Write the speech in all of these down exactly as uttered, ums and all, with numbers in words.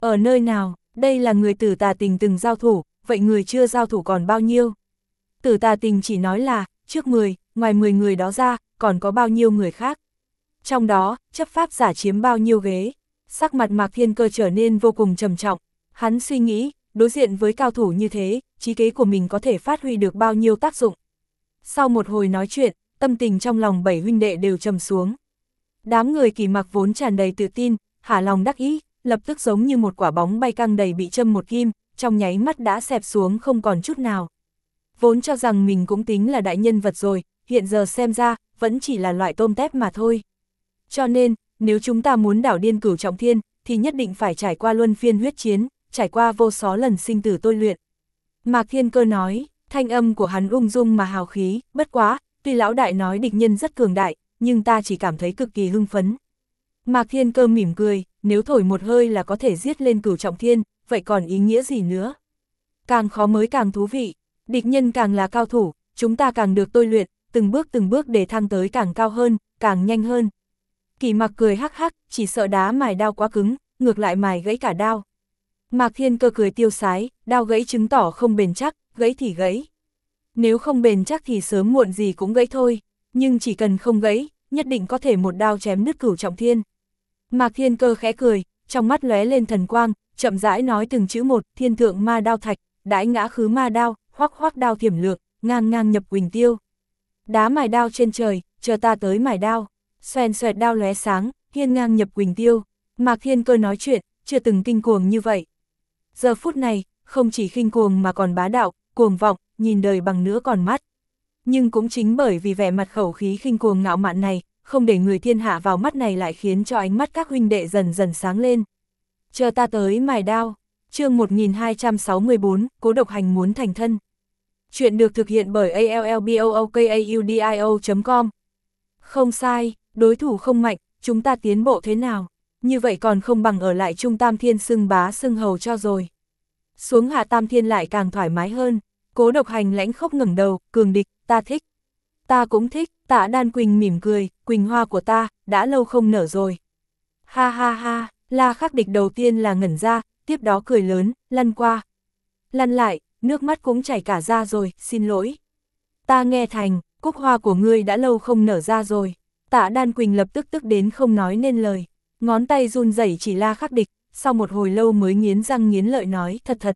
Ở nơi nào, đây là người Tử Tà Tình từng giao thủ, vậy người chưa giao thủ còn bao nhiêu? Tử Tà Tình chỉ nói là, trước mười, ngoài mười người đó ra, còn có bao nhiêu người khác. Trong đó, chấp pháp giả chiếm bao nhiêu ghế. Sắc mặt Mạc Thiên Cơ trở nên vô cùng trầm trọng. Hắn suy nghĩ, đối diện với cao thủ như thế, trí kế của mình có thể phát huy được bao nhiêu tác dụng. Sau một hồi nói chuyện, tâm tình trong lòng bảy huynh đệ đều trầm xuống. Đám người Kỳ Mặc vốn tràn đầy tự tin, hả lòng đắc ý, lập tức giống như một quả bóng bay căng đầy bị châm một kim, trong nháy mắt đã xẹp xuống không còn chút nào. Vốn cho rằng mình cũng tính là đại nhân vật rồi, hiện giờ xem ra, vẫn chỉ là loại tôm tép mà thôi. Cho nên, nếu chúng ta muốn đảo điên Cửu Trọng Thiên, thì nhất định phải trải qua luân phiên huyết chiến, trải qua vô số lần sinh tử tôi luyện. Mạc Thiên Cơ nói, thanh âm của hắn ung dung mà hào khí, bất quá, tuy lão đại nói địch nhân rất cường đại, nhưng ta chỉ cảm thấy cực kỳ hưng phấn. Mạc Thiên Cơ mỉm cười, nếu thổi một hơi là có thể giết lên Cửu Trọng Thiên, vậy còn ý nghĩa gì nữa? Càng khó mới càng thú vị, địch nhân càng là cao thủ, chúng ta càng được tôi luyện, từng bước từng bước để thăng tới càng cao hơn, càng nhanh hơn. Kỳ Mặc cười hắc hắc, chỉ sợ đá mài đao quá cứng, ngược lại mài gãy cả đao. Mạc Thiên Cơ cười tiêu sái, đao gãy chứng tỏ không bền chắc, gãy thì gãy. Nếu không bền chắc thì sớm muộn gì cũng gãy thôi, nhưng chỉ cần không gãy, nhất định có thể một đao chém đứt Cửu Trọng Thiên. Mạc Thiên Cơ khẽ cười, trong mắt lóe lên thần quang, chậm rãi nói từng chữ một, thiên thượng ma đao thạch, đãi ngã khứ ma đao, hoắc hoắc đao thiểm lược, ngang ngang nhập quỳnh tiêu. Đá mài đao trên trời, chờ ta tới mài đao, xoèn xoẹt đao lóe sáng, hiên ngang nhập quỳnh tiêu. Mạc Thiên Cơ nói chuyện, chưa từng kinh cuồng như vậy. Giờ phút này, không chỉ khinh cuồng mà còn bá đạo, cuồng vọng, nhìn đời bằng nữa còn mắt. Nhưng cũng chính bởi vì vẻ mặt khẩu khí khinh cuồng ngạo mạn này, không để người thiên hạ vào mắt này lại khiến cho ánh mắt các huynh đệ dần dần sáng lên. Chờ ta tới mài đao, chương một nghìn hai trăm sáu mươi bốn, Cố Độc Hành muốn thành thân. Chuyện được thực hiện bởi a l l b o o k a u d i o chấm com. Không sai, đối thủ không mạnh, chúng ta tiến bộ thế nào? Như vậy còn không bằng ở lại Trung Tam Thiên xưng bá xưng hầu cho rồi. Xuống Hạ Tam Thiên lại càng thoải mái hơn. Cố Độc Hành lãnh khốc ngẩng đầu, cường địch, ta thích. Ta cũng thích, Tạ Đan Quỳnh mỉm cười, Quỳnh hoa của ta, đã lâu không nở rồi. Ha ha ha, La Khắc Địch đầu tiên là ngẩn ra, tiếp đó cười lớn, lăn qua. Lăn lại, nước mắt cũng chảy cả ra rồi, xin lỗi. Ta nghe thành, cúc hoa của ngươi đã lâu không nở ra rồi. Tạ Đan Quỳnh lập tức tức đến không nói nên lời. Ngón tay run rẩy chỉ La Khắc Địch, sau một hồi lâu mới nghiến răng nghiến lợi nói thật thật.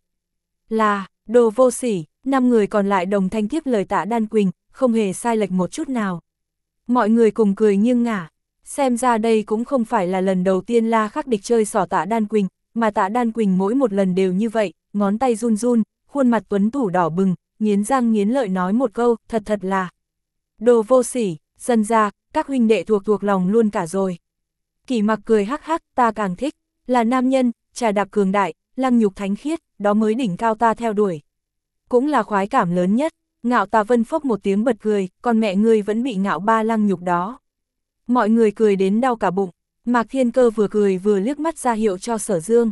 Là, đồ vô sỉ, năm người còn lại đồng thanh tiếp lời Tạ Đan Quỳnh, không hề sai lệch một chút nào. Mọi người cùng cười nghiêng ngả, xem ra đây cũng không phải là lần đầu tiên La Khắc Địch chơi xỏ Tạ Đan Quỳnh, mà Tạ Đan Quỳnh mỗi một lần đều như vậy, ngón tay run run, khuôn mặt tuấn tủ đỏ bừng, nghiến răng nghiến lợi nói một câu, thật thật là. Đồ vô sỉ, dần ra, các huynh đệ thuộc thuộc lòng luôn cả rồi. Kỳ Mặc cười hắc hắc, ta càng thích, là nam nhân, trà đạp cường đại, lăng nhục thánh khiết, đó mới đỉnh cao ta theo đuổi. Cũng là khoái cảm lớn nhất. Ngạo Tà Vân phốc một tiếng bật cười, còn mẹ ngươi vẫn bị Ngạo Ba lăng nhục đó. Mọi người cười đến đau cả bụng, Mạc Thiên Cơ vừa cười vừa liếc mắt ra hiệu cho Sở Dương.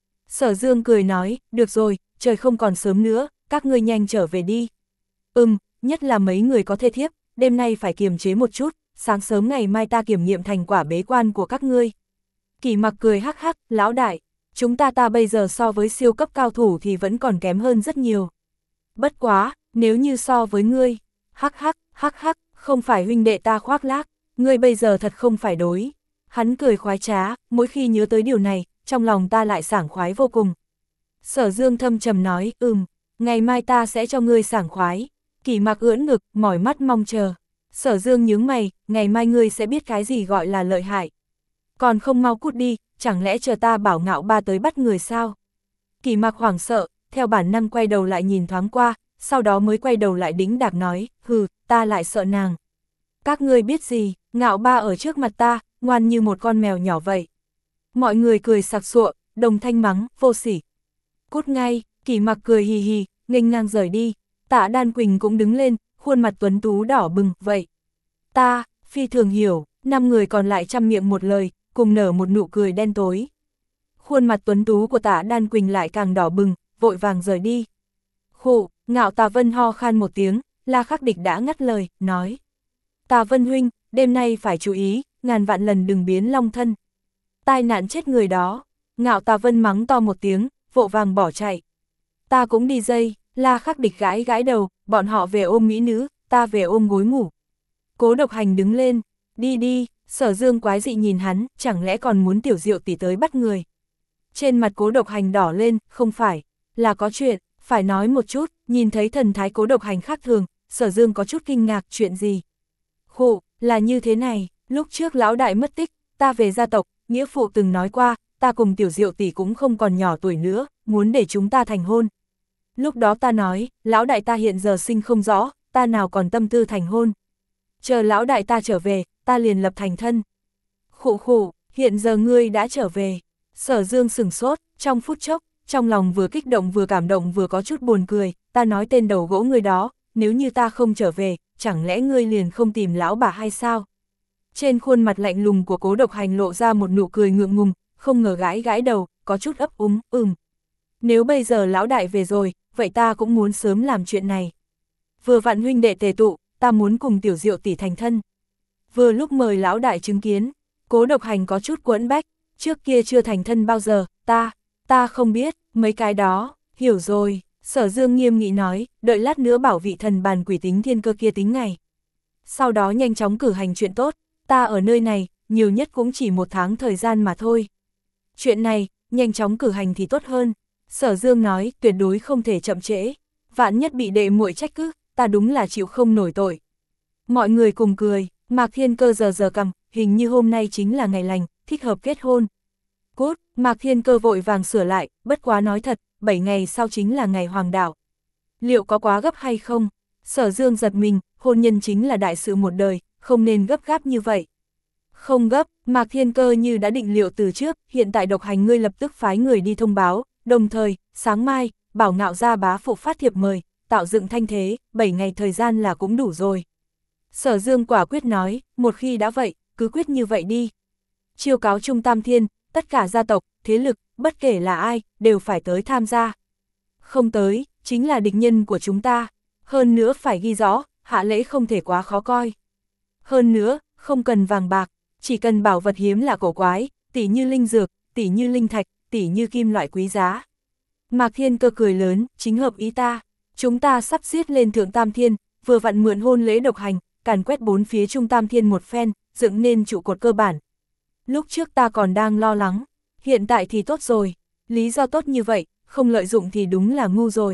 Sở Dương cười nói, được rồi, trời không còn sớm nữa, các ngươi nhanh trở về đi. Ừm, nhất là mấy người có thê thiếp, đêm nay phải kiềm chế một chút, sáng sớm ngày mai ta kiểm nghiệm thành quả bế quan của các ngươi. Kỳ Mặc cười hắc hắc, lão đại, chúng ta ta bây giờ so với siêu cấp cao thủ thì vẫn còn kém hơn rất nhiều. Bất quá, nếu như so với ngươi, hắc hắc, hắc hắc, không phải huynh đệ ta khoác lác, ngươi bây giờ thật không phải đối. Hắn cười khoái trá, mỗi khi nhớ tới điều này, trong lòng ta lại sảng khoái vô cùng. Sở Dương thâm trầm nói, ừm, ngày mai ta sẽ cho ngươi sảng khoái. Kỳ Mặc ưỡn ngực, mỏi mắt mong chờ. Sở Dương nhướng mày, ngày mai ngươi sẽ biết cái gì gọi là lợi hại. Còn không mau cút đi, chẳng lẽ chờ ta bảo Ngạo Ba tới bắt người sao? Kỳ Mặc hoảng sợ, theo bản năng quay đầu lại nhìn thoáng qua, sau đó mới quay đầu lại đĩnh đạc nói, hừ, ta lại sợ nàng. Các ngươi biết gì, Ngạo Ba ở trước mặt ta, ngoan như một con mèo nhỏ vậy. Mọi người cười sặc sụa, đồng thanh mắng, vô sỉ. Cút ngay, Kỳ Mặc cười hì hì, nghênh ngang rời đi. Tạ Đan Quỳnh cũng đứng lên, khuôn mặt tuấn tú đỏ bừng, vậy. Ta, phi thường hiểu, năm người còn lại chăm miệng một lời, cùng nở một nụ cười đen tối. Khuôn mặt tuấn tú của Tạ Đan Quỳnh lại càng đỏ bừng, vội vàng rời đi. Khụ, Ngạo Tà Vân ho khan một tiếng, La Khắc Địch đã ngắt lời, nói. Tà Vân huynh, đêm nay phải chú ý, ngàn vạn lần đừng biến long thân. Tai nạn chết người đó. Ngạo Tà Vân mắng to một tiếng, vội vàng bỏ chạy. Ta cũng đi dây, La Khắc Địch gãi gãi đầu, bọn họ về ôm mỹ nữ, ta về ôm gối ngủ. Cố Độc Hành đứng lên, đi đi, Sở Dương quái dị nhìn hắn, chẳng lẽ còn muốn Tiểu Diệu tỷ tới bắt người. Trên mặt Cố Độc Hành đỏ lên, không phải, là có chuyện, phải nói một chút, nhìn thấy thần thái Cố Độc Hành khác thường, Sở Dương có chút kinh ngạc, chuyện gì? Khụ, là như thế này, lúc trước lão đại mất tích, ta về gia tộc, nghĩa phụ từng nói qua, ta cùng Tiểu Diệu tỷ cũng không còn nhỏ tuổi nữa, muốn để chúng ta thành hôn. Lúc đó ta nói, lão đại ta hiện giờ sinh không rõ, ta nào còn tâm tư thành hôn. Chờ lão đại ta trở về, ta liền lập thành thân. Khụ khụ, hiện giờ ngươi đã trở về. Sở Dương sửng sốt, trong phút chốc, trong lòng vừa kích động vừa cảm động vừa có chút buồn cười, ta nói tên đầu gỗ ngươi đó, nếu như ta không trở về, chẳng lẽ ngươi liền không tìm lão bà hay sao? Trên khuôn mặt lạnh lùng của Cố Độc Hành lộ ra một nụ cười ngượng ngùng, không ngờ gãi gãi đầu, có chút ấp úng, ừm. Nếu bây giờ lão đại về rồi, vậy ta cũng muốn sớm làm chuyện này. Vừa vặn huynh đệ tề tụ, ta muốn cùng Tiểu Diệu tỷ thành thân. Vừa lúc mời lão đại chứng kiến, Cố Độc Hành có chút quẫn bách, trước kia chưa thành thân bao giờ, ta, ta không biết, mấy cái đó, hiểu rồi. Sở Dương nghiêm nghị nói, đợi lát nữa bảo vị thần bàn quỷ tính thiên cơ kia tính ngày. Sau đó nhanh chóng cử hành chuyện tốt, ta ở nơi này, nhiều nhất cũng chỉ một tháng thời gian mà thôi. Chuyện này, nhanh chóng cử hành thì tốt hơn. Sở Dương nói, tuyệt đối không thể chậm trễ. Vạn nhất bị đệ muội trách cứ, ta đúng là chịu không nổi tội. Mọi người cùng cười, Mạc Thiên Cơ giờ giờ cầm, hình như hôm nay chính là ngày lành, thích hợp kết hôn. Cút, Mạc Thiên Cơ vội vàng sửa lại, bất quá nói thật, bảy ngày sau chính là ngày hoàng đạo. Liệu có quá gấp hay không? Sở Dương giật mình, hôn nhân chính là đại sự một đời, không nên gấp gáp như vậy. Không gấp, Mạc Thiên Cơ như đã định liệu từ trước, hiện tại Độc Hành ngươi lập tức phái người đi thông báo, đồng thời, sáng mai, bảo Ngạo gia bá phụ phát thiệp mời, tạo dựng thanh thế, bảy ngày thời gian là cũng đủ rồi. Sở Dương quả quyết nói, một khi đã vậy, cứ quyết như vậy đi. Chiêu cáo Trung Tam Thiên, tất cả gia tộc, thế lực, bất kể là ai, đều phải tới tham gia. Không tới, chính là địch nhân của chúng ta. Hơn nữa phải ghi rõ, hạ lễ không thể quá khó coi. Hơn nữa, không cần vàng bạc, chỉ cần bảo vật hiếm là cổ quái, tỉ như linh dược, tỉ như linh thạch, tỉ như kim loại quý giá. Mạc Thiên Cơ cười lớn, chính hợp ý ta. Chúng ta sắp xiết lên Thượng Tam Thiên, vừa vặn mượn hôn lễ Độc Hành, càn quét bốn phía Trung Tam Thiên một phen, dựng nên trụ cột cơ bản. Lúc trước ta còn đang lo lắng, hiện tại thì tốt rồi, lý do tốt như vậy, không lợi dụng thì đúng là ngu rồi.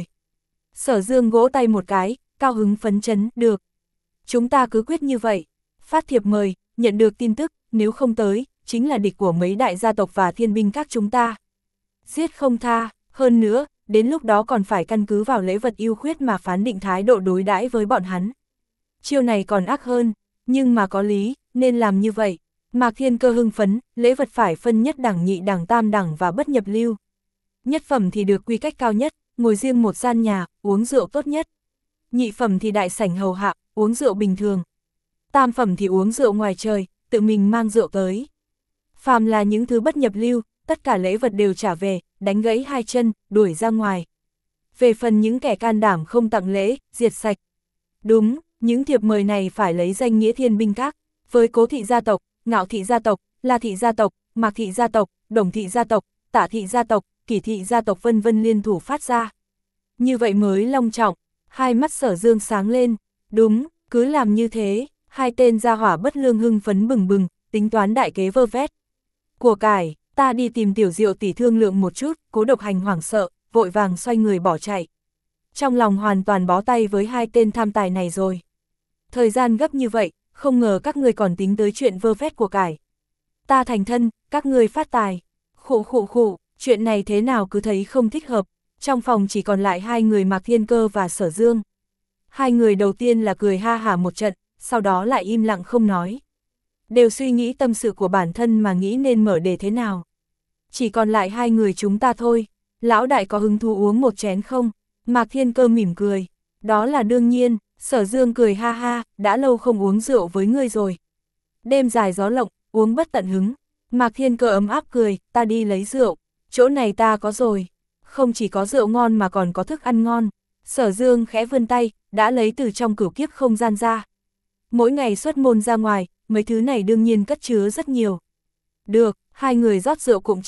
Sở Dương gỗ tay một cái, cao hứng phấn chấn, được. Chúng ta cứ quyết như vậy, phát thiệp mời, nhận được tin tức, nếu không tới, chính là địch của mấy đại gia tộc và thiên binh các chúng ta. Giết không tha, hơn nữa, đến lúc đó còn phải căn cứ vào lễ vật ưu khuyết mà phán định thái độ đối đãi với bọn hắn. Chiêu này còn ác hơn, nhưng mà có lý, nên làm như vậy. Mạc Thiên Cơ hưng phấn, lễ vật phải phân nhất đẳng nhị đẳng tam đẳng và bất nhập lưu. Nhất phẩm thì được quy cách cao nhất, ngồi riêng một gian nhà, uống rượu tốt nhất. Nhị phẩm thì đại sảnh hầu hạ, uống rượu bình thường. Tam phẩm thì uống rượu ngoài trời, tự mình mang rượu tới. Phàm là những thứ bất nhập lưu, tất cả lễ vật đều trả về, đánh gãy hai chân, đuổi ra ngoài. Về phần những kẻ can đảm không tặng lễ, diệt sạch. Đúng, những thiệp mời này phải lấy danh nghĩa thiên binh các, với Cố thị gia tộc, Ngạo thị gia tộc, La thị gia tộc, Mạc thị gia tộc, Đồng thị gia tộc, Tả thị gia tộc, Kỷ thị gia tộc vân vân liên thủ phát ra. Như vậy mới long trọng, hai mắt Sở Dương sáng lên, đúng, cứ làm như thế, hai tên gia hỏa bất lương hưng phấn bừng bừng, tính toán đại kế vơ vét. Của cải, ta đi tìm Tiểu Diệu tỷ thương lượng một chút, Cố Độc Hành hoảng sợ, vội vàng xoay người bỏ chạy. Trong lòng hoàn toàn bó tay với hai tên tham tài này rồi. Thời gian gấp như vậy, không ngờ các người còn tính tới chuyện vơ vét của cải. Ta thành thân, các người phát tài. Khụ khụ khụ, chuyện này thế nào cứ thấy không thích hợp. Trong phòng chỉ còn lại hai người Mạc Thiên Cơ và Sở Dương. Hai người đầu tiên là cười ha hả một trận, sau đó lại im lặng không nói. Đều suy nghĩ tâm sự của bản thân mà nghĩ nên mở đề thế nào. Chỉ còn lại hai người chúng ta thôi. Lão đại có hứng thú uống một chén không? Mạc Thiên Cơ mỉm cười. Đó là đương nhiên. Sở Dương cười ha ha, đã lâu không uống rượu với ngươi rồi. Đêm dài gió lộng, uống bất tận hứng. Mạc Thiên Cơ ấm áp cười, ta đi lấy rượu. Chỗ này ta có rồi. Không chỉ có rượu ngon mà còn có thức ăn ngon. Sở Dương khẽ vươn tay, đã lấy từ trong cửu kiếp không gian ra. Mỗi ngày xuất môn ra ngoài, mấy thứ này đương nhiên cất chứa rất nhiều. Được, hai người rót rượu cụm chén,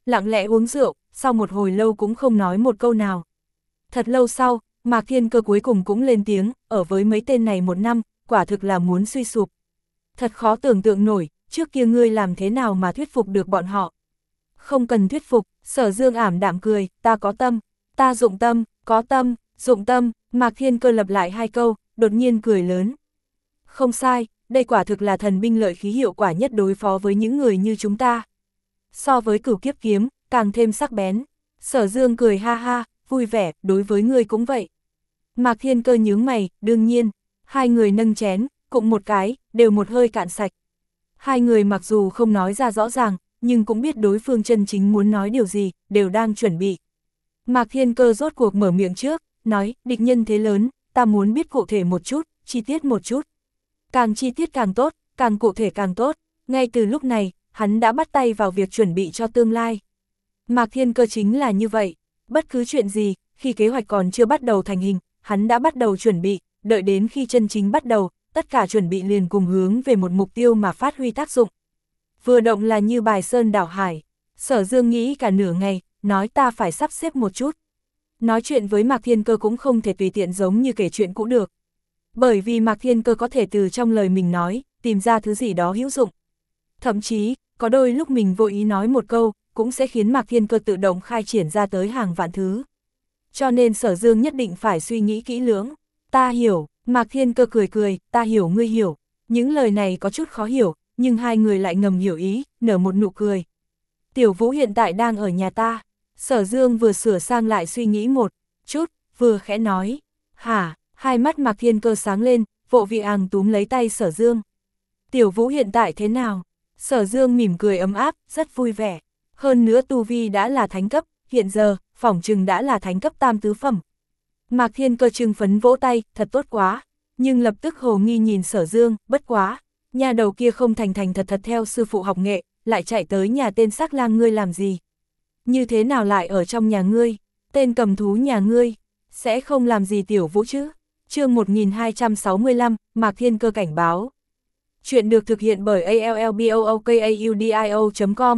lặng lẽ uống rượu, sau một hồi lâu cũng không nói một câu nào. Thật lâu sau, Mạc Thiên Cơ cuối cùng cũng lên tiếng, ở với mấy tên này một năm, quả thực là muốn suy sụp. Thật khó tưởng tượng nổi, trước kia ngươi làm thế nào mà thuyết phục được bọn họ. Không cần thuyết phục, Sở Dương ảm đạm cười, ta có tâm, ta dụng tâm, có tâm, dụng tâm, Mạc Thiên Cơ lặp lại hai câu, đột nhiên cười lớn. Không sai, đây quả thực là thần binh lợi khí hiệu quả nhất đối phó với những người như chúng ta. So với Cửu Kiếp kiếm, càng thêm sắc bén. Sở Dương cười ha ha, vui vẻ, đối với ngươi cũng vậy. Mạc Thiên Cơ nhướng mày, đương nhiên, hai người nâng chén, cũng một cái, đều một hơi cạn sạch. Hai người mặc dù không nói ra rõ ràng, nhưng cũng biết đối phương chân chính muốn nói điều gì, đều đang chuẩn bị. Mạc Thiên Cơ rốt cuộc mở miệng trước, nói, địch nhân thế lớn, ta muốn biết cụ thể một chút, chi tiết một chút. Càng chi tiết càng tốt, càng cụ thể càng tốt. Ngay từ lúc này, hắn đã bắt tay vào việc chuẩn bị cho tương lai. Mạc Thiên Cơ chính là như vậy, bất cứ chuyện gì, khi kế hoạch còn chưa bắt đầu thành hình, hắn đã bắt đầu chuẩn bị, đợi đến khi chân chính bắt đầu, tất cả chuẩn bị liền cùng hướng về một mục tiêu mà phát huy tác dụng. Vừa động là như bài sơn đảo hải. Sở Dương nghĩ cả nửa ngày, nói ta phải sắp xếp một chút. Nói chuyện với Mạc Thiên Cơ cũng không thể tùy tiện giống như kể chuyện cũ được. Bởi vì Mạc Thiên Cơ có thể từ trong lời mình nói, tìm ra thứ gì đó hữu dụng. Thậm chí, có đôi lúc mình vô ý nói một câu, cũng sẽ khiến Mạc Thiên Cơ tự động khai triển ra tới hàng vạn thứ. Cho nên Sở Dương nhất định phải suy nghĩ kỹ lưỡng. Ta hiểu, Mạc Thiên Cơ cười cười, ta hiểu ngươi hiểu. Những lời này có chút khó hiểu, nhưng hai người lại ngầm hiểu ý, nở một nụ cười. Tiểu Vũ hiện tại đang ở nhà ta. Sở Dương vừa sửa sang lại suy nghĩ một chút, vừa khẽ nói. Hả, hai mắt Mạc Thiên Cơ sáng lên, vội vội vàng túm lấy tay Sở Dương. Tiểu Vũ hiện tại thế nào? Sở Dương mỉm cười ấm áp, rất vui vẻ. Hơn nữa tu vi đã là thánh cấp, hiện giờ, phỏng chừng đã là thánh cấp tam tứ phẩm. Mạc Thiên Cơ trưng phấn vỗ tay, thật tốt quá. Nhưng lập tức hồ nghi nhìn Sở Dương, bất quá. Nhà đầu kia không thành thành thật thật theo sư phụ học nghệ, lại chạy tới nhà tên sắc lang ngươi làm gì? Như thế nào lại ở trong nhà ngươi? Tên cầm thú nhà ngươi, sẽ không làm gì Tiểu Vũ chứ? Chương một nghìn hai trăm sáu mươi lăm, Mạc Thiên Cơ cảnh báo. Chuyện được thực hiện bởi a l l b o o k a u d i o chấm com.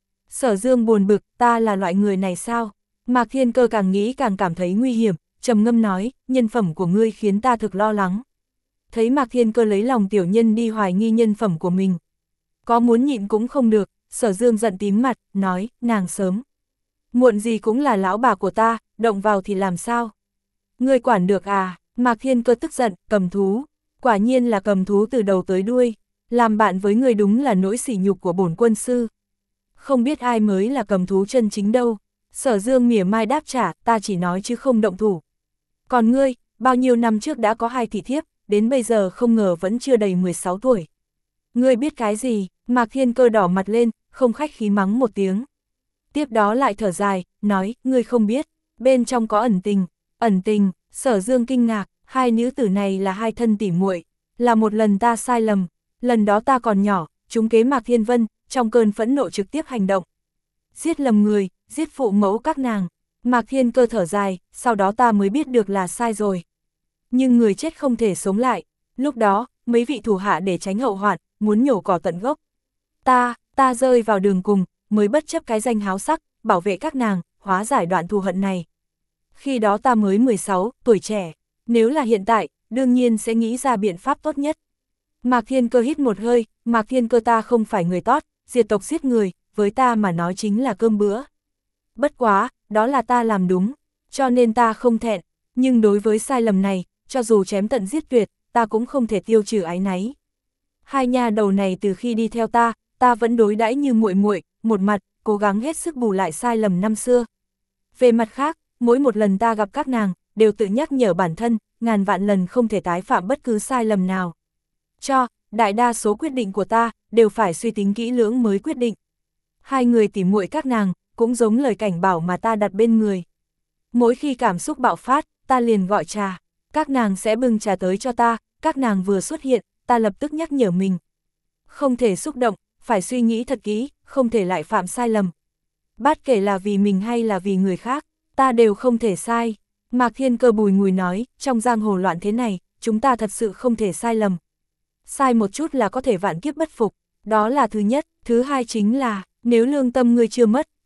Sở Dương buồn bực, ta là loại người này sao? Mạc Thiên Cơ càng nghĩ càng cảm thấy nguy hiểm, trầm ngâm nói, nhân phẩm của ngươi khiến ta thực lo lắng. Thấy Mạc Thiên Cơ lấy lòng tiểu nhân đi hoài nghi nhân phẩm của mình. Có muốn nhịn cũng không được, Sở Dương giận tím mặt, nói, nàng sớm. Muộn gì cũng là lão bà của ta, động vào thì làm sao? Ngươi quản được à? Mạc Thiên Cơ tức giận, cầm thú. Quả nhiên là cầm thú từ đầu tới đuôi. Làm bạn với người đúng là nỗi sỉ nhục của bổn quân sư. Không biết ai mới là cầm thú chân chính đâu. Sở Dương mỉa mai đáp trả, ta chỉ nói chứ không động thủ. Còn ngươi, bao nhiêu năm trước đã có hai thị thiếp, đến bây giờ không ngờ vẫn chưa đầy mười sáu tuổi. Ngươi biết cái gì? Mạc Thiên Cơ đỏ mặt lên, không khách khí mắng một tiếng. Tiếp đó lại thở dài, nói, ngươi không biết, bên trong có ẩn tình. Ẩn tình, Sở Dương kinh ngạc, hai nữ tử này là hai thân tỉ muội, là một lần ta sai lầm, lần đó ta còn nhỏ, trúng kế Mạc Thiên Vân, trong cơn phẫn nộ trực tiếp hành động. Giết lầm người, giết phụ mẫu các nàng. Mạc Thiên Cơ thở dài, sau đó ta mới biết được là sai rồi. Nhưng người chết không thể sống lại, lúc đó, mấy vị thủ hạ để tránh hậu hoạn, muốn nhổ cỏ tận gốc. Ta, ta rơi vào đường cùng, mới bất chấp cái danh háo sắc, bảo vệ các nàng, hóa giải đoạn thù hận này. Khi đó ta mới mười sáu, tuổi trẻ, nếu là hiện tại, đương nhiên sẽ nghĩ ra biện pháp tốt nhất. Mạc Thiên Cơ hít một hơi, Mạc Thiên Cơ ta không phải người tốt, diệt tộc giết người, với ta mà nói chính là cơm bữa. Bất quá, đó là ta làm đúng, cho nên ta không thẹn, nhưng đối với sai lầm này, cho dù chém tận giết tuyệt, ta cũng không thể tiêu trừ áy náy. Hai nha đầu này từ khi đi theo ta, ta vẫn đối đãi như muội muội, một mặt, cố gắng hết sức bù lại sai lầm năm xưa. Về mặt khác, mỗi một lần ta gặp các nàng, đều tự nhắc nhở bản thân, ngàn vạn lần không thể tái phạm bất cứ sai lầm nào. Cho, đại đa số quyết định của ta, đều phải suy tính kỹ lưỡng mới quyết định. Hai người tỉ muội các nàng, cũng giống lời cảnh bảo mà ta đặt bên người. Mỗi khi cảm xúc bạo phát, ta liền gọi trà, các nàng sẽ bưng trà tới cho ta, các nàng vừa xuất hiện, ta lập tức nhắc nhở mình. Không thể xúc động, phải suy nghĩ thật kỹ, không thể lại phạm sai lầm. Bất kể là vì mình hay là vì người khác, ta đều không thể sai. Mạc Thiên Cơ bùi ngùi nói, trong giang hồ loạn thế này, chúng ta thật sự không thể sai lầm. Sai một chút là có thể vạn kiếp bất phục, đó là thứ nhất, thứ hai chính là, nếu lương tâm ngươi chưa mất,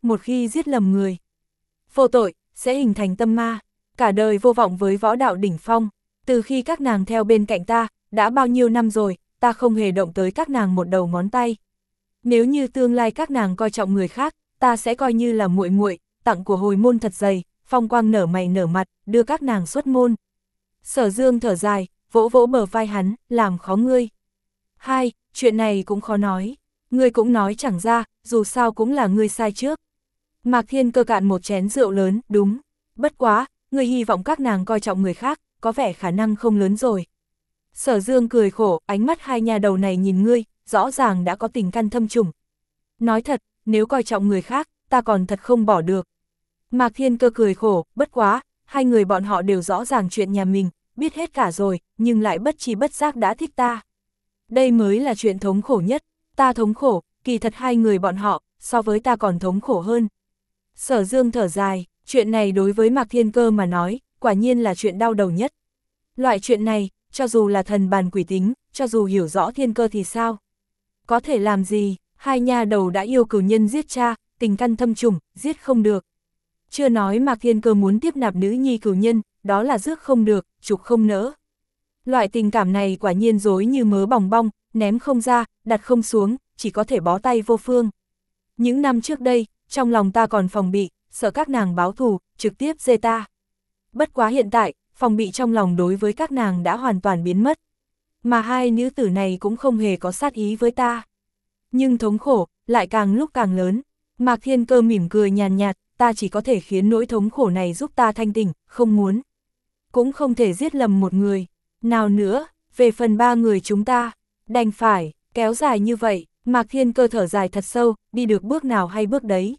một khi giết lầm người. Vô tội, sẽ hình thành tâm ma, cả đời vô vọng với võ đạo đỉnh phong. Từ khi các nàng theo bên cạnh ta, đã bao nhiêu năm rồi, ta không hề động tới các nàng một đầu ngón tay. Nếu như tương lai các nàng coi trọng người khác, ta sẽ coi như là muội muội, tặng của hồi môn thật dày, phong quang nở mày nở mặt, đưa các nàng xuất môn. Sở Dương thở dài, vỗ vỗ bờ vai hắn, làm khó ngươi. Hai, chuyện này cũng khó nói. Ngươi cũng nói chẳng ra, dù sao cũng là ngươi sai trước. Mạc Thiên Cơ cạn một chén rượu lớn, đúng. Bất quá, ngươi hy vọng các nàng coi trọng người khác, có vẻ khả năng không lớn rồi. Sở Dương cười khổ, ánh mắt hai nhà đầu này nhìn ngươi, rõ ràng đã có tình căn thâm trùng. Nói thật, nếu coi trọng người khác, ta còn thật không bỏ được. Mạc Thiên Cơ cười khổ, bất quá, hai người bọn họ đều rõ ràng chuyện nhà mình, biết hết cả rồi, nhưng lại bất chi bất giác đã thích ta. Đây mới là chuyện thống khổ nhất, ta thống khổ, kỳ thật hai người bọn họ, so với ta còn thống khổ hơn. Sở Dương thở dài, chuyện này đối với Mạc Thiên Cơ mà nói, quả nhiên là chuyện đau đầu nhất. Loại chuyện này, cho dù là thần bàn quỷ tính, cho dù hiểu rõ Thiên Cơ thì sao? Có thể làm gì, hai nha đầu đã yêu cửu nhân giết cha, tình căn thâm trùng, giết không được. Chưa nói Mạc Thiên Cơ muốn tiếp nạp nữ nhi cửu nhân, đó là rước không được, trục không nỡ. Loại tình cảm này quả nhiên dối như mớ bòng bong, ném không ra, đặt không xuống, chỉ có thể bó tay vô phương. Những năm trước đây, trong lòng ta còn phòng bị, sợ các nàng báo thù, trực tiếp dê ta. Bất quá hiện tại, phòng bị trong lòng đối với các nàng đã hoàn toàn biến mất. Mà hai nữ tử này cũng không hề có sát ý với ta. Nhưng thống khổ, lại càng lúc càng lớn. Mạc Thiên Cơ mỉm cười nhàn nhạt, ta chỉ có thể khiến nỗi thống khổ này giúp ta thanh tỉnh, không muốn. Cũng không thể giết lầm một người. Nào nữa, về phần ba người chúng ta, đành phải, kéo dài như vậy, Mạc Thiên Cơ thở dài thật sâu, đi được bước nào hay bước đấy.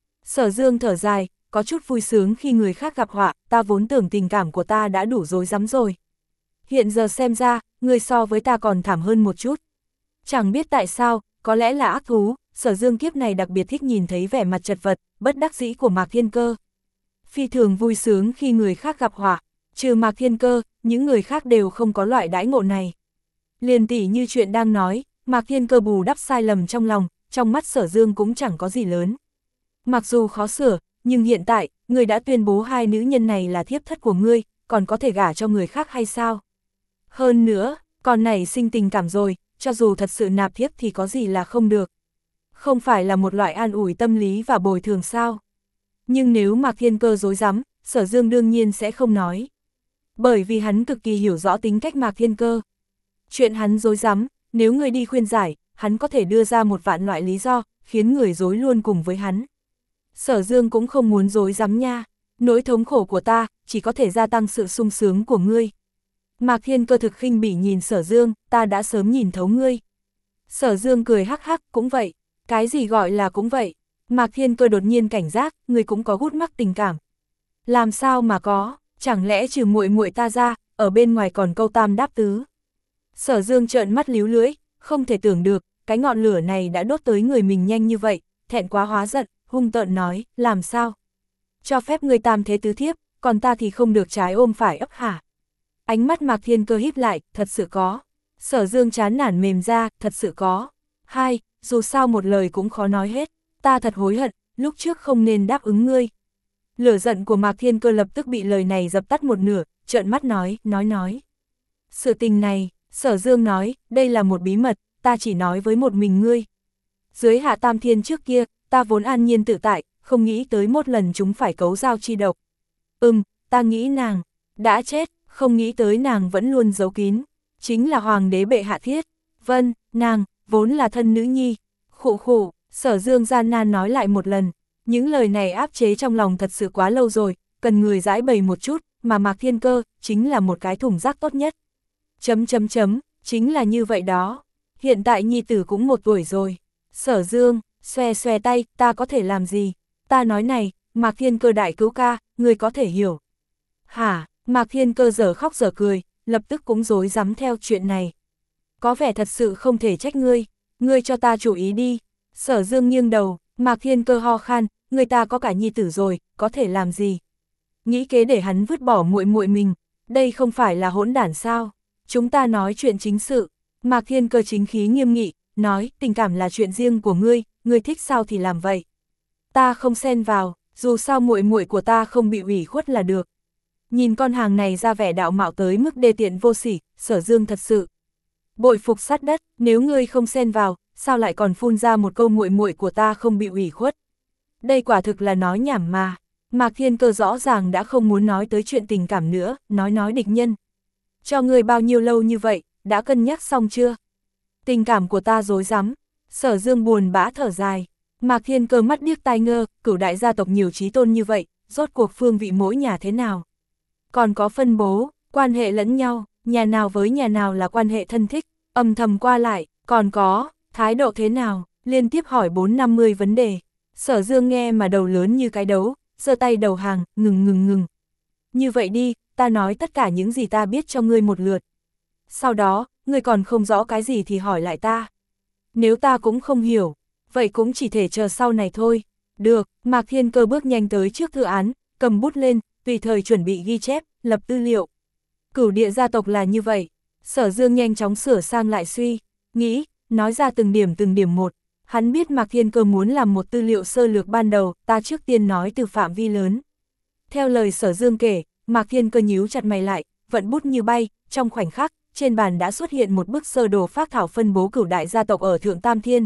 Sở Dương thở dài, có chút vui sướng khi người khác gặp họa, ta vốn tưởng tình cảm của ta đã đủ rối rắm rồi. Hiện giờ xem ra, người so với ta còn thảm hơn một chút. Chẳng biết tại sao, có lẽ là ác thú, Sở Dương kiếp này đặc biệt thích nhìn thấy vẻ mặt chật vật, bất đắc dĩ của Mạc Thiên Cơ. Phi thường vui sướng khi người khác gặp họa, trừ Mạc Thiên Cơ, những người khác đều không có loại đãi ngộ này. Liền tỉ như chuyện đang nói, Mạc Thiên Cơ bù đắp sai lầm trong lòng, trong mắt Sở Dương cũng chẳng có gì lớn. Mặc dù khó sửa, nhưng hiện tại, người đã tuyên bố hai nữ nhân này là thiếp thất của ngươi, còn có thể gả cho người khác hay sao? Hơn nữa, còn nảy sinh tình cảm rồi, cho dù thật sự nạp thiếp thì có gì là không được. Không phải là một loại an ủi tâm lý và bồi thường sao? Nhưng nếu Mạc Thiên Cơ dối rắm, Sở Dương đương nhiên sẽ không nói. Bởi vì hắn cực kỳ hiểu rõ tính cách Mạc Thiên Cơ. Chuyện hắn dối rắm, nếu người đi khuyên giải, hắn có thể đưa ra một vạn loại lý do, khiến người dối luôn cùng với hắn. Sở Dương cũng không muốn dối rắm nha, nỗi thống khổ của ta, chỉ có thể gia tăng sự sung sướng của ngươi. Mạc Thiên Cơ thực khinh bỉ nhìn Sở Dương, ta đã sớm nhìn thấu ngươi. Sở Dương cười hắc hắc, cũng vậy, cái gì gọi là cũng vậy. Mạc Thiên Cơ đột nhiên cảnh giác, ngươi cũng có hút mắc tình cảm. Làm sao mà có, chẳng lẽ trừ muội muội ta ra, ở bên ngoài còn câu tam đáp tứ. Sở Dương trợn mắt líu lưỡi, không thể tưởng được, cái ngọn lửa này đã đốt tới người mình nhanh như vậy, thẹn quá hóa giận, hung tợn nói, làm sao? Cho phép người tam thế tứ thiếp, còn ta thì không được trái ôm phải ấp hả? Ánh mắt Mạc Thiên Cơ híp lại, thật sự có. Sở Dương chán nản mềm ra, thật sự có. Hai, dù sao một lời cũng khó nói hết, ta thật hối hận, lúc trước không nên đáp ứng ngươi. Lửa giận của Mạc Thiên Cơ lập tức bị lời này dập tắt một nửa, trợn mắt nói, nói nói. Sự tình này, Sở Dương nói, đây là một bí mật, ta chỉ nói với một mình ngươi. Dưới Hạ Tam Thiên trước kia, ta vốn an nhiên tự tại, không nghĩ tới một lần chúng phải cấu giao chi độc. Ừm, ta nghĩ nàng đã chết, không nghĩ tới nàng vẫn luôn giấu kín. Chính là Hoàng đế bệ hạ thiết. Vân, nàng, vốn là thân nữ nhi. Khụ khụ, Sở Dương gian nan nói lại một lần. Những lời này áp chế trong lòng thật sự quá lâu rồi, cần người giải bày một chút, mà Mạc Thiên Cơ, chính là một cái thùng rác tốt nhất. Chấm chấm chấm, chính là như vậy đó. Hiện tại nhi tử cũng một tuổi rồi. Sở Dương, xoe xoe tay, ta có thể làm gì? Ta nói này, Mạc Thiên Cơ đại cứu ca, người có thể hiểu. Hả, Mạc Thiên Cơ giờ khóc giờ cười, lập tức cũng rối rắm theo chuyện này. Có vẻ thật sự không thể trách ngươi, ngươi cho ta chủ ý đi. Sở Dương nghiêng đầu, Mạc Thiên Cơ ho khan, người ta có cả nhi tử rồi, có thể làm gì? Nghĩ kế để hắn vứt bỏ muội muội mình, đây không phải là hỗn đản sao? Chúng ta nói chuyện chính sự. Mạc Thiên Cơ chính khí nghiêm nghị, nói, tình cảm là chuyện riêng của ngươi, ngươi thích sao thì làm vậy. Ta không xen vào, dù sao muội muội của ta không bị ủy khuất là được. Nhìn con hàng này ra vẻ đạo mạo tới mức đê tiện vô sỉ, Sở Dương thật sự bội phục sát đất, nếu ngươi không xen vào, sao lại còn phun ra một câu muội muội của ta không bị ủy khuất. Đây quả thực là nói nhảm mà. Mạc Thiên Cơ rõ ràng đã không muốn nói tới chuyện tình cảm nữa, nói nói địch nhân. Cho ngươi bao nhiêu lâu như vậy, đã cân nhắc xong chưa? Tình cảm của ta rối rắm. Sở Dương buồn bã thở dài. Mạc Thiên Cơ mắt điếc tai ngơ, cửu đại gia tộc nhiều chí tôn như vậy, rốt cuộc phương vị mỗi nhà thế nào? Còn có phân bố, quan hệ lẫn nhau, nhà nào với nhà nào là quan hệ thân thích, âm thầm qua lại, còn có, thái độ thế nào, liên tiếp hỏi bốn năm mươi vấn đề. Sở Dương nghe mà đầu lớn như cái đấu, giơ tay đầu hàng, ngừng ngừng ngừng. Như vậy đi, ta nói tất cả những gì ta biết cho ngươi một lượt. Sau đó, ngươi còn không rõ cái gì thì hỏi lại ta. Nếu ta cũng không hiểu, vậy cũng chỉ thể chờ sau này thôi. Được, Mạc Thiên Cơ bước nhanh tới trước thư án, cầm bút lên, tùy thời chuẩn bị ghi chép, lập tư liệu. Cửu địa gia tộc là như vậy. Sở Dương nhanh chóng sửa sang lại suy, nghĩ, nói ra từng điểm từng điểm một. Hắn biết Mạc Thiên Cơ muốn làm một tư liệu sơ lược ban đầu, ta trước tiên nói từ phạm vi lớn. Theo lời Sở Dương kể, Mạc Thiên Cơ nhíu chặt mày lại, vận bút như bay, trong khoảnh khắc, trên bàn đã xuất hiện một bức sơ đồ phác thảo phân bố cửu đại gia tộc ở Thượng Tam Thiên.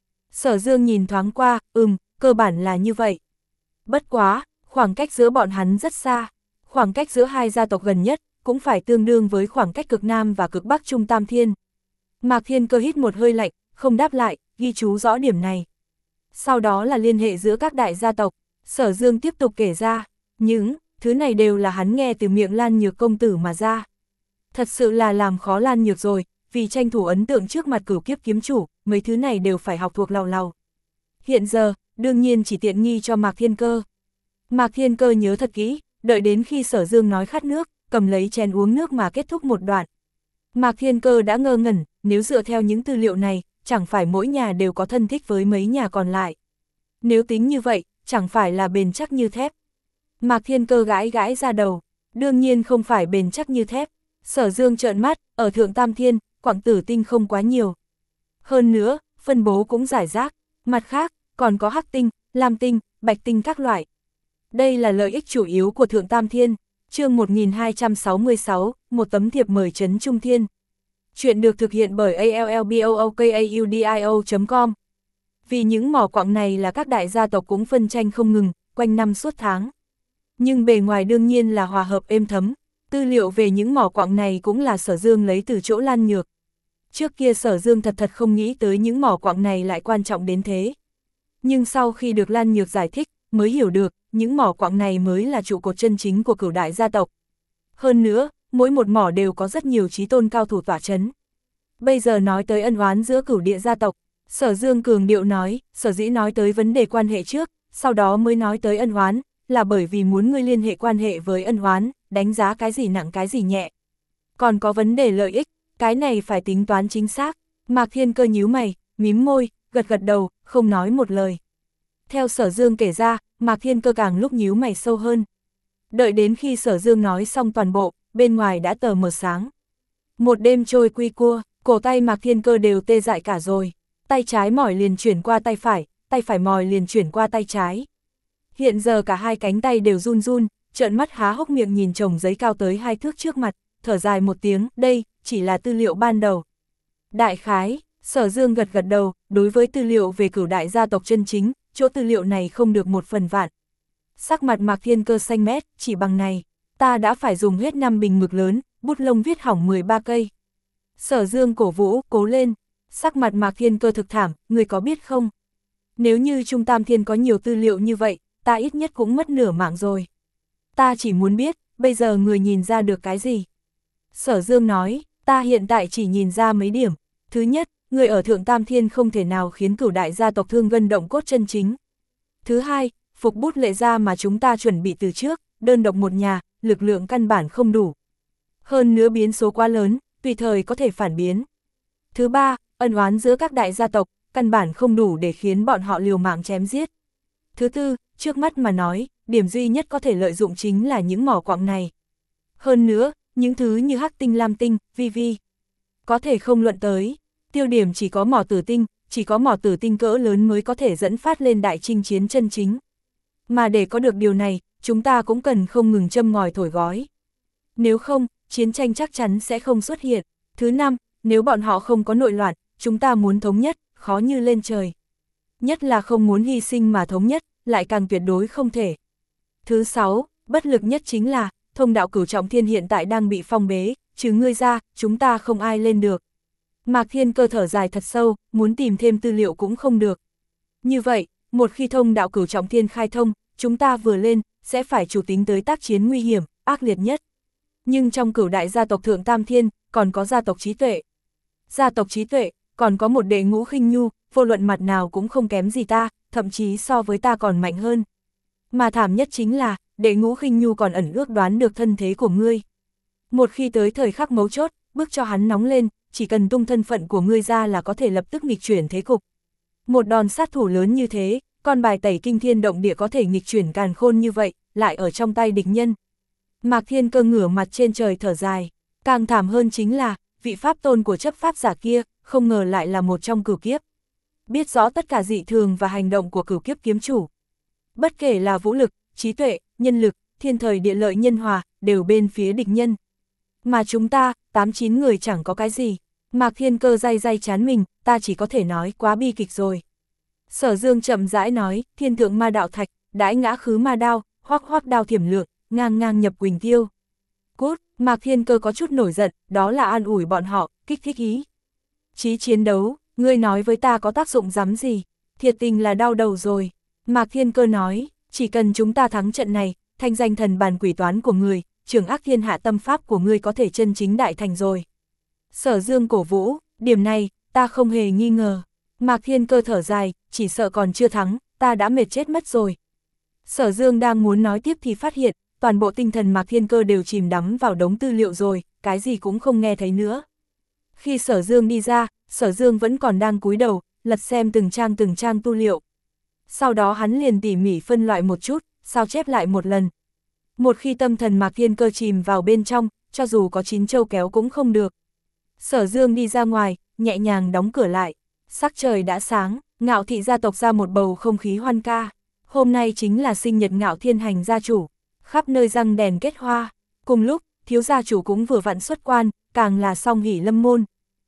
Sở Dương nhìn thoáng qua, ừm, cơ bản là như vậy. Bất quá, khoảng cách giữa bọn hắn rất xa, khoảng cách giữa hai gia tộc gần nhất, cũng phải tương đương với khoảng cách cực Nam và cực Bắc Trung Tam Thiên. Mạc Thiên Cơ hít một hơi lạnh, không đáp lại, ghi chú rõ điểm này. Sau đó là liên hệ giữa các đại gia tộc, Sở Dương tiếp tục kể ra, những thứ này đều là hắn nghe từ miệng Lan Nhược công tử mà ra. Thật sự là làm khó Lan Nhược rồi, vì tranh thủ ấn tượng trước mặt cửu kiếp kiếm chủ, mấy thứ này đều phải học thuộc lào lào. Hiện giờ, đương nhiên chỉ tiện nghi cho Mạc Thiên Cơ. Mạc Thiên Cơ nhớ thật kỹ, đợi đến khi Sở Dương nói khát nước, cầm lấy chén uống nước mà kết thúc một đoạn. Mạc Thiên Cơ đã ngơ ngẩn, nếu dựa theo những tư liệu này, chẳng phải mỗi nhà đều có thân thích với mấy nhà còn lại. Nếu tính như vậy, chẳng phải là bền chắc như thép. Mạc Thiên Cơ gãi gãi ra đầu, đương nhiên không phải bền chắc như thép. Sở Dương trợn mắt, ở Thượng Tam Thiên, quặng tử tinh không quá nhiều. Hơn nữa, phân bố cũng giải rác, mặt khác, còn có hắc tinh, lam tinh, bạch tinh các loại. Đây là lợi ích chủ yếu của Thượng Tam Thiên. Chương một nghìn hai trăm sáu mươi sáu, một tấm thiệp mời trấn Trung Thiên. Chuyện được thực hiện bởi a l l b o o k a u d i o chấm com. Vì những mỏ quặng này là các đại gia tộc cũng phân tranh không ngừng, quanh năm suốt tháng. Nhưng bề ngoài đương nhiên là hòa hợp êm thấm. Tư liệu về những mỏ quặng này cũng là Sở Dương lấy từ chỗ Lan Nhược. Trước kia Sở Dương thật thật không nghĩ tới những mỏ quặng này lại quan trọng đến thế. Nhưng sau khi được Lan Nhược giải thích, mới hiểu được, những mỏ quặng này mới là trụ cột chân chính của cửu đại gia tộc. Hơn nữa, mỗi một mỏ đều có rất nhiều chí tôn cao thủ tỏa chấn. Bây giờ nói tới ân oán giữa cửu địa gia tộc, Sở Dương cường điệu nói, sở dĩ nói tới vấn đề quan hệ trước, sau đó mới nói tới ân oán, là bởi vì muốn ngươi liên hệ quan hệ với ân oán, đánh giá cái gì nặng cái gì nhẹ. Còn có vấn đề lợi ích, cái này phải tính toán chính xác. Mạc Thiên Cơ nhíu mày, mím môi, gật gật đầu, không nói một lời. Theo Sở Dương kể ra, Mạc Thiên Cơ càng lúc nhíu mày sâu hơn. Đợi đến khi Sở Dương nói xong toàn bộ, bên ngoài đã tờ mờ sáng. Một đêm trôi quy cua, cổ tay Mạc Thiên Cơ đều tê dại cả rồi. Tay trái mỏi liền chuyển qua tay phải, tay phải mỏi liền chuyển qua tay trái. Hiện giờ cả hai cánh tay đều run run, trợn mắt há hốc miệng nhìn chồng giấy cao tới hai thước trước mặt, thở dài một tiếng, đây, chỉ là tư liệu ban đầu. Đại khái, Sở Dương gật gật đầu, đối với tư liệu về cửu đại gia tộc chân chính, chỗ tư liệu này không được một phần vạn. Sắc mặt Mạc Thiên Cơ xanh mét, chỉ bằng này, ta đã phải dùng hết năm bình mực lớn, bút lông viết hỏng mười ba cây. Sở Dương cổ vũ, cố lên, sắc mặt Mạc Thiên Cơ thực thảm, người có biết không? Nếu như Trung Tam Thiên có nhiều tư liệu như vậy, ta ít nhất cũng mất nửa mạng rồi. Ta chỉ muốn biết, bây giờ người nhìn ra được cái gì? Sở Dương nói, ta hiện tại chỉ nhìn ra mấy điểm. Thứ nhất, người ở Thượng Tam Thiên không thể nào khiến cửu đại gia tộc thương gân động cốt chân chính. Thứ hai, phục bút lệ gia mà chúng ta chuẩn bị từ trước, đơn độc một nhà, lực lượng căn bản không đủ. Hơn nữa biến số quá lớn, tùy thời có thể phản biến. Thứ ba, ân oán giữa các đại gia tộc, căn bản không đủ để khiến bọn họ liều mạng chém giết. Thứ tư, trước mắt mà nói, điểm duy nhất có thể lợi dụng chính là những mỏ quặng này. Hơn nữa, những thứ như hắc tinh lam tinh, vi vi, có thể không luận tới. Tiêu điểm chỉ có mỏ tử tinh, chỉ có mỏ tử tinh cỡ lớn mới có thể dẫn phát lên đại chinh chiến chân chính. Mà để có được điều này, chúng ta cũng cần không ngừng châm ngòi thổi gói. Nếu không, chiến tranh chắc chắn sẽ không xuất hiện. Thứ năm, nếu bọn họ không có nội loạn, chúng ta muốn thống nhất, khó như lên trời. Nhất là không muốn hy sinh mà thống nhất, lại càng tuyệt đối không thể. Thứ sáu, bất lực nhất chính là, thông đạo cửu trọng thiên hiện tại đang bị phong bế, trừ ngươi ra, chúng ta không ai lên được. Mạc Thiên Cơ thở dài thật sâu, muốn tìm thêm tư liệu cũng không được. Như vậy, một khi thông đạo cửu trọng thiên khai thông, chúng ta vừa lên, sẽ phải chủ tính tới tác chiến nguy hiểm, ác liệt nhất. Nhưng trong cửu đại gia tộc Thượng Tam Thiên, còn có gia tộc Trí Tuệ. Gia tộc Trí Tuệ, còn có một đệ Ngũ Khinh Nhu, vô luận mặt nào cũng không kém gì ta, thậm chí so với ta còn mạnh hơn. Mà thảm nhất chính là, đệ Ngũ Khinh Nhu còn ẩn ước đoán được thân thế của ngươi. Một khi tới thời khắc mấu chốt, bước cho hắn nóng lên, chỉ cần tung thân phận của ngươi ra là có thể lập tức nghịch chuyển thế cục. Một đòn sát thủ lớn như thế, con bài tẩy kinh thiên động địa có thể nghịch chuyển càn khôn như vậy, lại ở trong tay địch nhân. Mạc Thiên Cơ ngửa mặt trên trời thở dài, càng thảm hơn chính là, vị pháp tôn của chấp pháp giả kia, không ngờ lại là một trong cửu kiếp. Biết rõ tất cả dị thường và hành động của cửu kiếp kiếm chủ. Bất kể là vũ lực, trí tuệ, nhân lực, thiên thời địa lợi nhân hòa, đều bên phía địch nhân. Mà chúng ta, tám chín người chẳng có cái gì. Mạc Thiên Cơ day day chán mình, ta chỉ có thể nói quá bi kịch rồi. Sở Dương chậm rãi nói, thiên thượng ma đạo thạch, đãi ngã khứ ma đao, hoắc hoắc đao thiểm lượng, ngang ngang nhập quỳnh tiêu. Cút, Mạc Thiên Cơ có chút nổi giận, đó là an ủi bọn họ, kích thích ý. Chí chiến đấu, ngươi nói với ta có tác dụng rắm gì, thiệt tình là đau đầu rồi. Mạc Thiên Cơ nói, chỉ cần chúng ta thắng trận này, thanh danh thần bàn quỷ toán của người, trường ác thiên hạ tâm pháp của ngươi có thể chân chính đại thành rồi. Sở Dương cổ vũ, điểm này, ta không hề nghi ngờ. Mạc Thiên Cơ thở dài, chỉ sợ còn chưa thắng, ta đã mệt chết mất rồi. Sở Dương đang muốn nói tiếp thì phát hiện, toàn bộ tinh thần Mạc Thiên Cơ đều chìm đắm vào đống tư liệu rồi, cái gì cũng không nghe thấy nữa. Khi Sở Dương đi ra, Sở Dương vẫn còn đang cúi đầu, lật xem từng trang từng trang tư liệu. Sau đó hắn liền tỉ mỉ phân loại một chút, sao chép lại một lần. Một khi tâm thần Mạc Thiên Cơ chìm vào bên trong, cho dù có chín châu kéo cũng không được. Sở Dương đi ra ngoài, nhẹ nhàng đóng cửa lại. Sắc trời đã sáng, Ngạo Thị gia tộc ra một bầu không khí hoan ca. Hôm nay chính là sinh nhật Ngạo Thiên Hành gia chủ, khắp nơi răng đèn kết hoa. Cùng lúc, thiếu gia chủ cũng vừa vặn xuất quan, càng là song hỷ lâm môn.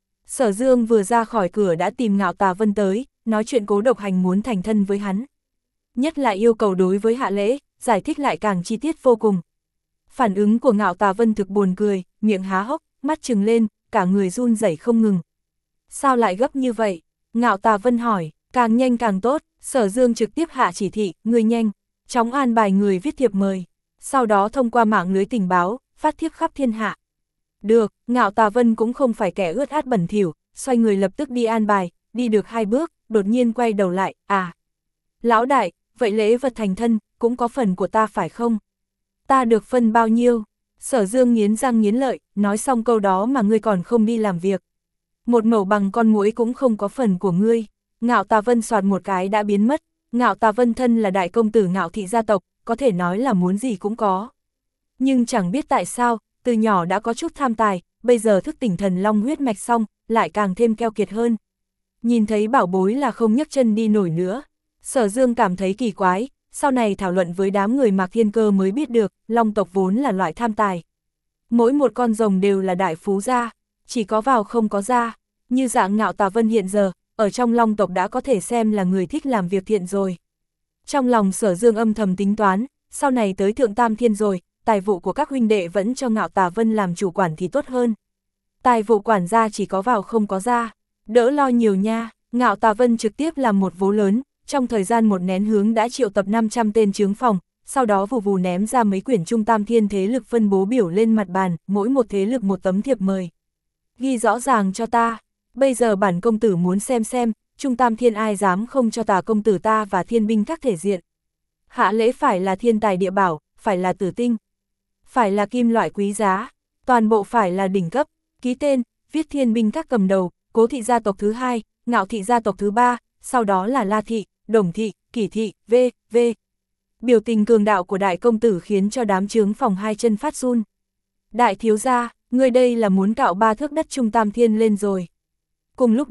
Sở Dương vừa ra khỏi cửa đã tìm Ngạo Tà Vân tới, nói chuyện Cố Độc Hành muốn thành thân với hắn. Nhất là yêu cầu đối với hạ lễ, giải thích lại càng chi tiết vô cùng. Phản ứng của Ngạo Tà Vân thực buồn cười, miệng há hốc, mắt trừng lên, cả người run rẩy không ngừng. Sao lại gấp như vậy? Ngạo Tà Vân hỏi, càng nhanh càng tốt. Sở Dương trực tiếp hạ chỉ thị, người nhanh, chóng an bài người viết thiệp mời, sau đó thông qua mạng lưới tình báo, phát thiếp khắp thiên hạ. Được, Ngạo Tà Vân cũng không phải kẻ ướt át bẩn thỉu, xoay người lập tức đi an bài, đi được hai bước, đột nhiên quay đầu lại, à. Lão đại, vậy lễ vật thành thân, cũng có phần của ta phải không? Ta được phân bao nhiêu? Sở Dương nghiến răng nghiến lợi, nói xong câu đó mà ngươi còn không đi làm việc. Một mẩu bằng con muỗi cũng không có phần của ngươi. Ngạo Tà Vân soạt một cái đã biến mất. Ngạo Tà Vân thân là đại công tử Ngạo Thị gia tộc, có thể nói là muốn gì cũng có. Nhưng chẳng biết tại sao, từ nhỏ đã có chút tham tài, bây giờ thức tỉnh thần long huyết mạch xong, lại càng thêm keo kiệt hơn. Nhìn thấy bảo bối là không nhấc chân đi nổi nữa. Sở Dương cảm thấy kỳ quái, sau này thảo luận với đám người Mạc Thiên Cơ mới biết được, long tộc vốn là loại tham tài. Mỗi một con rồng đều là đại phú gia, chỉ có vào không có ra. Như dạng Ngạo Tà Vân hiện giờ, ở trong long tộc đã có thể xem là người thích làm việc thiện rồi. Trong lòng Sở Dương âm thầm tính toán, sau này tới Thượng Tam Thiên rồi, tài vụ của các huynh đệ vẫn cho Ngạo Tà Vân làm chủ quản thì tốt hơn. Tài vụ quản gia chỉ có vào không có ra, đỡ lo nhiều nha. Ngạo Tà Vân trực tiếp làm một vố lớn, trong thời gian một nén hướng đã triệu tập năm trăm tên chướng phòng, sau đó vù vù ném ra mấy quyển Trung Tam Thiên thế lực phân bố biểu lên mặt bàn, mỗi một thế lực một tấm thiệp mời. Ghi rõ ràng cho ta, bây giờ bản công tử muốn xem xem, Trung Tam Thiên ai dám không cho Tà công tử ta và thiên binh các thể diện. Hạ lễ phải là thiên tài địa bảo, phải là tử tinh, phải là kim loại quý giá, toàn bộ phải là đỉnh cấp, ký tên, viết thiên binh các cầm đầu, Cố Thị gia tộc thứ hai, Ngạo Thị gia tộc thứ ba, sau đó là La Thị, Đồng Thị, Kỷ Thị, v, v. Biểu tình cường đạo của đại công tử khiến cho đám chướng phòng hai chân phát run. Đại thiếu gia, người đây là muốn cạo ba thước đất Trung Tam Thiên lên rồi. Cùng lúc đó,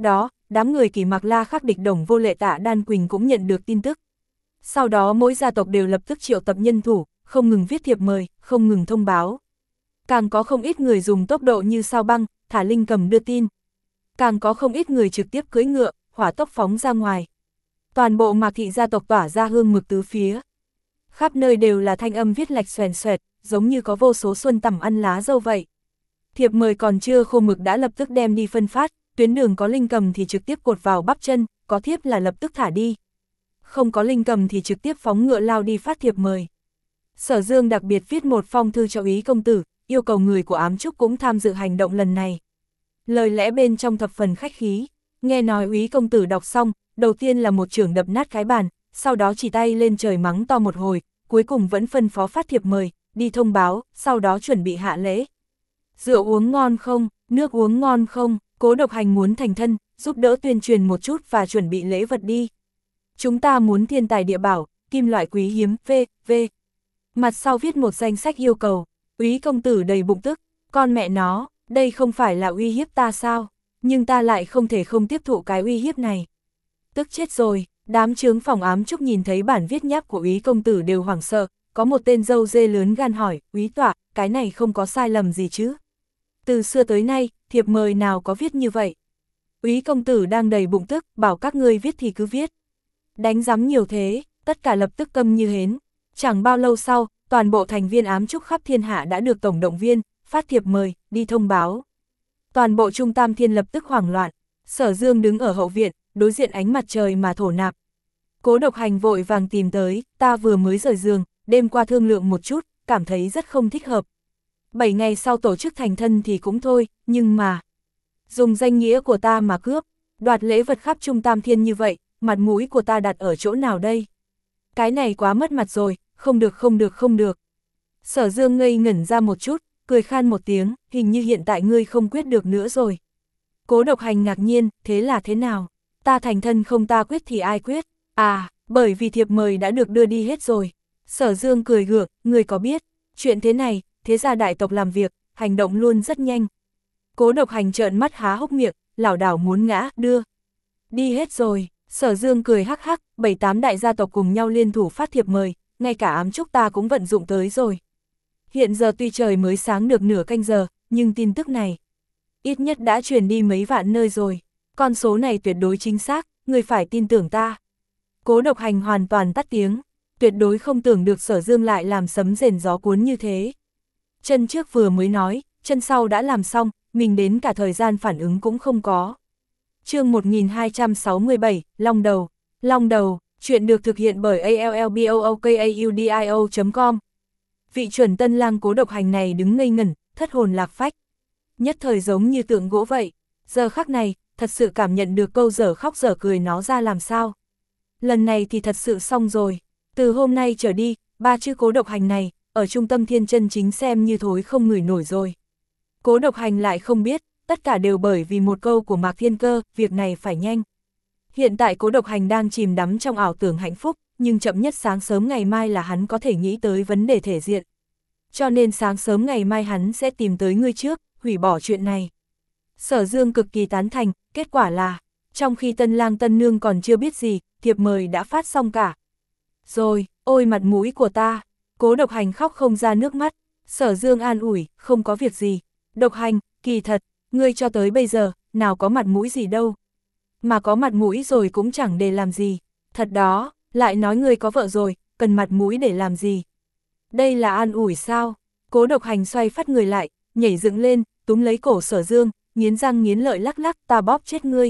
đám người Kỷ Mặc La Khắc Địch Đồng Vô Lệ Tạ Đan Quỳnh cũng nhận được tin tức. Sau đó mỗi gia tộc đều lập tức triệu tập nhân thủ, không ngừng viết thiệp mời, không ngừng thông báo. Càng có không ít người dùng tốc độ như sao băng, thả linh cầm đưa tin. Càng có không ít người trực tiếp cưỡi ngựa, hỏa tốc phóng ra ngoài. Toàn bộ Mạc thị gia tộc tỏa ra hương mực tứ phía. Khắp nơi đều là thanh âm viết lạch xoèn xoẹt, giống như có vô số xuân tằm ăn lá dâu vậy. Thiệp mời còn chưa khô mực đã lập tức đem đi phân phát, tuyến đường có linh cầm thì trực tiếp cột vào bắp chân, có thiếp là lập tức thả đi. Không có linh cầm thì trực tiếp phóng ngựa lao đi phát thiệp mời. Sở Dương đặc biệt viết một phong thư cho Úy công tử, yêu cầu người của Ám Trúc cũng tham dự hành động lần này. Lời lẽ bên trong thập phần khách khí, nghe nói Úy công tử đọc xong, đầu tiên là một chưởng đập nát cái bàn, sau đó chỉ tay lên trời mắng to một hồi, cuối cùng vẫn phân phó phát thiệp mời, đi thông báo, sau đó chuẩn bị hạ lễ. Rượu uống ngon không, nước uống ngon không, Cố Độc Hành muốn thành thân, giúp đỡ tuyên truyền một chút và chuẩn bị lễ vật đi. Chúng ta muốn thiên tài địa bảo, kim loại quý hiếm, vê vê. Mặt sau viết một danh sách yêu cầu, Úy công tử đầy bụng tức, con mẹ nó, đây không phải là uy hiếp ta sao, nhưng ta lại không thể không tiếp thụ cái uy hiếp này. Tức chết rồi, đám chướng phòng Ám Trúc nhìn thấy bản viết nháp của Úy công tử đều hoảng sợ, có một tên dâu dê lớn gan hỏi, Úy tọa, cái này không có sai lầm gì chứ? Từ xưa tới nay, thiệp mời nào có viết như vậy? Úy công tử đang đầy bụng tức, bảo các ngươi viết thì cứ viết. Đánh giám nhiều thế, tất cả lập tức câm như hến. Chẳng bao lâu sau, toàn bộ thành viên Ám Trúc khắp thiên hạ đã được tổng động viên, phát thiệp mời, đi thông báo. Toàn bộ Trung Tam Thiên lập tức hoảng loạn, Sở Dương đứng ở hậu viện, đối diện ánh mặt trời mà thổ nạp. Cố Độc Hành vội vàng tìm tới, ta vừa mới rời giường, đêm qua thương lượng một chút, cảm thấy rất không thích hợp. Bảy ngày sau tổ chức thành thân thì cũng thôi, nhưng mà... Dùng danh nghĩa của ta mà cướp, đoạt lễ vật khắp Trung Tam Thiên như vậy, mặt mũi của ta đặt ở chỗ nào đây? Cái này quá mất mặt rồi, không được không được không được. Sở Dương ngây ngẩn ra một chút, cười khan một tiếng, hình như hiện tại ngươi không quyết được nữa rồi. Cố Độc Hành ngạc nhiên, thế là thế nào? Ta thành thân không ta quyết thì ai quyết? À, bởi vì thiệp mời đã được đưa đi hết rồi. Sở Dương cười gượng, ngươi có biết, chuyện thế này, thế gia đại tộc làm việc, hành động luôn rất nhanh. Cố Độc Hành trợn mắt há hốc miệng, lảo đảo muốn ngã, đưa. Đi hết rồi, Sở Dương cười hắc hắc, bảy tám đại gia tộc cùng nhau liên thủ phát thiệp mời, ngay cả Ám Trúc ta cũng vận dụng tới rồi. Hiện giờ tuy trời mới sáng được nửa canh giờ, nhưng tin tức này ít nhất đã truyền đi mấy vạn nơi rồi. Con số này tuyệt đối chính xác, người phải tin tưởng ta. Cố Độc Hành hoàn toàn tắt tiếng, tuyệt đối không tưởng được Sở Dương lại làm sấm rền gió cuốn như thế. Chân trước vừa mới nói, chân sau đã làm xong, mình đến cả thời gian phản ứng cũng không có. Chương một nghìn hai trăm sáu mươi bảy, Long Đầu. Long Đầu, chuyện được thực hiện bởi a l l b o o k a u d i o chấm com. Vị chuẩn tân lang Cố Độc Hành này đứng ngây ngẩn, thất hồn lạc phách. Nhất thời giống như tượng gỗ vậy, giờ khắc này, thật sự cảm nhận được câu dở khóc dở cười nó ra làm sao. Lần này thì thật sự xong rồi, từ hôm nay trở đi, ba chữ Cố Độc Hành này, ở trung tâm thiên chân chính xem như thối không ngửi nổi rồi. Cố Độc Hành lại không biết, tất cả đều bởi vì một câu của Mạc Thiên Cơ, việc này phải nhanh. Hiện tại Cố Độc Hành đang chìm đắm trong ảo tưởng hạnh phúc, nhưng chậm nhất sáng sớm ngày mai là hắn có thể nghĩ tới vấn đề thể diện. Cho nên sáng sớm ngày mai hắn sẽ tìm tới ngươi trước, hủy bỏ chuyện này. Sở Dương cực kỳ tán thành, kết quả là, trong khi tân lang tân nương còn chưa biết gì, thiệp mời đã phát xong cả. Rồi, ôi mặt mũi của ta, Cố Độc Hành khóc không ra nước mắt, Sở Dương an ủi, không có việc gì. Độc Hành, kỳ thật, ngươi cho tới bây giờ, nào có mặt mũi gì đâu. Mà có mặt mũi rồi cũng chẳng để làm gì. Thật đó, lại nói ngươi có vợ rồi, cần mặt mũi để làm gì. Đây là an ủi sao? Cố Độc Hành xoay phát người lại, nhảy dựng lên, túm lấy cổ Sở Dương, nghiến răng nghiến lợi lắc lắc, ta bóp chết ngươi.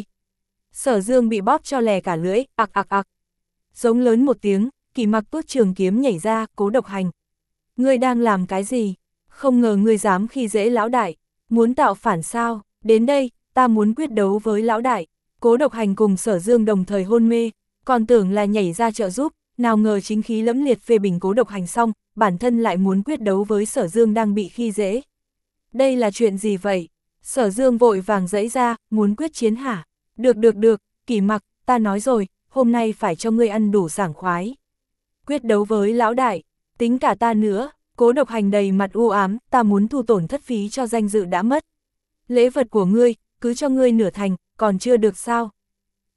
Sở Dương bị bóp cho lè cả lưỡi, ạc ạc ạc. Giống lớn một tiếng, Kỳ Mặc tuốt trường kiếm nhảy ra, Cố Độc Hành. Ngươi đang làm cái gì? Không ngờ ngươi dám khi dễ lão đại, muốn tạo phản sao? Đến đây, ta muốn quyết đấu với lão đại. Cố Độc Hành cùng Sở Dương đồng thời hôn mê, còn tưởng là nhảy ra trợ giúp, nào ngờ chính khí lẫm liệt phê bình Cố Độc Hành xong, bản thân lại muốn quyết đấu với Sở Dương đang bị khi dễ. Đây là chuyện gì vậy? Sở Dương vội vàng giãy ra, muốn quyết chiến hả? Được được được, Kỳ Mặc, ta nói rồi, hôm nay phải cho ngươi ăn đủ sảng khoái. Quyết đấu với lão đại, tính cả ta nữa. Cố Độc Hành đầy mặt u ám, ta muốn thu tổn thất phí cho danh dự đã mất. Lễ vật của ngươi, cứ cho ngươi nửa thành, còn chưa được sao?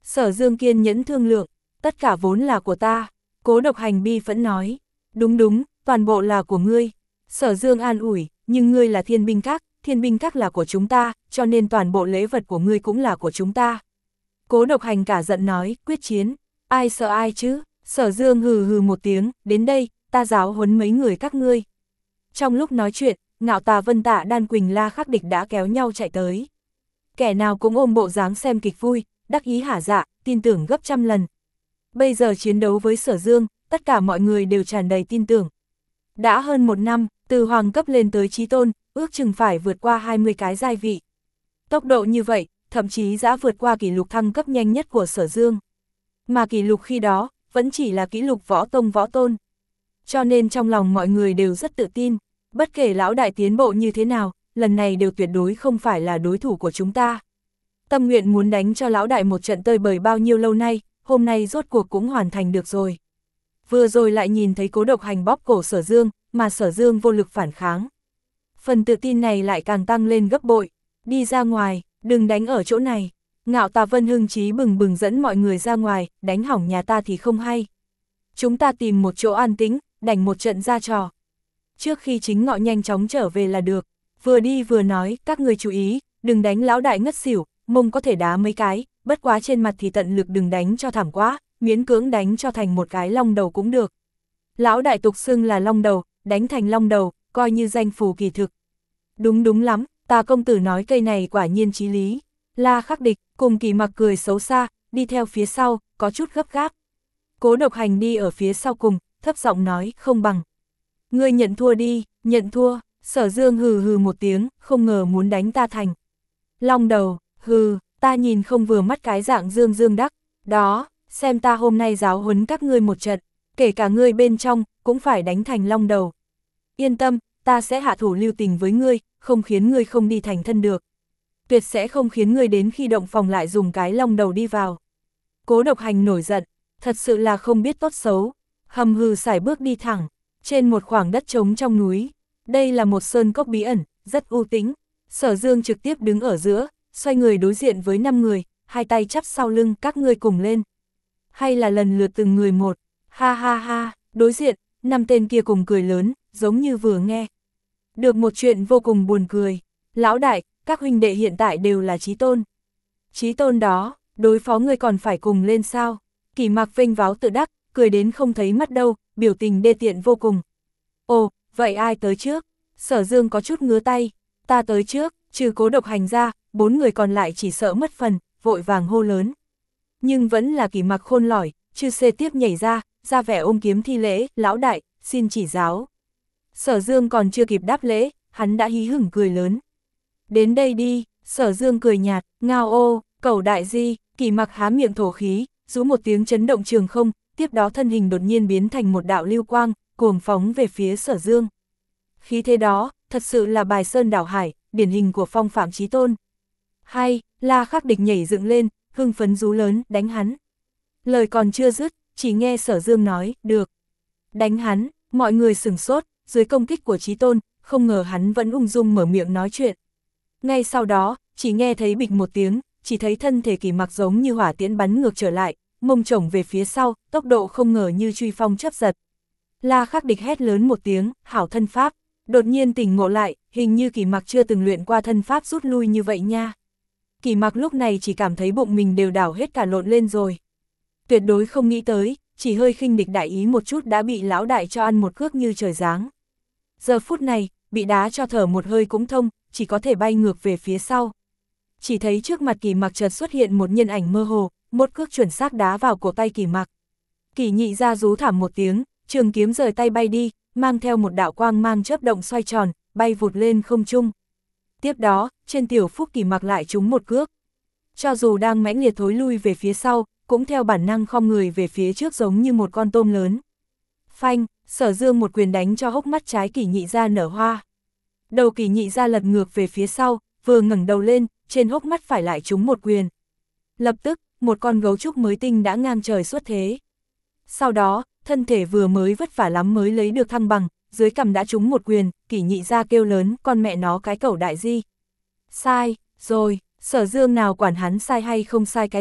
Sở Dương kiên nhẫn thương lượng, tất cả vốn là của ta. Cố Độc Hành bi phẫn nói, đúng đúng, toàn bộ là của ngươi. Sở Dương an ủi, nhưng ngươi là thiên binh các, thiên binh các là của chúng ta, cho nên toàn bộ lễ vật của ngươi cũng là của chúng ta. Cố Độc Hành cả giận nói, quyết chiến, ai sợ ai chứ? Sở Dương hừ hừ một tiếng, đến đây, ta giáo huấn mấy người các ngươi. Trong lúc nói chuyện, Ngạo Tà Vân Tạ Đan Quỳnh La Khắc Địch đã kéo nhau chạy tới. Kẻ nào cũng ôm bộ dáng xem kịch vui, đắc ý hả dạ, tin tưởng gấp trăm lần. Bây giờ chiến đấu với Sở Dương, tất cả mọi người đều tràn đầy tin tưởng. Đã hơn một năm, từ hoàng cấp lên tới chí tôn, ước chừng phải vượt qua hai mươi cái giai vị. Tốc độ như vậy, thậm chí đã vượt qua kỷ lục thăng cấp nhanh nhất của Sở Dương. Mà kỷ lục khi đó, vẫn chỉ là kỷ lục võ tông võ tôn. Cho nên trong lòng mọi người đều rất tự tin, bất kể lão đại tiến bộ như thế nào, lần này đều tuyệt đối không phải là đối thủ của chúng ta. Tâm nguyện muốn đánh cho lão đại một trận tơi bời bao nhiêu lâu nay, hôm nay rốt cuộc cũng hoàn thành được rồi. Vừa rồi lại nhìn thấy Cố Độc Hành bóp cổ Sở Dương, mà Sở Dương vô lực phản kháng. Phần tự tin này lại càng tăng lên gấp bội, đi ra ngoài, đừng đánh ở chỗ này. Ngạo Tà Vân hưng chí bừng bừng dẫn mọi người ra ngoài, đánh hỏng nhà ta thì không hay. Chúng ta tìm một chỗ an tĩnh, đánh một trận ra trò. Trước khi chính ngọ nhanh chóng trở về là được, vừa đi vừa nói, các người chú ý, đừng đánh lão đại ngất xỉu, mông có thể đá mấy cái, bất quá trên mặt thì tận lực đừng đánh cho thảm quá, miễn cưỡng đánh cho thành một cái long đầu cũng được. Lão đại tục xưng là long đầu, đánh thành long đầu, coi như danh phù kỳ thực. Đúng đúng lắm, Tà công tử nói cây này quả nhiên chí lý. La Khắc Địch, cùng Kỳ Mặc cười xấu xa, đi theo phía sau, có chút gấp gáp. Cố Độc Hành đi ở phía sau cùng, thấp giọng nói, không bằng. Ngươi nhận thua đi, nhận thua. Sở Dương hừ hừ một tiếng, không ngờ muốn đánh ta thành long đầu, hừ, ta nhìn không vừa mắt cái dạng Dương Dương đắc, đó, xem ta hôm nay giáo huấn các ngươi một trận, kể cả ngươi bên trong, cũng phải đánh thành long đầu. Yên tâm, ta sẽ hạ thủ lưu tình với ngươi, không khiến ngươi không đi thành thân được. Tuyệt sẽ không khiến ngươi đến khi động phòng lại dùng cái long đầu đi vào. Cố Độc Hành nổi giận, thật sự là không biết tốt xấu, hầm hừ sải bước đi thẳng, trên một khoảng đất trống trong núi. Đây là một sơn cốc bí ẩn, rất u tĩnh. Sở Dương trực tiếp đứng ở giữa, xoay người đối diện với năm người, hai tay chắp sau lưng, các ngươi cùng lên. Hay là lần lượt từng người một, ha ha ha, đối diện, năm tên kia cùng cười lớn, giống như vừa nghe được một chuyện vô cùng buồn cười. Lão đại, các huynh đệ hiện tại đều là chí tôn. Chí tôn đó, đối phó ngươi còn phải cùng lên sao? Kỳ Mặc vênh váo tự đắc, cười đến không thấy mắt đâu, biểu tình đê tiện vô cùng. Ồ, vậy ai tới trước? Sở Dương có chút ngứa tay, ta tới trước, trừ Cố Độc Hành ra, bốn người còn lại chỉ sợ mất phần, vội vàng hô lớn. Nhưng vẫn là Kỳ Mặc khôn lỏi, chư xê tiếp nhảy ra, ra vẻ ôm kiếm thi lễ, lão đại, xin chỉ giáo. Sở Dương còn chưa kịp đáp lễ, hắn đã hí hửng cười lớn. Đến đây đi, Sở Dương cười nhạt, ngao ô, cẩu đại di, Kỳ Mặc há miệng thổ khí, rú một tiếng chấn động trường không, tiếp đó thân hình đột nhiên biến thành một đạo lưu quang, cuồng phóng về phía Sở Dương. Khí thế đó, thật sự là bài sơn đảo hải, điển hình của phong phạm chí tôn. Hay, La Khắc Địch nhảy dựng lên, hưng phấn rú lớn, đánh hắn. Lời còn chưa dứt, chỉ nghe Sở Dương nói, được. Đánh hắn, mọi người sửng sốt, dưới công kích của chí tôn, không ngờ hắn vẫn ung dung mở miệng nói chuyện. Ngay sau đó, chỉ nghe thấy bịch một tiếng, chỉ thấy thân thể Kỳ Mặc giống như hỏa tiễn bắn ngược trở lại, mông chổng về phía sau, tốc độ không ngờ như truy phong chớp giật. La Khắc Địch hét lớn một tiếng, hảo thân pháp, đột nhiên tỉnh ngộ lại, hình như Kỳ Mặc chưa từng luyện qua thân pháp rút lui như vậy nha. Kỳ Mặc lúc này chỉ cảm thấy bụng mình đều đảo hết cả lộn lên rồi. Tuyệt đối không nghĩ tới, chỉ hơi khinh địch đại ý một chút đã bị lão đại cho ăn một cước như trời giáng. Giờ phút này, bị đá cho thở một hơi cũng thông, chỉ có thể bay ngược về phía sau. Chỉ thấy trước mặt Kỳ Mặc chợt xuất hiện một nhân ảnh mơ hồ, một cước chuẩn xác đá vào cổ tay Kỳ Mặc. Kỳ Nhị ra rú thảm một tiếng, trường kiếm rời tay bay đi, mang theo một đạo quang mang chớp động xoay tròn, bay vụt lên không trung. Tiếp đó, trên tiểu phúc Kỳ Mặc lại trúng một cước. Cho dù đang mãnh liệt thối lui về phía sau, cũng theo bản năng khom người về phía trước giống như một con tôm lớn. Phanh, Sở Dương một quyền đánh cho hốc mắt trái Kỳ Nhị ra nở hoa. Đầu Kỳ Nhị ra lật ngược về phía sau, vừa ngẩng đầu lên, trên hốc mắt phải lại trúng một quyền. Lập tức, một con gấu trúc mới tinh đã ngang trời xuất thế. Sau đó, thân thể vừa mới vất vả lắm mới lấy được thăng bằng, dưới cằm đã trúng một quyền, Kỳ Nhị ra kêu lớn, con mẹ nó cái cẩu đại di. Sai, rồi, Sở Dương nào quản hắn sai hay không sai cái gì,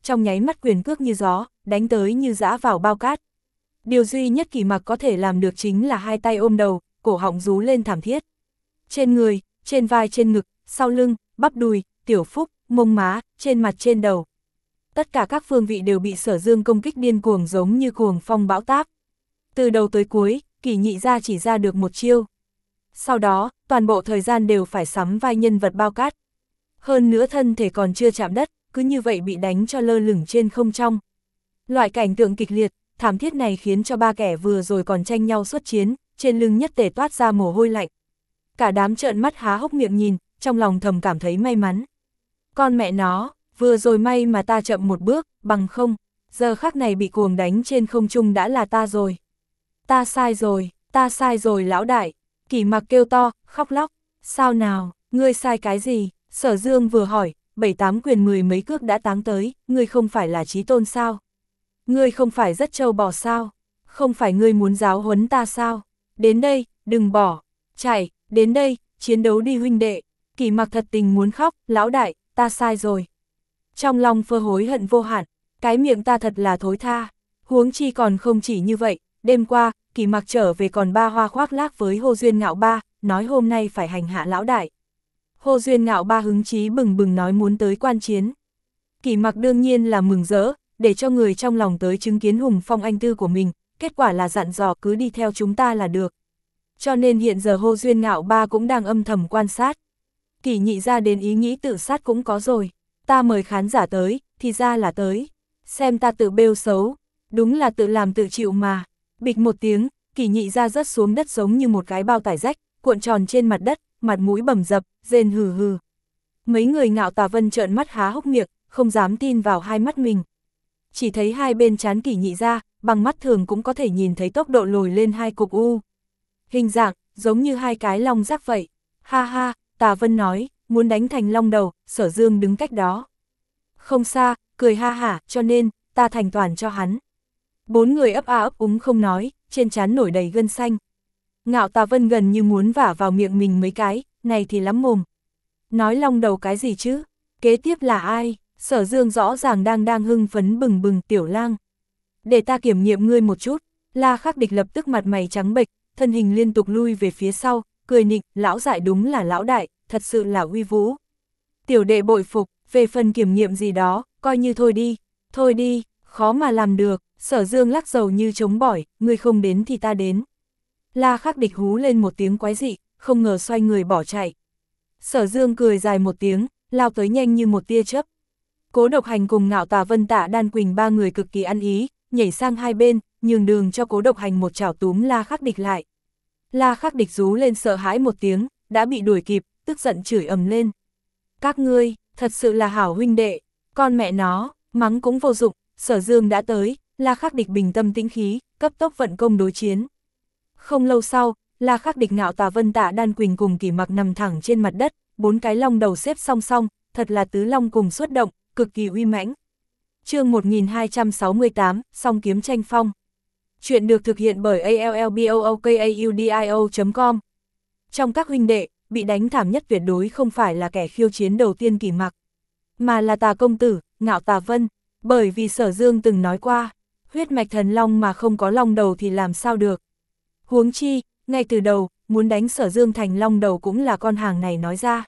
trong nháy mắt quyền cước như gió, đánh tới như dã vào bao cát. Điều duy nhất Kỷ Mặc có thể làm được chính là hai tay ôm đầu, cổ họng rú lên thảm thiết. Trên người, trên vai, trên ngực, sau lưng, bắp đùi, tiểu phúc, mông má, trên mặt, trên đầu. Tất cả các phương vị đều bị Sở Dương công kích điên cuồng giống như cuồng phong bão táp. Từ đầu tới cuối, Kỷ Nhị gia chỉ ra được một chiêu. Sau đó, toàn bộ thời gian đều phải sắm vai nhân vật bao cát. Hơn nữa thân thể còn chưa chạm đất, cứ như vậy bị đánh cho lơ lửng trên không trong. Loại cảnh tượng kịch liệt, thảm thiết này khiến cho ba kẻ vừa rồi còn tranh nhau xuất chiến, trên lưng nhất tề toát ra mồ hôi lạnh. Cả đám trợn mắt há hốc miệng nhìn, trong lòng thầm cảm thấy may mắn. Con mẹ nó, vừa rồi may mà ta chậm một bước, bằng không, giờ khắc này bị cuồng đánh trên không trung đã là ta rồi. Ta sai rồi, ta sai rồi lão đại. Kỷ Mặc kêu to, khóc lóc. Sao nào, ngươi sai cái gì? Sở Dương vừa hỏi, bảy tám quyền mười mấy cước đã táng tới, ngươi không phải là chí tôn sao? Ngươi không phải rất trâu bò sao? Không phải ngươi muốn giáo huấn ta sao? Đến đây, đừng bỏ, chạy, đến đây, chiến đấu đi huynh đệ. Kỷ Mặc thật tình muốn khóc, lão đại, ta sai rồi. Trong lòng phơ hối hận vô hạn, cái miệng ta thật là thối tha. Huống chi còn không chỉ như vậy, đêm qua, Kỷ Mặc trở về còn ba hoa khoác lác với Hồ Duyên Ngạo Ba, nói hôm nay phải hành hạ lão đại. Hồ Duyên Ngạo Ba hứng chí bừng bừng nói muốn tới quan chiến. Kỷ Mặc đương nhiên là mừng rỡ, để cho người trong lòng tới chứng kiến hùng phong anh tư của mình, kết quả là dặn dò cứ đi theo chúng ta là được. Cho nên hiện giờ Hồ Duyên Ngạo Ba cũng đang âm thầm quan sát. Kỷ Nhị ra đến ý nghĩ tự sát cũng có rồi, ta mời khán giả tới, thì ra là tới, xem ta tự bêu xấu, đúng là tự làm tự chịu mà. Bịch một tiếng, Kỷ Nhị ra rớt xuống đất giống như một cái bao tải rách, cuộn tròn trên mặt đất, mặt mũi bầm dập, rên hừ hừ. Mấy người Ngạo Tà Vân trợn mắt há hốc miệng, không dám tin vào hai mắt mình. Chỉ thấy hai bên trán Kỷ Nhị ra, bằng mắt thường cũng có thể nhìn thấy tốc độ lồi lên hai cục u. Hình dạng, giống như hai cái long rác vậy. Ha ha, Tà Vân nói, muốn đánh thành long đầu, Sở Dương đứng cách đó. Không xa, cười ha hả, cho nên, ta thành toàn cho hắn. Bốn người ấp a ấp úng không nói, trên trán nổi đầy gân xanh. Ngạo Tà Vân gần như muốn vả vào miệng mình mấy cái, này thì lắm mồm. Nói long đầu cái gì chứ? Kế tiếp là ai? Sở Dương rõ ràng đang đang hưng phấn bừng bừng. Tiểu Lang. Để ta kiểm nghiệm ngươi một chút. La Khắc Địch lập tức mặt mày trắng bệch, thân hình liên tục lui về phía sau, cười nịnh, lão dại đúng là lão đại, thật sự là uy vũ. Tiểu đệ bội phục, về phần kiểm nghiệm gì đó, coi như thôi đi, thôi đi, khó mà làm được. Sở Dương lắc đầu như chống bỏi, ngươi không đến thì ta đến. La Khắc Địch hú lên một tiếng quái dị, không ngờ xoay người bỏ chạy. Sở Dương cười dài một tiếng, lao tới nhanh như một tia chớp. Cố Độc Hành cùng Ngạo Tà Vân Tạ Đan Quỳnh ba người cực kỳ ăn ý, nhảy sang hai bên, nhường đường cho Cố Độc Hành một chảo túm La Khắc Địch lại. La Khắc Địch rú lên sợ hãi một tiếng, đã bị đuổi kịp, tức giận chửi ầm lên. Các ngươi, thật sự là hảo huynh đệ, con mẹ nó, mắng cũng vô dụng, Sở Dương đã tới, La Khắc Địch bình tâm tĩnh khí, cấp tốc vận công đối chiến. Không lâu sau, La Khắc Địch, Ngạo Tà Vân, Tạ Đan Quỳnh cùng Kỷ Mặc nằm thẳng trên mặt đất, bốn cái long đầu xếp song song, thật là tứ long cùng xuất động, cực kỳ uy mãnh. Chương một nghìn hai trăm sáu mươi tám, Song kiếm tranh phong. Chuyện được thực hiện bởi a l l b o o k a u d i o chấm com. Trong các huynh đệ, bị đánh thảm nhất tuyệt đối không phải là kẻ khiêu chiến đầu tiên Kỷ Mặc, mà là Tà công tử, Ngạo Tà Vân, bởi vì Sở Dương từng nói qua, huyết mạch thần long mà không có long đầu thì làm sao được. Huống chi, ngay từ đầu, muốn đánh Sở Dương thành long đầu cũng là con hàng này nói ra.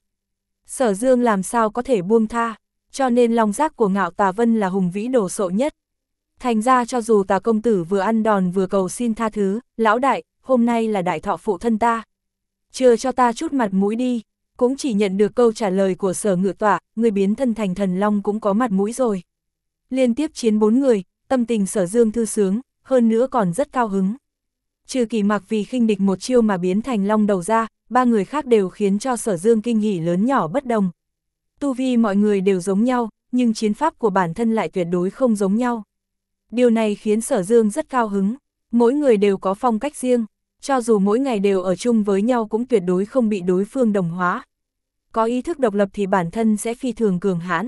Sở Dương làm sao có thể buông tha, cho nên long giác của Ngạo Tà Vân là hùng vĩ đồ sộ nhất. Thành ra cho dù Tà công tử vừa ăn đòn vừa cầu xin tha thứ, lão đại, hôm nay là đại thọ phụ thân ta. Chưa cho ta chút mặt mũi đi, cũng chỉ nhận được câu trả lời của Sở Ngự Tọa, người biến thân thành thần long cũng có mặt mũi rồi. Liên tiếp chiến bốn người, tâm tình Sở Dương thư sướng, hơn nữa còn rất cao hứng. Trừ Kỷ Mặc vì khinh địch một chiêu mà biến thành long đầu ra, ba người khác đều khiến cho Sở Dương kinh hỉ lớn nhỏ bất đồng. Tu vi mọi người đều giống nhau, nhưng chiến pháp của bản thân lại tuyệt đối không giống nhau. Điều này khiến Sở Dương rất cao hứng, mỗi người đều có phong cách riêng, cho dù mỗi ngày đều ở chung với nhau cũng tuyệt đối không bị đối phương đồng hóa. Có ý thức độc lập thì bản thân sẽ phi thường cường hãn.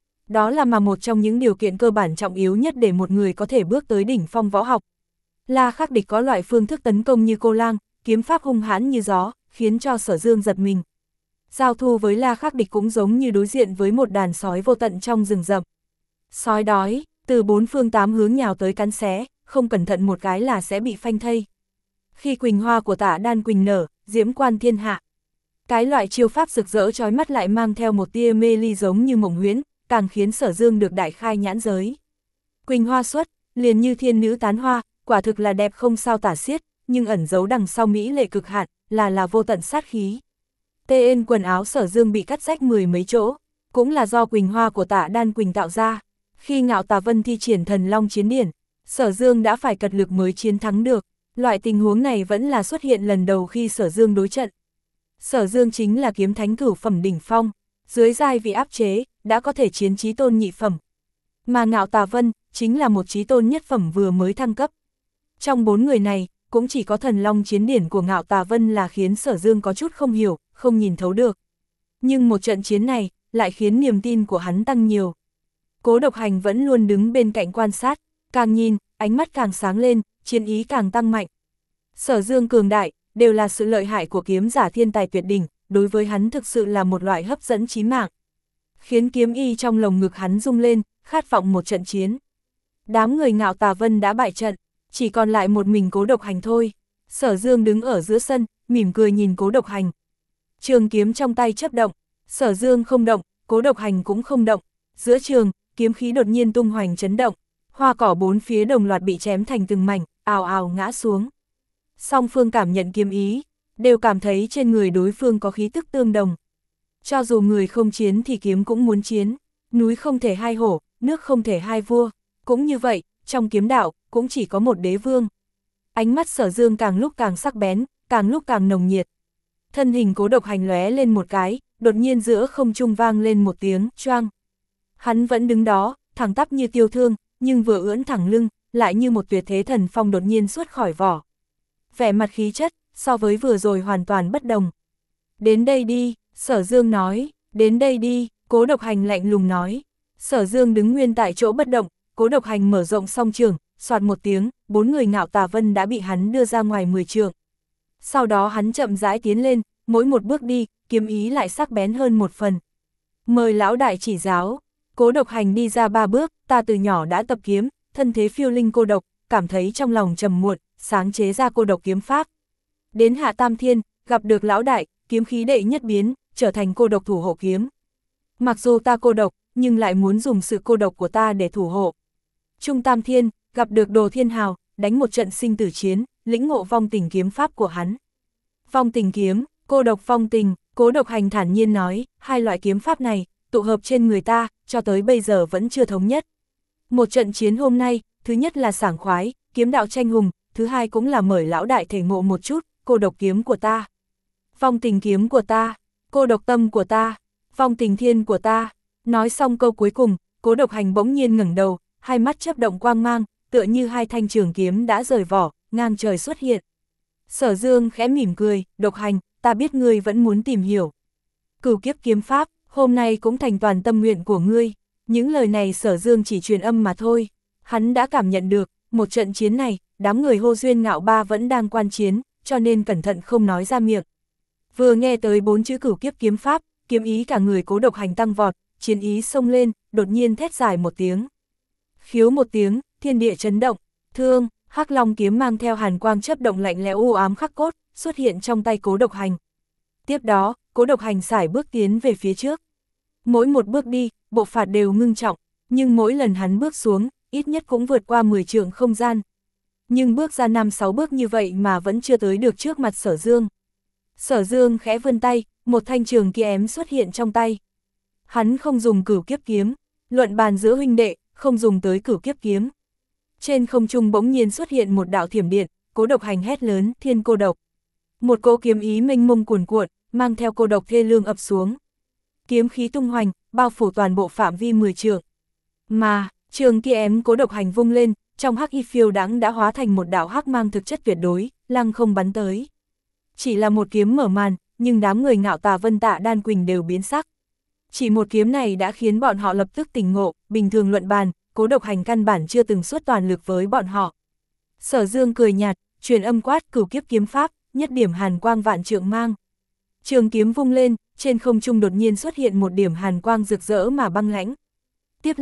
Đó là mà một trong những điều kiện cơ bản trọng yếu nhất để một người có thể bước tới đỉnh phong võ học. La Khắc Địch có loại phương thức tấn công như cô lang, kiếm pháp hung hãn như gió, khiến cho Sở Dương giật mình. Giao thu với La Khắc Địch cũng giống như đối diện với một đàn sói vô tận trong rừng rậm. Sói đói, từ bốn phương tám hướng nhào tới cắn xé, không cẩn thận một cái là sẽ bị phanh thây. Khi quỳnh hoa của Tạ Đan Quỳnh nở, diễm quan thiên hạ. Cái loại chiêu pháp rực rỡ chói mắt lại mang theo một tia mê ly giống như mộng huyễn, càng khiến Sở Dương được đại khai nhãn giới. Quỳnh hoa xuất, liền như thiên nữ tán hoa, quả thực là đẹp không sao tả xiết, nhưng ẩn giấu đằng sau mỹ lệ cực hạn, là là vô tận sát khí. Tên quần áo Sở Dương bị cắt rách mười mấy chỗ, cũng là do quỳnh hoa của Tạ Đan Quỳnh tạo ra. Khi Ngạo Tà Vân thi triển thần long chiến điển, Sở Dương đã phải cật lực mới chiến thắng được. Loại tình huống này vẫn là xuất hiện lần đầu khi Sở Dương đối trận. Sở Dương chính là kiếm thánh cửu phẩm đỉnh phong, dưới giai vị áp chế, đã có thể chiến chí tôn nhị phẩm. Mà Ngạo Tà Vân, chính là một chí tôn nhất phẩm vừa mới thăng cấp. Trong bốn người này, cũng chỉ có thần long chiến điển của Ngạo Tà Vân là khiến Sở Dương có chút không hiểu, không nhìn thấu được. Nhưng một trận chiến này, lại khiến niềm tin của hắn tăng nhiều. Cố Độc Hành vẫn luôn đứng bên cạnh quan sát, càng nhìn, ánh mắt càng sáng lên, chiến ý càng tăng mạnh. Sở Dương cường đại, đều là sự lợi hại của kiếm giả thiên tài tuyệt đỉnh, đối với hắn thực sự là một loại hấp dẫn chí mạng. Khiến kiếm y trong lồng ngực hắn rung lên, khát vọng một trận chiến. Đám người Ngạo Tà Vân đã bại trận, chỉ còn lại một mình Cố Độc Hành thôi. Sở Dương đứng ở giữa sân, mỉm cười nhìn Cố Độc Hành. Trường kiếm trong tay chớp động, Sở Dương không động, Cố Độc Hành cũng không động. Giữa trường, kiếm khí đột nhiên tung hoành chấn động, hoa cỏ bốn phía đồng loạt bị chém thành từng mảnh, ào ào ngã xuống. Song phương cảm nhận kiếm ý, đều cảm thấy trên người đối phương có khí tức tương đồng. Cho dù người không chiến thì kiếm cũng muốn chiến, núi không thể hai hổ, nước không thể hai vua, cũng như vậy, trong kiếm đạo, cũng chỉ có một đế vương. Ánh mắt Sở Dương càng lúc càng sắc bén, càng lúc càng nồng nhiệt. Thân hình Cố Độc Hành lóe lên một cái, đột nhiên giữa không trung vang lên một tiếng, choang. Hắn vẫn đứng đó, thẳng tắp như tiêu thương, nhưng vừa ưỡn thẳng lưng, lại như một tuyệt thế thần phong đột nhiên xuất khỏi vỏ. Vẻ mặt khí chất, so với vừa rồi hoàn toàn bất đồng. Đến đây đi, Sở Dương nói, đến đây đi, Cố Độc Hành lạnh lùng nói. Sở Dương đứng nguyên tại chỗ bất động, Cố Độc Hành mở rộng song trường, soạt một tiếng, bốn người Ngạo Tà Vân đã bị hắn đưa ra ngoài mười trượng. Sau đó hắn chậm rãi tiến lên, mỗi một bước đi, kiếm ý lại sắc bén hơn một phần. Mời lão đại chỉ giáo. Cố Độc Hành đi ra ba bước, ta từ nhỏ đã tập kiếm, thân thế phiêu linh cô độc, cảm thấy trong lòng trầm muộn, sáng chế ra cô độc kiếm pháp. Đến Hạ Tam Thiên, gặp được lão đại, kiếm khí đệ nhất biến, trở thành cô độc thủ hộ kiếm. Mặc dù ta cô độc, nhưng lại muốn dùng sự cô độc của ta để thủ hộ. Trung Tam Thiên, gặp được Đồ Thiên Hào, đánh một trận sinh tử chiến, lĩnh ngộ vong tình kiếm pháp của hắn. Vong tình kiếm, cô độc vong tình, Cố Độc Hành thản nhiên nói, hai loại kiếm pháp này, tụ hợp trên người ta, cho tới bây giờ vẫn chưa thống nhất. Một trận chiến hôm nay, thứ nhất là sảng khoái, kiếm đạo tranh hùng, thứ hai cũng là mời lão đại thể ngộ một chút, cô độc kiếm của ta. Vong tình kiếm của ta, cô độc tâm của ta, vong tình thiên của ta. Nói xong câu cuối cùng, Cố Độc Hành bỗng nhiên ngẩng đầu, hai mắt chớp động quang mang, tựa như hai thanh trường kiếm đã rời vỏ, ngang trời xuất hiện. Sở Dương khẽ mỉm cười, Độc Hành, ta biết ngươi vẫn muốn tìm hiểu Cửu Kiếp kiếm pháp, hôm nay cũng thành toàn tâm nguyện của ngươi. Những lời này Sở Dương chỉ truyền âm mà thôi. Hắn đã cảm nhận được, một trận chiến này, đám người Hô Duyên Ngạo Ba vẫn đang quan chiến, cho nên cẩn thận không nói ra miệng. Vừa nghe tới bốn chữ Cửu Kiếp kiếm pháp, kiếm ý cả người Cố Độc Hành tăng vọt, chiến ý xông lên, đột nhiên thét dài một tiếng. Khiếu một tiếng, thiên địa chấn động, thương, Hắc Long kiếm mang theo hàn quang chớp động lạnh lẽo u ám khắc cốt, xuất hiện trong tay Cố Độc Hành. Tiếp đó, Cố Độc Hành sải bước tiến về phía trước. Mỗi một bước đi, bộ phạt đều ngưng trọng, nhưng mỗi lần hắn bước xuống, ít nhất cũng vượt qua mười trượng không gian. Nhưng bước ra năm sáu bước như vậy mà vẫn chưa tới được trước mặt Sở Dương. Sở Dương khẽ vươn tay, một thanh trường kiếm xuất hiện trong tay. Hắn không dùng Cửu Kiếp kiếm, luận bàn giữa huynh đệ, không dùng tới Cửu Kiếp kiếm. Trên không trung bỗng nhiên xuất hiện một đạo thiểm điện, Cố Độc Hành hét lớn, thiên cô độc. Một cỗ kiếm ý mênh mông cuồn cuộn, mang theo cô độc thê lương ập xuống. Kiếm khí tung hoành, bao phủ toàn bộ phạm vi mười trượng. Mà, trường kiếm Cố Độc Hành vung lên, trong hắc y phiêu đãng đã hóa thành một đạo hắc mang thực chất tuyệt đối, lăng không bắn tới. Chỉ là một kiếm mở màn, nhưng đám người Ngạo Tà Vân Tạ Đan Quỳnh đều biến sắc. Chỉ một kiếm này đã khiến bọn họ lập tức tỉnh ngộ, bình thường luận bàn, Cố Độc Hành căn bản chưa từng xuất toàn lực với bọn họ. Sở Dương cười nhạt, truyền âm quát Cửu Kiếp kiếm pháp, nhất điểm hàn quang vạn trượng mang. Trường kiếm vung lên, trên không trung đột nhiên xuất hiện một điểm hàn quang rực rỡ mà băng lãnh. Tiếp lại,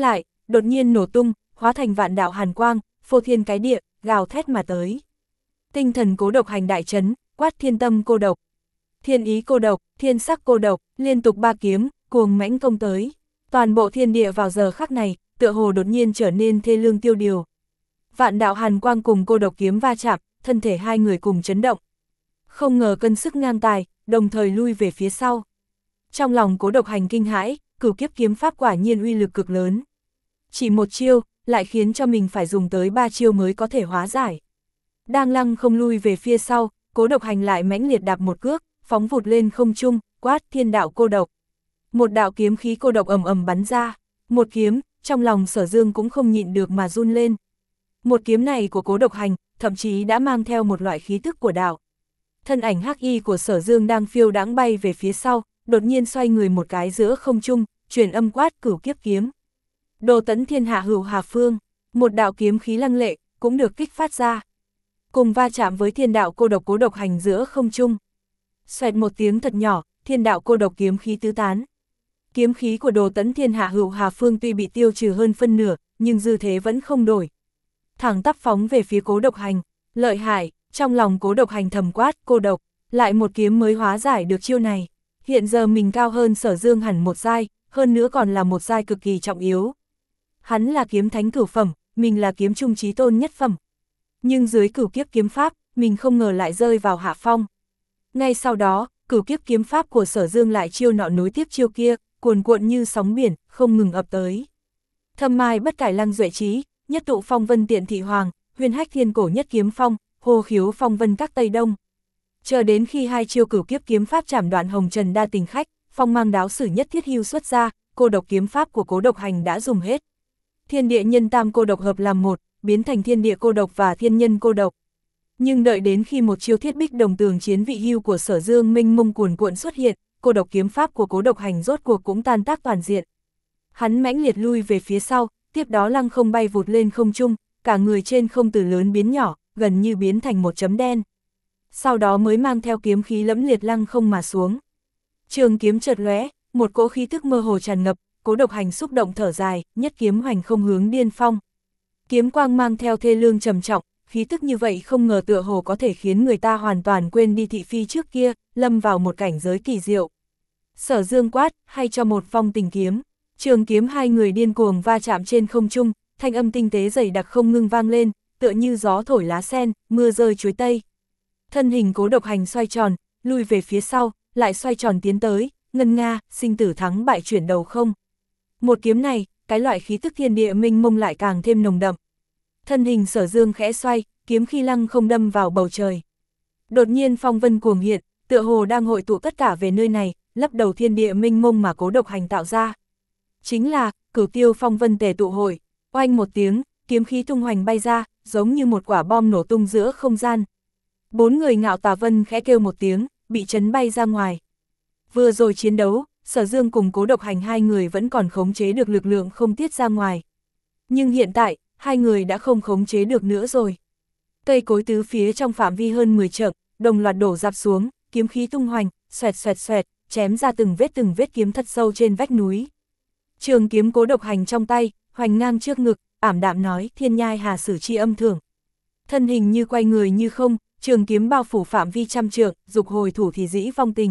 đột nhiên nổ tung, hóa thành vạn đạo hàn quang, phô thiên cái địa, gào thét mà tới. Tinh thần Cố Độc Hành đại chấn, quát thiên tâm cô độc, thiên ý cô độc, thiên sắc cô độc, liên tục ba kiếm, cuồng mãnh công tới. Toàn bộ thiên địa vào giờ khắc này, tựa hồ đột nhiên trở nên thê lương tiêu điều. Vạn đạo hàn quang cùng cô độc kiếm va chạm, thân thể hai người cùng chấn động. Không ngờ cân sức ngang tài, đồng thời lui về phía sau. Trong lòng Cố Độc Hành kinh hãi, cửu kiếp kiếm pháp quả nhiên uy lực cực lớn. Chỉ một chiêu, lại khiến cho mình phải dùng tới ba chiêu mới có thể hóa giải. Đang lăng không lui về phía sau, Cố Độc Hành lại mãnh liệt đạp một cước, phóng vụt lên không trung, quát thiên đạo cô độc. Một đạo kiếm khí cô độc ầm ầm bắn ra, một kiếm, trong lòng Sở Dương cũng không nhịn được mà run lên. Một kiếm này của Cố Độc Hành, thậm chí đã mang theo một loại khí tức của đạo. Thân ảnh hắc y của Sở Dương đang phiêu đãng bay về phía sau, đột nhiên xoay người một cái giữa không trung, truyền âm quát cửu kiếp kiếm. Đồ tấn thiên hạ hữu hà phương, một đạo kiếm khí lăng lệ, cũng được kích phát ra. Cùng va chạm với thiên đạo cô độc Cố Độc Hành giữa không trung. Xoẹt một tiếng thật nhỏ, thiên đạo cô độc kiếm khí tứ tán. Kiếm khí của đồ tấn thiên hạ hữu hà phương tuy bị tiêu trừ hơn phân nửa, nhưng dư thế vẫn không đổi. Thẳng tắp phóng về phía Cố Độc Hành, lợi hại, trong lòng Cố Độc Hành thầm quát cô độc, lại một kiếm mới hóa giải được chiêu này. Hiện giờ mình cao hơn Sở Dương hẳn một giai, hơn nữa còn là một giai cực kỳ trọng yếu. Hắn là kiếm thánh cửu phẩm, mình là kiếm trung chí tôn nhất phẩm. Nhưng dưới cửu kiếp kiếm pháp, mình không ngờ lại rơi vào hạ phong. Ngay sau đó, cửu kiếp kiếm pháp của Sở Dương lại chiêu nọ nối tiếp chiêu kia, cuồn cuộn như sóng biển, không ngừng ập tới. Thâm mai bất cải lăng duệ trí, nhất tụ phong vân tiện thị hoàng, huyền hách thiên cổ nhất kiếm phong, hồ khiếu phong vân các tây đông. Chờ đến khi hai chiêu cửu kiếp kiếm pháp chảm đoạn hồng trần đa tình khách, phong mang đáo sử nhất thiết hưu xuất ra, cô độc kiếm pháp của Cố Độc Hành đã dùng hết. Thiên địa nhân tam cô độc hợp làm một, biến thành thiên địa cô độc và thiên nhân cô độc. Nhưng đợi đến khi một chiêu thiết bích đồng tường chiến vị hưu của Sở Dương minh mông cuồn cuộn xuất hiện, cô độc kiếm pháp của Cố Độc Hành rốt cuộc cũng tan tác toàn diện. Hắn mãnh liệt lui về phía sau, tiếp đó lăng không bay vụt lên không trung, cả người trên không từ lớn biến nhỏ, gần như biến thành một chấm đen. Sau đó mới mang theo kiếm khí lẫm liệt lăng không mà xuống. Trường kiếm chợt lóe, một cỗ khí thức mơ hồ tràn ngập, Cố Độc Hành xúc động thở dài, nhất kiếm hoành không hướng điên phong. Kiếm quang mang theo thê lương trầm trọng, khí tức như vậy không ngờ tựa hồ có thể khiến người ta hoàn toàn quên đi thị phi trước kia, lâm vào một cảnh giới kỳ diệu. Sở Dương quát, hay cho một phong tình kiếm. Trường kiếm hai người điên cuồng va chạm trên không trung, thanh âm tinh tế dày đặc không ngưng vang lên, tựa như gió thổi lá sen, mưa rơi chuối tây. Thân hình Cố Độc Hành xoay tròn, lùi về phía sau, lại xoay tròn tiến tới, ngân nga, sinh tử thắng bại chuyển đầu không. Một kiếm này, cái loại khí tức thiên địa minh mông lại càng thêm nồng đậm. Thân hình Sở Dương khẽ xoay, kiếm khi lăng không đâm vào bầu trời. Đột nhiên phong vân cuồng hiện, tựa hồ đang hội tụ tất cả về nơi này, lấp đầu thiên địa minh mông mà Cố Độc Hành tạo ra. Chính là Cửu Tiêu phong vân tề tụ hội. Oanh một tiếng, kiếm khí tung hoành bay ra, giống như một quả bom nổ tung giữa không gian. Bốn người Ngạo Tà Vân khẽ kêu một tiếng, bị chấn bay ra ngoài. Vừa rồi chiến đấu, Sở Dương cùng Cố Độc Hành hai người vẫn còn khống chế được lực lượng không tiết ra ngoài. Nhưng hiện tại, hai người đã không khống chế được nữa rồi. Cây cối tứ phía trong phạm vi hơn mười trượng, đồng loạt đổ rạp xuống, kiếm khí tung hoành, xoẹt xoẹt xoẹt, chém ra từng vết từng vết kiếm thật sâu trên vách núi. Trường kiếm Cố Độc Hành trong tay, hoành ngang trước ngực, ảm đạm nói thiên nhai hà sử chi âm thưởng. Thân hình như quay người như không, trường kiếm bao phủ phạm vi trăm trượng, dục hồi thủ thì dĩ vong tình.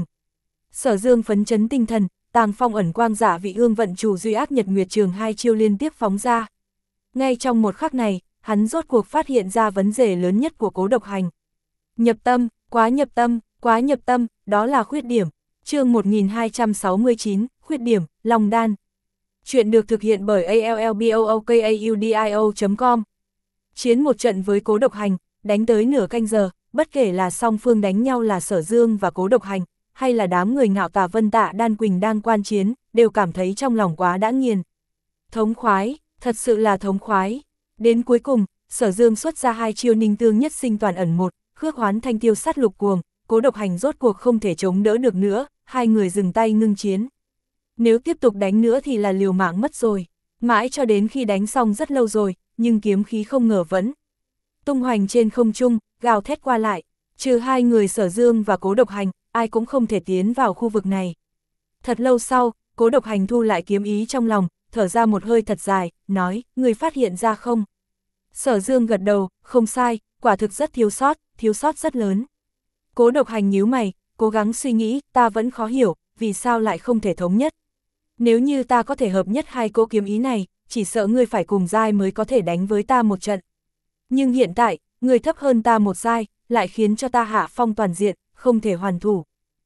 Sở Dương phấn chấn tinh thần, tàng phong ẩn quang giả vị ương vận chủ duy ác nhật nguyệt trường hai chiêu liên tiếp phóng ra. Ngay trong một khắc này, hắn rốt cuộc phát hiện ra vấn đề lớn nhất của Cố Độc Hành. Nhập tâm, quá nhập tâm, quá nhập tâm, đó là khuyết điểm. Chương một nghìn hai trăm sáu mươi chín, khuyết điểm, Long Đan. Chuyện được thực hiện bởi a l l b o o k a u d i o chấm com. Chiến một trận với Cố Độc Hành, đánh tới nửa canh giờ, bất kể là song phương đánh nhau là Sở Dương và Cố Độc Hành, hay là đám người Ngạo Tà Vân Tạ Đan Quỳnh đang quan chiến, đều cảm thấy trong lòng quá đã nghiền. Thống khoái, thật sự là thống khoái. Đến cuối cùng, Sở Dương xuất ra hai chiêu ninh tương nhất sinh toàn ẩn một, khước hoán thanh tiêu sát lục cuồng, Cố Độc Hành rốt cuộc không thể chống đỡ được nữa, hai người dừng tay ngưng chiến. Nếu tiếp tục đánh nữa thì là liều mạng mất rồi. Mãi cho đến khi đánh xong rất lâu rồi, nhưng kiếm khí không ngờ vẫn tung hoành trên không trung, gào thét qua lại. Trừ hai người Sở Dương và Cố Độc Hành, ai cũng không thể tiến vào khu vực này. Thật lâu sau, Cố Độc Hành thu lại kiếm ý trong lòng, thở ra một hơi thật dài, nói, người phát hiện ra không? Sở Dương gật đầu, không sai, quả thực rất thiếu sót, thiếu sót rất lớn. Cố Độc Hành nhíu mày, cố gắng suy nghĩ, ta vẫn khó hiểu, vì sao lại không thể thống nhất. Nếu như ta có thể hợp nhất hai cỗ kiếm ý này, chỉ sợ ngươi phải cùng giai mới có thể đánh với ta một trận. Nhưng hiện tại, ngươi thấp hơn ta một giai, lại khiến cho ta hạ phong toàn diện, không thể hoàn thủ.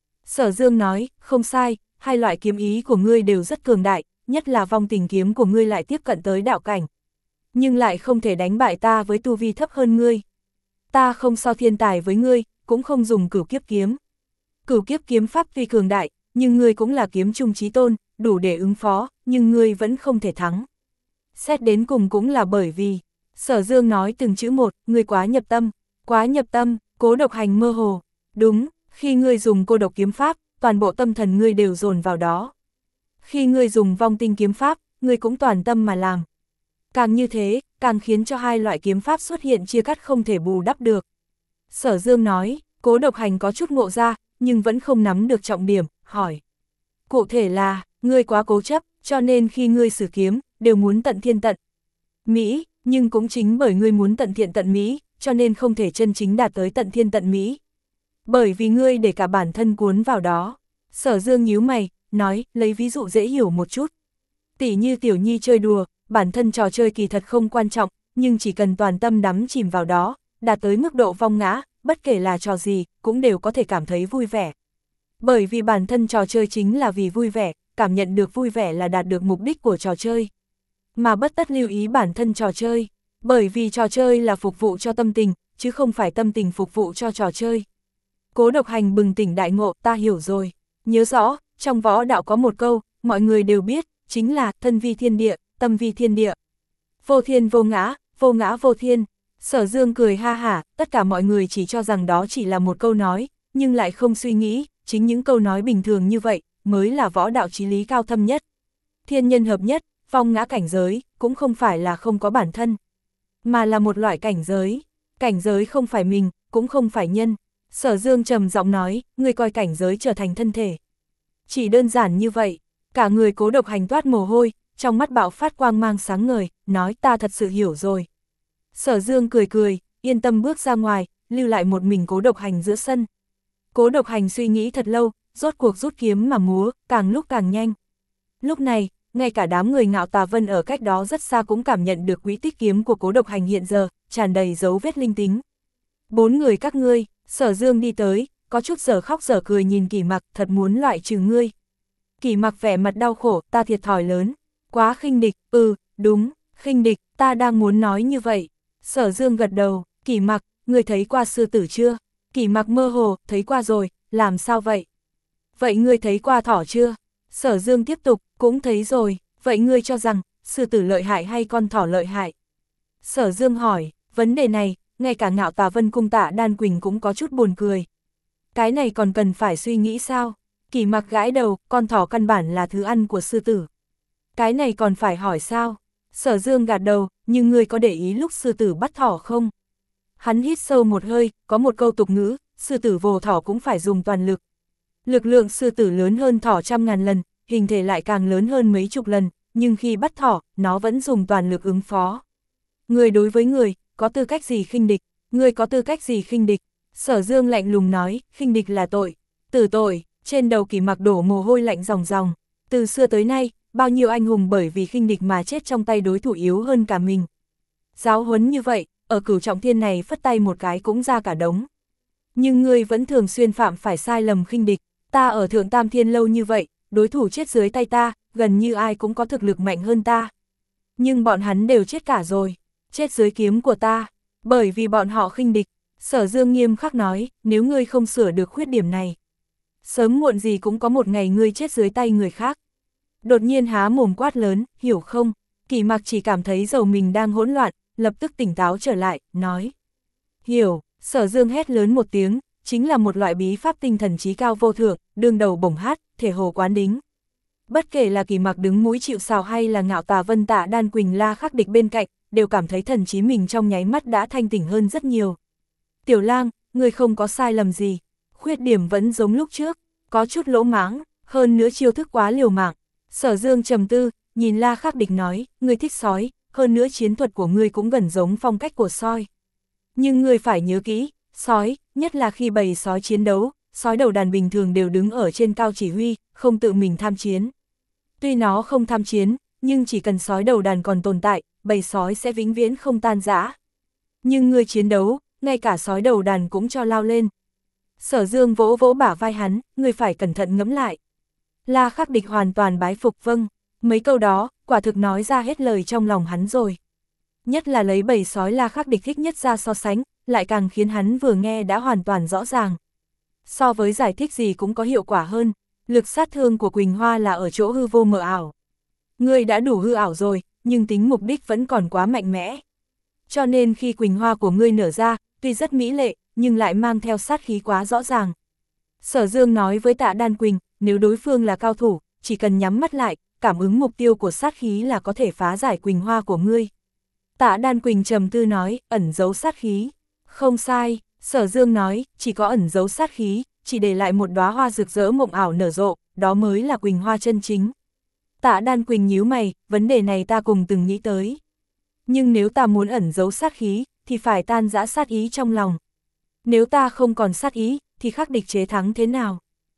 Sở Dương nói, không sai, hai loại kiếm ý của ngươi đều rất cường đại, nhất là vong tình kiếm của ngươi lại tiếp cận tới đạo cảnh. Nhưng lại không thể đánh bại ta với tu vi thấp hơn ngươi. Ta không so thiên tài với ngươi, cũng không dùng cửu kiếp kiếm. Cửu kiếp kiếm pháp tuy cường đại, nhưng ngươi cũng là kiếm trung chí tôn, đủ để ứng phó, nhưng ngươi vẫn không thể thắng. Xét đến cùng cũng là bởi vì, Sở Dương nói từng chữ một, ngươi quá nhập tâm, quá nhập tâm, Cố Độc Hành mơ hồ. Đúng, khi ngươi dùng cô độc kiếm pháp, toàn bộ tâm thần ngươi đều dồn vào đó. Khi ngươi dùng vong tinh kiếm pháp, ngươi cũng toàn tâm mà làm. Càng như thế, càng khiến cho hai loại kiếm pháp xuất hiện chia cắt không thể bù đắp được. Sở Dương nói, Cố Độc Hành có chút ngộ ra, nhưng vẫn không nắm được trọng điểm, hỏi. Cụ thể là, ngươi quá cố chấp, cho nên khi ngươi sử kiếm, đều muốn tận thiên tận Mỹ, nhưng cũng chính bởi ngươi muốn tận thiện tận Mỹ, cho nên không thể chân chính đạt tới tận thiên tận Mỹ. Bởi vì ngươi để cả bản thân cuốn vào đó. Sở Dương nhíu mày, nói, lấy ví dụ dễ hiểu một chút. Tỉ như tiểu nhi chơi đùa, bản thân trò chơi kỳ thật không quan trọng, nhưng chỉ cần toàn tâm đắm chìm vào đó, đạt tới mức độ vong ngã, bất kể là trò gì, cũng đều có thể cảm thấy vui vẻ. Bởi vì bản thân trò chơi chính là vì vui vẻ, cảm nhận được vui vẻ là đạt được mục đích của trò chơi. Mà bất tất lưu ý bản thân trò chơi, bởi vì trò chơi là phục vụ cho tâm tình, chứ không phải tâm tình phục vụ cho trò chơi. Cố Độc Hành bừng tỉnh đại ngộ, ta hiểu rồi. Nhớ rõ, trong võ đạo có một câu, mọi người đều biết, chính là thân vi thiên địa, tâm vi thiên địa. Vô thiên vô ngã, vô ngã vô thiên. Sở Dương cười ha hả, tất cả mọi người chỉ cho rằng đó chỉ là một câu nói, nhưng lại không suy nghĩ, chính những câu nói bình thường như vậy, mới là võ đạo chí lý cao thâm nhất. Thiên nhân hợp nhất, vong ngã cảnh giới, cũng không phải là không có bản thân, mà là một loại cảnh giới. Cảnh giới không phải mình, cũng không phải nhân. Sở Dương trầm giọng nói, ngươi coi cảnh giới trở thành thân thể. Chỉ đơn giản như vậy, cả người Cố Độc Hành toát mồ hôi, trong mắt bạo phát quang mang sáng ngời, nói ta thật sự hiểu rồi. Sở Dương cười cười, yên tâm bước ra ngoài, lưu lại một mình Cố Độc Hành giữa sân. Cố Độc Hành suy nghĩ thật lâu, rốt cuộc rút kiếm mà múa, càng lúc càng nhanh. Lúc này, ngay cả đám người Ngạo Tà Vân ở cách đó rất xa cũng cảm nhận được quỹ tích kiếm của Cố Độc Hành hiện giờ, tràn đầy dấu vết linh tính. Bốn người các ngươi, Sở Dương đi tới, có chút giờ khóc giờ cười nhìn Kỷ Mặc, thật muốn loại trừ ngươi. Kỷ Mặc vẻ mặt đau khổ, ta thiệt thòi lớn, quá khinh địch, ừ, đúng, khinh địch, ta đang muốn nói như vậy. Sở Dương gật đầu, Kỷ Mặc, ngươi thấy qua sư tử chưa? Kỷ Mặc mơ hồ, thấy qua rồi, làm sao vậy? Vậy ngươi thấy qua thỏ chưa? Sở Dương tiếp tục, cũng thấy rồi, vậy ngươi cho rằng, sư tử lợi hại hay con thỏ lợi hại? Sở Dương hỏi, vấn đề này, ngay cả Ngạo Tà Vân cung Tạ Đan Quỳnh cũng có chút buồn cười. Cái này còn cần phải suy nghĩ sao? Kỷ Mặc gãi đầu, con thỏ căn bản là thứ ăn của sư tử. Cái này còn phải hỏi sao? Sở Dương gạt đầu, nhưng ngươi có để ý lúc sư tử bắt thỏ không? Hắn hít sâu một hơi, có một câu tục ngữ, sư tử vồ thỏ cũng phải dùng toàn lực. Lực lượng sư tử lớn hơn thỏ trăm ngàn lần, hình thể lại càng lớn hơn mấy chục lần, nhưng khi bắt thỏ, nó vẫn dùng toàn lực ứng phó. Người đối với người, có tư cách gì khinh địch, người có tư cách gì khinh địch? Sở Dương lạnh lùng nói, khinh địch là tội, tử tội. Trên đầu Kỷ Mặc đổ mồ hôi lạnh ròng ròng. Từ xưa tới nay, bao nhiêu anh hùng bởi vì khinh địch mà chết trong tay đối thủ yếu hơn cả mình. Giáo huấn như vậy, ở Cửu Trọng Thiên này phất tay một cái cũng ra cả đống. Nhưng ngươi vẫn thường xuyên phạm phải sai lầm khinh địch. Ta ở Thượng Tam Thiên lâu như vậy, đối thủ chết dưới tay ta, gần như ai cũng có thực lực mạnh hơn ta. Nhưng bọn hắn đều chết cả rồi, chết dưới kiếm của ta, bởi vì bọn họ khinh địch. Sở Dương nghiêm khắc nói, nếu ngươi không sửa được khuyết điểm này, sớm muộn gì cũng có một ngày ngươi chết dưới tay người khác. Đột nhiên há mồm quát lớn, hiểu không? Kỷ Mặc chỉ cảm thấy đầu mình đang hỗn loạn, lập tức tỉnh táo trở lại, nói. Hiểu, Sở Dương hét lớn một tiếng, chính là một loại bí pháp tinh thần trí cao vô thượng, đương đầu bổng hát, thể hồ quán đính. Bất kể là Kỷ Mặc đứng mũi chịu sào hay là Ngạo Tà Vân Tạ Đan Quỳnh La khắc địch bên cạnh, đều cảm thấy thần trí mình trong nháy mắt đã thanh tỉnh hơn rất nhiều. Tiểu Lang, ngươi không có sai lầm gì, khuyết điểm vẫn giống lúc trước, có chút lỗ mãng, hơn nữa chiêu thức quá liều mạng. Sở Dương trầm tư, nhìn La Khắc Địch nói, ngươi thích sói, hơn nữa chiến thuật của ngươi cũng gần giống phong cách của sói. Nhưng ngươi phải nhớ kỹ, sói, nhất là khi bầy sói chiến đấu, sói đầu đàn bình thường đều đứng ở trên cao chỉ huy, không tự mình tham chiến. Tuy nó không tham chiến, nhưng chỉ cần sói đầu đàn còn tồn tại, bầy sói sẽ vĩnh viễn không tan rã. Nhưng ngươi chiến đấu, ngay cả sói đầu đàn cũng cho lao lên. Sở Dương vỗ vỗ bả vai hắn, ngươi phải cẩn thận ngẫm lại. La Khắc Địch hoàn toàn bái phục vâng, mấy câu đó, quả thực nói ra hết lời trong lòng hắn rồi. Nhất là lấy bầy sói La Khắc Địch thích nhất ra so sánh, lại càng khiến hắn vừa nghe đã hoàn toàn rõ ràng. So với giải thích gì cũng có hiệu quả hơn, lực sát thương của Quỳnh Hoa là ở chỗ hư vô mờ ảo. Ngươi đã đủ hư ảo rồi, nhưng tính mục đích vẫn còn quá mạnh mẽ. Cho nên khi Quỳnh Hoa của ngươi nở ra, tuy rất mỹ lệ, nhưng lại mang theo sát khí quá rõ ràng. Sở Dương nói với Tạ Đan Quỳnh, nếu đối phương là cao thủ, chỉ cần nhắm mắt lại, cảm ứng mục tiêu của sát khí là có thể phá giải Quỳnh Hoa của ngươi. Tạ Đan Quỳnh trầm tư nói, ẩn giấu sát khí. Không sai, Sở Dương nói, chỉ có ẩn giấu sát khí, chỉ để lại một đóa hoa rực rỡ mộng ảo nở rộ, đó mới là Quỳnh Hoa chân chính. Tạ Đan Quỳnh nhíu mày, vấn đề này ta cùng từng nghĩ tới. Nhưng nếu ta muốn ẩn giấu sát khí, thì phải tan rã sát ý trong lòng. Nếu ta không còn sát ý, thì Khắc Địch chế thắng thế nào?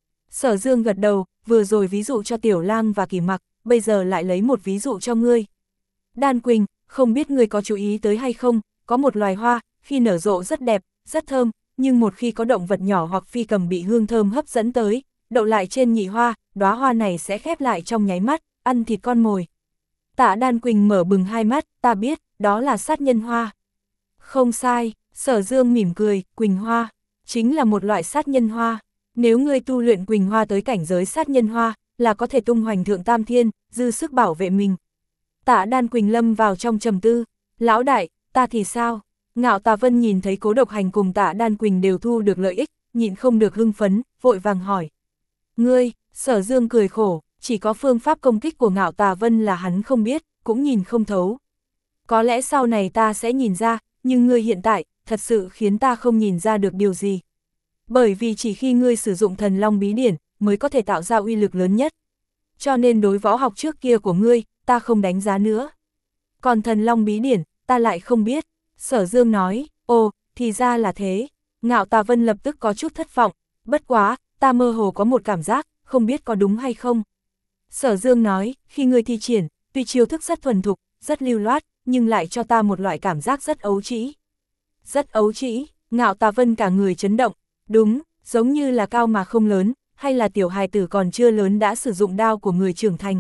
Sở Dương gật đầu, vừa rồi ví dụ cho Tiểu Lang và Kỳ Mặc, bây giờ lại lấy một ví dụ cho ngươi. Đan Quỳnh, không biết ngươi có chú ý tới hay không, có một loài hoa, khi nở rộ rất đẹp, rất thơm, nhưng một khi có động vật nhỏ hoặc phi cầm bị hương thơm hấp dẫn tới, đậu lại trên nhị hoa, đóa hoa này sẽ khép lại trong nháy mắt, ăn thịt con mồi. Tạ Đan Quỳnh mở bừng hai mắt, ta biết, đó là sát nhân hoa. Không sai, Sở Dương mỉm cười, Quỳnh Hoa, chính là một loại sát nhân hoa. Nếu ngươi tu luyện Quỳnh Hoa tới cảnh giới sát nhân hoa, là có thể tung hoành thượng tam thiên, dư sức bảo vệ mình. Tạ Đan Quỳnh lâm vào trong trầm tư, lão đại, ta thì sao? Ngạo Tà Vân nhìn thấy Cố Độc Hành cùng Tạ Đan Quỳnh đều thu được lợi ích, nhịn không được hưng phấn, vội vàng hỏi. Ngươi, Sở Dương cười khổ, chỉ có phương pháp công kích của Ngạo Tà Vân là hắn không biết, cũng nhìn không thấu. Có lẽ sau này ta sẽ nhìn ra, nhưng ngươi hiện tại, thật sự khiến ta không nhìn ra được điều gì. Bởi vì chỉ khi ngươi sử dụng Thần Long Bí Điển, mới có thể tạo ra uy lực lớn nhất. Cho nên đối võ học trước kia của ngươi, ta không đánh giá nữa. Còn Thần Long Bí Điển, ta lại không biết. Sở Dương nói, ồ, thì ra là thế. Ngạo Tà Vân lập tức có chút thất vọng, bất quá, ta mơ hồ có một cảm giác, không biết có đúng hay không. Sở Dương nói, khi ngươi thi triển, tuy chiêu thức rất thuần thục, rất lưu loát, nhưng lại cho ta một loại cảm giác rất ấu trĩ. Rất ấu trĩ, Ngạo Tà Vân cả người chấn động, đúng, giống như là cao mà không lớn, hay là tiểu hài tử còn chưa lớn đã sử dụng đao của người trưởng thành.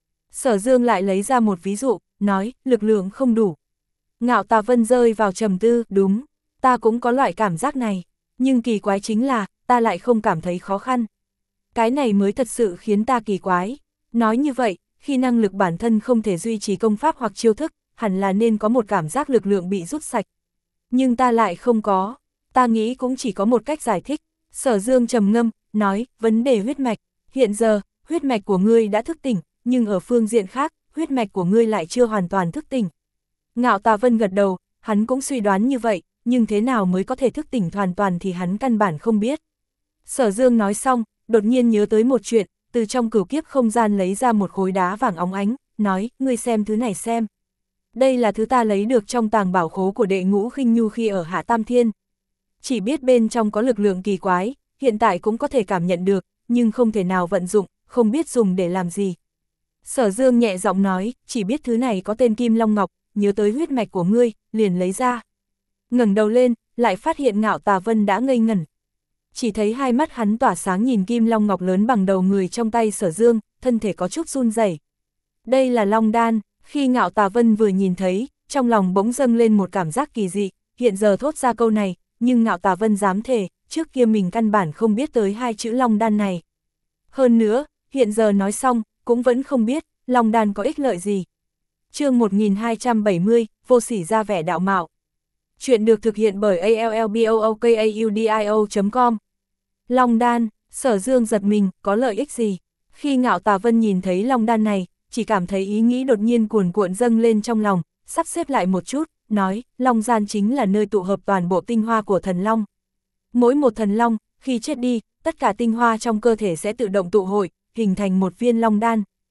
Sở Dương lại lấy ra một ví dụ, nói, lực lượng không đủ. Ngạo Tà Vân rơi vào trầm tư, đúng, ta cũng có loại cảm giác này, nhưng kỳ quái chính là, ta lại không cảm thấy khó khăn. Cái này mới thật sự khiến ta kỳ quái. Nói như vậy, khi năng lực bản thân không thể duy trì công pháp hoặc chiêu thức, hẳn là nên có một cảm giác lực lượng bị rút sạch. Nhưng ta lại không có, ta nghĩ cũng chỉ có một cách giải thích. Sở Dương trầm ngâm, nói, vấn đề huyết mạch, hiện giờ, huyết mạch của ngươi đã thức tỉnh, nhưng ở phương diện khác, huyết mạch của ngươi lại chưa hoàn toàn thức tỉnh. Ngạo Tà Vân gật đầu, hắn cũng suy đoán như vậy, nhưng thế nào mới có thể thức tỉnh hoàn toàn thì hắn căn bản không biết. Sở Dương nói xong, đột nhiên nhớ tới một chuyện, từ trong cửu kiếp không gian lấy ra một khối đá vàng óng ánh, nói, ngươi xem thứ này xem. Đây là thứ ta lấy được trong tàng bảo khố của Đệ Ngũ Khinh Nhu khi ở Hạ Tam Thiên. Chỉ biết bên trong có lực lượng kỳ quái, hiện tại cũng có thể cảm nhận được, nhưng không thể nào vận dụng, không biết dùng để làm gì. Sở Dương nhẹ giọng nói, chỉ biết thứ này có tên Kim Long Ngọc, nhớ tới huyết mạch của ngươi, liền lấy ra. Ngẩng đầu lên, lại phát hiện Ngạo Tà Vân đã ngây ngẩn. Chỉ thấy hai mắt hắn tỏa sáng nhìn Kim Long Ngọc lớn bằng đầu người trong tay Sở Dương, thân thể có chút run rẩy. Đây là Long Đan, khi Ngạo Tà Vân vừa nhìn thấy, trong lòng bỗng dâng lên một cảm giác kỳ dị, hiện giờ thốt ra câu này, nhưng Ngạo Tà Vân dám thề, trước kia mình căn bản không biết tới hai chữ Long Đan này. Hơn nữa, hiện giờ nói xong, cũng vẫn không biết, Long Đan có ích lợi gì. Chương một nghìn hai trăm bảy mươi, vô sỉ ra vẻ đạo mạo. Chuyện được thực hiện bởi a l l b o o k a u d i o chấm com. Long Đan, Sở Dương giật mình, có lợi ích gì? Khi Ngạo Tà Vân nhìn thấy Long Đan này, chỉ cảm thấy ý nghĩ đột nhiên cuồn cuộn dâng lên trong lòng, sắp xếp lại một chút, nói, Long Gian chính là nơi tụ hợp toàn bộ tinh hoa của thần Long. Mỗi một thần Long, khi chết đi, tất cả tinh hoa trong cơ thể sẽ tự động tụ hội, hình thành một viên Long Đan.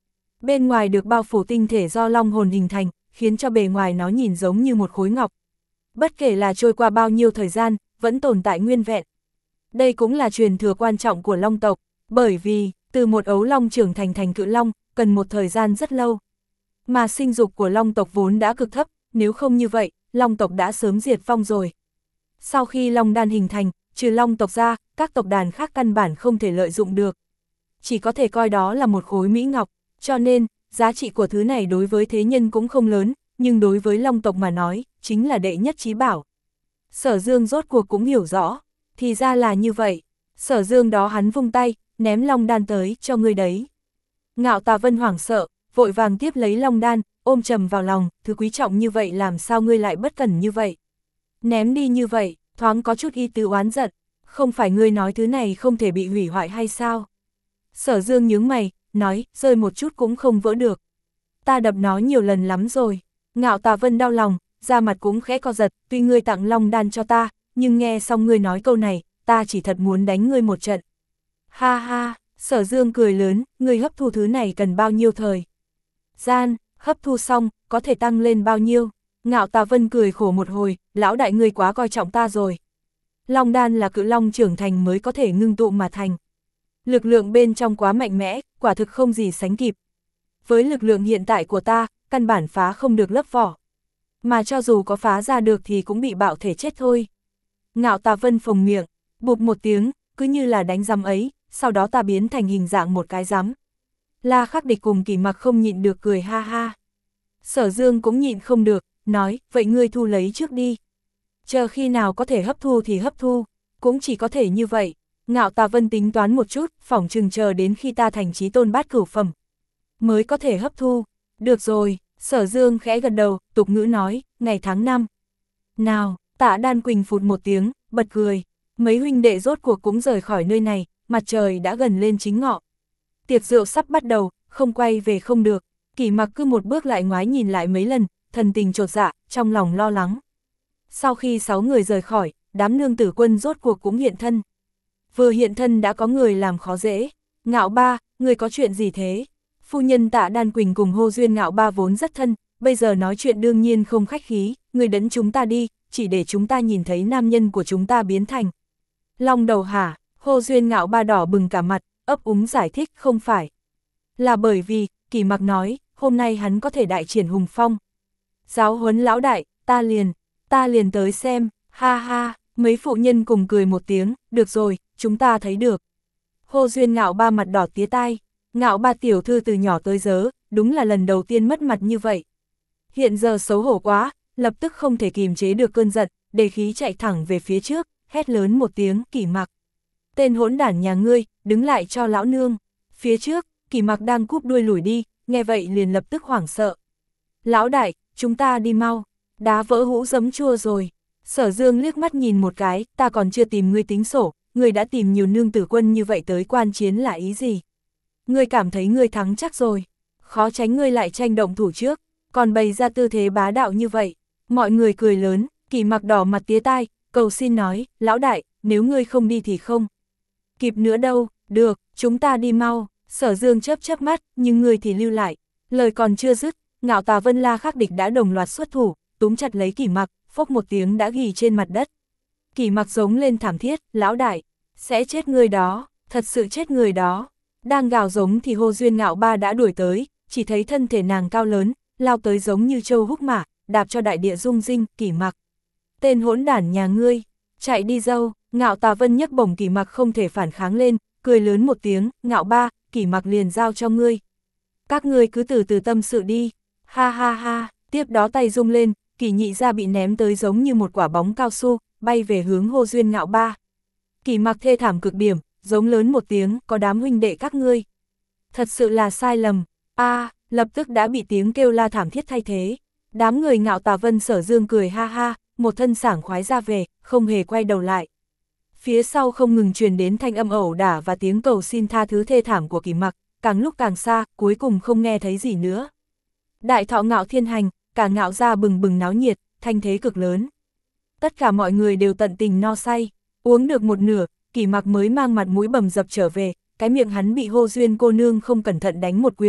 Bên ngoài được bao phủ tinh thể do long hồn hình thành, khiến cho bề ngoài nó nhìn giống như một khối ngọc. Bất kể là trôi qua bao nhiêu thời gian, vẫn tồn tại nguyên vẹn. Đây cũng là truyền thừa quan trọng của long tộc, bởi vì, từ một ấu long trưởng thành thành cự long, cần một thời gian rất lâu. Mà sinh dục của long tộc vốn đã cực thấp, nếu không như vậy, long tộc đã sớm diệt vong rồi. Sau khi long đan hình thành, trừ long tộc ra, các tộc đàn khác căn bản không thể lợi dụng được. Chỉ có thể coi đó là một khối mỹ ngọc, cho nên, giá trị của thứ này đối với thế nhân cũng không lớn, nhưng đối với long tộc mà nói, chính là đệ nhất chí bảo. Sở Dương rốt cuộc cũng hiểu rõ, thì ra là như vậy. Sở Dương đó hắn vung tay, ném long đan tới, cho ngươi đấy. Ngạo Tà Vân hoảng sợ, vội vàng tiếp lấy long đan, ôm trầm vào lòng, thứ quý trọng như vậy làm sao ngươi lại bất cẩn như vậy. Ném đi như vậy, thoáng có chút y tứ oán giận, không phải ngươi nói thứ này không thể bị hủy hoại hay sao? Sở Dương nhướng mày, nói, rơi một chút cũng không vỡ được. Ta đập nó nhiều lần lắm rồi. Ngạo Tà Vân đau lòng, da mặt cũng khẽ co giật, tuy ngươi tặng long đan cho ta, nhưng nghe xong ngươi nói câu này, ta chỉ thật muốn đánh ngươi một trận. Ha ha, Sở Dương cười lớn, ngươi hấp thu thứ này cần bao nhiêu thời gian, hấp thu xong, có thể tăng lên bao nhiêu? Ngạo Tà Vân cười khổ một hồi, lão đại ngươi quá coi trọng ta rồi. Long đan là cự long trưởng thành mới có thể ngưng tụ mà thành. Lực lượng bên trong quá mạnh mẽ, quả thực không gì sánh kịp. Với lực lượng hiện tại của ta, căn bản phá không được lớp vỏ. Mà cho dù có phá ra được thì cũng bị bạo thể chết thôi. Ngạo Tà Vân phồng miệng, bụp một tiếng, cứ như là đánh rắm ấy, sau đó ta biến thành hình dạng một cái rắm. La Khắc Địch cùng Kỷ Mặc không nhịn được cười ha ha. Sở Dương cũng nhịn không được, nói, vậy ngươi thu lấy trước đi. Chờ khi nào có thể hấp thu thì hấp thu, cũng chỉ có thể như vậy. Ngạo Tà Vân tính toán một chút, phỏng chừng chờ đến khi ta thành chí tôn bát cửu phẩm, mới có thể hấp thu. Được rồi, Sở Dương khẽ gật đầu, tục ngữ nói, ngày tháng năm. Nào, Tạ Đan Quỳnh phụt một tiếng, bật cười. Mấy huynh đệ rốt cuộc cũng rời khỏi nơi này, mặt trời đã gần lên chính ngọ. Tiệc rượu sắp bắt đầu, không quay về không được. Kỷ Mặc cứ một bước lại ngoái nhìn lại mấy lần, thần tình chột dạ, trong lòng lo lắng. Sau khi sáu người rời khỏi, đám nương tử quân rốt cuộc cũng hiện thân. Vừa hiện thân đã có người làm khó dễ. Ngạo Ba, người có chuyện gì thế? Phu nhân Tạ Đan Quỳnh cùng hô duyên Ngạo Ba vốn rất thân, bây giờ nói chuyện đương nhiên không khách khí, người đdẫn chúng ta đi, chỉ để chúng ta nhìn thấy nam nhân của chúng ta biến thành long đầu hả? Hô duyên Ngạo Ba đỏ bừng cả mặt, ấp úng giải thích, không phải. Là bởi vì, Kỷ Mặc nói, hôm nay hắn có thể đại triển hùng phong. Giáo huấn lão đại, ta liền, ta liền tới xem, ha ha, mấy phụ nhân cùng cười một tiếng, được rồi, chúng ta thấy được. Hô duyên Ngạo Ba mặt đỏ tía tai, Ngạo Ba tiểu thư từ nhỏ tới giờ, đúng là lần đầu tiên mất mặt như vậy. Hiện giờ xấu hổ quá, lập tức không thể kìm chế được cơn giận, đề khí chạy thẳng về phía trước, hét lớn một tiếng, Kỷ Mặc. Tên hỗn đản nhà ngươi, đứng lại cho lão nương. Phía trước, Kỷ Mặc đang cúp đuôi lùi đi, nghe vậy liền lập tức hoảng sợ. Lão đại, chúng ta đi mau, đá vỡ hũ giấm chua rồi. Sở Dương liếc mắt nhìn một cái, ta còn chưa tìm ngươi tính sổ, ngươi đã tìm nhiều nương tử quân như vậy tới quan chiến là ý gì? Ngươi cảm thấy ngươi thắng chắc rồi, khó tránh ngươi lại tranh động thủ trước, còn bày ra tư thế bá đạo như vậy. Mọi người cười lớn, Kỷ Mặc đỏ mặt tía tai, cầu xin nói, lão đại, nếu ngươi không đi thì không kịp nữa đâu, được, chúng ta đi mau. Sở Dương chớp chớp mắt, nhưng ngươi thì lưu lại. Lời còn chưa dứt, Ngạo Tà Vân La Khắc Địch đã đồng loạt xuất thủ, túm chặt lấy Kỷ Mặc, phốc một tiếng đã ghi trên mặt đất. Kỷ Mặc giống lên thảm thiết, lão đại, sẽ chết người đó, thật sự chết người đó. Đang gào giống thì hô duyên Ngạo Ba đã đuổi tới, chỉ thấy thân thể nàng cao lớn, lao tới giống như trâu húc mã, đạp cho đại địa rung rinh. Kỷ Mặc, tên hỗn đản nhà ngươi, chạy đi dâu. Ngạo Tà Vân nhấc bổng Kỷ Mặc không thể phản kháng lên, cười lớn một tiếng, Ngạo Ba, Kỷ Mặc liền giao cho ngươi. Các ngươi cứ từ từ tâm sự đi, ha ha ha, tiếp đó tay rung lên, Kỷ Nhị Gia bị ném tới giống như một quả bóng cao su, bay về hướng hô duyên Ngạo Ba. Kỷ Mặc thê thảm cực điểm, giống lớn một tiếng, có đám huynh đệ các ngươi. Thật sự là sai lầm, a à, lập tức đã bị tiếng kêu la thảm thiết thay thế. Đám người Ngạo Tà Vân Sở Dương cười ha ha, một thân sảng khoái ra về, không hề quay đầu lại. Phía sau không ngừng truyền đến thanh âm ẩu đả và tiếng cầu xin tha thứ thê thảm của Kỷ Mặc, càng lúc càng xa, cuối cùng không nghe thấy gì nữa. Đại thọ Ngạo Thiên Hành, cả Ngạo gia bừng bừng náo nhiệt, thanh thế cực lớn. Tất cả mọi người đều tận tình no say, uống được một nửa, Kỷ Mặc mới mang mặt mũi bầm dập trở về, cái miệng hắn bị hô duyên cô nương không cẩn thận đánh một quyền,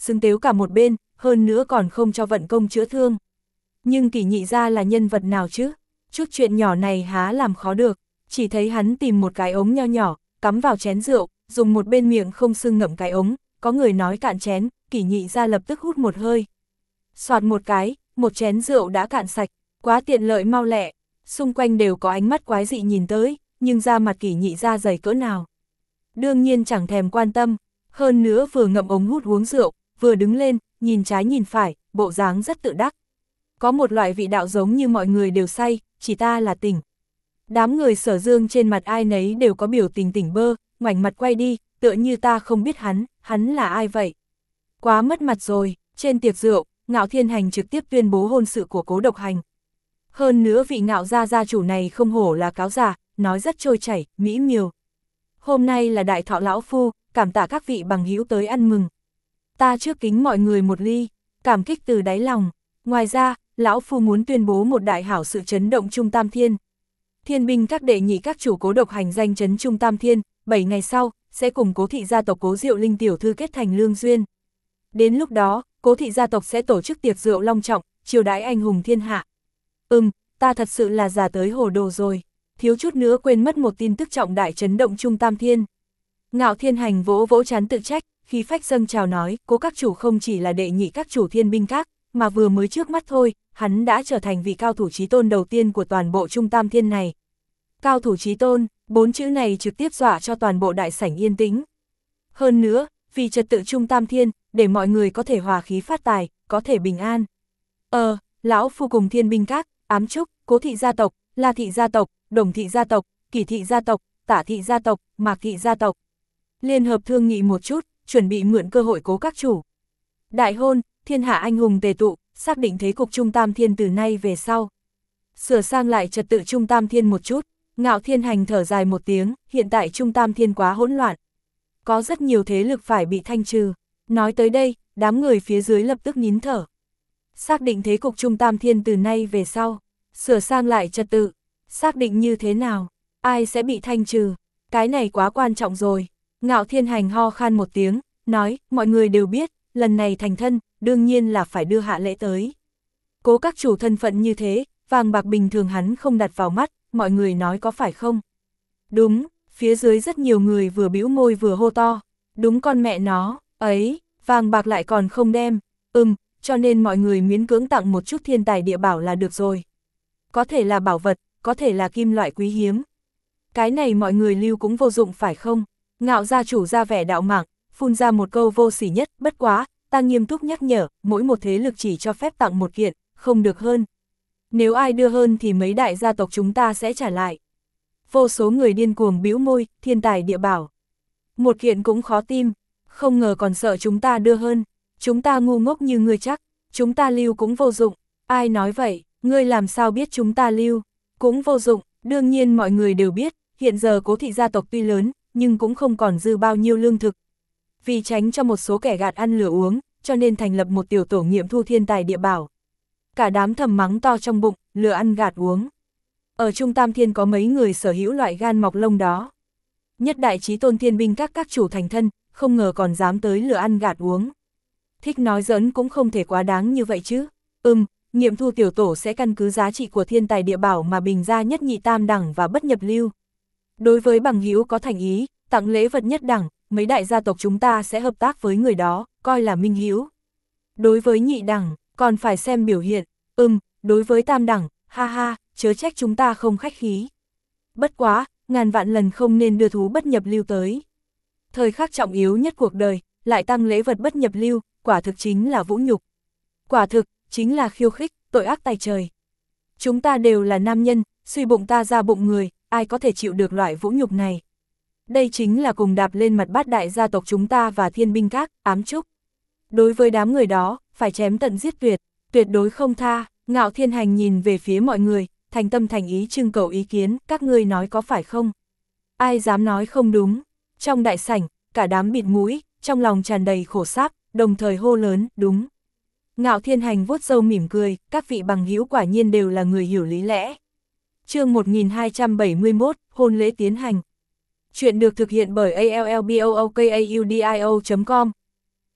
xứng tếu cả một bên, hơn nữa còn không cho vận công chữa thương. Nhưng Kỷ Nhị gia là nhân vật nào chứ? Chút chuyện nhỏ này há làm khó được, chỉ thấy hắn tìm một cái ống nho nhỏ, cắm vào chén rượu, dùng một bên miệng không sưng ngậm cái ống, có người nói cạn chén, Kỷ Nhị gia lập tức hút một hơi. Soạt một cái, một chén rượu đã cạn sạch, quá tiện lợi mau lẹ, xung quanh đều có ánh mắt quái dị nhìn tới, nhưng da mặt Kỷ Nhị gia dày cỡ nào. Đương nhiên chẳng thèm quan tâm, hơn nữa vừa ngậm ống hút uống rượu, vừa đứng lên, nhìn trái nhìn phải, bộ dáng rất tự đắc. Có một loại vị đạo giống như mọi người đều say, chỉ ta là tỉnh. Đám người Sở Dương trên mặt ai nấy đều có biểu tình tỉnh bơ, ngoảnh mặt quay đi, tựa như ta không biết hắn, hắn là ai vậy? Quá mất mặt rồi, trên tiệc rượu, Ngạo Thiên Hành trực tiếp tuyên bố hôn sự của Cố Độc Hành. Hơn nữa vị Ngạo gia gia chủ này không hổ là cáo già, nói rất trôi chảy, mỹ miều. Hôm nay là đại thọ lão phu, cảm tạ các vị bằng hữu tới ăn mừng. Ta trước kính mọi người một ly, cảm kích từ đáy lòng. Ngoài ra, lão phu muốn tuyên bố một đại hảo sự chấn động Trung Tam Thiên. Thiên binh các đệ nhị các chủ Cố Độc Hành danh chấn Trung Tam Thiên, bảy ngày sau, sẽ cùng Cố thị gia tộc Cố Diệu Linh tiểu thư kết thành lương duyên. Đến lúc đó, Cố thị gia tộc sẽ tổ chức tiệc rượu long trọng, chiêu đãi anh hùng thiên hạ. Ừm, ta thật sự là già tới hồ đồ rồi, thiếu chút nữa quên mất một tin tức trọng đại chấn động Trung Tam Thiên. Ngạo Thiên Hành vỗ vỗ trán tự trách, khí phách dâng trào nói, Cố các chủ không chỉ là đệ nhị các chủ thiên binh các, mà vừa mới trước mắt thôi, hắn đã trở thành vị cao thủ chí tôn đầu tiên của toàn bộ Trung Tam Thiên này. Cao thủ chí tôn, bốn chữ này trực tiếp dọa cho toàn bộ đại sảnh yên tĩnh. Hơn nữa, vì trật tự Trung Tam Thiên, để mọi người có thể hòa khí phát tài, có thể bình an. Ờ, lão phu cùng thiên binh các, ám trúc, Cố thị gia tộc, La thị gia tộc, Đồng thị gia tộc, Kỷ thị gia tộc, Tả thị gia tộc, Mạc thị gia tộc. Liên hợp thương nghị một chút, chuẩn bị mượn cơ hội Cố các chủ. Đại hôn, thiên hạ anh hùng tề tụ, xác định thế cục Trung Tam Thiên từ nay về sau. Sửa sang lại trật tự Trung Tam Thiên một chút, Ngạo Thiên Hành thở dài một tiếng, hiện tại Trung Tam Thiên quá hỗn loạn. Có rất nhiều thế lực phải bị thanh trừ. Nói tới đây, đám người phía dưới lập tức nín thở. Xác định thế cục Trung Tam Thiên từ nay về sau, sửa sang lại trật tự, xác định như thế nào, ai sẽ bị thanh trừ, cái này quá quan trọng rồi. Ngạo Thiên Hành ho khan một tiếng, nói, mọi người đều biết, lần này thành thân, đương nhiên là phải đưa hạ lễ tới. Cố các chủ thân phận như thế, vàng bạc bình thường hắn không đặt vào mắt, mọi người nói có phải không? Đúng, phía dưới rất nhiều người vừa bĩu môi vừa hô to, đúng con mẹ nó, ấy, vàng bạc lại còn không đem, ừm, cho nên mọi người miễn cưỡng tặng một chút thiên tài địa bảo là được rồi. Có thể là bảo vật, có thể là kim loại quý hiếm. Cái này mọi người lưu cũng vô dụng phải không? Ngạo gia chủ ra vẻ đạo mạo, phun ra một câu vô sỉ nhất, bất quá, ta nghiêm túc nhắc nhở, mỗi một thế lực chỉ cho phép tặng một kiện, không được hơn. Nếu ai đưa hơn thì mấy đại gia tộc chúng ta sẽ trả lại. Vô số người điên cuồng bĩu môi, thiên tài địa bảo. Một kiện cũng khó tim, không ngờ còn sợ chúng ta đưa hơn. Chúng ta ngu ngốc như ngươi chắc, chúng ta lưu cũng vô dụng. Ai nói vậy, ngươi làm sao biết chúng ta lưu, cũng vô dụng. Đương nhiên mọi người đều biết, hiện giờ Cố thị gia tộc tuy lớn, nhưng cũng không còn dư bao nhiêu lương thực. Vì tránh cho một số kẻ gạt ăn lửa uống, cho nên thành lập một tiểu tổ nghiệm thu thiên tài địa bảo. Cả đám thầm mắng to trong bụng, lừa ăn gạt uống. Ở Trung Tam Thiên có mấy người sở hữu loại gan mọc lông đó. Nhất đại chí tôn thiên binh các các chủ thành thân, không ngờ còn dám tới lừa ăn gạt uống. Thích nói giỡn cũng không thể quá đáng như vậy chứ. Ừm, nghiệm thu tiểu tổ sẽ căn cứ giá trị của thiên tài địa bảo mà bình ra nhất nhị tam đẳng và bất nhập lưu. Đối với bằng hữu có thành ý, tặng lễ vật nhất đẳng, mấy đại gia tộc chúng ta sẽ hợp tác với người đó, coi là minh hữu. Đối với nhị đẳng, còn phải xem biểu hiện. Ừm, đối với tam đẳng, ha ha, chớ trách chúng ta không khách khí. Bất quá, ngàn vạn lần không nên đưa thú bất nhập lưu tới. Thời khắc trọng yếu nhất cuộc đời, lại tăng lễ vật bất nhập lưu, quả thực chính là vũ nhục. Quả thực, chính là khiêu khích, tội ác tày trời. Chúng ta đều là nam nhân, suy bụng ta ra bụng người, ai có thể chịu được loại vũ nhục này. Đây chính là cùng đạp lên mặt bát đại gia tộc chúng ta và thiên binh các, ám trúc. Đối với đám người đó, phải chém tận giết tuyệt, tuyệt đối không tha. Ngạo Thiên Hành nhìn về phía mọi người, thành tâm thành ý trưng cầu ý kiến, các ngươi nói có phải không? Ai dám nói không đúng? Trong đại sảnh, cả đám bịt mũi, trong lòng tràn đầy khổ sáp, đồng thời hô lớn, đúng. Ngạo Thiên Hành vuốt râu mỉm cười, các vị bằng hữu quả nhiên đều là người hiểu lý lẽ. Chương một nghìn hai trăm bảy mươi mốt, hôn lễ tiến hành. Chuyện được thực hiện bởi a l l b o o k a u d i o chấm com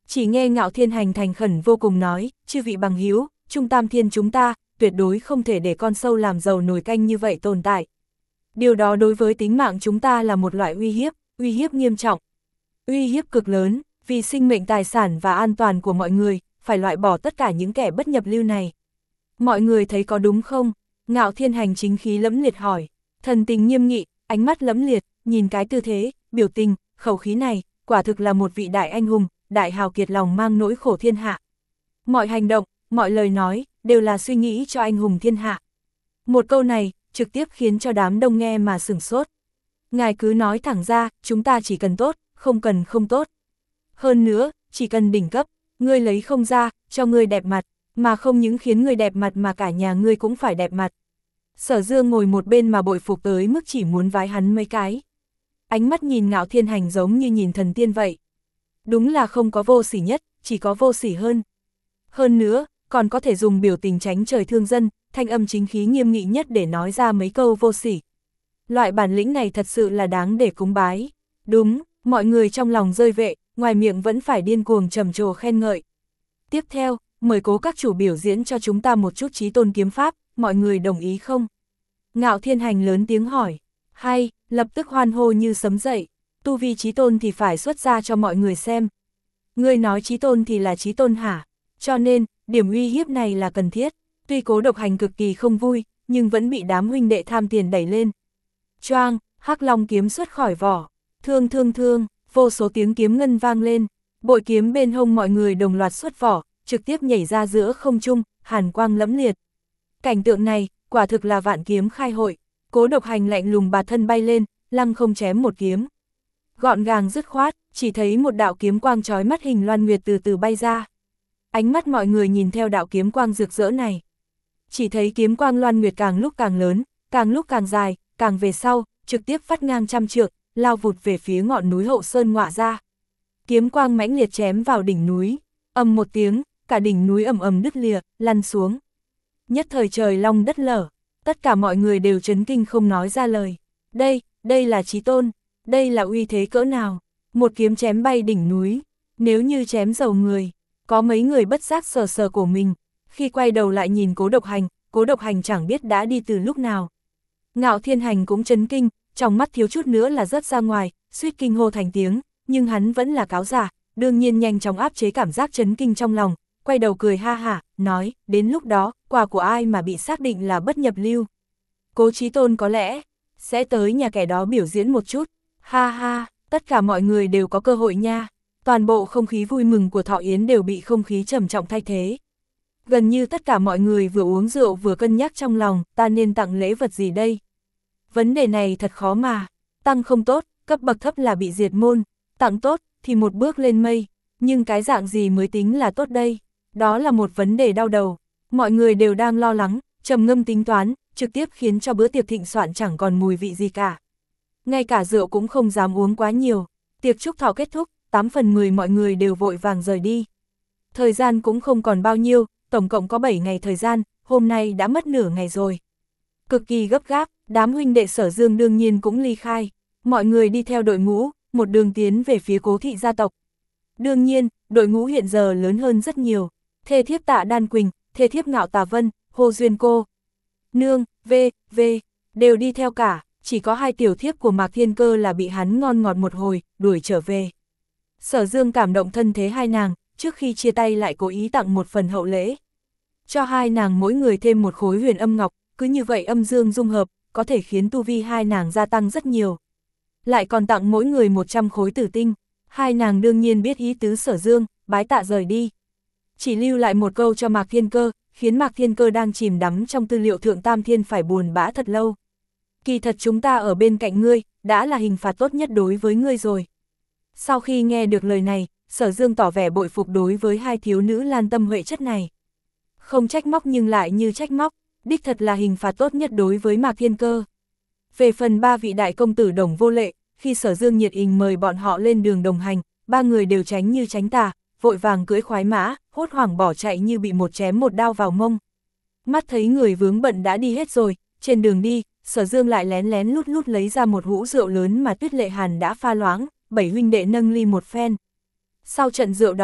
Chỉ nghe Ngạo Thiên Hành thành khẩn vô cùng nói, chư vị bằng hữu, Trung Tam Thiên chúng ta, tuyệt đối không thể để con sâu làm dầu nồi canh như vậy tồn tại. Điều đó đối với tính mạng chúng ta là một loại uy hiếp, uy hiếp nghiêm trọng, uy hiếp cực lớn, vì sinh mệnh tài sản và an toàn của mọi người, phải loại bỏ tất cả những kẻ bất nhập lưu này. Mọi người thấy có đúng không? Ngạo Thiên Hành chính khí lẫm liệt hỏi, thần tình nghiêm nghị, ánh mắt lẫm liệt, nhìn cái tư thế, biểu tình, khẩu khí này, quả thực là một vị đại anh hùng, đại hào kiệt lòng mang nỗi khổ thiên hạ. Mọi hành động, mọi lời nói, đều là suy nghĩ cho anh hùng thiên hạ. Một câu này, trực tiếp khiến cho đám đông nghe mà sửng sốt. Ngài cứ nói thẳng ra, chúng ta chỉ cần tốt, không cần không tốt. Hơn nữa, chỉ cần đỉnh cấp, ngươi lấy không ra, cho ngươi đẹp mặt, mà không những khiến ngươi đẹp mặt mà cả nhà ngươi cũng phải đẹp mặt. Sở Dương ngồi một bên mà bội phục tới mức chỉ muốn vái hắn mấy cái. Ánh mắt nhìn Ngạo Thiên Hành giống như nhìn thần tiên vậy. Đúng là không có vô sỉ nhất, chỉ có vô sỉ hơn. Hơn nữa, còn có thể dùng biểu tình tránh trời thương dân, thanh âm chính khí nghiêm nghị nhất để nói ra mấy câu vô sỉ. Loại bản lĩnh này thật sự là đáng để cúng bái. Đúng, mọi người trong lòng rơi vệ, ngoài miệng vẫn phải điên cuồng trầm trồ khen ngợi. Tiếp theo, mời Cố các chủ biểu diễn cho chúng ta một chút chí tôn kiếm pháp, mọi người đồng ý không? Ngạo Thiên Hành lớn tiếng hỏi. Hay, lập tức hoan hô như sấm dậy. Tu vi chí tôn thì phải xuất ra cho mọi người xem. Ngươi nói chí tôn thì là chí tôn hả? Cho nên, điểm uy hiếp này là cần thiết. Tuy Cố Độc Hành cực kỳ không vui, nhưng vẫn bị đám huynh đệ tham tiền đẩy lên. Choang, Hắc Long kiếm xuất khỏi vỏ. Thương thương thương, vô số tiếng kiếm ngân vang lên. Bội kiếm bên hông mọi người đồng loạt xuất vỏ, trực tiếp nhảy ra giữa không trung, hàn quang lẫm liệt. Cảnh tượng này, quả thực là vạn kiếm khai hội. Cố Độc Hành lạnh lùng bà thân bay lên, lăng không chém một kiếm. Gọn gàng dứt khoát, chỉ thấy một đạo kiếm quang chói mắt hình loan nguyệt từ từ bay ra. Ánh mắt mọi người nhìn theo đạo kiếm quang rực rỡ này. Chỉ thấy kiếm quang loan nguyệt càng lúc càng lớn, càng lúc càng dài, càng về sau, trực tiếp vắt ngang trăm trượng, lao vụt về phía ngọn núi Hậu Sơn ngọa ra. Kiếm quang mãnh liệt chém vào đỉnh núi, ầm một tiếng, cả đỉnh núi ầm ầm đứt lìa, lăn xuống. Nhất thời trời long đất lở, tất cả mọi người đều chấn kinh không nói ra lời. Đây, đây là chí tôn, đây là uy thế cỡ nào? Một kiếm chém bay đỉnh núi, nếu như chém dầu người, có mấy người bất giác sờ sờ cổ mình. Khi quay đầu lại nhìn Cố Độc Hành, Cố Độc Hành chẳng biết đã đi từ lúc nào. Ngạo Thiên Hành cũng chấn kinh, trong mắt thiếu chút nữa là rớt ra ngoài, suýt kinh hô thành tiếng, nhưng hắn vẫn là cáo giả, đương nhiên nhanh chóng áp chế cảm giác chấn kinh trong lòng, quay đầu cười ha hả, nói, đến lúc đó, quà của ai mà bị xác định là bất nhập lưu. Cố Chí Tôn có lẽ sẽ tới nhà kẻ đó biểu diễn một chút, ha ha, tất cả mọi người đều có cơ hội nha. Toàn bộ không khí vui mừng của Thọ Yến đều bị không khí trầm trọng thay thế. Gần như tất cả mọi người vừa uống rượu vừa cân nhắc trong lòng, ta nên tặng lễ vật gì đây? Vấn đề này thật khó mà, tăng không tốt, cấp bậc thấp là bị diệt môn, tặng tốt thì một bước lên mây, nhưng cái dạng gì mới tính là tốt đây? Đó là một vấn đề đau đầu, mọi người đều đang lo lắng, trầm ngâm tính toán, trực tiếp khiến cho bữa tiệc thịnh soạn chẳng còn mùi vị gì cả. Ngay cả rượu cũng không dám uống quá nhiều, tiệc chúc thọ kết thúc, tám phần mười mọi người đều vội vàng rời đi. Thời gian cũng không còn bao nhiêu, tổng cộng có bảy ngày thời gian, hôm nay đã mất nửa ngày rồi. Cực kỳ gấp gáp, đám huynh đệ Sở Dương đương nhiên cũng ly khai, mọi người đi theo đội ngũ, một đường tiến về phía Cố thị gia tộc. Đương nhiên, đội ngũ hiện giờ lớn hơn rất nhiều, thê thiếp Tạ Đan Quỳnh, thê thiếp Ngạo Tà Vân, Hồ Duyên Cô, Nương, V, V, đều đi theo cả, chỉ có hai tiểu thiếp của Mạc Thiên Cơ là bị hắn ngon ngọt một hồi, đuổi trở về. Sở Dương cảm động thân thế hai nàng, trước khi chia tay lại cố ý tặng một phần hậu lễ. Cho hai nàng mỗi người thêm một khối huyền âm ngọc, cứ như vậy âm dương dung hợp, có thể khiến tu vi hai nàng gia tăng rất nhiều. Lại còn tặng mỗi người một trăm khối tử tinh, hai nàng đương nhiên biết ý tứ Sở Dương, bái tạ rời đi. Chỉ lưu lại một câu cho Mạc Thiên Cơ, khiến Mạc Thiên Cơ đang chìm đắm trong tư liệu Thượng Tam Thiên phải buồn bã thật lâu. Kỳ thật chúng ta ở bên cạnh ngươi, đã là hình phạt tốt nhất đối với ngươi rồi. Sau khi nghe được lời này, Sở Dương tỏ vẻ bội phục đối với hai thiếu nữ lan tâm huệ chất này. Không trách móc nhưng lại như trách móc, đích thật là hình phạt tốt nhất đối với Mạc Thiên Cơ. Về phần ba vị đại công tử Đồng Vô Lệ, khi Sở Dương nhiệt tình mời bọn họ lên đường đồng hành, ba người đều tránh như tránh tà, vội vàng cưỡi khoái mã, hốt hoảng bỏ chạy như bị một chém một đao vào mông. Mắt thấy người vướng bận đã đi hết rồi, trên đường đi, Sở Dương lại lén lén lút lút lấy ra một hũ rượu lớn mà Tuyết Lệ Hàn đã pha loãng, bảy huynh đệ nâng ly một phen. Sau trận rượu đó,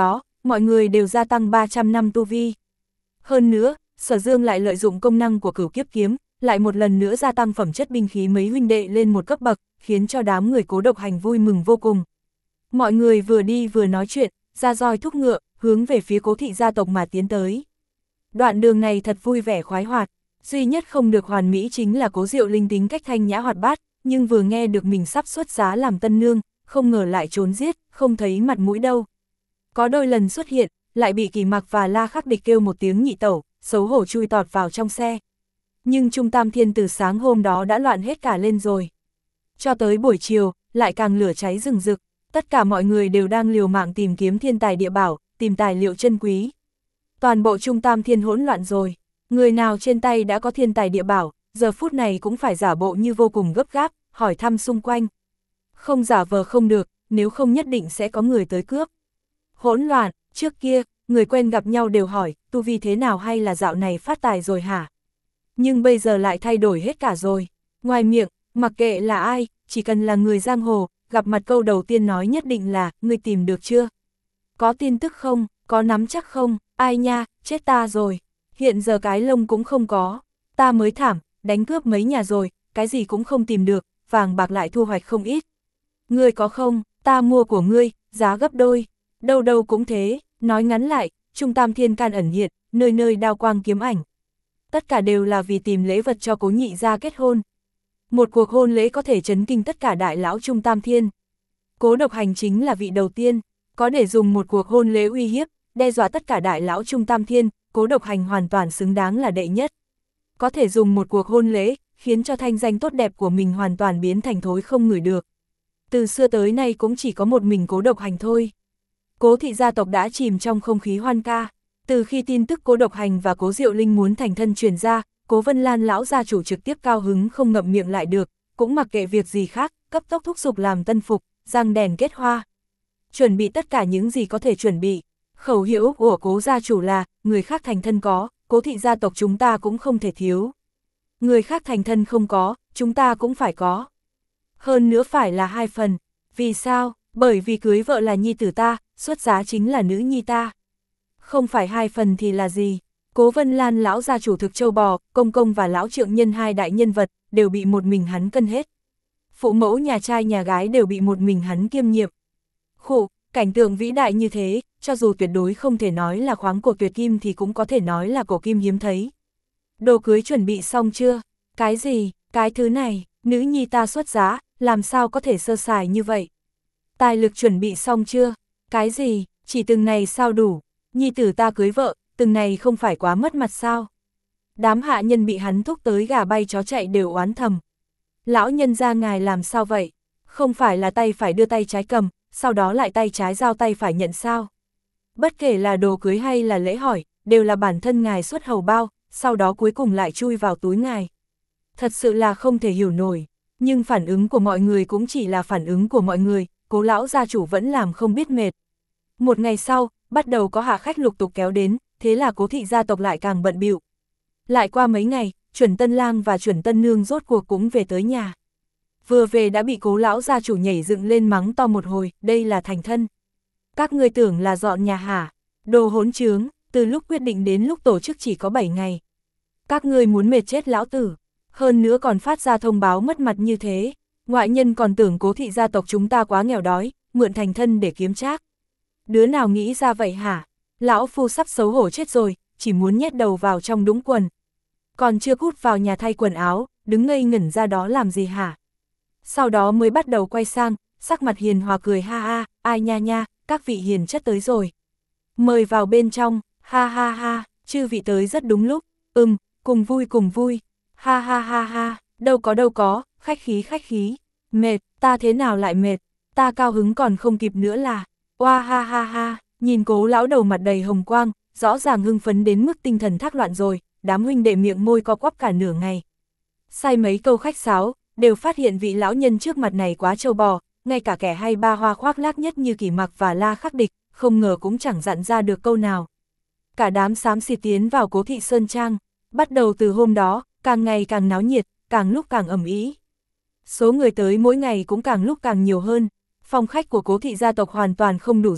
mọi người đều gia tăng ba trăm năm tu vi. Hơn nữa, Sở Dương lại lợi dụng công năng của Cửu Kiếp Kiếm, lại một lần nữa gia tăng phẩm chất binh khí mấy huynh đệ lên một cấp bậc, khiến cho đám người Cố Độc Hành vui mừng vô cùng. Mọi người vừa đi vừa nói chuyện, ra roi thúc ngựa, hướng về phía Cố thị gia tộc mà tiến tới. Đoạn đường này thật vui vẻ khoái hoạt, duy nhất không được hoàn mỹ chính là Cố Diệu Linh tính cách thanh nhã hoạt bát, nhưng vừa nghe được mình sắp xuất giá làm tân nương, không ngờ lại trốn giết, không thấy mặt mũi đâu. Có đôi lần xuất hiện, lại bị Kỳ Mặc và La Khắc Địch kêu một tiếng nhị tẩu, xấu hổ chui tọt vào trong xe. Nhưng Trung Tam Thiên từ sáng hôm đó đã loạn hết cả lên rồi. Cho tới buổi chiều, lại càng lửa cháy rừng rực, tất cả mọi người đều đang liều mạng tìm kiếm thiên tài địa bảo, tìm tài liệu chân quý. Toàn bộ Trung Tam Thiên hỗn loạn rồi, người nào trên tay đã có thiên tài địa bảo, giờ phút này cũng phải giả bộ như vô cùng gấp gáp, hỏi thăm xung quanh. Không giả vờ không được, nếu không nhất định sẽ có người tới cướp. Hỗn loạn, trước kia, người quen gặp nhau đều hỏi, tu vi thế nào hay là dạo này phát tài rồi hả? Nhưng bây giờ lại thay đổi hết cả rồi. Ngoài miệng, mặc kệ là ai, chỉ cần là người giang hồ, gặp mặt câu đầu tiên nói nhất định là, ngươi tìm được chưa? Có tin tức không? Có nắm chắc không? Ai nha, chết ta rồi. Hiện giờ cái lông cũng không có. Ta mới thảm, đánh cướp mấy nhà rồi, cái gì cũng không tìm được, vàng bạc lại thu hoạch không ít. Ngươi có không? Ta mua của ngươi, giá gấp đôi. Đâu đâu cũng thế, nói ngắn lại, Trung Tam Thiên can ẩn hiện, nơi nơi đao quang kiếm ảnh. Tất cả đều là vì tìm lễ vật cho Cố nhị gia kết hôn. Một cuộc hôn lễ có thể chấn kinh tất cả đại lão Trung Tam Thiên. Cố Độc Hành chính là vị đầu tiên, có để dùng một cuộc hôn lễ uy hiếp, đe dọa tất cả đại lão Trung Tam Thiên, Cố Độc Hành hoàn toàn xứng đáng là đệ nhất. Có thể dùng một cuộc hôn lễ, khiến cho thanh danh tốt đẹp của mình hoàn toàn biến thành thối không ngửi được. Từ xưa tới nay cũng chỉ có một mình Cố Độc Hành thôi. Cố thị gia tộc đã chìm trong không khí hoan ca. Từ khi tin tức Cố Độc Hành và Cố Diệu Linh muốn thành thân truyền ra, Cố Vân Lan lão gia chủ trực tiếp cao hứng không ngậm miệng lại được, cũng mặc kệ việc gì khác, cấp tốc thúc giục làm tân phục, răng đèn kết hoa. Chuẩn bị tất cả những gì có thể chuẩn bị. Khẩu hiệu của Cố gia chủ là, người khác thành thân có, Cố thị gia tộc chúng ta cũng không thể thiếu. Người khác thành thân không có, chúng ta cũng phải có. Hơn nữa phải là hai phần. Vì sao? Bởi vì cưới vợ là nhi tử ta, xuất giá chính là nữ nhi ta. Không phải hai phần thì là gì? Cố Vân Lan lão gia chủ thực châu bò, công công và lão trượng nhân hai đại nhân vật, đều bị một mình hắn cân hết. Phụ mẫu nhà trai nhà gái đều bị một mình hắn kiêm nhiệm. Khổ, cảnh tượng vĩ đại như thế, cho dù tuyệt đối không thể nói là khoáng cổ tuyệt kim thì cũng có thể nói là cổ kim hiếm thấy. Đồ cưới chuẩn bị xong chưa? Cái gì? Cái thứ này, nữ nhi ta xuất giá, làm sao có thể sơ sài như vậy? Tài lực chuẩn bị xong chưa? Cái gì? Chỉ từng này sao đủ? Nhi tử ta cưới vợ, từng này không phải quá mất mặt sao? Đám hạ nhân bị hắn thúc tới gà bay chó chạy đều oán thầm. Lão nhân gia ngài làm sao vậy? Không phải là tay phải đưa tay trái cầm, sau đó lại tay trái giao tay phải nhận sao? Bất kể là đồ cưới hay là lễ hỏi, đều là bản thân ngài xuất hầu bao, sau đó cuối cùng lại chui vào túi ngài. Thật sự là không thể hiểu nổi, nhưng phản ứng của mọi người cũng chỉ là phản ứng của mọi người, Cố lão gia chủ vẫn làm không biết mệt. Một ngày sau, bắt đầu có hạ khách lục tục kéo đến, thế là Cố thị gia tộc lại càng bận bịu. Lại qua mấy ngày, Chuẩn Tân Lang và Chuẩn Tân Nương rốt cuộc cũng về tới nhà. Vừa về đã bị Cố lão gia chủ nhảy dựng lên mắng to một hồi, đây là thành thân. Các ngươi tưởng là dọn nhà hả? Đồ hỗn trướng, từ lúc quyết định đến lúc tổ chức chỉ có bảy ngày. Các ngươi muốn mệt chết lão tử, hơn nữa còn phát ra thông báo mất mặt như thế. Ngoại nhân còn tưởng Cố thị gia tộc chúng ta quá nghèo đói, mượn thành thân để kiếm trác. Đứa nào nghĩ ra vậy hả? Lão phu sắp xấu hổ chết rồi, chỉ muốn nhét đầu vào trong đũng quần. Còn chưa cút vào nhà thay quần áo, đứng ngây ngẩn ra đó làm gì hả? Sau đó mới bắt đầu quay sang, sắc mặt hiền hòa cười ha ha, ai nha nha, các vị hiền chất tới rồi. Mời vào bên trong, ha ha ha, chư vị tới rất đúng lúc, ừm, cùng vui cùng vui, ha ha ha ha, đâu có đâu có, khách khí khách khí, mệt, ta thế nào lại mệt, ta cao hứng còn không kịp nữa là, oa ha ha ha, nhìn Cố lão đầu mặt đầy hồng quang, rõ ràng hưng phấn đến mức tinh thần thác loạn rồi, đám huynh đệ miệng môi co quắp cả nửa ngày. Sai mấy câu khách sáo, đều phát hiện vị lão nhân trước mặt này quá trâu bò, ngay cả kẻ hay ba hoa khoác lác nhất như Kỳ Mặc và La Khắc Địch, không ngờ cũng chẳng dặn ra được câu nào. Cả đám xám xịt tiến vào Cố thị Sơn Trang, bắt đầu từ hôm đó, càng ngày càng náo nhiệt, càng lúc càng ầm ĩ. Số người tới mỗi ngày cũng càng lúc càng nhiều hơn, phòng khách của Cố thị gia tộc hoàn toàn không đủ dùng,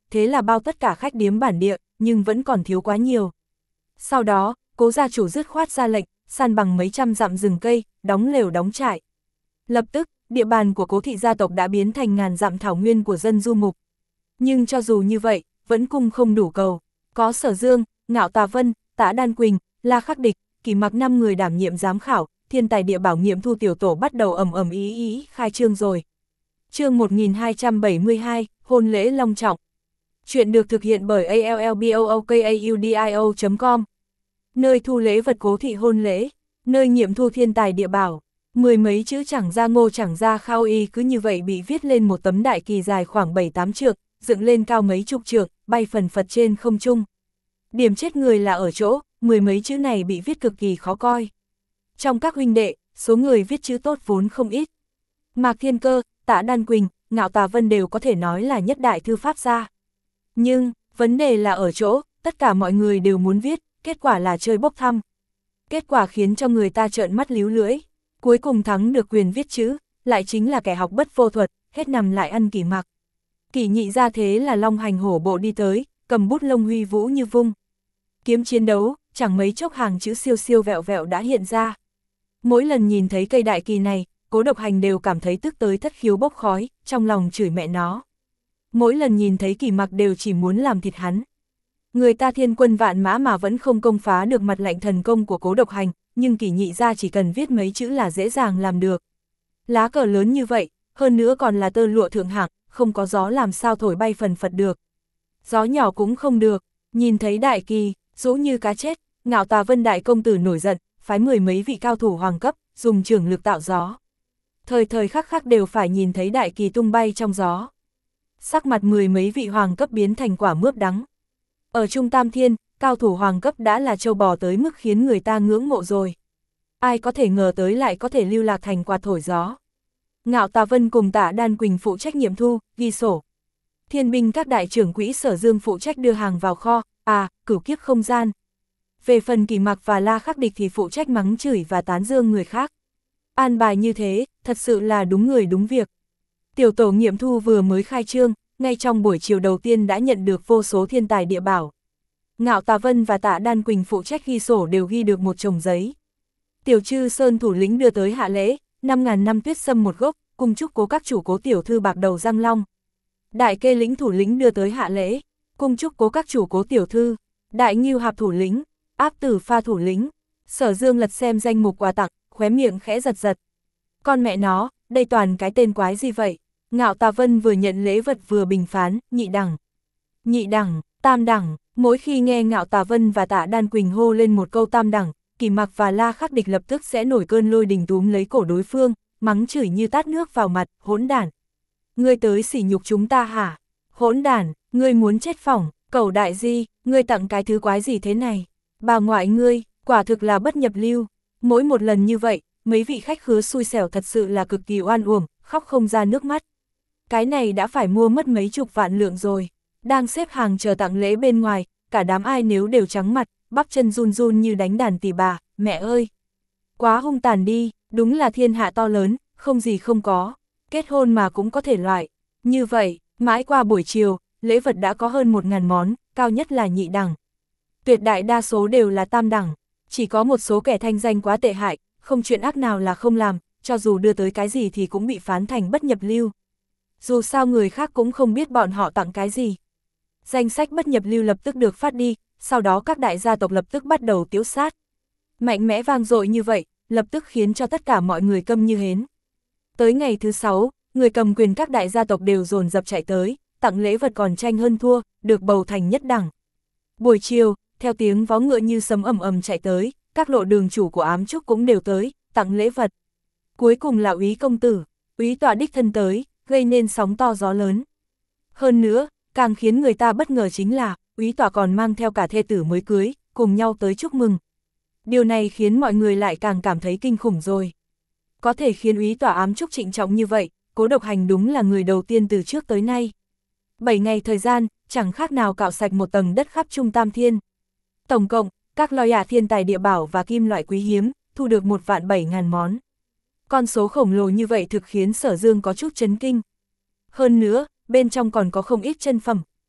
thế là bao tất cả khách điếm bản địa, nhưng vẫn còn thiếu quá nhiều. Sau đó, Cố gia chủ dứt khoát ra lệnh, san bằng mấy trăm dặm rừng cây, đóng lều đóng trại. Lập tức, địa bàn của Cố thị gia tộc đã biến thành ngàn dặm thảo nguyên của dân du mục. Nhưng cho dù như vậy, vẫn cung không đủ cầu. Có Sở Dương, Ngạo Tà Vân, Tạ Đan Quỳnh, La Khắc Địch, Kỳ Mặc năm người đảm nhiệm giám khảo, thiên tài địa bảo nghiệm thu tiểu tổ bắt đầu ầm ầm ý ý khai trương rồi. Chương một nghìn hai trăm bảy mươi hai, hôn lễ long trọng. Chuyện được thực hiện bởi a l l b o o k a u d i o chấm com. Nơi thu lễ vật Cố thị hôn lễ, nơi nghiệm thu thiên tài địa bảo. Mười mấy chữ chẳng ra ngô chẳng ra khao y cứ như vậy bị viết lên một tấm đại kỳ dài khoảng bảy tám trượng, dựng lên cao mấy chục trượng, bay phần phật trên không trung. Điểm chết người là ở chỗ, mười mấy chữ này bị viết cực kỳ khó coi. Trong các huynh đệ, số người viết chữ tốt vốn không ít. Mạc Thiên Cơ, Tạ Đan Quỳnh, Ngạo Tà Vân đều có thể nói là nhất đại thư pháp gia. Nhưng, vấn đề là ở chỗ, tất cả mọi người đều muốn viết, kết quả là chơi bốc thăm. Kết quả khiến cho người ta trợn mắt líu lưỡi. Cuối cùng thắng được quyền viết chữ, lại chính là kẻ học bất vô thuật, hết nằm lại ăn Kỷ Mặc. Kỷ Nhị ra thế là long hành hổ bộ đi tới, cầm bút lông huy vũ như vung. Kiếm chiến đấu, chẳng mấy chốc hàng chữ siêu siêu vẹo vẹo đã hiện ra. Mỗi lần nhìn thấy cây đại kỳ này, Cố Độc Hành đều cảm thấy tức tới thất khiếu bốc khói, trong lòng chửi mẹ nó. Mỗi lần nhìn thấy Kỷ Mặc đều chỉ muốn làm thịt hắn. Người ta thiên quân vạn mã mà vẫn không công phá được mặt lạnh thần công của Cố Độc Hành, nhưng Kỷ Nhị ra chỉ cần viết mấy chữ là dễ dàng làm được. Lá cờ lớn như vậy, hơn nữa còn là tơ lụa thượng hạng, không có gió làm sao thổi bay phần phật được. Gió nhỏ cũng không được, nhìn thấy đại kỳ, rũ như cá chết, Ngạo Tà Vân đại công tử nổi giận, phái mười mấy vị cao thủ hoàng cấp, dùng trường lực tạo gió. Thời thời khắc khắc đều phải nhìn thấy đại kỳ tung bay trong gió. Sắc mặt mười mấy vị hoàng cấp biến thành quả mướp đắng. Ở Trung Tam Thiên, cao thủ hoàng cấp đã là châu bò tới mức khiến người ta ngưỡng mộ rồi. Ai có thể ngờ tới lại có thể lưu lạc thành quạt thổi gió. Ngạo Tà Vân cùng Tạ Đan Quỳnh phụ trách nghiệm thu, ghi sổ. Thiên binh các đại trưởng quỹ Sở Dương phụ trách đưa hàng vào kho, à, cửu kiếp không gian. Về phần Kỷ Mặc và La Khắc Địch thì phụ trách mắng chửi và tán dương người khác. An bài như thế, thật sự là đúng người đúng việc. Tiểu tổ nghiệm thu vừa mới khai trương, ngay trong buổi chiều đầu tiên đã nhận được vô số thiên tài địa bảo. Ngạo Tà Vân và Tạ Đan Quỳnh phụ trách ghi sổ đều ghi được một chồng giấy. Tiểu Trư Sơn thủ lĩnh đưa tới hạ lễ, năm ngàn năm tuyết sâm một gốc, cùng chúc Cố các chủ Cố tiểu thư bạc đầu răng long. Đại Kê lĩnh thủ lĩnh đưa tới hạ lễ, cùng chúc Cố các chủ Cố tiểu thư. Đại Ngưu Hạp thủ lĩnh, Áp Tử Pha thủ lĩnh. Sở Dương lật xem danh mục quà tặng, khóe miệng khẽ giật giật. Con mẹ nó, đây toàn cái tên quái gì vậy? Ngạo Tà Vân vừa nhận lễ vật vừa bình phán, nhị đẳng. Nhị đẳng, tam đẳng, mỗi khi nghe Ngạo Tà Vân và Tạ Đan Quỳnh hô lên một câu tam đẳng, Kỷ Mặc và La Khắc Địch lập tức sẽ nổi cơn lôi đình túm lấy cổ đối phương, mắng chửi như tát nước vào mặt, hỗn đản. Ngươi tới sỉ nhục chúng ta hả? Hỗn đản, ngươi muốn chết phỏng, cẩu đại di, ngươi tặng cái thứ quái gì thế này? Bà ngoại ngươi, quả thực là bất nhập lưu. Mỗi một lần như vậy, mấy vị khách khứa xui xẻo thật sự là cực kỳ oan uổng, khóc không ra nước mắt. Cái này đã phải mua mất mấy chục vạn lượng rồi. Đang xếp hàng chờ tặng lễ bên ngoài, cả đám ai nếu đều trắng mặt, bắp chân run run như đánh đàn tỳ bà, mẹ ơi. Quá hung tàn đi, đúng là thiên hạ to lớn, không gì không có. Kết hôn mà cũng có thể loại. Như vậy, mãi qua buổi chiều, lễ vật đã có hơn một ngàn món, cao nhất là nhị đẳng. Tuyệt đại đa số đều là tam đẳng. Chỉ có một số kẻ thanh danh quá tệ hại, không chuyện ác nào là không làm, cho dù đưa tới cái gì thì cũng bị phán thành bất nhập lưu. Dù sao người khác cũng không biết bọn họ tặng cái gì. Danh sách bất nhập lưu lập tức được phát đi, sau đó các đại gia tộc lập tức bắt đầu tiếu sát. Mạnh mẽ vang dội như vậy, lập tức khiến cho tất cả mọi người câm như hến. Tới ngày thứ sáu, người cầm quyền các đại gia tộc đều dồn dập chạy tới, tặng lễ vật còn tranh hơn thua, được bầu thành nhất đẳng. Buổi chiều, theo tiếng vó ngựa như sấm ầm ầm chạy tới, các lộ đường chủ của Ám Trúc cũng đều tới, tặng lễ vật. Cuối cùng là úy công tử, úy tọa đích thân tới, gây nên sóng to gió lớn. Hơn nữa, càng khiến người ta bất ngờ chính là, úy tọa còn mang theo cả thê tử mới cưới, cùng nhau tới chúc mừng. Điều này khiến mọi người lại càng cảm thấy kinh khủng rồi. Có thể khiến úy tọa Ám Trúc trịnh trọng như vậy, Cố Độc Hành đúng là người đầu tiên từ trước tới nay. Bảy ngày thời gian, chẳng khác nào cạo sạch một tầng đất khắp Trung Tam Thiên. Tổng cộng, các loi ả thiên tài địa bảo và kim loại quý hiếm, thu được một vạn bảy ngàn món. Con số khổng lồ như vậy thực khiến Sở Dương có chút chấn kinh. Hơn nữa, bên trong còn có không ít chân phẩm.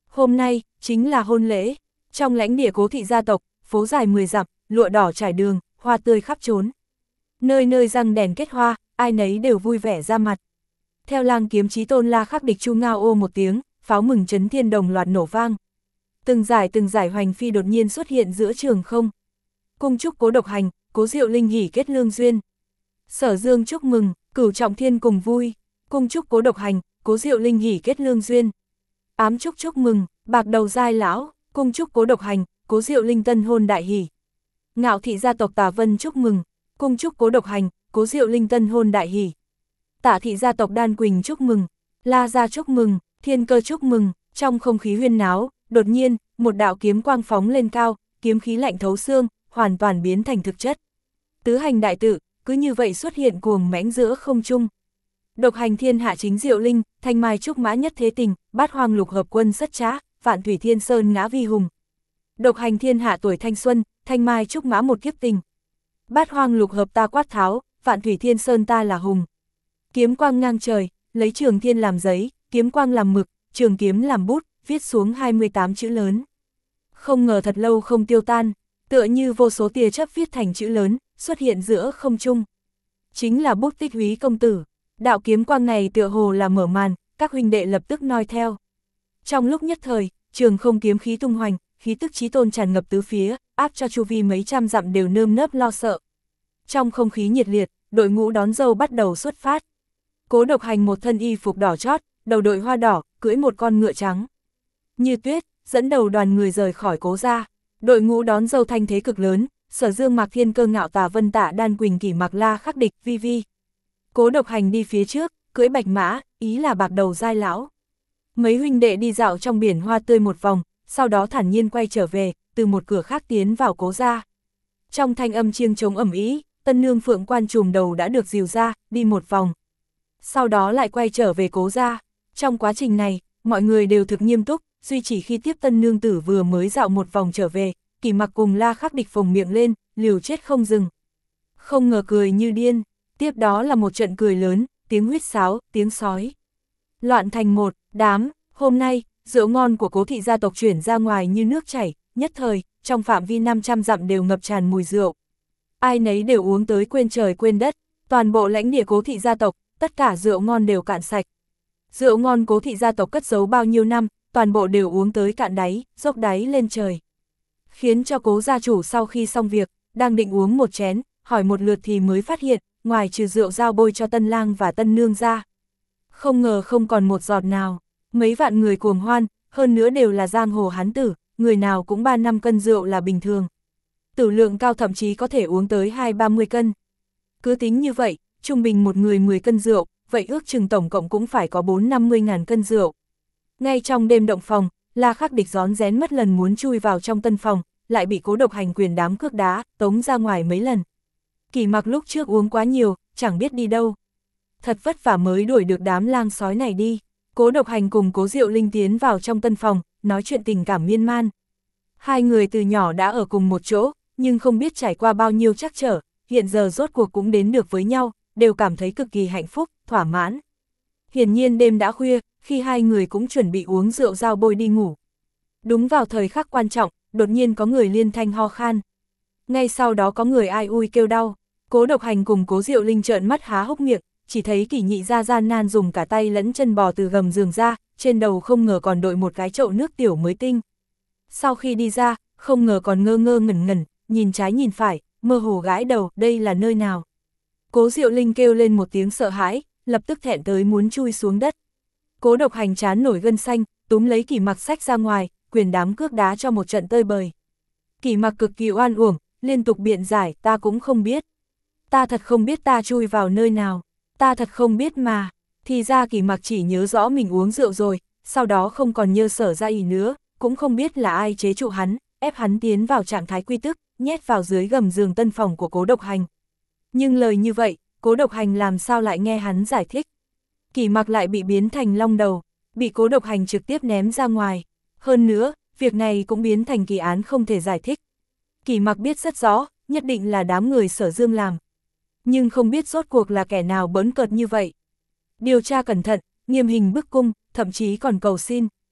Hôm nay, chính là hôn lễ. Trong lãnh địa Cố thị gia tộc, phố dài mười dặm, lụa đỏ trải đường, hoa tươi khắp trốn. Nơi nơi răng đèn kết hoa, ai nấy đều vui vẻ ra mặt. Theo lang kiếm chí tôn La Khắc Địch chu ngao ô một tiếng, pháo mừng chấn thiên đồng loạt nổ vang. Từng giải từng giải hoành phi đột nhiên xuất hiện giữa trường không. Cung chúc Cố Độc Hành, Cố Diệu Linh hỉ kết lương duyên. Sở Dương chúc mừng, Cửu Trọng Thiên cùng vui. Cung chúc Cố Độc Hành, Cố Diệu Linh hỉ kết lương duyên. Ám chúc chúc mừng, Bạc Đầu Giai lão, cung chúc Cố Độc Hành, Cố Diệu Linh tân hôn đại hỉ. Ngạo thị gia tộc Tà Vân chúc mừng, cung chúc Cố Độc Hành, Cố Diệu Linh tân hôn đại hỉ. Tạ thị gia tộc Đan Quỳnh chúc mừng, La gia chúc mừng, Thiên Cơ chúc mừng. Trong không khí huyên náo, đột nhiên, một đạo kiếm quang phóng lên cao, kiếm khí lạnh thấu xương, hoàn toàn biến thành thực chất. Tứ hành đại tự, cứ như vậy xuất hiện cuồng mãnh giữa không trung. Độc hành thiên hạ chính Diệu Linh, thanh mai trúc mã nhất thế tình, bát hoang lục hợp quân sất trá, vạn thủy thiên sơn ngã vi hùng. Độc hành thiên hạ tuổi thanh xuân, thanh mai trúc mã một kiếp tình. Bát hoang lục hợp ta quát tháo, vạn thủy thiên sơn ta là hùng. Kiếm quang ngang trời, lấy trường thiên làm giấy, kiếm quang làm mực, trường kiếm làm bút, viết xuống hai mươi tám chữ lớn. Không ngờ thật lâu không tiêu tan, tựa như vô số tia chớp viết thành chữ lớn, xuất hiện giữa không trung. Chính là bút Tích Úy công tử. Đạo kiếm quang này tựa hồ là mở màn, các huynh đệ lập tức noi theo. Trong lúc nhất thời, trường không kiếm khí tung hoành, khí tức chí tôn tràn ngập tứ phía, áp cho chu vi mấy trăm dặm đều nơm nớp lo sợ. Trong không khí nhiệt liệt, đội ngũ đón dâu bắt đầu xuất phát. Cố Độc Hành một thân y phục đỏ chót, đầu đội hoa đỏ, cưỡi một con ngựa trắng. Như Tuyết, dẫn đầu đoàn người rời khỏi Cố gia. Đội ngũ đón dâu thanh thế cực lớn, Sở Dương Mạc Thiên Cơ Ngạo Tà Vân Tạ Đan Quỳnh Kỷ Mặc La Khắc Địch Vi Vi. Cố Độc Hành đi phía trước, cưỡi bạch mã, ý là Bạc Đầu Giai lão. Mấy huynh đệ đi dạo trong biển hoa tươi một vòng, sau đó thản nhiên quay trở về, từ một cửa khác tiến vào Cố gia. Trong thanh âm chiêng trống ầm ĩ, tân nương Phượng Quan trùm đầu đã được dìu ra, đi một vòng. Sau đó lại quay trở về Cố gia. Trong quá trình này, mọi người đều thực nghiêm túc, duy chỉ khi tiếp tân nương tử vừa mới dạo một vòng trở về, Kỷ Mặc cùng La Khắc Địch phồng miệng lên, liều chết không dừng. Không ngờ cười như điên, tiếp đó là một trận cười lớn, tiếng huýt sáo, tiếng sói. Loạn thành một đám, hôm nay, rượu ngon của Cố thị gia tộc chuyển ra ngoài như nước chảy, nhất thời, trong phạm vi năm trăm dặm đều ngập tràn mùi rượu. Ai nấy đều uống tới quên trời quên đất, toàn bộ lãnh địa Cố thị gia tộc, tất cả rượu ngon đều cạn sạch. Rượu ngon Cố thị gia tộc cất giấu bao nhiêu năm, toàn bộ đều uống tới cạn đáy, dốc đáy lên trời. Khiến cho Cố gia chủ sau khi xong việc, đang định uống một chén, hỏi một lượt thì mới phát hiện, ngoài trừ rượu giao bôi cho tân lang và tân nương ra. Không ngờ không còn một giọt nào, mấy vạn người cuồng hoan, hơn nữa đều là giang hồ hán tử, người nào cũng ba năm cân rượu là bình thường. Tử lượng cao thậm chí có thể uống tới hai ba mươi cân. Cứ tính như vậy, trung bình một người mười cân rượu, vậy ước chừng tổng cộng cũng phải có bốn năm mươi ngàn cân rượu. Ngay trong đêm động phòng, La Khắc Địch rón rén mất lần muốn chui vào trong tân phòng, lại bị Cố Độc Hành quyền đám cước đá, tống ra ngoài mấy lần. Kỷ Mặc lúc trước uống quá nhiều, chẳng biết đi đâu. Thật vất vả mới đuổi được đám lang sói này đi. Cố Độc Hành cùng Cố Diệu Linh tiến vào trong tân phòng, nói chuyện tình cảm miên man. Hai người từ nhỏ đã ở cùng một chỗ, nhưng không biết trải qua bao nhiêu trắc trở, hiện giờ rốt cuộc cũng đến được với nhau, đều cảm thấy cực kỳ hạnh phúc, thỏa mãn. Hiển nhiên đêm đã khuya, khi hai người cũng chuẩn bị uống rượu giao bôi đi ngủ. Đúng vào thời khắc quan trọng, đột nhiên có người liên thanh ho khan. Ngay sau đó có người ai ui kêu đau. Cố Độc Hành cùng Cố Diệu Linh trợn mắt há hốc miệng, chỉ thấy Kỷ Nhị gia gian nan dùng cả tay lẫn chân bò từ gầm giường ra, trên đầu không ngờ còn đội một cái chậu nước tiểu mới tinh. Sau khi đi ra, không ngờ còn ngơ ngơ ngẩn ngẩn, nhìn trái nhìn phải, mơ hồ gãi đầu, đây là nơi nào. Cố Diệu Linh kêu lên một tiếng sợ hãi, lập tức thẹn tới muốn chui xuống đất. Cố Độc Hành chán nổi gân xanh, túm lấy Kỷ Mặc xách ra ngoài, quyền đám cước đá cho một trận tơi bời. Kỷ Mặc cực kỳ oan uổng, liên tục biện giải, ta cũng không biết. Ta thật không biết ta chui vào nơi nào, ta thật không biết mà. Thì ra Kỷ Mặc chỉ nhớ rõ mình uống rượu rồi, sau đó không còn nhớ sở ra ý nữa, cũng không biết là ai chế trụ hắn, ép hắn tiến vào trạng thái quy tức, nhét vào dưới gầm giường tân phòng của Cố Độc Hành. Nhưng lời như vậy, Cố Độc Hành làm sao lại nghe hắn giải thích. Kỷ Mặc lại bị biến thành long đầu, bị Cố Độc Hành trực tiếp ném ra ngoài. Hơn nữa, việc này cũng biến thành kỳ án không thể giải thích. Kỷ Mặc biết rất rõ, nhất định là đám người Sở Dương làm. Nhưng không biết rốt cuộc là kẻ nào bỡn cợt như vậy. Điều tra cẩn thận, nghiêm hình bức cung, thậm chí còn cầu xin.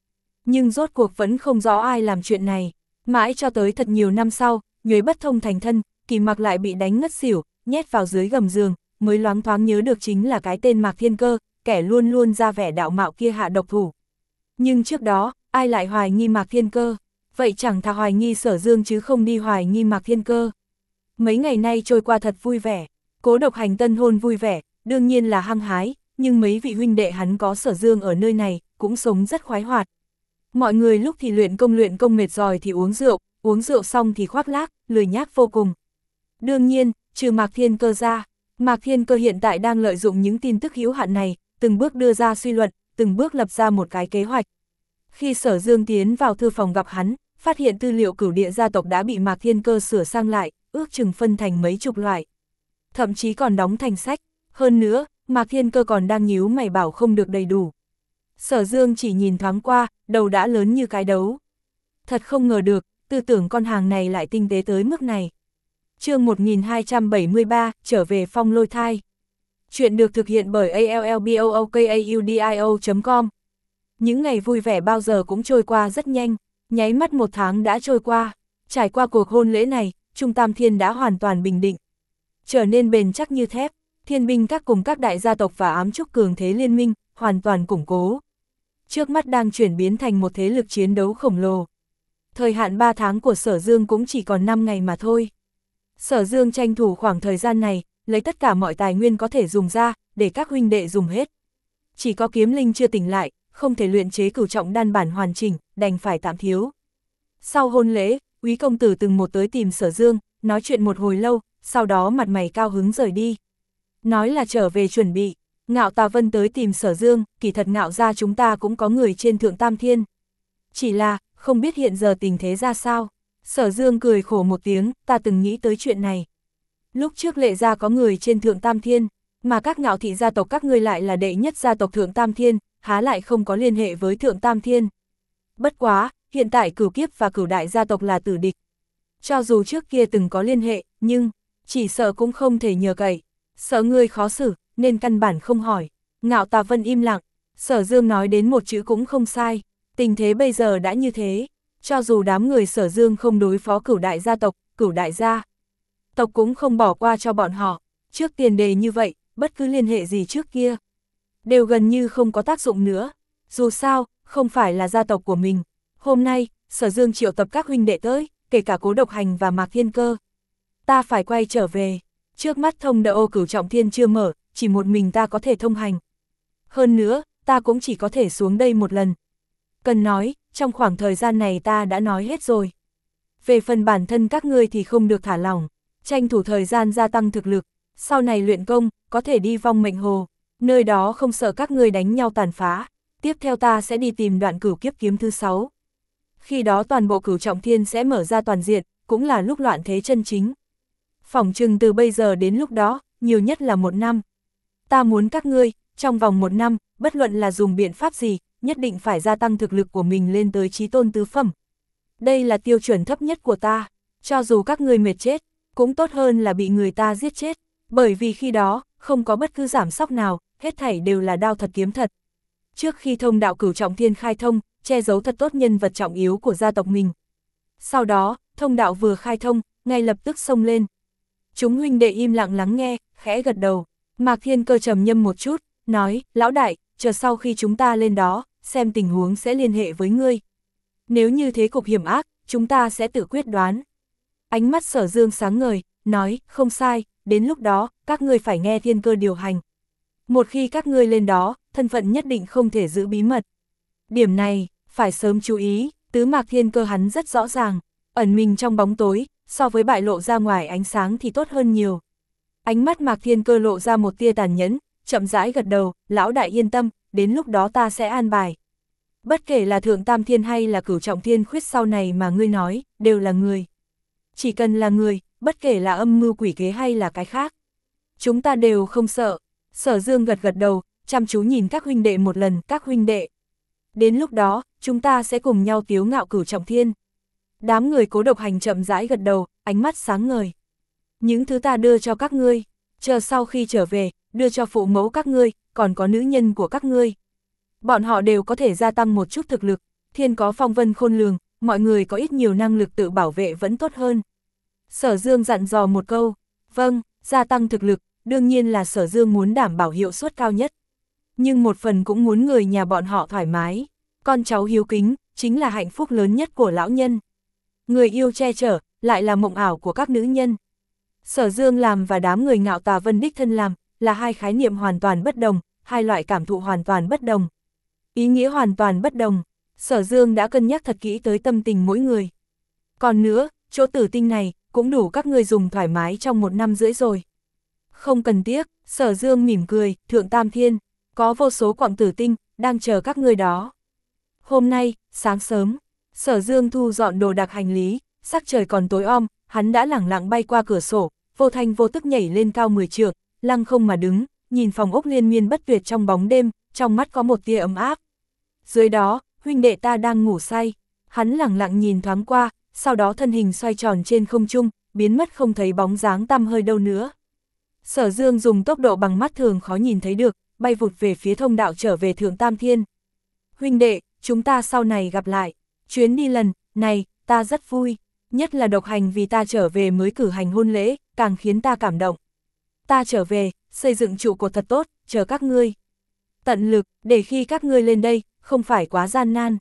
nhưng rốt cuộc vẫn không rõ ai làm chuyện này. Mãi cho tới thật nhiều năm sau, Nhuế Bất Thông thành thân, Kỳ Mặc lại bị đánh ngất xỉu, nhét vào dưới gầm giường, mới loáng thoáng nhớ được chính là cái tên Mạc Thiên Cơ, kẻ luôn luôn ra vẻ đạo mạo kia hạ độc thủ. Nhưng trước đó, ai lại hoài nghi Mạc Thiên Cơ? Vậy chẳng thà hoài nghi Sở Dương chứ không đi hoài nghi Mạc Thiên Cơ. Mấy ngày nay trôi qua thật vui vẻ, Cố Độc Hành tân hôn vui vẻ, đương nhiên là hăng hái, nhưng mấy vị huynh đệ hắn có Sở Dương ở nơi này, cũng sống rất khoái hoạt. Mọi người lúc thì luyện công luyện công mệt rồi thì uống rượu, uống rượu xong thì khoác lác, lười nhác vô cùng. Đương nhiên, trừ Mạc Thiên Cơ ra, Mạc Thiên Cơ hiện tại đang lợi dụng những tin tức hữu hạn này, từng bước đưa ra suy luận, từng bước lập ra một cái kế hoạch. Khi Sở Dương tiến vào thư phòng gặp hắn, phát hiện tư liệu cửu địa gia tộc đã bị Mạc Thiên Cơ sửa sang lại, ước chừng phân thành mấy chục loại. Thậm chí còn đóng thành sách, hơn nữa, Mạc Thiên Cơ còn đang nhíu mày bảo không được đầy đủ. Sở Dương chỉ nhìn thoáng qua, đầu đã lớn như cái đấu. Thật không ngờ được, tư tưởng con hàng này lại tinh tế tới mức này. Chương một nghìn hai trăm bảy mươi ba, trở về Phong Lôi Thai. Chuyện được thực hiện bởi a l l b o o k a u d i o chấm com. Những ngày vui vẻ bao giờ cũng trôi qua rất nhanh, nháy mắt một tháng đã trôi qua. Trải qua cuộc hôn lễ này, Trung Tam Thiên đã hoàn toàn bình định, trở nên bền chắc như thép. Thiên binh các cùng các đại gia tộc và ám trúc cường thế liên minh, hoàn toàn củng cố. Trước mắt đang chuyển biến thành một thế lực chiến đấu khổng lồ. Thời hạn ba tháng của Sở Dương cũng chỉ còn năm ngày mà thôi. Sở Dương tranh thủ khoảng thời gian này, lấy tất cả mọi tài nguyên có thể dùng ra, để các huynh đệ dùng hết. Chỉ có Kiếm Linh chưa tỉnh lại, không thể luyện chế cửu trọng đan bản hoàn chỉnh, đành phải tạm thiếu. Sau hôn lễ, Úy công tử từng một tới tìm Sở Dương, nói chuyện một hồi lâu, sau đó mặt mày cao hứng rời đi. Nói là trở về chuẩn bị. Ngạo Tà Vân tới tìm Sở Dương, kỳ thật Ngạo gia chúng ta cũng có người trên Thượng Tam Thiên. Chỉ là, không biết hiện giờ tình thế ra sao. Sở Dương cười khổ một tiếng, ta từng nghĩ tới chuyện này. Lúc trước Lệ gia có người trên Thượng Tam Thiên, mà các Ngạo thị gia tộc các ngươi lại là đệ nhất gia tộc Thượng Tam Thiên, há lại không có liên hệ với Thượng Tam Thiên. Bất quá, hiện tại Cửu Kiếp và Cửu đại gia tộc là tử địch. Cho dù trước kia từng có liên hệ, nhưng, chỉ sợ cũng không thể nhờ cậy. Sợ ngươi khó xử, nên căn bản không hỏi. Ngạo Tà Vân im lặng, Sở Dương nói đến một chữ cũng không sai. Tình thế bây giờ đã như thế, cho dù đám người Sở Dương không đối phó Cửu đại gia tộc, Cửu đại gia tộc cũng không bỏ qua cho bọn họ. Trước tiền đề như vậy, bất cứ liên hệ gì trước kia đều gần như không có tác dụng nữa. Dù sao, không phải là gia tộc của mình. Hôm nay, Sở Dương triệu tập các huynh đệ tới, kể cả Cố Độc Hành và Mạc Thiên Cơ. Ta phải quay trở về. Trước mắt thông đạo ô cửu trọng thiên chưa mở, chỉ một mình ta có thể thông hành. Hơn nữa, ta cũng chỉ có thể xuống đây một lần. Cần nói, trong khoảng thời gian này ta đã nói hết rồi. Về phần bản thân các ngươi thì không được thả lỏng, tranh thủ thời gian gia tăng thực lực, sau này luyện công, có thể đi Vong Mệnh Hồ, nơi đó không sợ các ngươi đánh nhau tàn phá. Tiếp theo ta sẽ đi tìm đoạn cửu kiếp kiếm thứ sáu. Khi đó toàn bộ cửu trọng thiên sẽ mở ra toàn diện, cũng là lúc loạn thế chân chính. Phỏng chừng từ bây giờ đến lúc đó, nhiều nhất là một năm. Ta muốn các ngươi, trong vòng một năm, bất luận là dùng biện pháp gì, nhất định phải gia tăng thực lực của mình lên tới chí tôn tứ phẩm. Đây là tiêu chuẩn thấp nhất của ta, cho dù các ngươi mệt chết, cũng tốt hơn là bị người ta giết chết, bởi vì khi đó, không có bất cứ giảm sóc nào, hết thảy đều là đao thật kiếm thật. Trước khi thông đạo cửu trọng thiên khai thông, che giấu thật tốt nhân vật trọng yếu của gia tộc mình. Sau đó, thông đạo vừa khai thông, ngay lập tức xông lên. Chúng huynh đệ im lặng lắng nghe, khẽ gật đầu. Mạc Thiên Cơ trầm nhâm một chút, nói, lão đại, chờ sau khi chúng ta lên đó, xem tình huống sẽ liên hệ với ngươi. Nếu như thế cục hiểm ác, chúng ta sẽ tự quyết đoán. Ánh mắt Sở Dương sáng ngời, nói, không sai, đến lúc đó, các ngươi phải nghe Thiên Cơ điều hành. Một khi các ngươi lên đó, thân phận nhất định không thể giữ bí mật. Điểm này, phải sớm chú ý, tứ Mạc Thiên Cơ hắn rất rõ ràng, ẩn mình trong bóng tối, so với bại lộ ra ngoài ánh sáng thì tốt hơn nhiều. Ánh mắt Mạc Thiên Cơ lộ ra một tia tàn nhẫn, chậm rãi gật đầu, lão đại yên tâm, đến lúc đó ta sẽ an bài. Bất kể là Thượng Tam Thiên hay là Cửu Trọng Thiên khuyết sau này mà ngươi nói, đều là người. Chỉ cần là người, bất kể là âm mưu quỷ kế hay là cái khác, chúng ta đều không sợ. Sở Dương gật gật đầu, chăm chú nhìn các huynh đệ một lần, các huynh đệ. Đến lúc đó, chúng ta sẽ cùng nhau tiếu ngạo Cửu Trọng Thiên. Đám người Cố Độc Hành chậm rãi gật đầu, ánh mắt sáng ngời. Những thứ ta đưa cho các ngươi, chờ sau khi trở về, đưa cho phụ mẫu các ngươi, còn có nữ nhân của các ngươi. Bọn họ đều có thể gia tăng một chút thực lực, Thiên có phong vân khôn lường, mọi người có ít nhiều năng lực tự bảo vệ vẫn tốt hơn. Sở Dương dặn dò một câu, vâng, gia tăng thực lực, đương nhiên là Sở Dương muốn đảm bảo hiệu suất cao nhất. Nhưng một phần cũng muốn người nhà bọn họ thoải mái, con cháu hiếu kính, chính là hạnh phúc lớn nhất của lão nhân. Người yêu che chở, lại là mộng ảo của các nữ nhân. Sở Dương làm và đám người Ngạo Tà Vân đích thân làm, là hai khái niệm hoàn toàn bất đồng, hai loại cảm thụ hoàn toàn bất đồng. Ý nghĩa hoàn toàn bất đồng, Sở Dương đã cân nhắc thật kỹ tới tâm tình mỗi người. Còn nữa, chỗ tử tinh này, cũng đủ các người dùng thoải mái trong một năm rưỡi rồi. Không cần tiếc, Sở Dương mỉm cười, Thượng Tam Thiên, có vô số quặng tử tinh, đang chờ các người đó. Hôm nay, sáng sớm, Sở Dương thu dọn đồ đạc hành lý, sắc trời còn tối om, hắn đã lẳng lặng bay qua cửa sổ, vô thanh vô tức nhảy lên cao mười trượng, lăng không mà đứng, nhìn phòng ốc liên miên bất tuyệt trong bóng đêm, trong mắt có một tia ấm áp. Dưới đó, huynh đệ ta đang ngủ say, hắn lẳng lặng nhìn thoáng qua, sau đó thân hình xoay tròn trên không trung, biến mất không thấy bóng dáng tăm hơi đâu nữa. Sở Dương dùng tốc độ bằng mắt thường khó nhìn thấy được, bay vụt về phía thông đạo trở về Thượng Tam Thiên. Huynh đệ, chúng ta sau này gặp lại, chuyến đi lần này, ta rất vui, nhất là độc hành vì ta trở về mới cử hành hôn lễ, càng khiến ta cảm động. Ta trở về, xây dựng trụ cột thật tốt, chờ các ngươi. Tận lực, để khi các ngươi lên đây, không phải quá gian nan.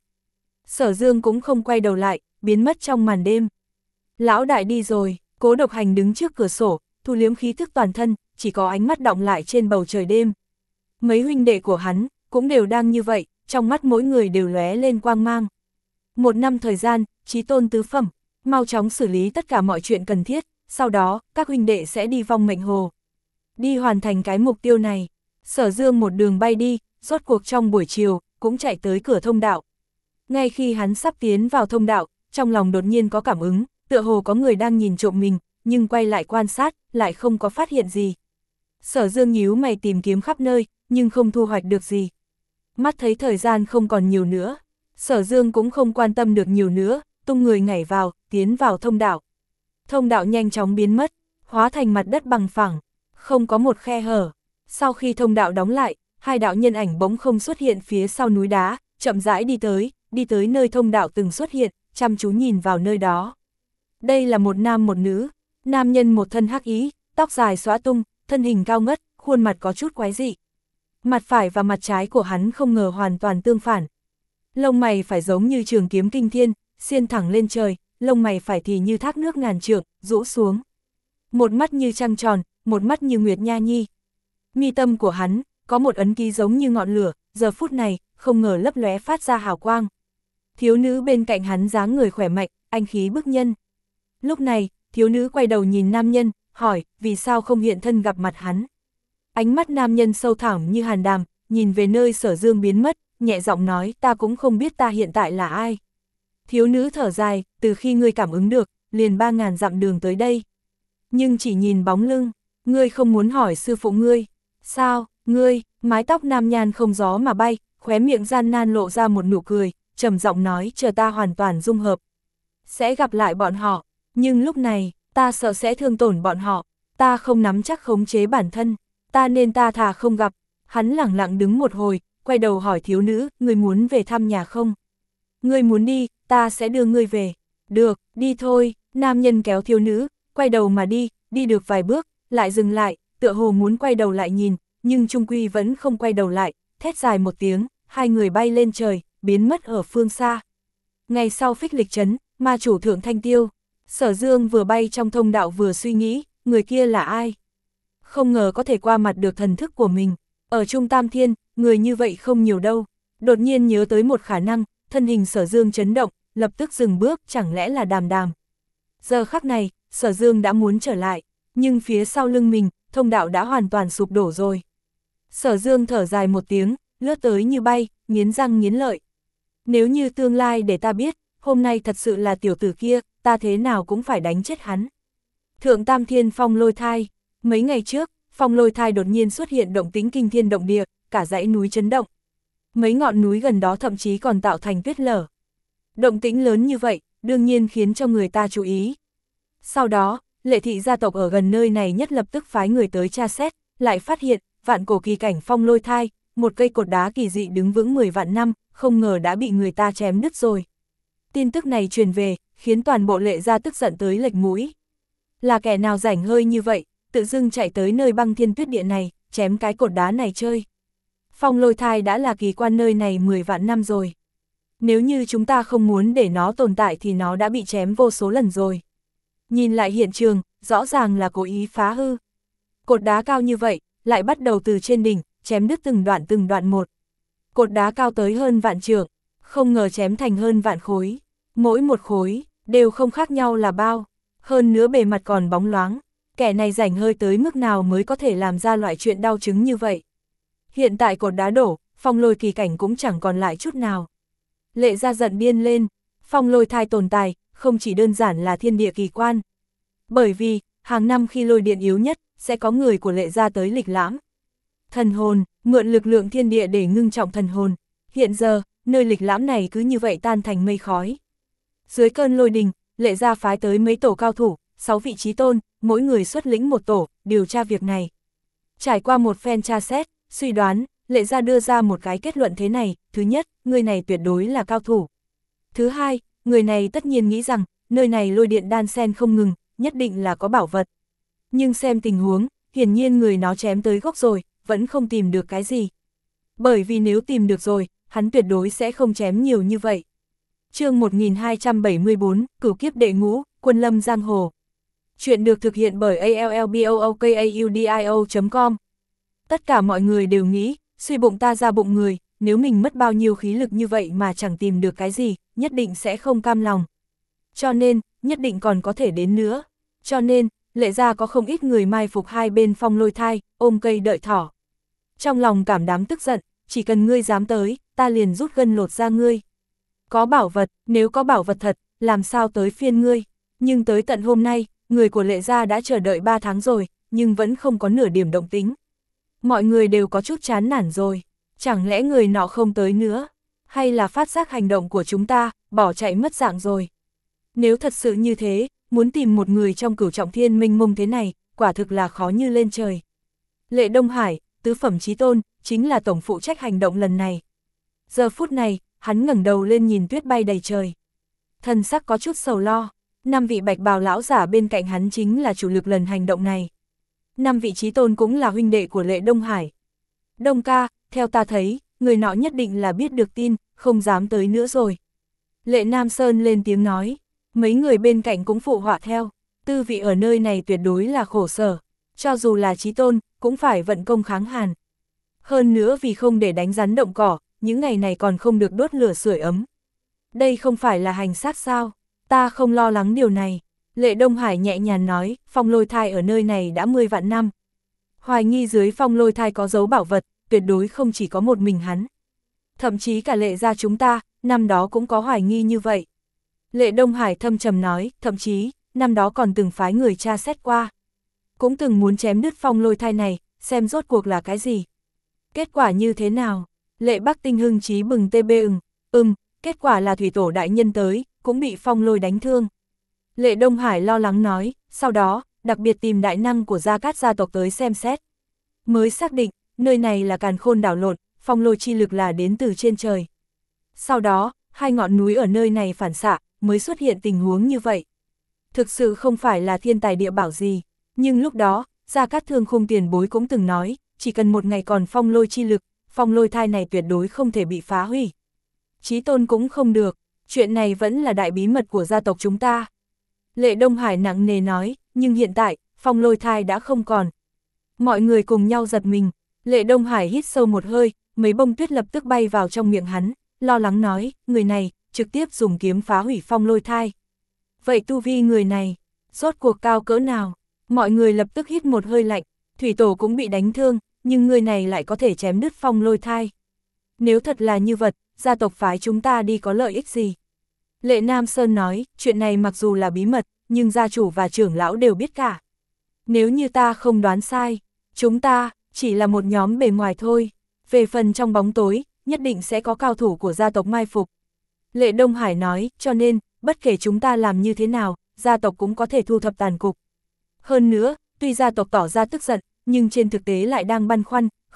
Sở Dương cũng không quay đầu lại, biến mất trong màn đêm. Lão đại đi rồi, Cố Độc Hành đứng trước cửa sổ, thu liếm khí thức toàn thân, chỉ có ánh mắt đọng lại trên bầu trời đêm. Mấy huynh đệ của hắn, cũng đều đang như vậy, trong mắt mỗi người đều lóe lên quang mang. Một năm thời gian, chí tôn tứ phẩm, mau chóng xử lý tất cả mọi chuyện cần thiết, sau đó, các huynh đệ sẽ đi vong mệnh hồ. Đi hoàn thành cái mục tiêu này, Sở Dương một đường bay đi, rốt cuộc trong buổi chiều, cũng chạy tới cửa thông đạo. Ngay khi hắn sắp tiến vào thông đạo, trong lòng đột nhiên có cảm ứng, tựa hồ có người đang nhìn trộm mình, nhưng quay lại quan sát, lại không có phát hiện gì. Sở Dương nhíu mày tìm kiếm khắp nơi, nhưng không thu hoạch được gì. Mắt thấy thời gian không còn nhiều nữa, Sở Dương cũng không quan tâm được nhiều nữa, tung người nhảy vào, tiến vào thông đạo. Thông đạo nhanh chóng biến mất, hóa thành mặt đất bằng phẳng, không có một khe hở. Sau khi thông đạo đóng lại, hai đạo nhân ảnh bỗng không xuất hiện phía sau núi đá, chậm rãi đi tới, đi tới nơi thông đạo từng xuất hiện, chăm chú nhìn vào nơi đó. Đây là một nam một nữ, nam nhân một thân hắc ý, tóc dài xõa tung, thân hình cao ngất, khuôn mặt có chút quái dị. Mặt phải và mặt trái của hắn không ngờ hoàn toàn tương phản. Lông mày phải giống như trường kiếm kinh thiên, xiên thẳng lên trời, lông mày phải thì như thác nước ngàn trượng, rũ xuống. Một mắt như trăng tròn, một mắt như nguyệt nha nhi. Mi tâm của hắn, có một ấn ký giống như ngọn lửa, giờ phút này, không ngờ lấp lóe phát ra hào quang. Thiếu nữ bên cạnh hắn dáng người khỏe mạnh, anh khí bức nhân. Lúc này, thiếu nữ quay đầu nhìn nam nhân, hỏi, vì sao không hiện thân gặp mặt hắn. Ánh mắt nam nhân sâu thẳm như hàn đàm, nhìn về nơi Sở Dương biến mất, nhẹ giọng nói, ta cũng không biết ta hiện tại là ai. Thiếu nữ thở dài, từ khi ngươi cảm ứng được, liền ba ngàn dặm đường tới đây. Nhưng chỉ nhìn bóng lưng, ngươi không muốn hỏi sư phụ ngươi. Sao, ngươi, mái tóc nam nhan không gió mà bay, khóe miệng gian nan lộ ra một nụ cười, trầm giọng nói, chờ ta hoàn toàn dung hợp. Sẽ gặp lại bọn họ, nhưng lúc này, ta sợ sẽ thương tổn bọn họ, ta không nắm chắc khống chế bản thân, ta nên ta thà không gặp. Hắn lẳng lặng đứng một hồi, quay đầu hỏi thiếu nữ, ngươi muốn về thăm nhà không? Ngươi muốn đi, ta sẽ đưa ngươi về. Được, đi thôi, nam nhân kéo thiếu nữ, quay đầu mà đi, đi được vài bước, lại dừng lại, tựa hồ muốn quay đầu lại nhìn, nhưng trung quy vẫn không quay đầu lại, thét dài một tiếng, hai người bay lên trời, biến mất ở phương xa. Ngày sau Phích Lịch trấn, ma chủ Thượng Thanh Tiêu, Sở Dương vừa bay trong thông đạo vừa suy nghĩ, người kia là ai? Không ngờ có thể qua mặt được thần thức của mình, ở Trung Tam Thiên, người như vậy không nhiều đâu. Đột nhiên nhớ tới một khả năng, thân hình Sở Dương chấn động, lập tức dừng bước, chẳng lẽ là Đàm Đàm. Giờ khắc này, Sở Dương đã muốn trở lại, nhưng phía sau lưng mình, thông đạo đã hoàn toàn sụp đổ rồi. Sở Dương thở dài một tiếng, lướt tới như bay, nghiến răng nghiến lợi. Nếu như tương lai để ta biết, hôm nay thật sự là tiểu tử kia, ta thế nào cũng phải đánh chết hắn. Thượng Tam Thiên Phong Lôi Thai, mấy ngày trước, Phong Lôi Thai đột nhiên xuất hiện động tĩnh kinh thiên động địa, cả dãy núi chấn động. Mấy ngọn núi gần đó thậm chí còn tạo thành tuyết lở. Động tĩnh lớn như vậy, đương nhiên khiến cho người ta chú ý. Sau đó, Lệ thị gia tộc ở gần nơi này nhất lập tức phái người tới tra xét, lại phát hiện, vạn cổ kỳ cảnh Phong Lôi Thai, một cây cột đá kỳ dị đứng vững mười vạn năm, không ngờ đã bị người ta chém đứt rồi. Tin tức này truyền về, khiến toàn bộ Lệ gia tức giận tới lệch mũi. Là kẻ nào rảnh hơi như vậy, tự dưng chạy tới nơi băng thiên tuyết địa này, chém cái cột đá này chơi. Phong Lôi Thai đã là kỳ quan nơi này mười vạn năm rồi. Nếu như chúng ta không muốn để nó tồn tại thì nó đã bị chém vô số lần rồi. Nhìn lại hiện trường, rõ ràng là cố ý phá hư. Cột đá cao như vậy, lại bắt đầu từ trên đỉnh, chém đứt từng đoạn từng đoạn một. Cột đá cao tới hơn vạn trượng, không ngờ chém thành hơn vạn khối. Mỗi một khối, đều không khác nhau là bao. Hơn nữa bề mặt còn bóng loáng. Kẻ này rảnh hơi tới mức nào mới có thể làm ra loại chuyện đau chứng như vậy. Hiện tại cột đá đổ, Phong Lôi kỳ cảnh cũng chẳng còn lại chút nào. Lệ gia giận điên lên, Phong Lôi Thai tồn tại, không chỉ đơn giản là thiên địa kỳ quan. Bởi vì, hàng năm khi lôi điện yếu nhất, sẽ có người của Lệ gia tới lịch lãm. Thần hồn, mượn lực lượng thiên địa để ngưng trọng thần hồn. Hiện giờ, nơi lịch lãm này cứ như vậy tan thành mây khói. Dưới cơn lôi đình, Lệ gia phái tới mấy tổ cao thủ, sáu vị chí tôn, mỗi người xuất lĩnh một tổ, điều tra việc này. Trải qua một phen tra xét, suy đoán, Lệ gia đưa ra một cái kết luận thế này. Thứ nhất, người này tuyệt đối là cao thủ. Thứ hai, người này tất nhiên nghĩ rằng, nơi này lôi điện đan xen không ngừng, nhất định là có bảo vật. Nhưng xem tình huống, hiển nhiên người nó chém tới gốc rồi, vẫn không tìm được cái gì. Bởi vì nếu tìm được rồi, hắn tuyệt đối sẽ không chém nhiều như vậy. Chương một nghìn hai trăm bảy mươi tư, Cửu kiếp đệ ngũ, Quân lâm giang hồ. Chuyện được thực hiện bởi a l l b o o k a u d i o chấm com. Tất cả mọi người đều nghĩ, suy bụng ta ra bụng người, nếu mình mất bao nhiêu khí lực như vậy mà chẳng tìm được cái gì, nhất định sẽ không cam lòng. Cho nên, nhất định còn có thể đến nữa. Cho nên, Lệ gia có không ít người mai phục hai bên Phong Lôi Thai, ôm cây đợi thỏ. Trong lòng cảm đám tức giận, chỉ cần ngươi dám tới, ta liền rút gân lột ra ngươi. Có bảo vật, nếu có bảo vật thật, làm sao tới phiên ngươi. Nhưng tới tận hôm nay, người của Lệ gia đã chờ đợi ba tháng rồi, nhưng vẫn không có nửa điểm động tính. Mọi người đều có chút chán nản rồi. Chẳng lẽ người nọ không tới nữa? Hay là phát giác hành động của chúng ta, bỏ chạy mất dạng rồi? Nếu thật sự như thế, muốn tìm một người trong cửu trọng thiên mênh mông thế này, quả thực là khó như lên trời. Lệ Đông Hải, tứ phẩm chí tôn, chính là tổng phụ trách hành động lần này. Giờ phút này, hắn ngẩng đầu lên nhìn tuyết bay đầy trời. Thần sắc có chút sầu lo, năm vị bạch bào lão giả bên cạnh hắn chính là chủ lực lần hành động này. Năm vị chí tôn cũng là huynh đệ của Lệ Đông Hải. Đông ca, theo ta thấy, người nọ nhất định là biết được tin, không dám tới nữa rồi. Lệ Nam Sơn lên tiếng nói, mấy người bên cạnh cũng phụ họa theo, tư vị ở nơi này tuyệt đối là khổ sở, cho dù là chí tôn, cũng phải vận công kháng hàn. Hơn nữa vì không để đánh rắn động cỏ, những ngày này còn không được đốt lửa sưởi ấm. Đây không phải là hành xác sao, ta không lo lắng điều này. Lệ Đông Hải nhẹ nhàng nói, Phong Lôi Thai ở nơi này đã mười vạn năm. Hoài nghi dưới Phong Lôi Thai có dấu bảo vật, tuyệt đối không chỉ có một mình hắn. Thậm chí cả Lệ gia chúng ta, năm đó cũng có hoài nghi như vậy. Lệ Đông Hải thâm trầm nói, thậm chí, năm đó còn từng phái người tra xét qua. Cũng từng muốn chém đứt Phong Lôi Thai này, xem rốt cuộc là cái gì. Kết quả như thế nào? Lệ Bắc Tinh hưng chí bừng tê bê ừng, ừm, kết quả là thủy tổ đại nhân tới, cũng bị Phong Lôi đánh thương. Lệ Đông Hải lo lắng nói, sau đó, đặc biệt tìm đại năng của Gia Cát gia tộc tới xem xét. Mới xác định, nơi này là càn khôn đảo lộn, phong lôi chi lực là đến từ trên trời. Sau đó, hai ngọn núi ở nơi này phản xạ, mới xuất hiện tình huống như vậy. Thực sự không phải là thiên tài địa bảo gì, nhưng lúc đó, Gia Cát Thương Khung tiền bối cũng từng nói, chỉ cần một ngày còn phong lôi chi lực, Phong Lôi Thai này tuyệt đối không thể bị phá hủy. Chí tôn cũng không được, chuyện này vẫn là đại bí mật của gia tộc chúng ta. Lệ Đông Hải nặng nề nói, nhưng hiện tại, Phong Lôi Thai đã không còn. Mọi người cùng nhau giật mình, Lệ Đông Hải hít sâu một hơi, mấy bông tuyết lập tức bay vào trong miệng hắn, lo lắng nói, người này, trực tiếp dùng kiếm phá hủy Phong Lôi Thai. Vậy tu vi người này, rốt cuộc cao cỡ nào? Mọi người lập tức hít một hơi lạnh, thủy tổ cũng bị đánh thương, nhưng người này lại có thể chém đứt Phong Lôi Thai. Nếu thật là như vật, gia tộc phái chúng ta đi có lợi ích gì? Lệ Nam Sơn nói, chuyện này mặc dù là bí mật, nhưng gia chủ và trưởng lão đều biết cả. Nếu như ta không đoán sai, chúng ta chỉ là một nhóm bề ngoài thôi. Về phần trong bóng tối, nhất định sẽ có cao thủ của gia tộc mai phục. Lệ Đông Hải nói, cho nên, bất kể chúng ta làm như thế nào, gia tộc cũng có thể thu thập tàn cục. Hơn nữa, tuy gia tộc tỏ ra tức giận, nhưng trên thực tế lại đang băn khoăn,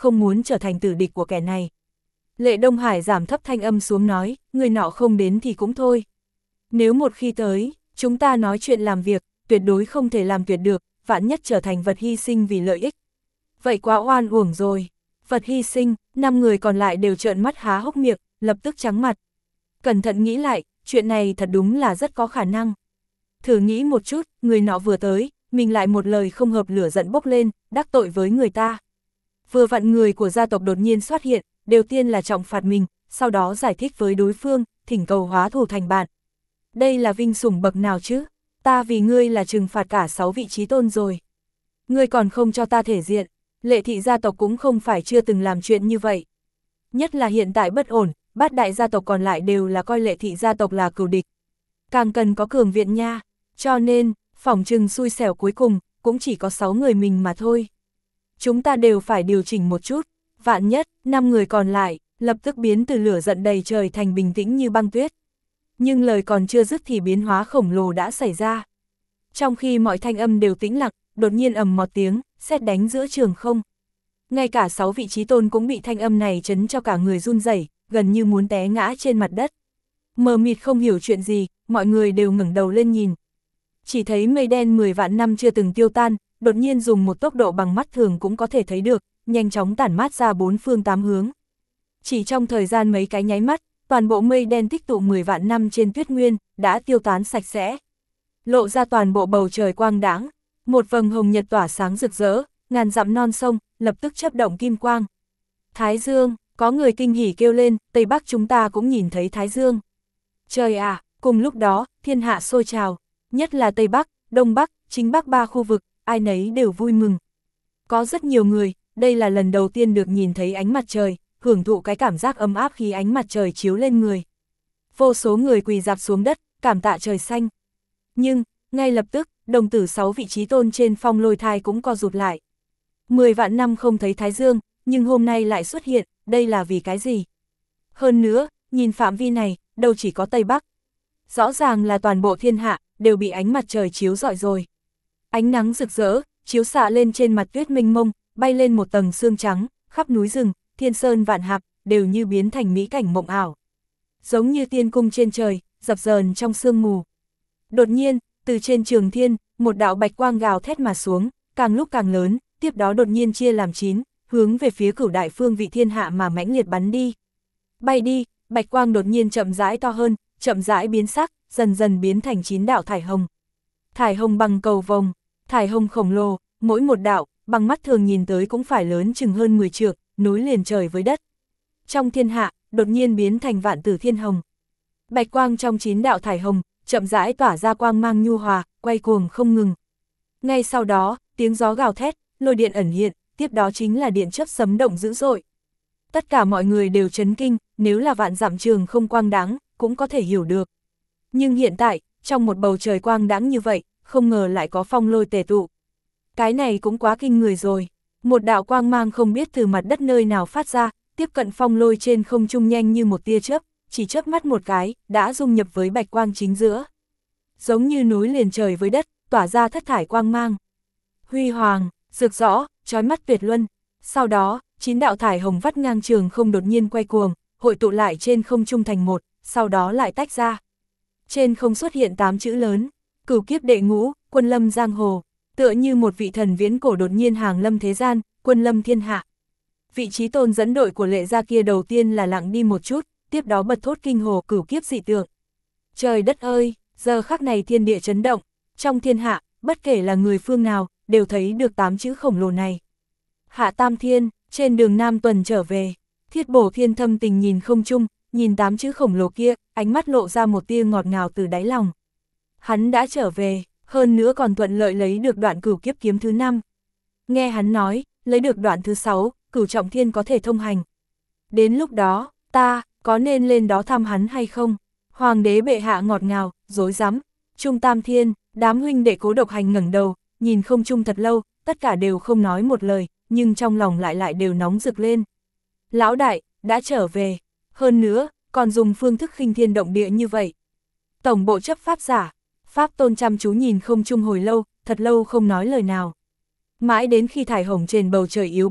không muốn trở thành tử địch của kẻ này. Lệ Đông Hải giảm thấp thanh âm xuống nói, người nọ không đến thì cũng thôi. Nếu một khi tới, chúng ta nói chuyện làm việc, tuyệt đối không thể làm tuyệt được, vạn nhất trở thành vật hy sinh vì lợi ích. Vậy quá oan uổng rồi. Vật hy sinh, năm người còn lại đều trợn mắt há hốc miệng, lập tức trắng mặt. Cẩn thận nghĩ lại, chuyện này thật đúng là rất có khả năng. Thử nghĩ một chút, người nọ vừa tới, mình lại một lời không hợp lửa giận bốc lên, đắc tội với người ta. Vừa vặn người của gia tộc đột nhiên xuất hiện, đầu tiên là trọng phạt mình, sau đó giải thích với đối phương, thỉnh cầu hóa thù thành bạn. Đây là vinh sủng bậc nào chứ? Ta vì ngươi là trừng phạt cả sáu vị trí tôn rồi. Ngươi còn không cho ta thể diện, Lệ thị gia tộc cũng không phải chưa từng làm chuyện như vậy. Nhất là hiện tại bất ổn, bát đại gia tộc còn lại đều là coi Lệ thị gia tộc là cừu địch. Càng cần có cường viện nha, cho nên, phỏng chừng xui xẻo cuối cùng, cũng chỉ có sáu người mình mà thôi. Chúng ta đều phải điều chỉnh một chút, vạn nhất, năm người còn lại, lập tức biến từ lửa giận đầy trời thành bình tĩnh như băng tuyết. Nhưng lời còn chưa dứt thì biến hóa khổng lồ đã xảy ra. Trong khi mọi thanh âm đều tĩnh lặng, đột nhiên ầm một tiếng, sét đánh giữa trường không. Ngay cả sáu vị trí tôn cũng bị thanh âm này chấn cho cả người run rẩy, gần như muốn té ngã trên mặt đất. Mờ mịt không hiểu chuyện gì, mọi người đều ngẩng đầu lên nhìn. Chỉ thấy mây đen mười vạn năm chưa từng tiêu tan, đột nhiên dùng một tốc độ bằng mắt thường cũng có thể thấy được, nhanh chóng tản mát ra bốn phương tám hướng. Chỉ trong thời gian mấy cái nháy mắt, toàn bộ mây đen tích tụ mười vạn năm trên tuyết nguyên, đã tiêu tán sạch sẽ. Lộ ra toàn bộ bầu trời quang đãng, một vầng hồng nhật tỏa sáng rực rỡ, ngàn dặm non sông, lập tức chớp động kim quang. Thái Dương, có người kinh hỉ kêu lên, Tây Bắc chúng ta cũng nhìn thấy Thái Dương. Trời à, cùng lúc đó, thiên hạ sôi trào, nhất là Tây Bắc, Đông Bắc, chính Bắc ba khu vực, ai nấy đều vui mừng. Có rất nhiều người, đây là lần đầu tiên được nhìn thấy ánh mặt trời, hưởng thụ cái cảm giác ấm áp khi ánh mặt trời chiếu lên người. Vô số người quỳ rạp xuống đất, cảm tạ trời xanh. Nhưng, ngay lập tức, đồng tử sáu vị trí tôn trên phong lôi thai cũng co rụt lại. Mười vạn năm không thấy Thái Dương, nhưng hôm nay lại xuất hiện, đây là vì cái gì? Hơn nữa, nhìn phạm vi này, đâu chỉ có Tây Bắc. Rõ ràng là toàn bộ thiên hạ, đều bị ánh mặt trời chiếu rọi rồi. Ánh nắng rực rỡ, chiếu xạ lên trên mặt tuyết mênh mông, bay lên một tầng sương trắng, khắp núi rừng, thiên sơn vạn hạp, đều như biến thành mỹ cảnh mộng ảo. Giống như tiên cung trên trời, dập dờn trong sương mù. Đột nhiên, từ trên trường thiên, một đạo bạch quang gào thét mà xuống, càng lúc càng lớn, tiếp đó đột nhiên chia làm chín, hướng về phía cửu đại phương vị thiên hạ mà mãnh liệt bắn đi. Bay đi, bạch quang đột nhiên chậm rãi to hơn, chậm rãi biến sắc, dần dần biến thành chín đạo thải hồng. Thải hồng bằng cầu vồng, thải hồng khổng lồ, mỗi một đạo, bằng mắt thường nhìn tới cũng phải lớn chừng hơn mười trượng, nối liền trời với đất. Trong thiên hạ, đột nhiên biến thành vạn tử thiên hồng. Bạch quang trong chín đạo thải hồng, chậm rãi tỏa ra quang mang nhu hòa, quay cuồng không ngừng. Ngay sau đó, tiếng gió gào thét, lôi điện ẩn hiện, tiếp đó chính là điện chớp sấm động dữ dội. Tất cả mọi người đều chấn kinh, nếu là vạn dặm trường không quang đãng, cũng có thể hiểu được. Nhưng hiện tại, trong một bầu trời quang đãng như vậy, không ngờ lại có phong lôi tề tụ. Cái này cũng quá kinh người rồi. Một đạo quang mang không biết từ mặt đất nơi nào phát ra, tiếp cận phong lôi trên không trung nhanh như một tia chớp, chỉ chớp mắt một cái, đã dung nhập với bạch quang chính giữa. Giống như núi liền trời với đất, tỏa ra thất thải quang mang. Huy hoàng, rực rỡ, chói mắt tuyệt luân. Sau đó, chín đạo thải hồng vắt ngang trường không đột nhiên quay cuồng, hội tụ lại trên không trung thành một, sau đó lại tách ra. Trên không xuất hiện tám chữ lớn, cửu kiếp đệ ngũ, quân lâm giang hồ, tựa như một vị thần viễn cổ đột nhiên hàng lâm thế gian, quân lâm thiên hạ. Vị trí tôn dẫn đội của Lệ gia kia đầu tiên là lặng đi một chút, tiếp đó bật thốt kinh hồ cửu kiếp dị tượng. Trời đất ơi, giờ khắc này thiên địa chấn động, trong thiên hạ, bất kể là người phương nào, đều thấy được tám chữ khổng lồ này. Hạ Tam Thiên, trên đường Nam Tuần trở về, Thiết Bổ Thiên thâm tình nhìn không trung, nhìn tám chữ khổng lồ kia, ánh mắt lộ ra một tia ngọt ngào từ đáy lòng. Hắn đã trở về, hơn nữa còn thuận lợi lấy được đoạn cửu kiếp kiếm thứ năm. Nghe hắn nói, lấy được đoạn thứ sáu, cửu trọng thiên có thể thông hành. Đến lúc đó, ta, có nên lên đó thăm hắn hay không? Hoàng đế bệ hạ ngọt ngào, dối rắm. Trung Tam Thiên, đám huynh đệ Cố Độc Hành ngẩng đầu, nhìn không trung thật lâu, tất cả đều không nói một lời, nhưng trong lòng lại lại đều nóng rực lên. Lão đại, đã trở về, hơn nữa, còn dùng phương thức khinh thiên động địa như vậy. Tổng bộ chấp pháp giả, Pháp Tôn chăm chú nhìn không trung hồi lâu, thật lâu không nói lời nào. Mãi đến khi thải hồng trên bầu trời yếu bớt,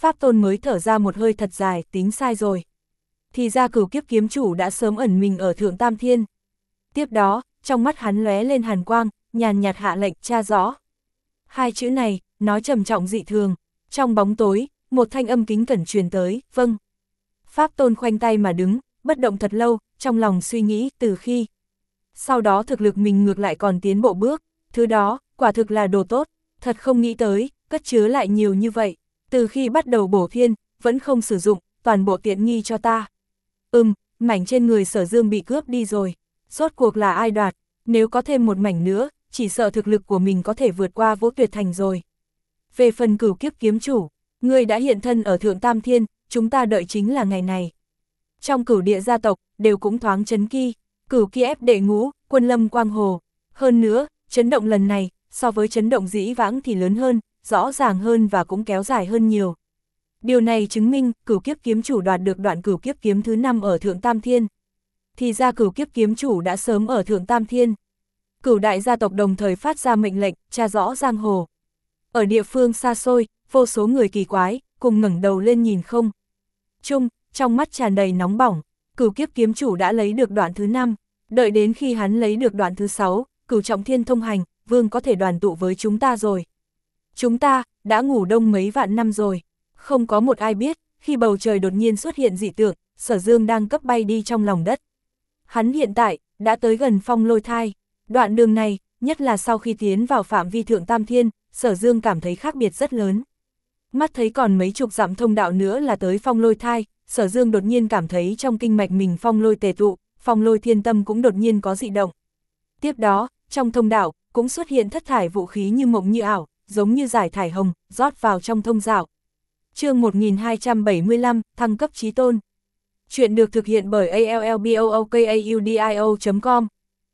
Pháp Tôn mới thở ra một hơi thật dài, tính sai rồi. Thì ra Cửu Kiếp Kiếm Chủ đã sớm ẩn mình ở Thượng Tam Thiên. Tiếp đó, trong mắt hắn lóe lên hàn quang, nhàn nhạt hạ lệnh tra rõ. Hai chữ này, nói trầm trọng dị thường. Trong bóng tối, một thanh âm kính cẩn truyền tới, vâng. Pháp Tôn khoanh tay mà đứng, bất động thật lâu, trong lòng suy nghĩ từ khi. Sau đó thực lực mình ngược lại còn tiến bộ bước, thứ đó, quả thực là đồ tốt, thật không nghĩ tới, cất chứa lại nhiều như vậy. Từ khi bắt đầu bổ thiên, vẫn không sử dụng, toàn bộ tiện nghi cho ta. Ừm, mảnh trên người Sở Dương bị cướp đi rồi. Rốt cuộc là ai đoạt, nếu có thêm một mảnh nữa, chỉ sợ thực lực của mình có thể vượt qua Vũ Tuyệt Thành rồi. Về phần Cửu Kiếp Kiếm Chủ, người đã hiện thân ở Thượng Tam Thiên, chúng ta đợi chính là ngày này. Trong Cửu Địa gia tộc, đều cũng thoáng chấn kỳ, Cửu Ki ép đệ ngũ, quân lâm quang hồ. Hơn nữa, chấn động lần này, so với chấn động dĩ vãng thì lớn hơn, rõ ràng hơn và cũng kéo dài hơn nhiều. Điều này chứng minh, Cửu Kiếp Kiếm Chủ đoạt được đoạn Cửu Kiếp Kiếm thứ năm ở Thượng Tam Thiên. Thì ra Cửu Kiếp Kiếm Chủ đã sớm ở Thượng Tam Thiên. Cửu đại gia tộc đồng thời phát ra mệnh lệnh, tra rõ giang hồ. Ở địa phương xa xôi, vô số người kỳ quái, cùng ngẩng đầu lên nhìn không. Chung, trong mắt tràn đầy nóng bỏng, Cửu Kiếp Kiếm Chủ đã lấy được đoạn thứ năm. Đợi đến khi hắn lấy được đoạn thứ sáu, Cửu Trọng Thiên thông hành, vương có thể đoàn tụ với chúng ta rồi. Chúng ta, đã ngủ đông mấy vạn năm rồi. Không có một ai biết, khi bầu trời đột nhiên xuất hiện dị tượng, Sở Dương đang cấp bay đi trong lòng đất. Hắn hiện tại, đã tới gần Phong Lôi Thai. Đoạn đường này, nhất là sau khi tiến vào phạm vi Thượng Tam Thiên, Sở Dương cảm thấy khác biệt rất lớn. Mắt thấy còn mấy chục dặm thông đạo nữa là tới Phong Lôi Thai, Sở Dương đột nhiên cảm thấy trong kinh mạch mình phong lôi tề tụ, phong lôi thiên tâm cũng đột nhiên có dị động. Tiếp đó, trong thông đạo, cũng xuất hiện thất thải vũ khí như mộng như ảo, giống như giải thải hồng, rót vào trong thông đạo. Chương một nghìn hai trăm bảy mươi lăm, thăng cấp chí tôn. Chuyện được thực hiện bởi a l l b o o k a u d i o chấm com.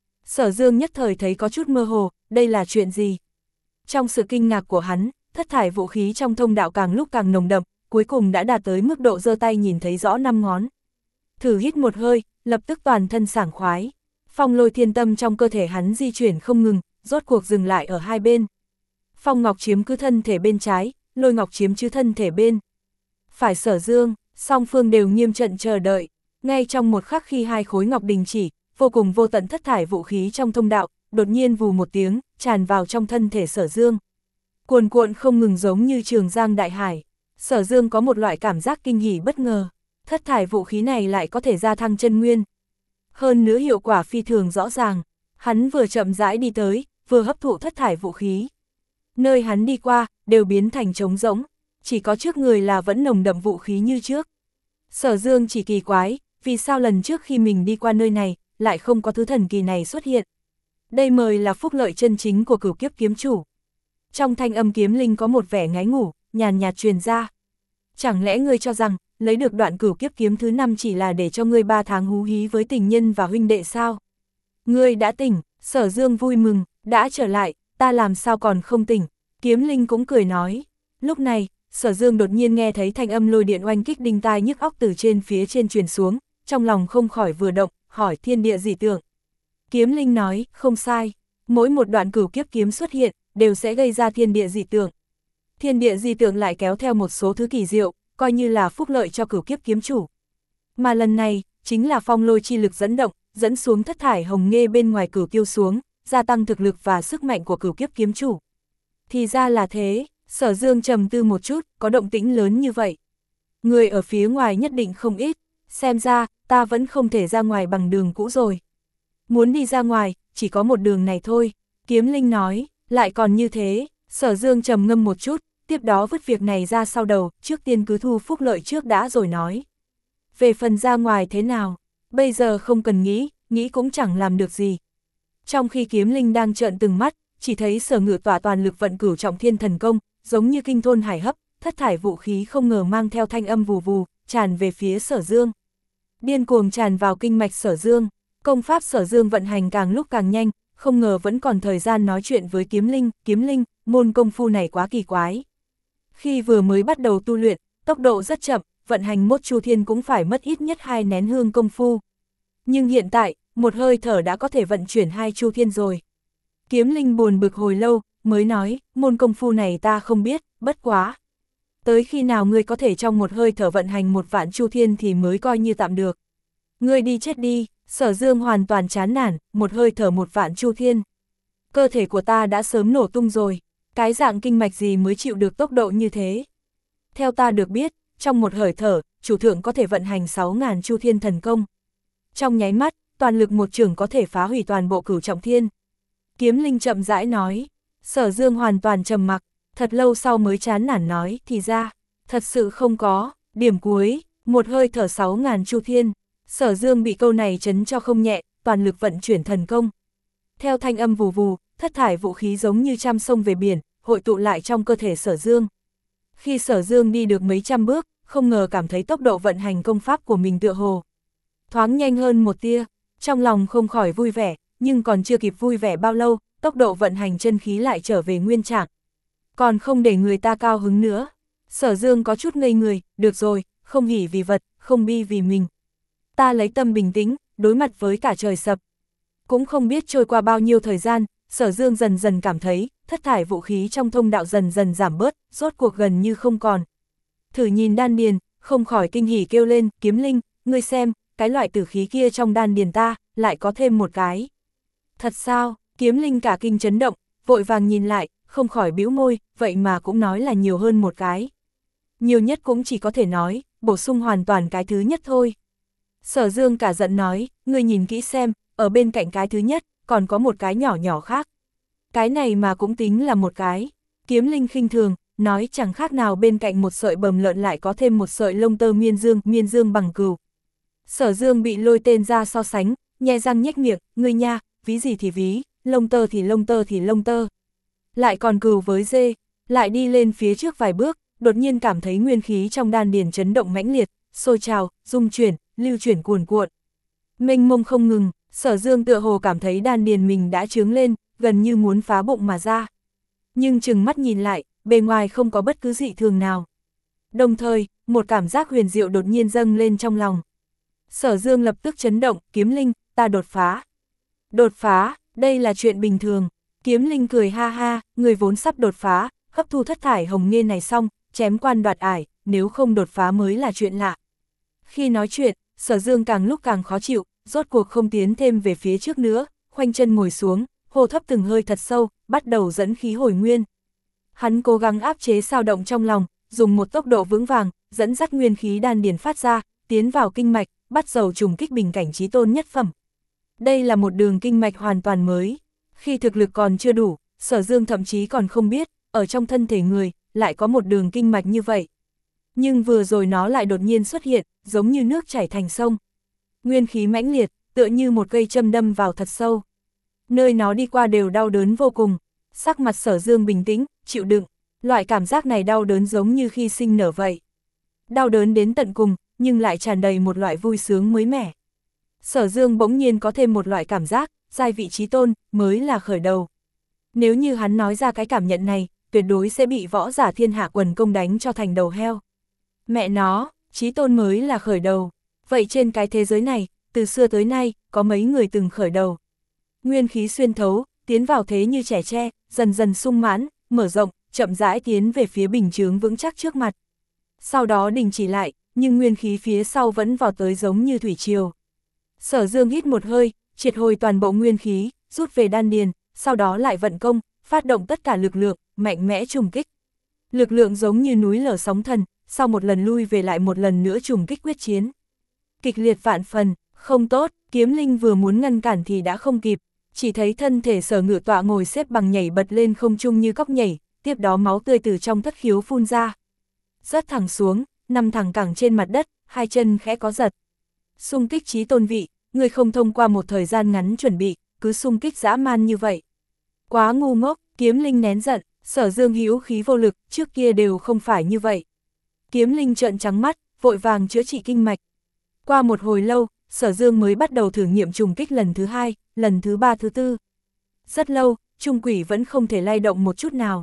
Sở Dương nhất thời thấy có chút mơ hồ, đây là chuyện gì? Trong sự kinh ngạc của hắn, thất thải vũ khí trong thông đạo càng lúc càng nồng đậm, cuối cùng đã đạt tới mức độ giơ tay nhìn thấy rõ năm ngón. Thử hít một hơi, lập tức toàn thân sảng khoái. Phong lôi thiên tâm trong cơ thể hắn di chuyển không ngừng, rốt cuộc dừng lại ở hai bên. Phong ngọc chiếm cứ thân thể bên trái, lôi ngọc chiếm chứ thân thể bên phải Sở Dương, song phương đều nghiêm trận chờ đợi. Ngay trong một khắc khi hai khối ngọc đình chỉ, vô cùng vô tận thất thải vũ khí trong thông đạo, đột nhiên vù một tiếng, tràn vào trong thân thể Sở Dương. Cuồn cuộn không ngừng giống như Trường Giang đại hải. Sở Dương có một loại cảm giác kinh hỉ bất ngờ, thất thải vũ khí này lại có thể gia thăng chân nguyên. Hơn nữa hiệu quả phi thường rõ ràng, hắn vừa chậm rãi đi tới, vừa hấp thụ thất thải vũ khí. Nơi hắn đi qua, đều biến thành trống rỗng, chỉ có trước người là vẫn nồng đậm vũ khí như trước. Sở Dương chỉ kỳ quái, vì sao lần trước khi mình đi qua nơi này, lại không có thứ thần kỳ này xuất hiện. Đây mới là phúc lợi chân chính của Cửu Kiếp Kiếm Chủ. Trong thanh âm kiếm linh có một vẻ ngái ngủ, nhàn nhạt truyền ra. Chẳng lẽ ngươi cho rằng, lấy được đoạn Cửu Kiếp Kiếm thứ năm chỉ là để cho ngươi ba tháng hú hí với tình nhân và huynh đệ sao? Ngươi đã tỉnh, Sở Dương vui mừng, đã trở lại, ta làm sao còn không tỉnh? Kiếm linh cũng cười nói. Lúc này, Sở Dương đột nhiên nghe thấy thanh âm lôi điện oanh kích đinh tai nhức óc từ trên phía trên truyền xuống, trong lòng không khỏi vừa động, hỏi thiên địa dị tượng. Kiếm linh nói, không sai, mỗi một đoạn Cửu Kiếp Kiếm xuất hiện, đều sẽ gây ra thiên địa dị tượng. Thiên địa dị tượng lại kéo theo một số thứ kỳ diệu, coi như là phúc lợi cho Cửu Kiếp Kiếm Chủ. Mà lần này, chính là phong lôi chi lực dẫn động, dẫn xuống thất thải hồng nghê bên ngoài cửu tiêu xuống, gia tăng thực lực và sức mạnh của Cửu Kiếp Kiếm Chủ. Thì ra là thế, Sở Dương trầm tư một chút, có động tĩnh lớn như vậy. Người ở phía ngoài nhất định không ít, xem ra, ta vẫn không thể ra ngoài bằng đường cũ rồi. Muốn đi ra ngoài, chỉ có một đường này thôi, kiếm linh nói, lại còn như thế, Sở Dương trầm ngâm một chút, tiếp đó vứt việc này ra sau đầu, trước tiên cứ thu phúc lợi trước đã rồi nói. Về phần ra ngoài thế nào, bây giờ không cần nghĩ, nghĩ cũng chẳng làm được gì. Trong khi kiếm linh đang trợn từng mắt, chỉ thấy Sở Ngự tỏa toàn lực vận Cửu Trọng Thiên thần công, giống như kinh thôn hải hấp, thất thải vũ khí không ngờ mang theo thanh âm vù vù, tràn về phía Sở Dương. Điên cuồng tràn vào kinh mạch Sở Dương, công pháp Sở Dương vận hành càng lúc càng nhanh, không ngờ vẫn còn thời gian nói chuyện với kiếm linh, kiếm linh, môn công phu này quá kỳ quái. Khi vừa mới bắt đầu tu luyện, tốc độ rất chậm, vận hành mốt chu thiên cũng phải mất ít nhất hai nén hương công phu. Nhưng hiện tại, một hơi thở đã có thể vận chuyển hai chu thiên rồi. Kiếm linh buồn bực hồi lâu, mới nói, môn công phu này ta không biết, bất quá. Tới khi nào ngươi có thể trong một hơi thở vận hành một vạn chu thiên thì mới coi như tạm được. Ngươi đi chết đi, Sở Dương hoàn toàn chán nản, một hơi thở một vạn chu thiên. Cơ thể của ta đã sớm nổ tung rồi, cái dạng kinh mạch gì mới chịu được tốc độ như thế. Theo ta được biết, trong một hơi thở, chủ thượng có thể vận hành sáu ngàn chu thiên thần công. Trong nháy mắt, toàn lực một chưởng có thể phá hủy toàn bộ cửu trọng thiên. Kiếm Linh chậm rãi nói. Sở Dương hoàn toàn trầm mặc, thật lâu sau mới chán nản nói, thì ra, thật sự không có. Điểm cuối, một hơi thở sáu ngàn chu thiên. Sở Dương bị câu này chấn cho không nhẹ, toàn lực vận chuyển thần công. Theo thanh âm vù vù, thất thải vũ khí giống như trăm sông về biển, hội tụ lại trong cơ thể Sở Dương. Khi Sở Dương đi được mấy trăm bước, không ngờ cảm thấy tốc độ vận hành công pháp của mình tựa hồ thoáng nhanh hơn một tia, trong lòng không khỏi vui vẻ, nhưng còn chưa kịp vui vẻ bao lâu, tốc độ vận hành chân khí lại trở về nguyên trạng. Còn không để người ta cao hứng nữa. Sở Dương có chút ngây người, được rồi, không hỉ vì vật, không bi vì mình. Ta lấy tâm bình tĩnh, đối mặt với cả trời sập. Cũng không biết trôi qua bao nhiêu thời gian, Sở Dương dần dần cảm thấy, thất thải vũ khí trong thông đạo dần dần giảm bớt, rốt cuộc gần như không còn. Thử nhìn đan điền, không khỏi kinh hỉ kêu lên, Kiếm Linh, ngươi xem, cái loại tử khí kia trong đan điền ta, lại có thêm một cái. Thật sao? Kiếm Linh cả kinh chấn động, vội vàng nhìn lại, không khỏi bĩu môi, vậy mà cũng nói là nhiều hơn một cái. Nhiều nhất cũng chỉ có thể nói, bổ sung hoàn toàn cái thứ nhất thôi. Sở Dương cả giận nói, ngươi nhìn kỹ xem, ở bên cạnh cái thứ nhất, còn có một cái nhỏ nhỏ khác. Cái này mà cũng tính là một cái. Kiếm Linh khinh thường, nói chẳng khác nào bên cạnh một sợi bầm lợn lại có thêm một sợi lông tơ miên dương, miên dương bằng cừu. Sở Dương bị lôi tên ra so sánh, nhe răng nhếch miệng, ngươi nha, ví gì thì ví, lông tơ thì lông tơ thì lông tơ. Lại còn cừu với dê, lại đi lên phía trước vài bước, đột nhiên cảm thấy nguyên khí trong đan điền chấn động mãnh liệt, sôi trào, rung chuyển, lưu chuyển cuồn cuộn. Mênh mông không ngừng, Sở Dương tựa hồ cảm thấy đan điền mình đã trướng lên, gần như muốn phá bụng mà ra. Nhưng chừng mắt nhìn lại, bề ngoài không có bất cứ dị thường nào. Đồng thời, một cảm giác huyền diệu đột nhiên dâng lên trong lòng. Sở Dương lập tức chấn động, Kiếm Linh, ta đột phá. Đột phá, đây là chuyện bình thường. Kiếm Linh cười ha ha, người vốn sắp đột phá, hấp thu thất thải hồng nghiên này xong, chém quan đoạt ải, nếu không đột phá mới là chuyện lạ. Khi nói chuyện, Sở Dương càng lúc càng khó chịu, rốt cuộc không tiến thêm về phía trước nữa, khoanh chân ngồi xuống, hô thấp từng hơi thật sâu, bắt đầu dẫn khí hồi nguyên. Hắn cố gắng áp chế sao động trong lòng, dùng một tốc độ vững vàng, dẫn dắt nguyên khí đan điền phát ra, tiến vào kinh mạch, bắt đầu trùng kích bình cảnh chí tôn nhất phẩm. Đây là một đường kinh mạch hoàn toàn mới. Khi thực lực còn chưa đủ, Sở Dương thậm chí còn không biết, ở trong thân thể người, lại có một đường kinh mạch như vậy. Nhưng vừa rồi nó lại đột nhiên xuất hiện, giống như nước chảy thành sông. Nguyên khí mãnh liệt, tựa như một cây châm đâm vào thật sâu. Nơi nó đi qua đều đau đớn vô cùng. Sắc mặt Sở Dương bình tĩnh, chịu đựng. Loại cảm giác này đau đớn giống như khi sinh nở vậy. Đau đớn đến tận cùng, nhưng lại tràn đầy một loại vui sướng mới mẻ. Sở Dương bỗng nhiên có thêm một loại cảm giác, giai vị chí tôn, mới là khởi đầu. Nếu như hắn nói ra cái cảm nhận này, tuyệt đối sẽ bị võ giả thiên hạ quần công đánh cho thành đầu heo. Mẹ nó, chí tôn mới là khởi đầu. Vậy trên cái thế giới này, từ xưa tới nay, có mấy người từng khởi đầu. Nguyên khí xuyên thấu, tiến vào thế như trẻ tre, dần dần sung mãn, mở rộng, chậm rãi tiến về phía bình chướng vững chắc trước mặt. Sau đó đình chỉ lại, nhưng nguyên khí phía sau vẫn vào tới giống như thủy triều. Sở Dương hít một hơi, triệt hồi toàn bộ nguyên khí, rút về đan điền, sau đó lại vận công, phát động tất cả lực lượng, mạnh mẽ trùng kích. Lực lượng giống như núi lở sóng thần, sau một lần lui về lại một lần nữa trùng kích quyết chiến. Kịch liệt vạn phần, không tốt, Kiếm Linh vừa muốn ngăn cản thì đã không kịp, chỉ thấy thân thể Sở Ngự Tọa ngồi xếp bằng nhảy bật lên không trung như cóc nhảy, tiếp đó máu tươi từ trong thất khiếu phun ra. Rớt thẳng xuống, nằm thẳng cẳng trên mặt đất, hai chân khẽ có giật. Xung kích chí tôn vị, người không thông qua một thời gian ngắn chuẩn bị, cứ xung kích dã man như vậy. Quá ngu ngốc, Kiếm Linh nén giận, Sở Dương hữu khí vô lực, trước kia đều không phải như vậy. Kiếm Linh trợn trắng mắt, vội vàng chữa trị kinh mạch. Qua một hồi lâu, Sở Dương mới bắt đầu thử nghiệm trùng kích lần thứ hai, lần thứ ba thứ tư. Rất lâu, Trung Quỷ vẫn không thể lay động một chút nào.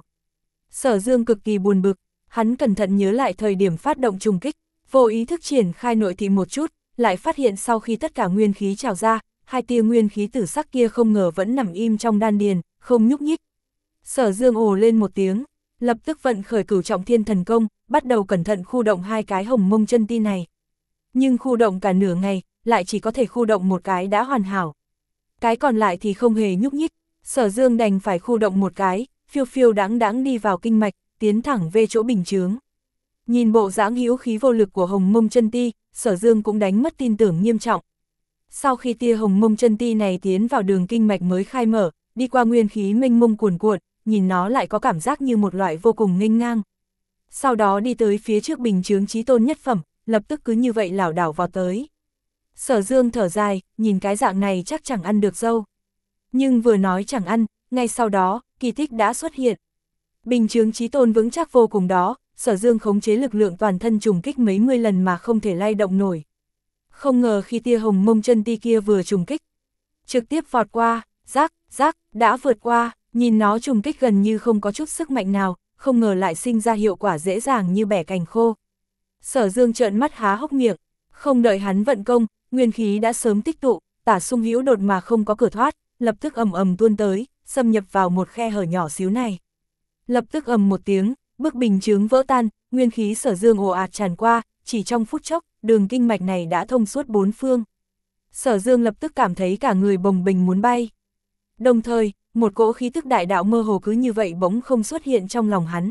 Sở Dương cực kỳ buồn bực, hắn cẩn thận nhớ lại thời điểm phát động trùng kích, vô ý thức triển khai nội thị một chút, lại phát hiện sau khi tất cả nguyên khí trào ra, hai tia nguyên khí tử sắc kia không ngờ vẫn nằm im trong đan điền, không nhúc nhích. Sở Dương ồ lên một tiếng, lập tức vận khởi Cửu Trọng Thiên Thần Công, bắt đầu cẩn thận khu động hai cái hồng mông chân ti này. Nhưng khu động cả nửa ngày, lại chỉ có thể khu động một cái đã hoàn hảo. Cái còn lại thì không hề nhúc nhích, Sở Dương đành phải khu động một cái, phiêu phiêu đãng đãng đi vào kinh mạch, tiến thẳng về chỗ bình chướng. Nhìn bộ dáng hữu khí vô lực của hồng mông chân ti, Sở Dương cũng đánh mất tin tưởng nghiêm trọng. Sau khi tia hồng mông chân ti này tiến vào đường kinh mạch mới khai mở, đi qua nguyên khí mênh mông cuồn cuộn, nhìn nó lại có cảm giác như một loại vô cùng nghênh ngang. Sau đó đi tới phía trước bình chướng chí tôn nhất phẩm, lập tức cứ như vậy lảo đảo vào tới. Sở Dương thở dài, nhìn cái dạng này chắc chẳng ăn được dâu. Nhưng vừa nói chẳng ăn, ngay sau đó, kỳ tích đã xuất hiện. Bình chướng chí tôn vững chắc vô cùng đó, Sở Dương khống chế lực lượng toàn thân trùng kích mấy mươi lần mà không thể lay động nổi. Không ngờ khi tia hồng mông chân ti kia vừa trùng kích, trực tiếp vọt qua, rác, rác, đã vượt qua, nhìn nó trùng kích gần như không có chút sức mạnh nào, không ngờ lại sinh ra hiệu quả dễ dàng như bẻ cành khô. Sở Dương trợn mắt há hốc miệng, không đợi hắn vận công, nguyên khí đã sớm tích tụ, tả sung hữu đột mà không có cửa thoát, lập tức ầm ầm tuôn tới, xâm nhập vào một khe hở nhỏ xíu này. Lập tức ầm một tiếng, bức bình chướng vỡ tan, nguyên khí Sở Dương ồ ạt tràn qua, chỉ trong phút chốc, đường kinh mạch này đã thông suốt bốn phương. Sở Dương lập tức cảm thấy cả người bồng bềnh muốn bay. Đồng thời, một cỗ khí tức đại đạo mơ hồ cứ như vậy bỗng không xuất hiện trong lòng hắn.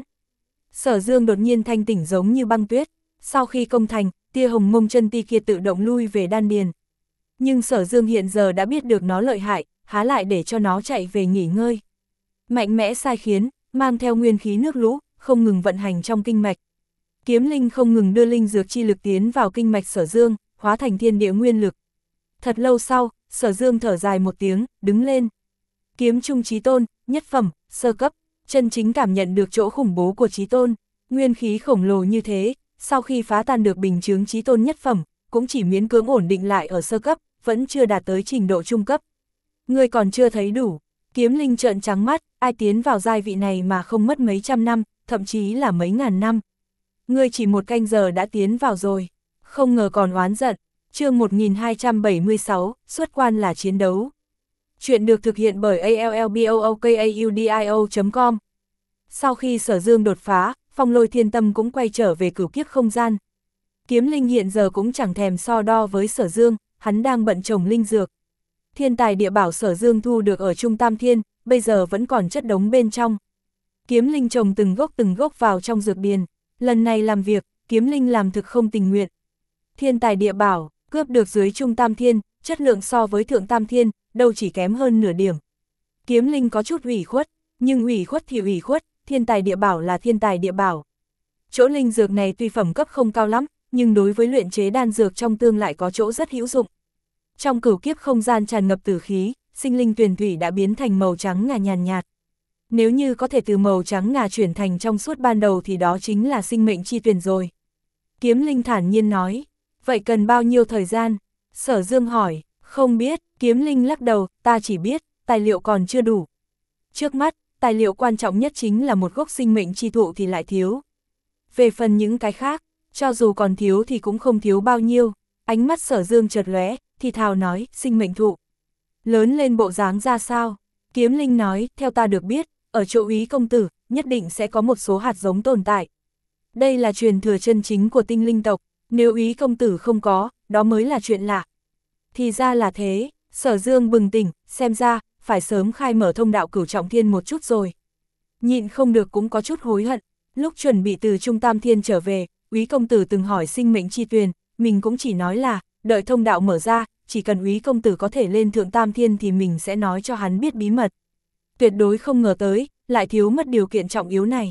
Sở Dương đột nhiên thanh tỉnh giống như băng tuyết, sau khi công thành, tia hồng mông chân ti kia tự động lui về đan điền. Nhưng Sở Dương hiện giờ đã biết được nó lợi hại, há lại để cho nó chạy về nghỉ ngơi. Mạnh mẽ sai khiến, mang theo nguyên khí nước lũ, không ngừng vận hành trong kinh mạch. Kiếm linh không ngừng đưa linh dược chi lực tiến vào kinh mạch Sở Dương, hóa thành thiên địa nguyên lực. Thật lâu sau, Sở Dương thở dài một tiếng, đứng lên. Kiếm trung chí tôn, nhất phẩm, sơ cấp, chân chính cảm nhận được chỗ khủng bố của chí tôn, nguyên khí khổng lồ như thế, sau khi phá tan được bình chướng chí tôn nhất phẩm, cũng chỉ miễn cưỡng ổn định lại ở sơ cấp, vẫn chưa đạt tới trình độ trung cấp. Ngươi còn chưa thấy đủ. Kiếm linh trợn trắng mắt, ai tiến vào giai vị này mà không mất mấy trăm năm, thậm chí là mấy ngàn năm. Ngươi chỉ một canh giờ đã tiến vào rồi, không ngờ còn oán giận. Chương một nghìn hai trăm bảy mươi sáu, xuất quan là chiến đấu. Chuyện được thực hiện bởi a l l b o o k a u d i o chấm com. Sau khi Sở Dương đột phá, Phong Lôi Thiên Tâm cũng quay trở về cửu kiếp không gian. Kiếm linh hiện giờ cũng chẳng thèm so đo với Sở Dương, hắn đang bận trồng linh dược. Thiên tài địa bảo Sở Dương thu được ở Trung Tam Thiên, bây giờ vẫn còn chất đống bên trong. Kiếm linh trồng từng gốc từng gốc vào trong dược điền. Lần này làm việc, kiếm linh làm thực không tình nguyện. Thiên tài địa bảo, cướp được dưới Trung Tam Thiên, chất lượng so với Thượng Tam Thiên, đâu chỉ kém hơn nửa điểm. Kiếm linh có chút ủy khuất, nhưng ủy khuất thì ủy khuất, thiên tài địa bảo là thiên tài địa bảo. Chỗ linh dược này tuy phẩm cấp không cao lắm, nhưng đối với luyện chế đan dược trong tương lại có chỗ rất hữu dụng. Trong cửu kiếp không gian tràn ngập tử khí, sinh linh tuyền thủy đã biến thành màu trắng ngà nhàn nhạt. Nếu như có thể từ màu trắng ngà chuyển thành trong suốt ban đầu thì đó chính là sinh mệnh chi tuyền rồi. Kiếm linh thản nhiên nói, vậy cần bao nhiêu thời gian? Sở Dương hỏi, không biết, kiếm linh lắc đầu, ta chỉ biết, tài liệu còn chưa đủ. Trước mắt, tài liệu quan trọng nhất chính là một gốc sinh mệnh chi thụ thì lại thiếu. Về phần những cái khác, cho dù còn thiếu thì cũng không thiếu bao nhiêu. Ánh mắt Sở Dương chợt lóe, thì thào nói, sinh mệnh thụ. Lớn lên bộ dáng ra sao? Kiếm linh nói, theo ta được biết, ở chỗ Úy công tử, nhất định sẽ có một số hạt giống tồn tại. Đây là truyền thừa chân chính của tinh linh tộc, nếu Úy công tử không có, đó mới là chuyện lạ. Thì ra là thế, Sở Dương bừng tỉnh, xem ra, phải sớm khai mở thông đạo Cửu Trọng Thiên một chút rồi. Nhịn không được cũng có chút hối hận, lúc chuẩn bị từ Trung Tam Thiên trở về, Úy công tử từng hỏi sinh mệnh chi tuyền, mình cũng chỉ nói là, đợi thông đạo mở ra, chỉ cần Úy công tử có thể lên Thượng Tam Thiên thì mình sẽ nói cho hắn biết bí mật. Tuyệt đối không ngờ tới, lại thiếu mất điều kiện trọng yếu này.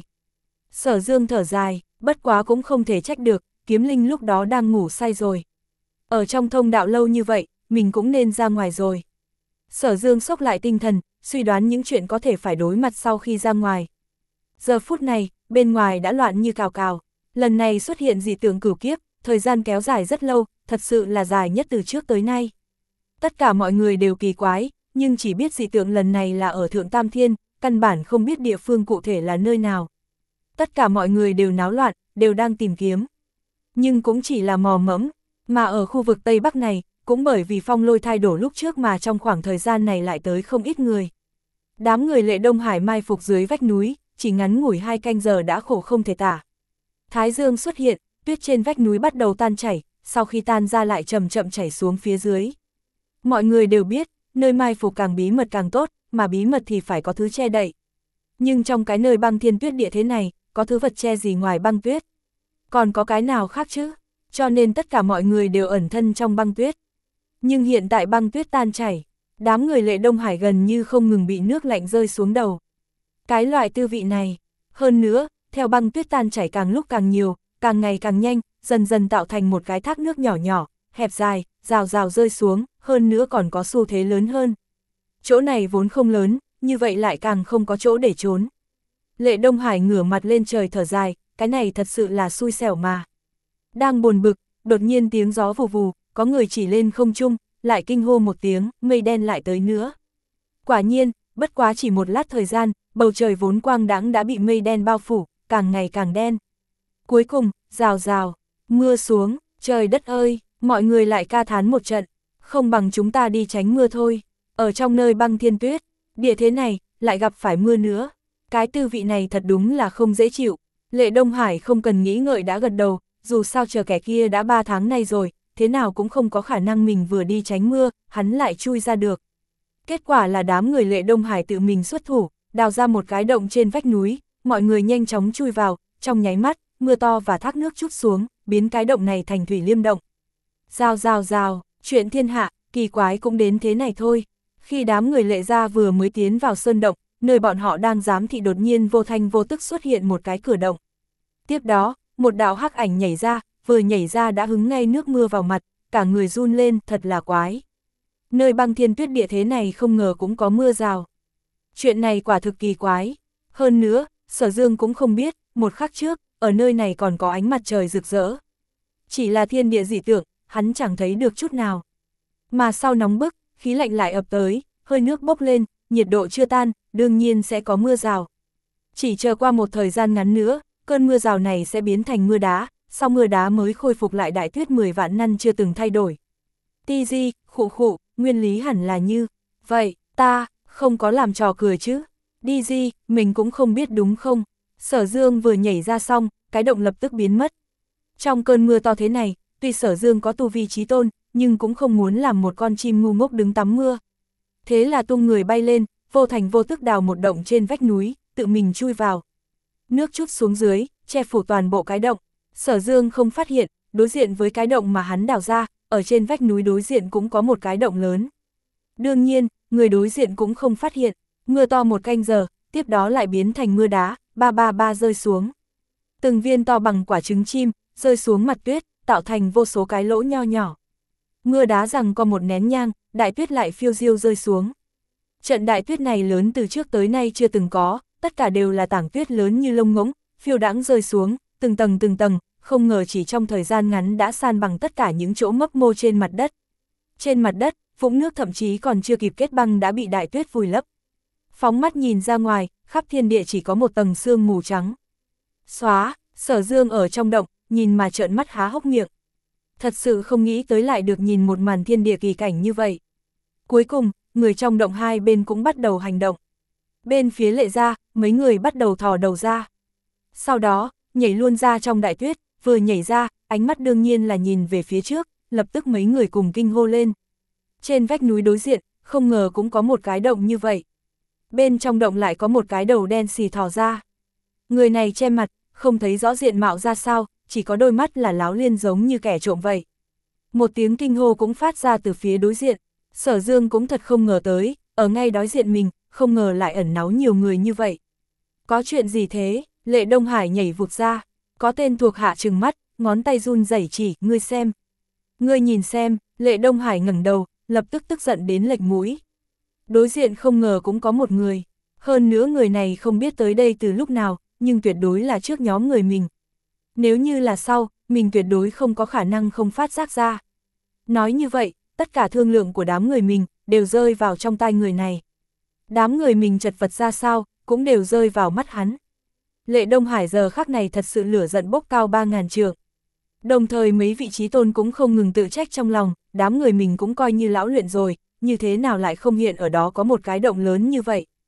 Sở Dương thở dài, bất quá cũng không thể trách được, kiếm linh lúc đó đang ngủ say rồi. Ở trong thông đạo lâu như vậy, mình cũng nên ra ngoài rồi. Sở Dương xốc lại tinh thần, suy đoán những chuyện có thể phải đối mặt sau khi ra ngoài. Giờ phút này, bên ngoài đã loạn như cào cào. Lần này xuất hiện dị tượng cửu kiếp, thời gian kéo dài rất lâu, thật sự là dài nhất từ trước tới nay. Tất cả mọi người đều kỳ quái, nhưng chỉ biết dị tượng lần này là ở Thượng Tam Thiên, căn bản không biết địa phương cụ thể là nơi nào. Tất cả mọi người đều náo loạn, đều đang tìm kiếm. Nhưng cũng chỉ là mò mẫm, mà ở khu vực Tây Bắc này, cũng bởi vì phong lôi thay đổi lúc trước mà trong khoảng thời gian này lại tới không ít người. Đám người Lệ Đông Hải mai phục dưới vách núi, chỉ ngắn ngủi hai canh giờ đã khổ không thể tả. Thái dương xuất hiện, tuyết trên vách núi bắt đầu tan chảy, sau khi tan ra lại chậm chậm chảy xuống phía dưới. Mọi người đều biết, nơi mai phục càng bí mật càng tốt, mà bí mật thì phải có thứ che đậy. Nhưng trong cái nơi băng thiên tuyết địa thế này, có thứ vật che gì ngoài băng tuyết? Còn có cái nào khác chứ? Cho nên tất cả mọi người đều ẩn thân trong băng tuyết. Nhưng hiện tại băng tuyết tan chảy, đám người Lệ Đông Hải gần như không ngừng bị nước lạnh rơi xuống đầu. Cái loại tư vị này, hơn nữa, theo băng tuyết tan chảy càng lúc càng nhiều, càng ngày càng nhanh, dần dần tạo thành một cái thác nước nhỏ nhỏ, hẹp dài, rào rào rơi xuống, hơn nữa còn có xu thế lớn hơn. Chỗ này vốn không lớn, như vậy lại càng không có chỗ để trốn. Lệ Đông Hải ngửa mặt lên trời thở dài, cái này thật sự là xui xẻo mà. Đang buồn bực, đột nhiên tiếng gió vù vù, có người chỉ lên không trung, lại kinh hô một tiếng, mây đen lại tới nữa. Quả nhiên, bất quá chỉ một lát thời gian, bầu trời vốn quang đãng đã bị mây đen bao phủ, càng ngày càng đen. Cuối cùng, rào rào, mưa xuống, trời đất ơi, mọi người lại ca thán một trận, không bằng chúng ta đi tránh mưa thôi. Ở trong nơi băng thiên tuyết, địa thế này, lại gặp phải mưa nữa. Cái tư vị này thật đúng là không dễ chịu. Lệ Đông Hải không cần nghĩ ngợi đã gật đầu, dù sao chờ kẻ kia đã ba tháng nay rồi, thế nào cũng không có khả năng mình vừa đi tránh mưa, hắn lại chui ra được. Kết quả là đám người Lệ Đông Hải tự mình xuất thủ, đào ra một cái động trên vách núi, mọi người nhanh chóng chui vào, trong nháy mắt, mưa to và thác nước trút xuống, biến cái động này thành thủy liêm động. Rào rào rào, chuyện thiên hạ, kỳ quái cũng đến thế này thôi. Khi đám người Lệ gia vừa mới tiến vào sơn động, nơi bọn họ đang giám thị đột nhiên vô thanh vô tức xuất hiện một cái cửa động. Tiếp đó, một đạo hắc ảnh nhảy ra, vừa nhảy ra đã hứng ngay nước mưa vào mặt, cả người run lên, thật là quái. Nơi băng thiên tuyết địa thế này không ngờ cũng có mưa rào. Chuyện này quả thực kỳ quái. Hơn nữa, Sở Dương cũng không biết, một khắc trước, ở nơi này còn có ánh mặt trời rực rỡ. Chỉ là thiên địa dị tượng, hắn chẳng thấy được chút nào. Mà sau nóng bức, khí lạnh lại ập tới, hơi nước bốc lên, nhiệt độ chưa tan, đương nhiên sẽ có mưa rào. Chỉ chờ qua một thời gian ngắn nữa, cơn mưa rào này sẽ biến thành mưa đá, sau mưa đá mới khôi phục lại đại tuyết mười vạn năm chưa từng thay đổi. Ti di, khụ khụ, nguyên lý hẳn là như, vậy, ta, không có làm trò cười chứ. Đi di, mình cũng không biết đúng không? Sở Dương vừa nhảy ra xong, cái động lập tức biến mất. Trong cơn mưa to thế này, tuy Sở Dương có tu vi chí tôn, nhưng cũng không muốn làm một con chim ngu ngốc đứng tắm mưa. Thế là tung người bay lên, vô thành vô tức đào một động trên vách núi, tự mình chui vào. Nước trút xuống dưới, che phủ toàn bộ cái động. Sở Dương không phát hiện, đối diện với cái động mà hắn đào ra, ở trên vách núi đối diện cũng có một cái động lớn. Đương nhiên, người đối diện cũng không phát hiện, mưa to một canh giờ, tiếp đó lại biến thành mưa đá, ba ba ba rơi xuống. Từng viên to bằng quả trứng chim, rơi xuống mặt tuyết, tạo thành vô số cái lỗ nho nhỏ. Mưa đá rằng có một nén nhang, đại tuyết lại phiêu diêu rơi xuống. Trận đại tuyết này lớn từ trước tới nay chưa từng có, tất cả đều là tảng tuyết lớn như lông ngỗng, phiêu đãng rơi xuống, từng tầng từng tầng, không ngờ chỉ trong thời gian ngắn đã san bằng tất cả những chỗ mấp mô trên mặt đất. Trên mặt đất, vũng nước thậm chí còn chưa kịp kết băng đã bị đại tuyết vùi lấp. Phóng mắt nhìn ra ngoài, khắp thiên địa chỉ có một tầng sương mù trắng. Xóa, Sở Dương ở trong động, nhìn mà trợn mắt há hốc miệng. Thật sự không nghĩ tới lại được nhìn một màn thiên địa kỳ cảnh như vậy. Cuối cùng, người trong động hai bên cũng bắt đầu hành động. Bên phía Lệ gia, mấy người bắt đầu thò đầu ra. Sau đó, nhảy luôn ra trong đại tuyết, vừa nhảy ra, ánh mắt đương nhiên là nhìn về phía trước, lập tức mấy người cùng kinh hô lên. Trên vách núi đối diện, không ngờ cũng có một cái động như vậy. Bên trong động lại có một cái đầu đen xì thò ra. Người này che mặt, không thấy rõ diện mạo ra sao, chỉ có đôi mắt là láo liên giống như kẻ trộm vậy. Một tiếng kinh hô cũng phát ra từ phía đối diện. Sở Dương cũng thật không ngờ tới, ở ngay đối diện mình, không ngờ lại ẩn náu nhiều người như vậy. Có chuyện gì thế? Lệ Đông Hải nhảy vụt ra. Có tên thuộc hạ trừng mắt, ngón tay run rẩy chỉ, ngươi xem. Ngươi nhìn xem, Lệ Đông Hải ngẩng đầu, lập tức tức giận đến lệch mũi. Đối diện không ngờ cũng có một người. Hơn nữa người này không biết tới đây từ lúc nào, nhưng tuyệt đối là trước nhóm người mình. Nếu như là sau, mình tuyệt đối không có khả năng không phát giác ra. Nói như vậy, tất cả thương lượng của đám người mình, đều rơi vào trong tay người này. Đám người mình chật vật ra sao, cũng đều rơi vào mắt hắn. Lệ Đông Hải giờ khắc này thật sự lửa giận bốc cao ba ngàn trượng. Đồng thời mấy vị trí tôn cũng không ngừng tự trách trong lòng, đám người mình cũng coi như lão luyện rồi, như thế nào lại không hiện ở đó có một cái động lớn như vậy.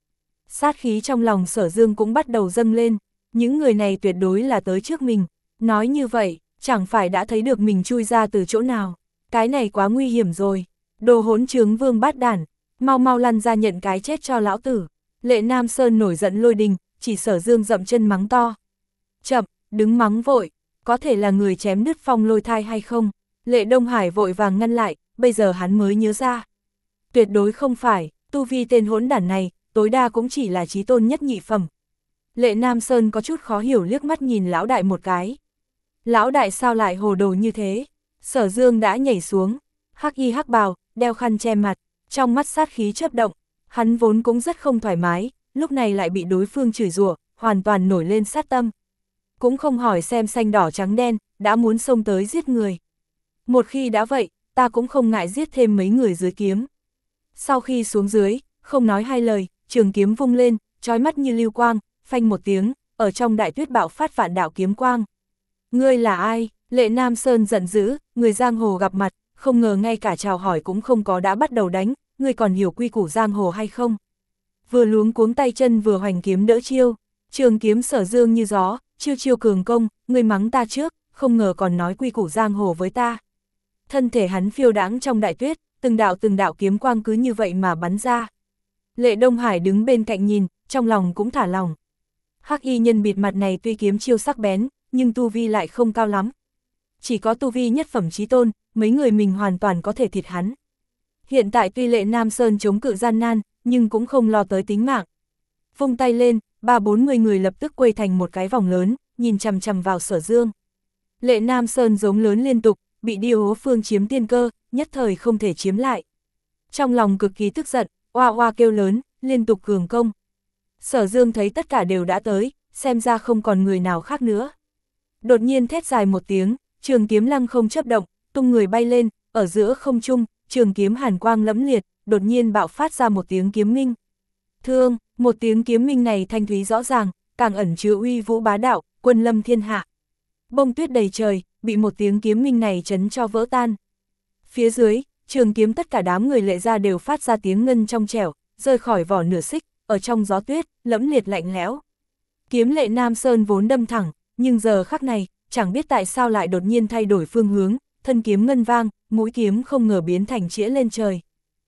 Sát khí trong lòng Sở Dương cũng bắt đầu dâng lên, những người này tuyệt đối là tới trước mình, nói như vậy, chẳng phải đã thấy được mình chui ra từ chỗ nào, cái này quá nguy hiểm rồi, đồ hỗn trướng vương bát đản, mau mau lăn ra nhận cái chết cho lão tử. Lệ Nam Sơn nổi giận lôi đình, chỉ Sở Dương dậm chân mắng to. Chậm, đứng mắng vội, có thể là người chém đứt phong lôi thai hay không? Lệ Đông Hải vội vàng ngăn lại, bây giờ hắn mới nhớ ra. Tuyệt đối không phải, tu vi tên hỗn đản này, tối đa cũng chỉ là chí tôn nhất nhị phẩm. Lệ Nam Sơn có chút khó hiểu liếc mắt nhìn lão đại một cái. Lão đại sao lại hồ đồ như thế? Sở Dương đã nhảy xuống, hắc y hắc bào, đeo khăn che mặt, trong mắt sát khí chớp động, hắn vốn cũng rất không thoải mái, lúc này lại bị đối phương chửi rủa, hoàn toàn nổi lên sát tâm. Cũng không hỏi xem xanh đỏ trắng đen, đã muốn xông tới giết người. Một khi đã vậy, ta cũng không ngại giết thêm mấy người dưới kiếm. Sau khi xuống dưới, không nói hai lời, trường kiếm vung lên, chói mắt như lưu quang, phanh một tiếng, ở trong đại tuyết bạo phát vạn đạo kiếm quang. Ngươi là ai? Lệ Nam Sơn giận dữ, người giang hồ gặp mặt, không ngờ ngay cả chào hỏi cũng không có đã bắt đầu đánh, ngươi còn hiểu quy củ giang hồ hay không? Vừa luống cuống tay chân vừa hoành kiếm đỡ chiêu, trường kiếm Sở Dương như gió, chiêu chiêu cường công, ngươi mắng ta trước, không ngờ còn nói quy củ giang hồ với ta. Thân thể hắn phiêu đãng trong đại tuyết, từng đạo từng đạo kiếm quang cứ như vậy mà bắn ra. Lệ Đông Hải đứng bên cạnh nhìn, trong lòng cũng thả lòng. Hắc y nhân bịt mặt này tuy kiếm chiêu sắc bén, nhưng tu vi lại không cao lắm. Chỉ có tu vi nhất phẩm chí tôn, mấy người mình hoàn toàn có thể thịt hắn. Hiện tại tuy Lệ Nam Sơn chống cự gian nan, nhưng cũng không lo tới tính mạng. Vung tay lên, ba bốn mươi người lập tức quây thành một cái vòng lớn, nhìn chằm chằm vào Sở Dương. Lệ Nam Sơn giống lớn liên tục, bị Điêu Hố Phương chiếm tiên cơ, nhất thời không thể chiếm lại. Trong lòng cực kỳ tức giận, oa oa kêu lớn, liên tục cường công. Sở Dương thấy tất cả đều đã tới, xem ra không còn người nào khác nữa. Đột nhiên thét dài một tiếng, trường kiếm lăng không chớp động, tung người bay lên, ở giữa không trung, trường kiếm hàn quang lẫm liệt, đột nhiên bạo phát ra một tiếng kiếm minh. Thương, một tiếng kiếm minh này thanh thúy rõ ràng, càng ẩn chứa uy vũ bá đạo, quân lâm thiên hạ. Bông tuyết đầy trời, bị một tiếng kiếm minh này chấn cho vỡ tan. Phía dưới, trường kiếm tất cả đám người Lệ gia đều phát ra tiếng ngân trong trẻo, rơi khỏi vỏ nửa xích, ở trong gió tuyết, lẫm liệt lạnh lẽo. Kiếm Lệ Nam Sơn vốn đâm thẳng, nhưng giờ khắc này, chẳng biết tại sao lại đột nhiên thay đổi phương hướng, thân kiếm ngân vang, mũi kiếm không ngờ biến thành chĩa lên trời.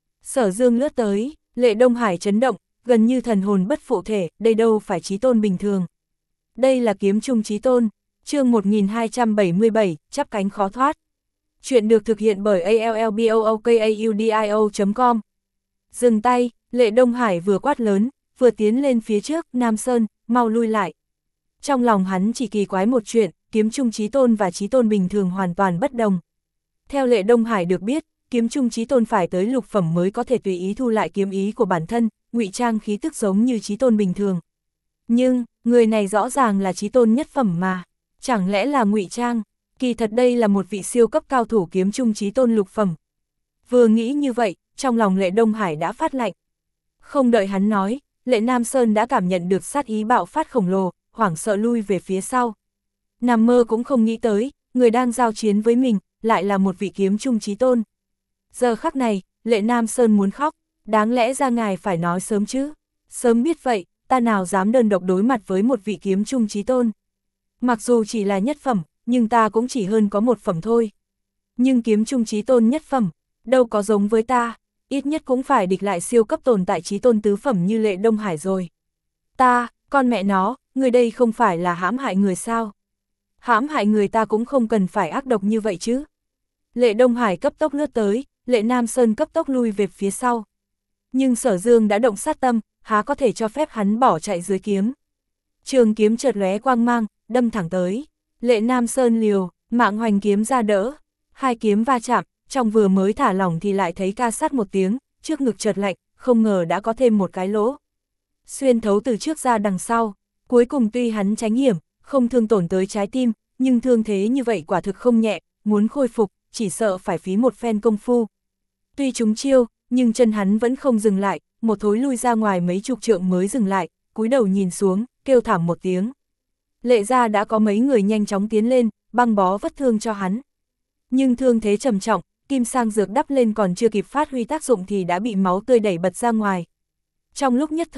Sở Dương lướt tới, Lệ Đông Hải chấn động, gần như thần hồn bất phụ thể, đây đâu phải chí tôn bình thường. Đây là kiếm trung chí tôn, chương một nghìn hai trăm bảy mươi bảy, chắp cánh khó thoát. Chuyện được thực hiện bởi a l l b o o k a u d i o chấm com. Dừng tay, Lệ Đông Hải vừa quát lớn, vừa tiến lên phía trước, Nam Sơn, mau lui lại. Trong lòng hắn chỉ kỳ quái một chuyện, kiếm trung chí tôn và chí tôn bình thường hoàn toàn bất đồng. Theo Lệ Đông Hải được biết, kiếm trung chí tôn phải tới lục phẩm mới có thể tùy ý thu lại kiếm ý của bản thân, ngụy trang khí tức giống như chí tôn bình thường. Nhưng, người này rõ ràng là chí tôn nhất phẩm mà, chẳng lẽ là ngụy trang? Kỳ thật đây là một vị siêu cấp cao thủ kiếm trung chí tôn lục phẩm. Vừa nghĩ như vậy, trong lòng Lệ Đông Hải đã phát lạnh. Không đợi hắn nói, Lệ Nam Sơn đã cảm nhận được sát ý bạo phát khổng lồ, hoảng sợ lui về phía sau. Nằm mơ cũng không nghĩ tới, người đang giao chiến với mình, lại là một vị kiếm trung chí tôn. Giờ khắc này, Lệ Nam Sơn muốn khóc, đáng lẽ ra ngài phải nói sớm chứ. Sớm biết vậy, ta nào dám đơn độc đối mặt với một vị kiếm trung chí tôn. Mặc dù chỉ là nhất phẩm, nhưng ta cũng chỉ hơn có một phẩm thôi. Nhưng kiếm trung chí tôn nhất phẩm, đâu có giống với ta, ít nhất cũng phải địch lại siêu cấp tồn tại chí tôn tứ phẩm như Lệ Đông Hải rồi. Ta, con mẹ nó, người đây không phải là hãm hại người sao? Hãm hại người ta cũng không cần phải ác độc như vậy chứ. Lệ Đông Hải cấp tốc lướt tới, Lệ Nam Sơn cấp tốc lui về phía sau. Nhưng Sở Dương đã động sát tâm, há có thể cho phép hắn bỏ chạy dưới kiếm. Trường kiếm chợt lóe quang mang, đâm thẳng tới. Lệ Nam Sơn liều, mạng hoành kiếm ra đỡ. Hai kiếm va chạm, trong vừa mới thả lỏng thì lại thấy ca sát một tiếng, trước ngực chợt lạnh, không ngờ đã có thêm một cái lỗ. Xuyên thấu từ trước ra đằng sau, cuối cùng tuy hắn tránh hiểm, không thương tổn tới trái tim, nhưng thương thế như vậy quả thực không nhẹ, muốn khôi phục, chỉ sợ phải phí một phen công phu. Tuy trúng chiêu, nhưng chân hắn vẫn không dừng lại, một thối lui ra ngoài mấy chục trượng mới dừng lại, cúi đầu nhìn xuống, kêu thảm một tiếng. Lệ gia đã có mấy người nhanh chóng tiến lên, băng bó vết thương cho hắn. Nhưng thương thế trầm trọng, kim sang dược đắp lên còn chưa kịp phát huy tác dụng thì đã bị máu tươi đẩy bật ra ngoài. Trong lúc nhất thời,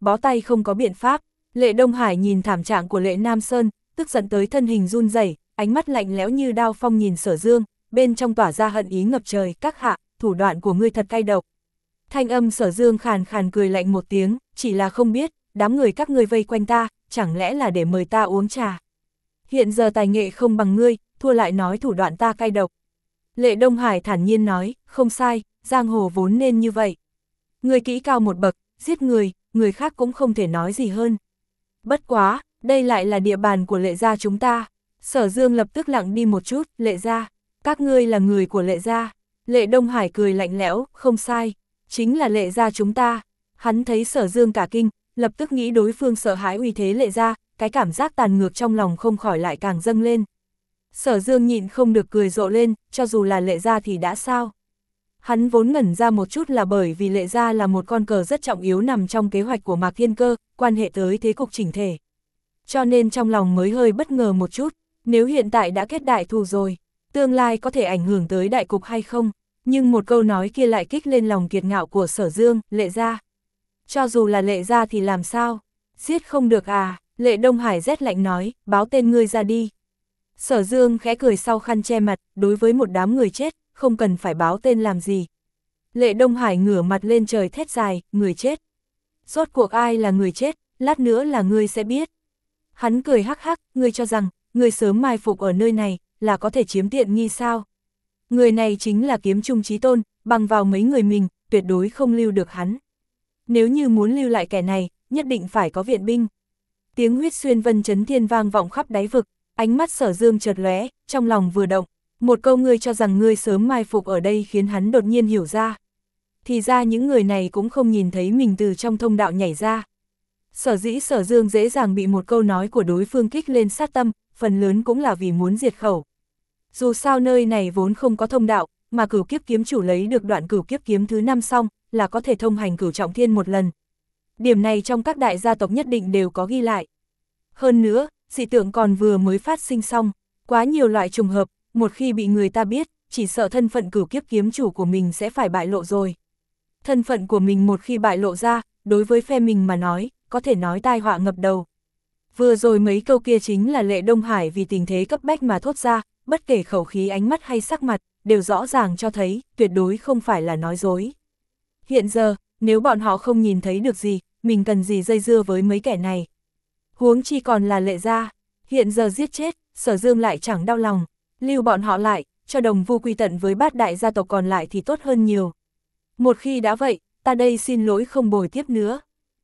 bó tay không có biện pháp. Lệ Đông Hải nhìn thảm trạng của Lệ Nam Sơn, tức giận tới thân hình run rẩy, ánh mắt lạnh lẽo như đao phong nhìn Sở Dương, bên trong tỏa ra hận ý ngập trời. Các hạ, thủ đoạn của ngươi thật cay độc. Thanh âm Sở Dương khàn khàn cười lạnh một tiếng, chỉ là không biết, đám người các ngươi vây quanh ta, chẳng lẽ là để mời ta uống trà. Hiện giờ tài nghệ không bằng ngươi, thua lại nói thủ đoạn ta cay độc. Lệ Đông Hải thản nhiên nói, không sai, giang hồ vốn nên như vậy. Ngươi kỹ cao một bậc, giết người, người khác cũng không thể nói gì hơn. Bất quá, đây lại là địa bàn của Lệ gia chúng ta. Sở Dương lập tức lặng đi một chút, Lệ gia, các ngươi là người của Lệ gia. Lệ Đông Hải cười lạnh lẽo, không sai, chính là Lệ gia chúng ta. Hắn thấy Sở Dương cả kinh, lập tức nghĩ đối phương sợ hãi uy thế Lệ gia, cái cảm giác tàn ngược trong lòng không khỏi lại càng dâng lên. Sở Dương nhịn không được cười rộ lên, cho dù là Lệ gia thì đã sao. Hắn vốn ngẩn ra một chút là bởi vì Lệ gia là một con cờ rất trọng yếu nằm trong kế hoạch của Mạc Thiên Cơ, quan hệ tới thế cục chỉnh thể. Cho nên trong lòng mới hơi bất ngờ một chút, nếu hiện tại đã kết đại thù rồi, tương lai có thể ảnh hưởng tới đại cục hay không, nhưng một câu nói kia lại kích lên lòng kiệt ngạo của Sở Dương, Lệ gia. Cho dù là Lệ gia thì làm sao, giết không được à, Lệ Đông Hải rét lạnh nói, báo tên ngươi ra đi. Sở Dương khẽ cười sau khăn che mặt, đối với một đám người chết, không cần phải báo tên làm gì. Lệ Đông Hải ngửa mặt lên trời thét dài, người chết. Rốt cuộc ai là người chết, lát nữa là ngươi sẽ biết. Hắn cười hắc hắc, ngươi cho rằng, ngươi sớm mai phục ở nơi này, là có thể chiếm tiện nghi sao. Người này chính là Kiếm Trung Chí Tôn, bằng vào mấy người mình, tuyệt đối không lưu được hắn. Nếu như muốn lưu lại kẻ này, nhất định phải có viện binh. Tiếng huyết xuyên vân chấn thiên vang vọng khắp đáy vực, ánh mắt Sở Dương chợt lóe, trong lòng vừa động. Một câu ngươi cho rằng ngươi sớm mai phục ở đây khiến hắn đột nhiên hiểu ra. Thì ra những người này cũng không nhìn thấy mình từ trong thông đạo nhảy ra. Sở dĩ Sở Dương dễ dàng bị một câu nói của đối phương kích lên sát tâm, phần lớn cũng là vì muốn diệt khẩu. Dù sao nơi này vốn không có thông đạo, mà Cửu Kiếp Kiếm chủ lấy được đoạn Cửu Kiếp Kiếm thứ năm xong, là có thể thông hành Cửu Trọng Thiên một lần. Điểm này trong các đại gia tộc nhất định đều có ghi lại. Hơn nữa, dị tượng còn vừa mới phát sinh xong, quá nhiều loại trùng hợp, một khi bị người ta biết, chỉ sợ thân phận Cửu Kiếp Kiếm chủ của mình sẽ phải bại lộ rồi. Thân phận của mình một khi bại lộ ra, đối với phe mình mà nói, có thể nói tai họa ngập đầu. Vừa rồi mấy câu kia chính là Lệ Đông Hải vì tình thế cấp bách mà thốt ra, bất kể khẩu khí ánh mắt hay sắc mặt, đều rõ ràng cho thấy, tuyệt đối không phải là nói dối. Hiện giờ, nếu bọn họ không nhìn thấy được gì, mình cần gì dây dưa với mấy kẻ này. Huống chi còn là Lệ gia, hiện giờ giết chết, Sở Dương lại chẳng đau lòng, lưu bọn họ lại, cho đồng vu quy tận với bát đại gia tộc còn lại thì tốt hơn nhiều. Một khi đã vậy, ta đây xin lỗi không bồi tiếp nữa.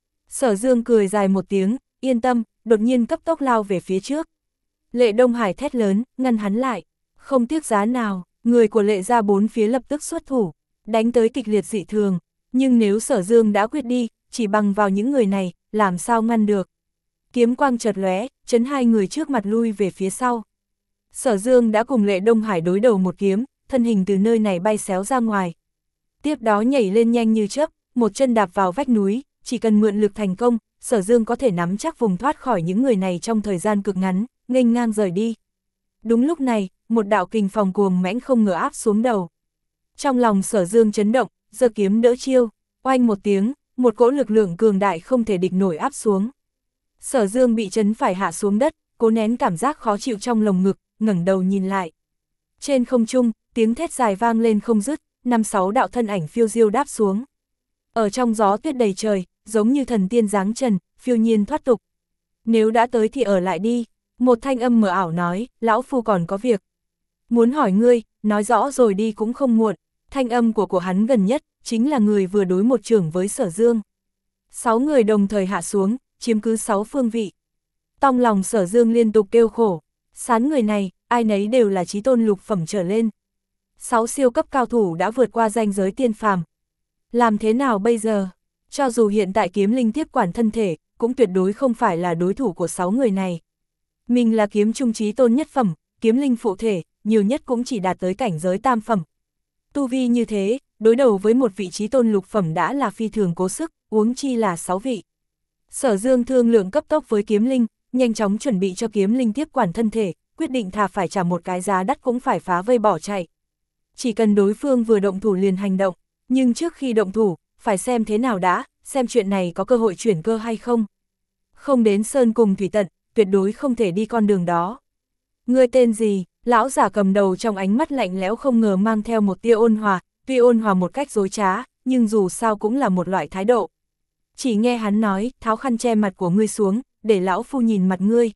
Sở Dương cười dài một tiếng, yên tâm, đột nhiên cấp tốc lao về phía trước. Lệ Đông Hải thét lớn, ngăn hắn lại, không tiếc giá nào, người của Lệ gia bốn phía lập tức xuất thủ, đánh tới kịch liệt dị thường, nhưng nếu Sở Dương đã quyết đi, chỉ bằng vào những người này, làm sao ngăn được. Kiếm quang chợt lóe, chấn hai người trước mặt lui về phía sau. Sở Dương đã cùng Lệ Đông Hải đối đầu một kiếm, thân hình từ nơi này bay xéo ra ngoài. Tiếp đó nhảy lên nhanh như chớp, một chân đạp vào vách núi, chỉ cần mượn lực thành công, Sở Dương có thể nắm chắc vùng thoát khỏi những người này trong thời gian cực ngắn, nghênh ngang rời đi. Đúng lúc này, một đạo kình phòng cuồng mãnh không ngờ áp xuống đầu. Trong lòng Sở Dương chấn động, giơ kiếm đỡ chiêu, oanh một tiếng, một cỗ lực lượng cường đại không thể địch nổi áp xuống. Sở Dương bị chấn phải hạ xuống đất, cố nén cảm giác khó chịu trong lồng ngực, ngẩng đầu nhìn lại. Trên không trung, tiếng thét dài vang lên không dứt, năm sáu đạo thân ảnh phiêu diêu đáp xuống. Ở trong gió tuyết đầy trời, giống như thần tiên giáng trần, phiêu nhiên thoát tục. Nếu đã tới thì ở lại đi, một thanh âm mờ ảo nói, lão phu còn có việc. Muốn hỏi ngươi, nói rõ rồi đi cũng không muộn. Thanh âm của của hắn gần nhất, chính là người vừa đối một trưởng với Sở Dương. Sáu người đồng thời hạ xuống, chiếm cứ sáu phương vị. Trong lòng Sở Dương liên tục kêu khổ, sán người này, ai nấy đều là chí tôn lục phẩm trở lên. Sáu siêu cấp cao thủ đã vượt qua ranh giới tiên phàm. Làm thế nào bây giờ? Cho dù hiện tại kiếm linh tiếp quản thân thể, cũng tuyệt đối không phải là đối thủ của sáu người này. Mình là kiếm trung chí tôn nhất phẩm, kiếm linh phụ thể, nhiều nhất cũng chỉ đạt tới cảnh giới tam phẩm. Tu vi như thế, đối đầu với một vị chí tôn lục phẩm đã là phi thường cố sức, huống chi là sáu vị. Sở Dương thương lượng cấp tốc với kiếm linh, nhanh chóng chuẩn bị cho kiếm linh tiếp quản thân thể, quyết định thà phải trả một cái giá đắt cũng phải phá vây bỏ chạy. Chỉ cần đối phương vừa động thủ liền hành động, nhưng trước khi động thủ, phải xem thế nào đã, xem chuyện này có cơ hội chuyển cơ hay không. Không đến sơn cùng thủy tận, tuyệt đối không thể đi con đường đó. Ngươi tên gì? Lão giả cầm đầu trong ánh mắt lạnh lẽo không ngờ mang theo một tia ôn hòa, tuy ôn hòa một cách dối trá, nhưng dù sao cũng là một loại thái độ. Chỉ nghe hắn nói, tháo khăn che mặt của ngươi xuống, để lão phu nhìn mặt ngươi.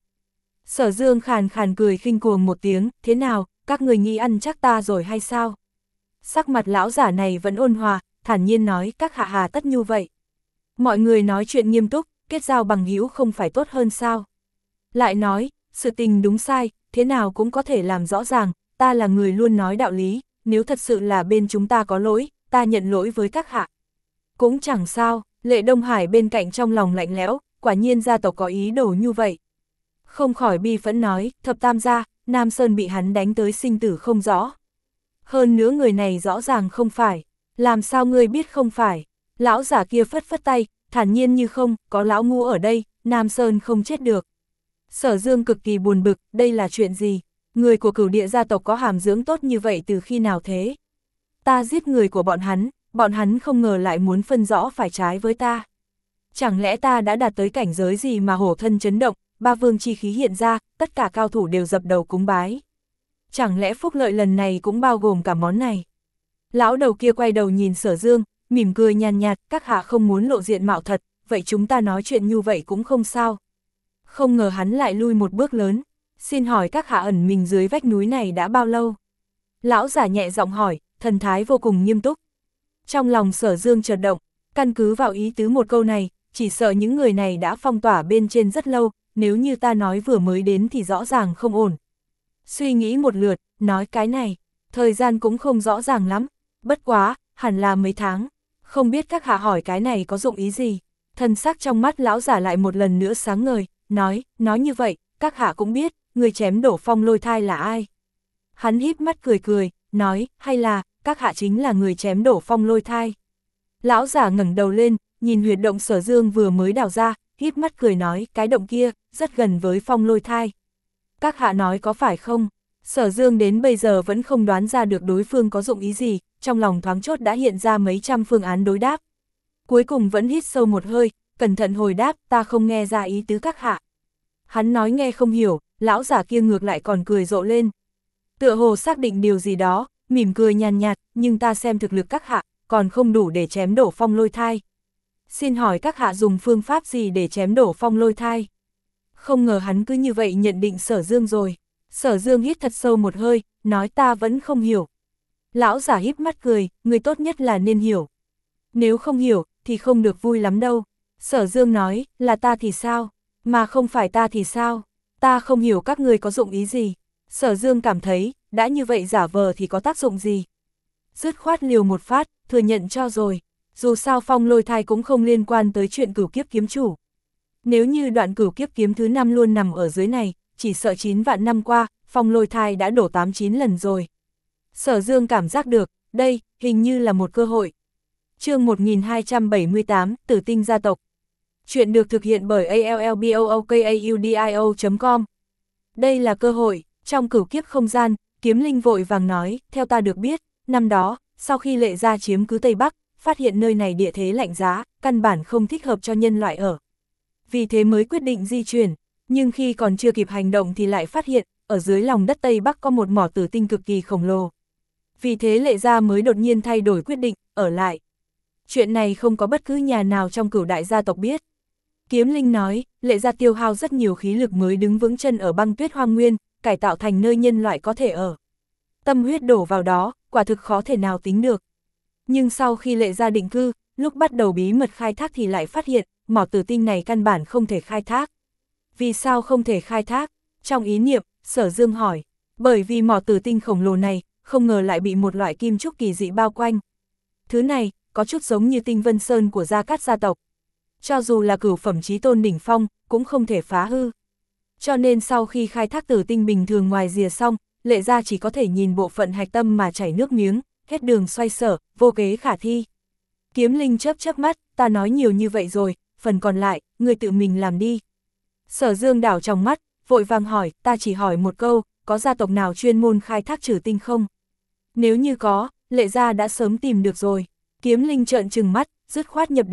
Sở Dương khàn khàn cười khinh cuồng một tiếng, thế nào, các người nghĩ ăn chắc ta rồi hay sao? Sắc mặt lão giả này vẫn ôn hòa, thản nhiên nói, các hạ hà tất như vậy. Mọi người nói chuyện nghiêm túc, kết giao bằng hữu không phải tốt hơn sao? Lại nói, sự tình đúng sai, thế nào cũng có thể làm rõ ràng, ta là người luôn nói đạo lý, nếu thật sự là bên chúng ta có lỗi, ta nhận lỗi với các hạ. Cũng chẳng sao, Lệ Đông Hải bên cạnh trong lòng lạnh lẽo, quả nhiên gia tộc có ý đồ như vậy. Không khỏi bi phẫn nói, thập tam gia, Nam Sơn bị hắn đánh tới sinh tử không rõ. Hơn nữa người này rõ ràng không phải, làm sao ngươi biết không phải? Lão giả kia phất phất tay, thản nhiên như không, có lão ngu ở đây, Nam Sơn không chết được. Sở Dương cực kỳ buồn bực, đây là chuyện gì? Người của Cửu Địa gia tộc có hàm dưỡng tốt như vậy từ khi nào thế? Ta giết người của bọn hắn, bọn hắn không ngờ lại muốn phân rõ phải trái với ta. Chẳng lẽ ta đã đạt tới cảnh giới gì mà hổ thân chấn động, ba vương chi khí hiện ra, tất cả cao thủ đều dập đầu cúng bái. Chẳng lẽ phúc lợi lần này cũng bao gồm cả món này? Lão đầu kia quay đầu nhìn Sở Dương, mỉm cười nhàn nhạt, các hạ không muốn lộ diện mạo thật, vậy chúng ta nói chuyện như vậy cũng không sao. Không ngờ hắn lại lui một bước lớn, xin hỏi các hạ ẩn mình dưới vách núi này đã bao lâu? Lão giả nhẹ giọng hỏi, thần thái vô cùng nghiêm túc. Trong lòng Sở Dương chợt động, căn cứ vào ý tứ một câu này, chỉ sợ những người này đã phong tỏa bên trên rất lâu, nếu như ta nói vừa mới đến thì rõ ràng không ổn. Suy nghĩ một lượt, nói cái này, thời gian cũng không rõ ràng lắm, bất quá, hẳn là mấy tháng, không biết các hạ hỏi cái này có dụng ý gì. Thân sắc trong mắt lão giả lại một lần nữa sáng ngời, nói, nói như vậy, các hạ cũng biết, người chém đổ Phong Lôi Thai là ai. Hắn híp mắt cười cười, nói, hay là, các hạ chính là người chém đổ Phong Lôi Thai. Lão giả ngẩng đầu lên, nhìn huyệt động Sở Dương vừa mới đào ra, híp mắt cười nói, cái động kia, rất gần với Phong Lôi Thai. Các hạ nói có phải không? Sở Dương đến bây giờ vẫn không đoán ra được đối phương có dụng ý gì, trong lòng thoáng chốt đã hiện ra mấy trăm phương án đối đáp. Cuối cùng vẫn hít sâu một hơi, cẩn thận hồi đáp, ta không nghe ra ý tứ các hạ. Hắn nói nghe không hiểu, lão giả kia ngược lại còn cười rộ lên. Tựa hồ xác định điều gì đó, mỉm cười nhàn nhạt, nhưng ta xem thực lực các hạ, còn không đủ để chém đổ Phong Lôi Thai. Xin hỏi các hạ dùng phương pháp gì để chém đổ Phong Lôi Thai? Không ngờ hắn cứ như vậy nhận định Sở Dương rồi. Sở Dương hít thật sâu một hơi, nói ta vẫn không hiểu. Lão giả híp mắt cười, người tốt nhất là nên hiểu. Nếu không hiểu, thì không được vui lắm đâu. Sở Dương nói, là ta thì sao? Mà không phải ta thì sao? Ta không hiểu các người có dụng ý gì. Sở Dương cảm thấy, đã như vậy giả vờ thì có tác dụng gì? Dứt khoát liều một phát, thừa nhận cho rồi. Dù sao Phong Lôi Thai cũng không liên quan tới chuyện cửu kiếp kiếm chủ. Nếu như đoạn cửu kiếp kiếm thứ năm luôn nằm ở dưới này, chỉ sợ chín vạn năm qua, Phong Lôi Thai đã đổ tám chín lần rồi. Sở Dương cảm giác được, đây, hình như là một cơ hội. Chương một nghìn hai trăm bảy mươi tám, Tử Tinh gia tộc. Chuyện được thực hiện bởi a l l b o o k a u d i o chấm com. Đây là cơ hội, trong cửu kiếp không gian, Kiếm Linh vội vàng nói, theo ta được biết, năm đó, sau khi Lệ Gia chiếm cứ Tây Bắc, phát hiện nơi này địa thế lạnh giá, căn bản không thích hợp cho nhân loại ở. Vì thế mới quyết định di chuyển, nhưng khi còn chưa kịp hành động thì lại phát hiện, ở dưới lòng đất Tây Bắc có một mỏ tử tinh cực kỳ khổng lồ. Vì thế Lệ Gia mới đột nhiên thay đổi quyết định, ở lại. Chuyện này không có bất cứ nhà nào trong cửu đại gia tộc biết. Kiếm Linh nói, Lệ Gia tiêu hao rất nhiều khí lực mới đứng vững chân ở băng tuyết hoang nguyên, cải tạo thành nơi nhân loại có thể ở. Tâm huyết đổ vào đó, quả thực khó thể nào tính được. Nhưng sau khi Lệ Gia định cư, lúc bắt đầu bí mật khai thác thì lại phát hiện, mỏ tử tinh này căn bản không thể khai thác. Vì sao không thể khai thác? Trong ý niệm, Sở Dương hỏi, bởi vì mỏ tử tinh khổng lồ này, không ngờ lại bị một loại kim trúc kỳ dị bao quanh. Thứ này, có chút giống như tinh vân sơn của Gia Cát gia tộc. Cho dù là cửu phẩm chí tôn đỉnh phong, cũng không thể phá hư. Cho nên sau khi khai thác tử tinh bình thường ngoài rìa xong, Lệ Gia chỉ có thể nhìn bộ phận hạch tâm mà chảy nước miếng, hết đường xoay sở, vô kế khả thi. Kiếm Linh chớp chớp mắt, ta nói nhiều như vậy rồi, phần còn lại, người tự mình làm đi. Sở Dương đảo trong mắt, vội vàng hỏi, ta chỉ hỏi một câu, có gia tộc nào chuyên môn khai thác trừ tinh không? Nếu như có, Lệ Gia đã sớm tìm được rồi. Kiếm Linh trợn trừng mắt, dứt khoát nhập định.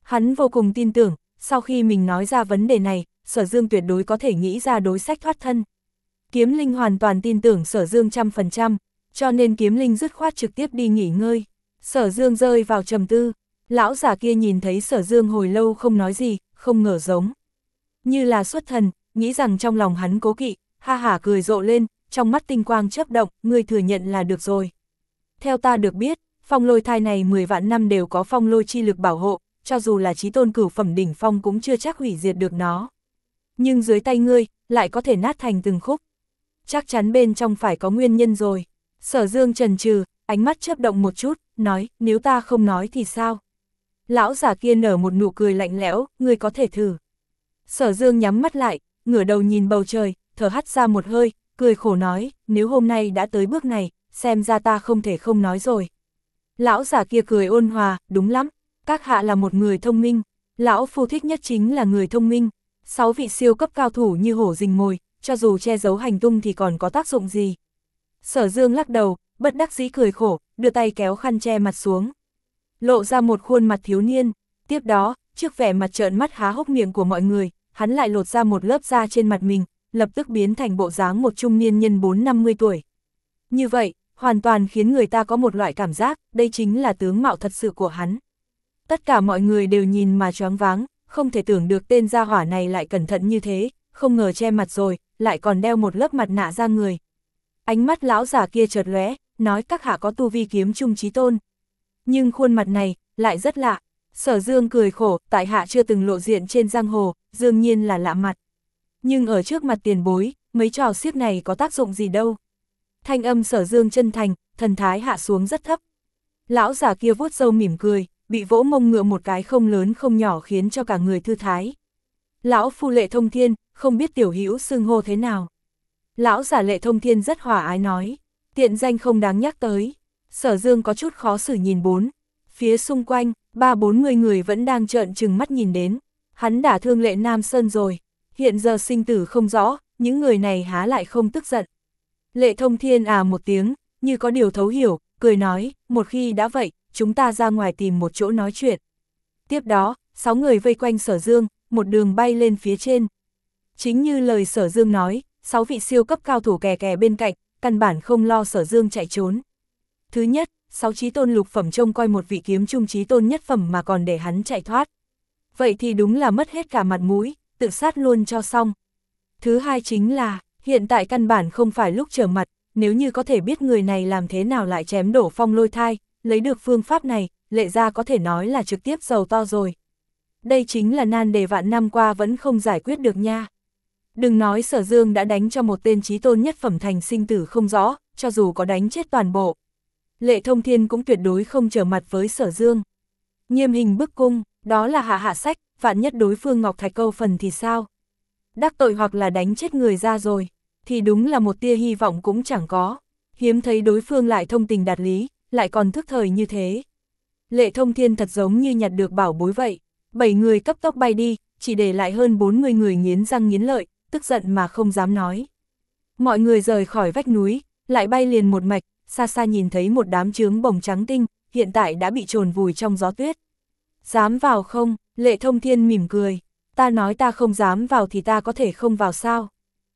Hắn vô cùng tin tưởng, sau khi mình nói ra vấn đề này, Sở Dương tuyệt đối có thể nghĩ ra đối sách thoát thân. Kiếm Linh hoàn toàn tin tưởng Sở Dương trăm phần trăm, cho nên Kiếm Linh dứt khoát trực tiếp đi nghỉ ngơi. Sở Dương rơi vào trầm tư, lão giả kia nhìn thấy Sở Dương hồi lâu không nói gì, không ngờ giống như là xuất thần, nghĩ rằng trong lòng hắn cố kỵ, ha hả cười rộ lên, trong mắt tinh quang chớp động, ngươi thừa nhận là được rồi. Theo ta được biết, phong lôi thai này mười vạn năm đều có phong lôi chi lực bảo hộ, cho dù là chí tôn cửu phẩm đỉnh phong cũng chưa chắc hủy diệt được nó. Nhưng dưới tay ngươi, lại có thể nát thành từng khúc. Chắc chắn bên trong phải có nguyên nhân rồi. Sở Dương chần chừ, ánh mắt chớp động một chút, nói, nếu ta không nói thì sao? Lão giả kia nở một nụ cười lạnh lẽo, ngươi có thể thử. Sở Dương nhắm mắt lại, ngửa đầu nhìn bầu trời, thở hắt ra một hơi, cười khổ nói, nếu hôm nay đã tới bước này, xem ra ta không thể không nói rồi. Lão giả kia cười ôn hòa, đúng lắm, các hạ là một người thông minh, lão phu thích nhất chính là người thông minh. Sáu vị siêu cấp cao thủ như hổ rình mồi, cho dù che giấu hành tung thì còn có tác dụng gì. Sở Dương lắc đầu, bất đắc dĩ cười khổ, đưa tay kéo khăn che mặt xuống. Lộ ra một khuôn mặt thiếu niên, tiếp đó, trước vẻ mặt trợn mắt há hốc miệng của mọi người, hắn lại lột ra một lớp da trên mặt mình, lập tức biến thành bộ dáng một trung niên nhân bốn năm mươi tuổi. Như vậy, hoàn toàn khiến người ta có một loại cảm giác, đây chính là tướng mạo thật sự của hắn. Tất cả mọi người đều nhìn mà choáng váng, không thể tưởng được tên gia hỏa này lại cẩn thận như thế, không ngờ che mặt rồi, lại còn đeo một lớp mặt nạ ra người. Ánh mắt lão giả kia chợt lóe, nói các hạ có tu vi kiếm trung chí tôn. Nhưng khuôn mặt này, lại rất lạ. Sở Dương cười khổ, tại hạ chưa từng lộ diện trên giang hồ, đương nhiên là lạ mặt. Nhưng ở trước mặt tiền bối, mấy trò xiếc này có tác dụng gì đâu. Thanh âm Sở Dương chân thành, thần thái hạ xuống rất thấp. Lão giả kia vuốt râu mỉm cười, bị vỗ mông ngựa một cái không lớn không nhỏ khiến cho cả người thư thái. Lão phu Lệ Thông Thiên, không biết tiểu hữu xưng hô thế nào. Lão giả Lệ Thông Thiên rất hòa ái nói, tiện danh không đáng nhắc tới. Sở Dương có chút khó xử nhìn bốn. Phía xung quanh, ba bốn mươi người vẫn đang trợn trừng mắt nhìn đến. Hắn đả thương Lệ Nam Sơn rồi. Hiện giờ sinh tử không rõ, những người này há lại không tức giận. Lệ Thông Thiên à một tiếng, như có điều thấu hiểu, cười nói, một khi đã vậy, chúng ta ra ngoài tìm một chỗ nói chuyện. Tiếp đó, sáu người vây quanh Sở Dương, một đường bay lên phía trên. Chính như lời Sở Dương nói, sáu vị siêu cấp cao thủ kè kè bên cạnh, căn bản không lo Sở Dương chạy trốn. Thứ nhất, sáu chí tôn lục phẩm trông coi một vị kiếm trung chí tôn nhất phẩm mà còn để hắn chạy thoát. Vậy thì đúng là mất hết cả mặt mũi, tự sát luôn cho xong. Thứ hai chính là, hiện tại căn bản không phải lúc trở mặt, nếu như có thể biết người này làm thế nào lại chém đổ phong lôi thai, lấy được phương pháp này, Lệ gia có thể nói là trực tiếp giàu to rồi. Đây chính là nan đề vạn năm qua vẫn không giải quyết được nha. Đừng nói Sở Dương đã đánh cho một tên chí tôn nhất phẩm thành sinh tử không rõ, cho dù có đánh chết toàn bộ. Lệ Thông Thiên cũng tuyệt đối không trở mặt với Sở Dương. Nghiêm hình bức cung, đó là hạ hạ sách, vạn nhất đối phương Ngọc Thạch câu phần thì sao? Đắc tội hoặc là đánh chết người ra rồi, thì đúng là một tia hy vọng cũng chẳng có. Hiếm thấy đối phương lại thông tình đạt lý, lại còn thức thời như thế. Lệ Thông Thiên thật giống như nhặt được bảo bối vậy. Bảy người cấp tốc bay đi, chỉ để lại hơn bốn mươi người nghiến răng nghiến lợi, tức giận mà không dám nói. Mọi người rời khỏi vách núi, lại bay liền một mạch, xa xa nhìn thấy một đám chướng bồng trắng tinh, hiện tại đã bị trồn vùi trong gió tuyết. Dám vào không? Lệ Thông Thiên mỉm cười. Ta nói ta không dám vào thì ta có thể không vào sao?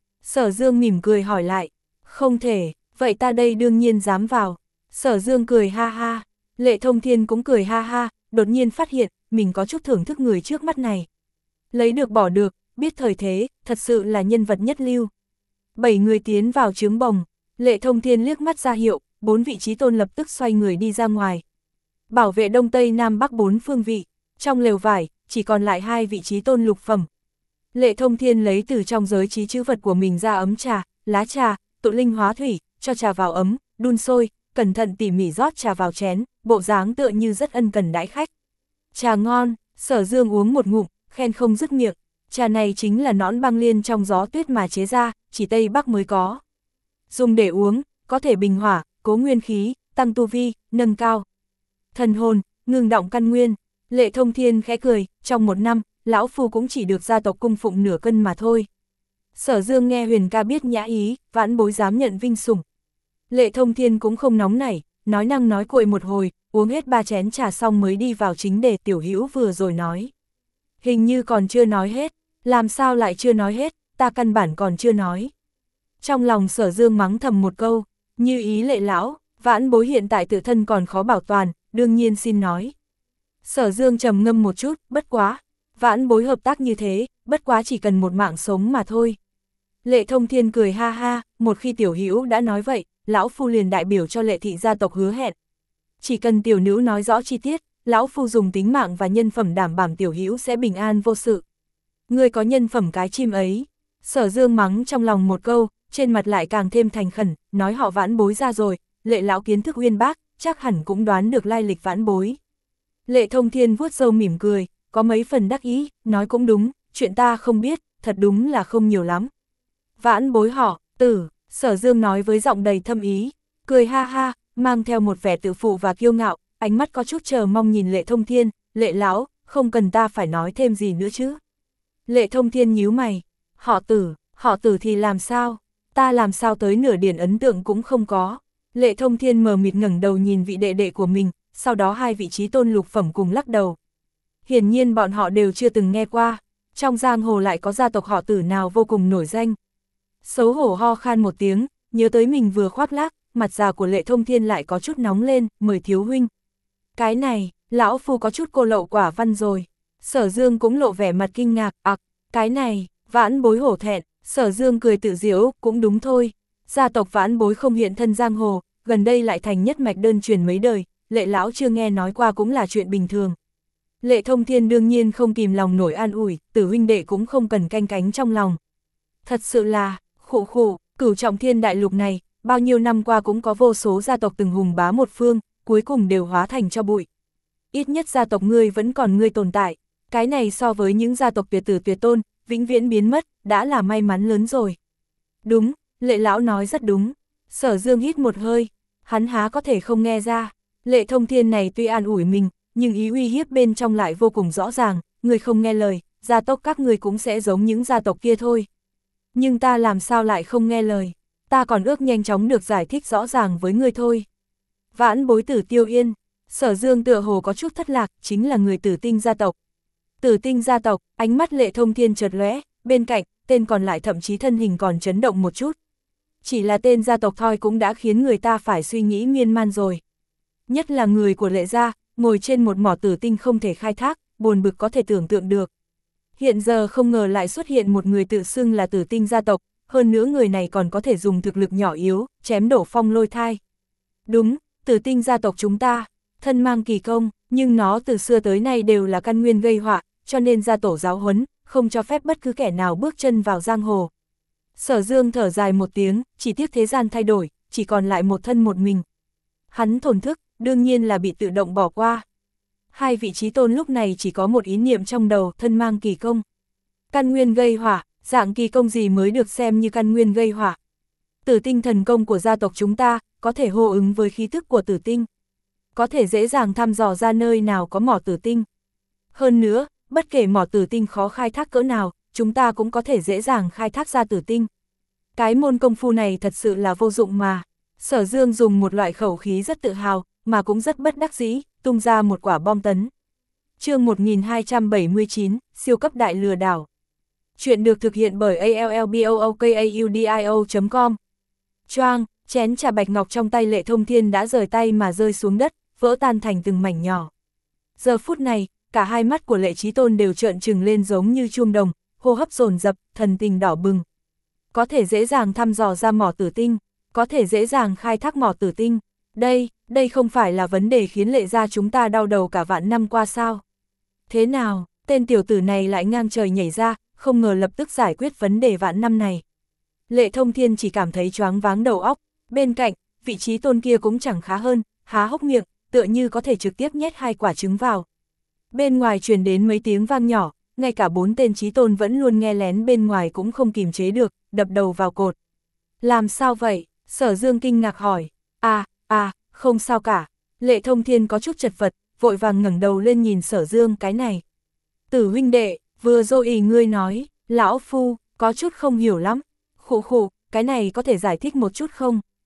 Sở Dương mỉm cười hỏi lại. Không thể, vậy ta đây đương nhiên dám vào. Sở Dương cười ha ha. Lệ Thông Thiên cũng cười ha ha, đột nhiên phát hiện, mình có chút thưởng thức người trước mắt này. Lấy được bỏ được, biết thời thế, thật sự là nhân vật nhất lưu. Bảy người tiến vào trướng bồng, Lệ Thông Thiên liếc mắt ra hiệu, bốn vị chí tôn lập tức xoay người đi ra ngoài. Bảo vệ đông tây nam bắc bốn phương vị, trong lều vải, chỉ còn lại hai vị chí tôn lục phẩm. Lệ Thông Thiên lấy từ trong giới trí chữ vật của mình ra ấm trà, lá trà, tụ linh hóa thủy, cho trà vào ấm, đun sôi, cẩn thận tỉ mỉ rót trà vào chén, bộ dáng tựa như rất ân cần đãi khách. Trà ngon, Sở Dương uống một ngụm, khen không dứt miệng, trà này chính là nõn băng liên trong gió tuyết mà chế ra, chỉ Tây Bắc mới có. Dùng để uống, có thể bình hỏa, cố nguyên khí, tăng tu vi, nâng cao thần hồn, ngừng động căn nguyên. Lệ Thông Thiên khẽ cười, trong một năm, lão phu cũng chỉ được gia tộc cung phụng nửa cân mà thôi. Sở Dương nghe Huyền ca biết nhã ý, vãn bối dám nhận vinh sủng. Lệ Thông Thiên cũng không nóng nảy, nói năng nói cuội một hồi, uống hết ba chén trà xong mới đi vào chính đề. Tiểu Hữu vừa rồi nói. Hình như còn chưa nói hết, làm sao lại chưa nói hết, ta căn bản còn chưa nói. Trong lòng Sở Dương mắng thầm một câu, như ý Lệ lão, vãn bối hiện tại tự thân còn khó bảo toàn, đương nhiên xin nói. Sở Dương trầm ngâm một chút, bất quá, vãn bối hợp tác như thế, bất quá chỉ cần một mạng sống mà thôi. Lệ Thông Thiên cười ha ha, một khi Tiểu Hữu đã nói vậy, lão phu liền đại biểu cho Lệ thị gia tộc hứa hẹn. Chỉ cần tiểu nữ nói rõ chi tiết, lão phu dùng tính mạng và nhân phẩm đảm bảo Tiểu Hữu sẽ bình an vô sự. Ngươi có nhân phẩm cái chim ấy. Sở Dương mắng trong lòng một câu, trên mặt lại càng thêm thành khẩn, nói họ vãn bối ra rồi, Lệ lão kiến thức uyên bác, chắc hẳn cũng đoán được lai lịch vãn bối. Lệ Thông Thiên vuốt râu mỉm cười, có mấy phần đắc ý, nói cũng đúng, chuyện ta không biết, thật đúng là không nhiều lắm. Vãn bối họ, Tử, Sở Dương nói với giọng đầy thâm ý, cười ha ha, mang theo một vẻ tự phụ và kiêu ngạo, ánh mắt có chút chờ mong nhìn Lệ Thông Thiên. Lệ lão, không cần ta phải nói thêm gì nữa chứ. Lệ Thông Thiên nhíu mày, họ Tử, họ Tử thì làm sao, ta làm sao tới nửa điểm ấn tượng cũng không có. Lệ Thông Thiên mờ mịt ngẩng đầu nhìn vị đệ đệ của mình, sau đó hai vị trí tôn lục phẩm cùng lắc đầu. Hiển nhiên bọn họ đều chưa từng nghe qua, trong giang hồ lại có gia tộc họ Tử nào vô cùng nổi danh. Xấu hổ ho khan một tiếng, nhớ tới mình vừa khoác lác, mặt già của Lệ Thông Thiên lại có chút nóng lên, mời thiếu huynh. Cái này, lão phu có chút cô lậu quả văn rồi. Sở Dương cũng lộ vẻ mặt kinh ngạc, ặc, à, cái này, vãn bối hổ thẹn. Sở Dương cười tự giễu, cũng đúng thôi. Gia tộc vãn bối không hiện thân giang hồ, gần đây lại thành nhất mạch đơn truyền mấy đời, Lệ lão chưa nghe nói qua cũng là chuyện bình thường. Lệ Thông Thiên đương nhiên không kìm lòng nổi an ủi, Tử huynh đệ cũng không cần canh cánh trong lòng. Thật sự là, khụ khụ, Cửu Trọng Thiên đại lục này, bao nhiêu năm qua cũng có vô số gia tộc từng hùng bá một phương, cuối cùng đều hóa thành cho bụi. Ít nhất gia tộc ngươi vẫn còn ngươi tồn tại, cái này so với những gia tộc tuyệt tử tuyệt tôn, vĩnh viễn biến mất, đã là may mắn lớn rồi. Đúng, Lệ lão nói rất đúng. Sở Dương hít một hơi, hắn há có thể không nghe ra. Lệ Thông Thiên này tuy an ủi mình, nhưng ý uy hiếp bên trong lại vô cùng rõ ràng, người không nghe lời, gia tộc các người cũng sẽ giống những gia tộc kia thôi. Nhưng ta làm sao lại không nghe lời, ta còn ước nhanh chóng được giải thích rõ ràng với người thôi. Vãn bối Tử Tiêu Yên, Sở Dương tựa hồ có chút thất lạc, chính là người Tử Tinh gia tộc. Tử Tinh gia tộc, ánh mắt Lệ Thông Thiên chợt lóe, bên cạnh, tên còn lại thậm chí thân hình còn chấn động một chút. Chỉ là tên gia tộc thôi cũng đã khiến người ta phải suy nghĩ miên man rồi. Nhất là người của Lệ gia, ngồi trên một mỏ tử tinh không thể khai thác, buồn bực có thể tưởng tượng được. Hiện giờ không ngờ lại xuất hiện một người tự xưng là Tử Tinh gia tộc, hơn nữa người này còn có thể dùng thực lực nhỏ yếu, chém đổ phong lôi thai. Đúng, Tử Tinh gia tộc chúng ta, thân mang kỳ công, nhưng nó từ xưa tới nay đều là căn nguyên gây họa, cho nên gia tổ giáo huấn, không cho phép bất cứ kẻ nào bước chân vào giang hồ. Sở Dương thở dài một tiếng, chỉ tiếc thế gian thay đổi, chỉ còn lại một thân một mình. Hắn thổn thức, đương nhiên là bị tự động bỏ qua. Hai vị trí tôn lúc này chỉ có một ý niệm trong đầu, thân mang kỳ công. Căn nguyên gây hỏa, dạng kỳ công gì mới được xem như căn nguyên gây hỏa. Tử tinh thần công của gia tộc chúng ta, có thể hô ứng với khí thức của tử tinh. Có thể dễ dàng thăm dò ra nơi nào có mỏ tử tinh. Hơn nữa, bất kể mỏ tử tinh khó khai thác cỡ nào, chúng ta cũng có thể dễ dàng khai thác ra tử tinh. Cái môn công phu này thật sự là vô dụng mà. Sở Dương dùng một loại khẩu khí rất tự hào, mà cũng rất bất đắc dĩ, tung ra một quả bom tấn. Chương một nghìn hai trăm bảy mươi chín, siêu cấp đại lừa đảo. Chuyện được thực hiện bởi a l l b o o k a u d i o chấm com. Choang, chén trà bạch ngọc trong tay Lệ Thông Thiên đã rời tay mà rơi xuống đất, vỡ tan thành từng mảnh nhỏ. Giờ phút này, cả hai mắt của Lệ Chí Tôn đều trợn trừng lên giống như chuông đồng, hô hấp dồn dập, thần tình đỏ bừng. Có thể dễ dàng thăm dò ra mỏ tử tinh, có thể dễ dàng khai thác mỏ tử tinh. Đây, đây không phải là vấn đề khiến Lệ gia chúng ta đau đầu cả vạn năm qua sao? Thế nào, tên tiểu tử này lại ngang trời nhảy ra, không ngờ lập tức giải quyết vấn đề vạn năm này. Lệ Thông Thiên chỉ cảm thấy choáng váng đầu óc, bên cạnh, vị trí tôn kia cũng chẳng khá hơn, há hốc miệng, tựa như có thể trực tiếp nhét hai quả trứng vào. Bên ngoài truyền đến mấy tiếng vang nhỏ, ngay cả bốn tên chí tôn vẫn luôn nghe lén bên ngoài cũng không kìm chế được, đập đầu vào cột. Làm sao vậy? Sở Dương kinh ngạc hỏi. À, à, không sao cả. Lệ Thông Thiên có chút chật vật, vội vàng ngẩng đầu lên nhìn Sở Dương cái này. Tử huynh đệ, vừa rồi ý ngươi nói, lão phu, có chút không hiểu lắm. Khụ khụ, cái này có thể giải thích một chút không?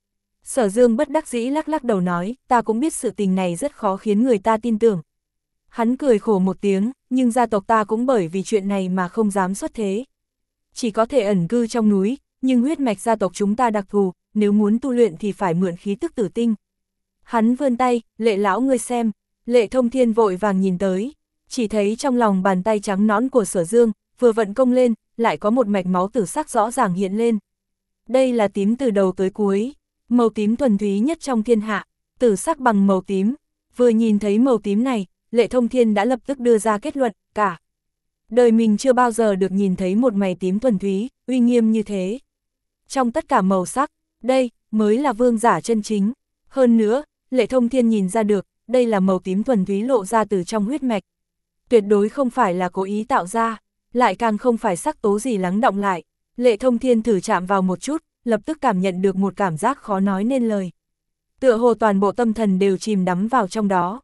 Sở Dương bất đắc dĩ lắc lắc đầu nói, ta cũng biết sự tình này rất khó khiến người ta tin tưởng. Hắn cười khổ một tiếng, nhưng gia tộc ta cũng bởi vì chuyện này mà không dám xuất thế. Chỉ có thể ẩn cư trong núi, nhưng huyết mạch gia tộc chúng ta đặc thù, nếu muốn tu luyện thì phải mượn khí tức tử tinh. Hắn vươn tay, Lệ lão ngươi xem, Lệ Thông Thiên vội vàng nhìn tới, chỉ thấy trong lòng bàn tay trắng nõn của Sở Dương, vừa vận công lên, lại có một mạch máu tử sắc rõ ràng hiện lên. Đây là tím từ đầu tới cuối, màu tím thuần túy nhất trong thiên hạ, tử sắc bằng màu tím. Vừa nhìn thấy màu tím này, Lệ Thông Thiên đã lập tức đưa ra kết luận, cả đời mình chưa bao giờ được nhìn thấy một mày tím thuần túy, uy nghiêm như thế. Trong tất cả màu sắc, đây mới là vương giả chân chính. Hơn nữa, Lệ Thông Thiên nhìn ra được, đây là màu tím thuần túy lộ ra từ trong huyết mạch. Tuyệt đối không phải là cố ý tạo ra, lại càng không phải sắc tố gì lắng đọng lại. Lệ Thông Thiên thử chạm vào một chút, lập tức cảm nhận được một cảm giác khó nói nên lời. Tựa hồ toàn bộ tâm thần đều chìm đắm vào trong đó.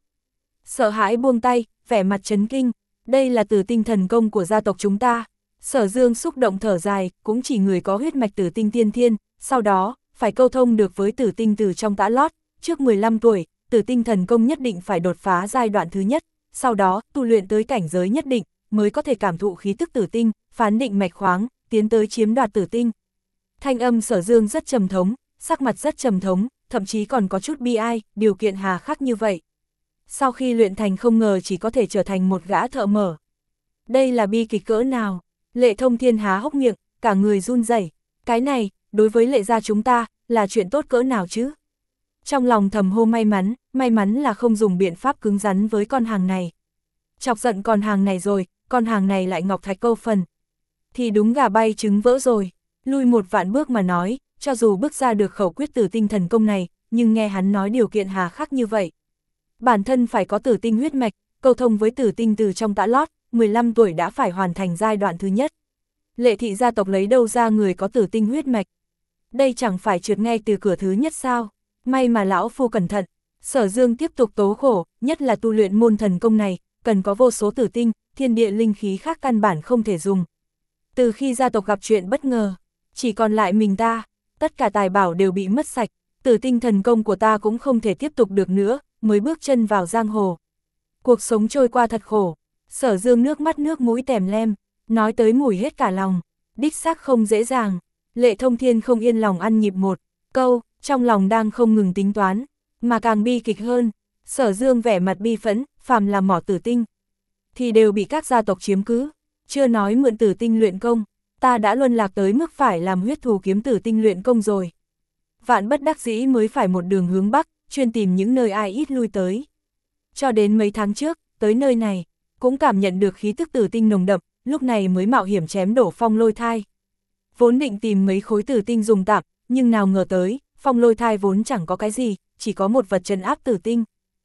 Sợ hãi buông tay, vẻ mặt chấn kinh, đây là tử tinh thần công của gia tộc chúng ta. Sở Dương xúc động thở dài, cũng chỉ người có huyết mạch tử tinh tiên thiên, sau đó, phải câu thông được với tử tinh từ trong tã lót, trước mười lăm tuổi, tử tinh thần công nhất định phải đột phá giai đoạn thứ nhất, sau đó, tu luyện tới cảnh giới nhất định, mới có thể cảm thụ khí tức tử tinh, phán định mạch khoáng, tiến tới chiếm đoạt tử tinh. Thanh âm Sở Dương rất trầm thống, sắc mặt rất trầm thống, thậm chí còn có chút bi ai, điều kiện hà khắc như vậy. Sau khi luyện thành không ngờ chỉ có thể trở thành một gã thợ mở. Đây là bi kịch cỡ nào? Lệ Thông Thiên há hốc miệng, cả người run rẩy. Cái này, đối với Lệ gia chúng ta, là chuyện tốt cỡ nào chứ? Trong lòng thầm hô may mắn, may mắn là không dùng biện pháp cứng rắn với con hàng này. Chọc giận con hàng này rồi, con hàng này lại ngọc thạch câu phần. Thì đúng gà bay trứng vỡ rồi. Lui một vạn bước mà nói, cho dù bước ra được khẩu quyết tử tinh thần công này, nhưng nghe hắn nói điều kiện hà khắc như vậy. Bản thân phải có tử tinh huyết mạch, câu thông với tử tinh từ trong tã lót, mười lăm tuổi đã phải hoàn thành giai đoạn thứ nhất. Lệ thị gia tộc lấy đâu ra người có tử tinh huyết mạch? Đây chẳng phải trượt ngay từ cửa thứ nhất sao? May mà lão phu cẩn thận. Sở Dương tiếp tục tố khổ, nhất là tu luyện môn thần công này, cần có vô số tử tinh, thiên địa linh khí khác căn bản không thể dùng. Từ khi gia tộc gặp chuyện bất ngờ, chỉ còn lại mình ta, tất cả tài bảo đều bị mất sạch, tử tinh thần công của ta cũng không thể tiếp tục được nữa, mới bước chân vào giang hồ. Cuộc sống trôi qua thật khổ. Sở Dương nước mắt nước mũi tèm lem, nói tới mùi hết cả lòng, đích xác không dễ dàng. Lệ Thông Thiên không yên lòng ăn nhịp một câu, trong lòng đang không ngừng tính toán, mà càng bi kịch hơn. Sở Dương vẻ mặt bi phẫn, phàm là mỏ tử tinh thì đều bị các gia tộc chiếm cứ, chưa nói mượn tử tinh luyện công, ta đã luân lạc tới mức phải làm huyết thù kiếm tử tinh luyện công rồi. Vạn bất đắc dĩ mới phải một đường hướng bắc, chuyên tìm những nơi ai ít lui tới. Cho đến mấy tháng trước, tới nơi này, cũng cảm nhận được khí tức tử tinh nồng đậm, lúc này mới mạo hiểm chém đổ Phong Lôi Thai. Vốn định tìm mấy khối tử tinh dùng tạm, nhưng nào ngờ tới, Phong Lôi Thai vốn chẳng có cái gì, chỉ có một vật trấn áp tử tinh.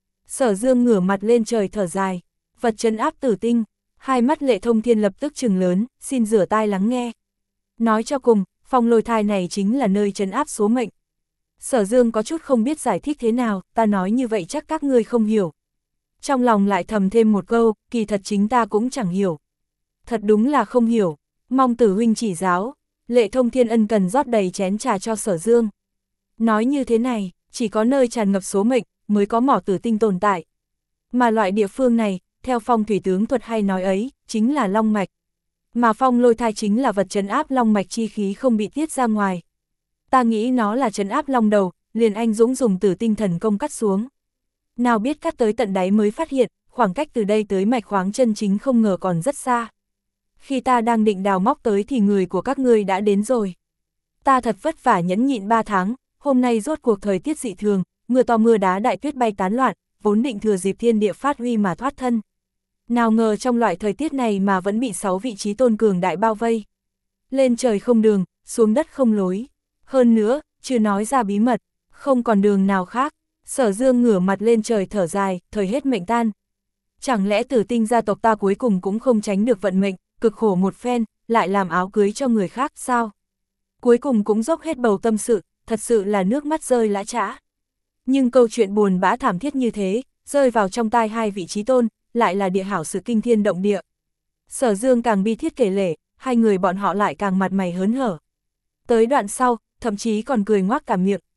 Sở Dương ngửa mặt lên trời thở dài, vật trấn áp tử tinh, hai mắt Lệ Thông Thiên lập tức trừng lớn, xin rửa tai lắng nghe. Nói cho cùng, Phong Lôi Thai này chính là nơi trấn áp số mệnh. Sở Dương có chút không biết giải thích thế nào, ta nói như vậy chắc các ngươi không hiểu. Trong lòng lại thầm thêm một câu, kỳ thật chính ta cũng chẳng hiểu. Thật đúng là không hiểu, mong tử huynh chỉ giáo. Lệ Thông Thiên ân cần rót đầy chén trà cho Sở Dương. Nói như thế này, chỉ có nơi tràn ngập số mệnh, mới có mỏ tử tinh tồn tại. Mà loại địa phương này, theo phong thủy tướng thuật hay nói ấy, chính là long mạch. Mà Phong Lôi Thai chính là vật trấn áp long mạch chi khí không bị tiết ra ngoài. Ta nghĩ nó là trấn áp long đầu, liền anh Dũng dùng tử tinh thần công cắt xuống. Nào biết cắt tới tận đáy mới phát hiện, khoảng cách từ đây tới mạch khoáng chân chính không ngờ còn rất xa. Khi ta đang định đào móc tới thì người của các ngươi đã đến rồi. Ta thật vất vả nhẫn nhịn ba tháng, hôm nay rốt cuộc thời tiết dị thường, mưa to mưa đá đại tuyết bay tán loạn, vốn định thừa dịp thiên địa phát huy mà thoát thân. Nào ngờ trong loại thời tiết này mà vẫn bị sáu vị trí tôn cường đại bao vây. Lên trời không đường, xuống đất không lối. Hơn nữa, chưa nói ra bí mật, không còn đường nào khác. Sở Dương ngửa mặt lên trời thở dài, thời hết mệnh tan. Chẳng lẽ tử tinh gia tộc ta cuối cùng cũng không tránh được vận mệnh, cực khổ một phen, lại làm áo cưới cho người khác sao? Cuối cùng cũng dốc hết bầu tâm sự, thật sự là nước mắt rơi lã chã. Nhưng câu chuyện buồn bã thảm thiết như thế, rơi vào trong tai hai vị trí tôn, lại là địa hảo sự kinh thiên động địa. Sở Dương càng bi thiết kể lể, hai người bọn họ lại càng mặt mày hớn hở. Tới đoạn sau, thậm chí còn cười ngoác cả miệng,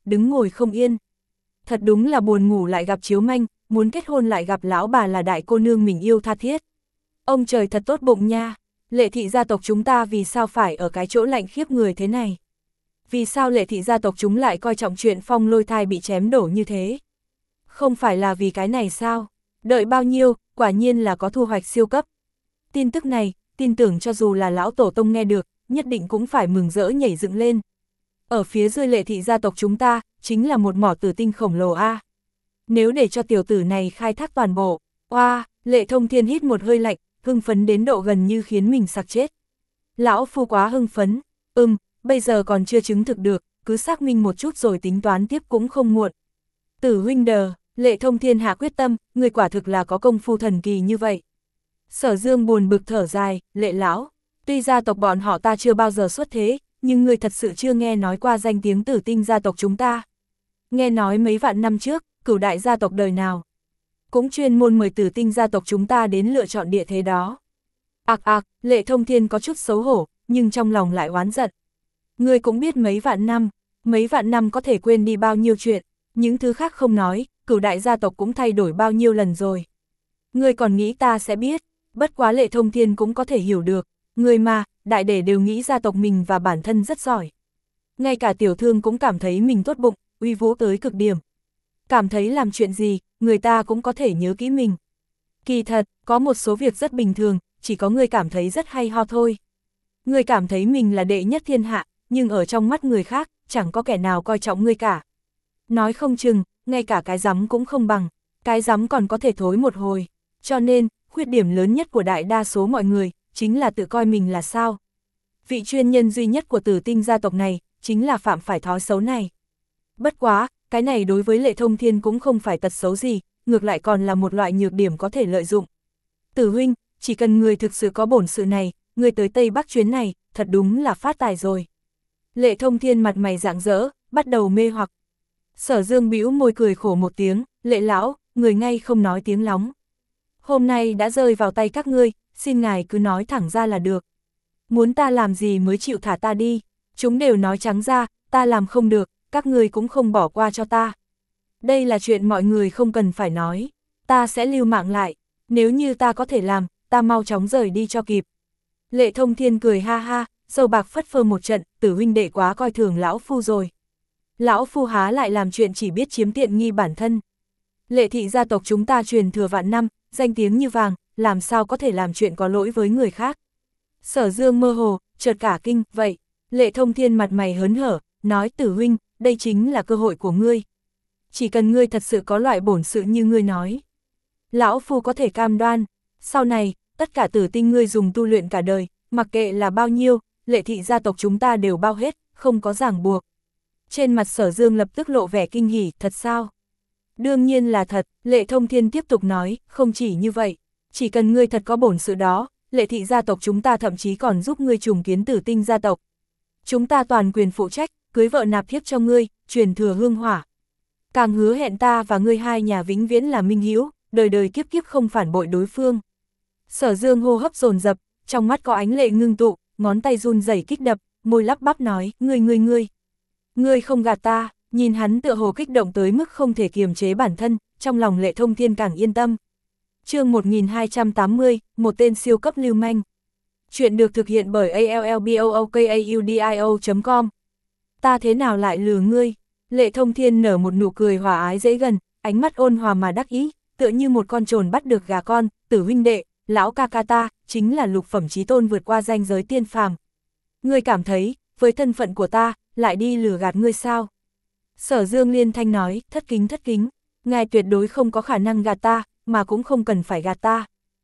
đứng ngồi không yên. Thật đúng là buồn ngủ lại gặp chiếu manh, muốn kết hôn lại gặp lão bà là đại cô nương mình yêu tha thiết. Ông trời thật tốt bụng nha, Lệ thị gia tộc chúng ta vì sao phải ở cái chỗ lạnh khiếp người thế này? Vì sao Lệ thị gia tộc chúng lại coi trọng chuyện Phong Lôi thai bị chém đổ như thế? Không phải là vì cái này sao? Đợi bao nhiêu, quả nhiên là có thu hoạch siêu cấp. Tin tức này, tin tưởng cho dù là lão tổ tông nghe được, nhất định cũng phải mừng rỡ nhảy dựng lên. Ở phía dưới Lệ thị gia tộc chúng ta, chính là một mỏ tử tinh khổng lồ a. Nếu để cho tiểu tử này khai thác toàn bộ, oa, Lệ Thông Thiên hít một hơi lạnh, hưng phấn đến độ gần như khiến mình sặc chết. Lão phu quá hưng phấn, ừm, bây giờ còn chưa chứng thực được, cứ xác minh một chút rồi tính toán tiếp cũng không muộn. Tử huynh đờ, Lệ Thông Thiên hạ quyết tâm, người quả thực là có công phu thần kỳ như vậy. Sở Dương buồn bực thở dài, Lệ lão, tuy gia tộc bọn họ ta chưa bao giờ xuất thế, nhưng người thật sự chưa nghe nói qua danh tiếng Tử Tinh gia tộc chúng ta. Nghe nói mấy vạn năm trước, cửu đại gia tộc đời nào cũng chuyên môn mời Tử Tinh gia tộc chúng ta đến lựa chọn địa thế đó. Ạc ạc, Lệ Thông Thiên có chút xấu hổ, nhưng trong lòng lại oán giận. Ngươi cũng biết mấy vạn năm, mấy vạn năm có thể quên đi bao nhiêu chuyện, những thứ khác không nói, cửu đại gia tộc cũng thay đổi bao nhiêu lần rồi. Ngươi còn nghĩ ta sẽ biết, bất quá Lệ Thông Thiên cũng có thể hiểu được, người mà, đại để đều nghĩ gia tộc mình và bản thân rất giỏi. Ngay cả tiểu thương cũng cảm thấy mình tốt bụng, uy vũ tới cực điểm. Cảm thấy làm chuyện gì, người ta cũng có thể nhớ kỹ mình. Kỳ thật, có một số việc rất bình thường, chỉ có người cảm thấy rất hay ho thôi. Người cảm thấy mình là đệ nhất thiên hạ, nhưng ở trong mắt người khác, chẳng có kẻ nào coi trọng ngươi cả. Nói không chừng, ngay cả cái rắm cũng không bằng, cái rắm còn có thể thối một hồi. Cho nên, khuyết điểm lớn nhất của đại đa số mọi người, chính là tự coi mình là sao. Vị chuyên nhân duy nhất của Tử Tinh gia tộc này, chính là phạm phải thói xấu này. Bất quá, cái này đối với Lệ Thông Thiên cũng không phải tật xấu gì, ngược lại còn là một loại nhược điểm có thể lợi dụng. Tử huynh, chỉ cần người thực sự có bổn sự này, người tới Tây Bắc chuyến này, thật đúng là phát tài rồi. Lệ Thông Thiên mặt mày rạng rỡ, bắt đầu mê hoặc. Sở Dương bĩu môi cười khổ một tiếng, Lệ lão, người ngay không nói tiếng lóng. Hôm nay đã rơi vào tay các ngươi, xin ngài cứ nói thẳng ra là được. Muốn ta làm gì mới chịu thả ta đi, chúng đều nói trắng ra, ta làm không được, các ngươi cũng không bỏ qua cho ta. Đây là chuyện mọi người không cần phải nói, ta sẽ lưu mạng lại, nếu như ta có thể làm, ta mau chóng rời đi cho kịp. Lệ Thông Thiên cười ha ha, dâu bạc phất phơ một trận, Tử huynh đệ quá coi thường lão phu rồi. Lão phu há lại làm chuyện chỉ biết chiếm tiện nghi bản thân. Lệ thị gia tộc chúng ta truyền thừa vạn năm, danh tiếng như vàng, làm sao có thể làm chuyện có lỗi với người khác. Sở Dương mơ hồ, chợt cả kinh, vậy. Lệ Thông Thiên mặt mày hớn hở, nói Tử huynh, đây chính là cơ hội của ngươi. Chỉ cần ngươi thật sự có loại bổn sự như ngươi nói. Lão phu có thể cam đoan, sau này, tất cả Tử Tinh ngươi dùng tu luyện cả đời, mặc kệ là bao nhiêu, Lệ thị gia tộc chúng ta đều bao hết, không có ràng buộc. Trên mặt Sở Dương lập tức lộ vẻ kinh hỉ, thật sao? Đương nhiên là thật, Lệ Thông Thiên tiếp tục nói, không chỉ như vậy, chỉ cần ngươi thật có bổn sự đó, Lệ thị gia tộc chúng ta thậm chí còn giúp ngươi trùng kiến Tử Tinh gia tộc. Chúng ta toàn quyền phụ trách, cưới vợ nạp thiếp cho ngươi, truyền thừa hương hỏa. Càng hứa hẹn ta và ngươi hai nhà vĩnh viễn là minh hữu, đời đời kiếp kiếp không phản bội đối phương. Sở Dương hô hấp dồn dập, trong mắt có ánh lệ ngưng tụ, ngón tay run rẩy kích đập, môi lắp bắp nói, ngươi ngươi ngươi. Ngươi không gạt ta, nhìn hắn tựa hồ kích động tới mức không thể kiềm chế bản thân, trong lòng Lệ Thông Thiên càng yên tâm. Chương một nghìn hai trăm tám mươi, một tên siêu cấp lưu manh. Chuyện được thực hiện bởi a l l b o o k a u d i o chấm com. Ta thế nào lại lừa ngươi? Lệ Thông Thiên nở một nụ cười hòa ái dễ gần, ánh mắt ôn hòa mà đắc ý, tựa như một con trồn bắt được gà con, Tử huynh đệ, lão ca ca ta, chính là lục phẩm chí tôn vượt qua ranh giới tiên phàm. Ngươi cảm thấy, với thân phận của ta, lại đi lừa gạt ngươi sao? Sở Dương liên thanh nói, thất kính thất kính, ngài tuyệt đối không có khả năng gạt ta, mà cũng không cần phải gạt ta.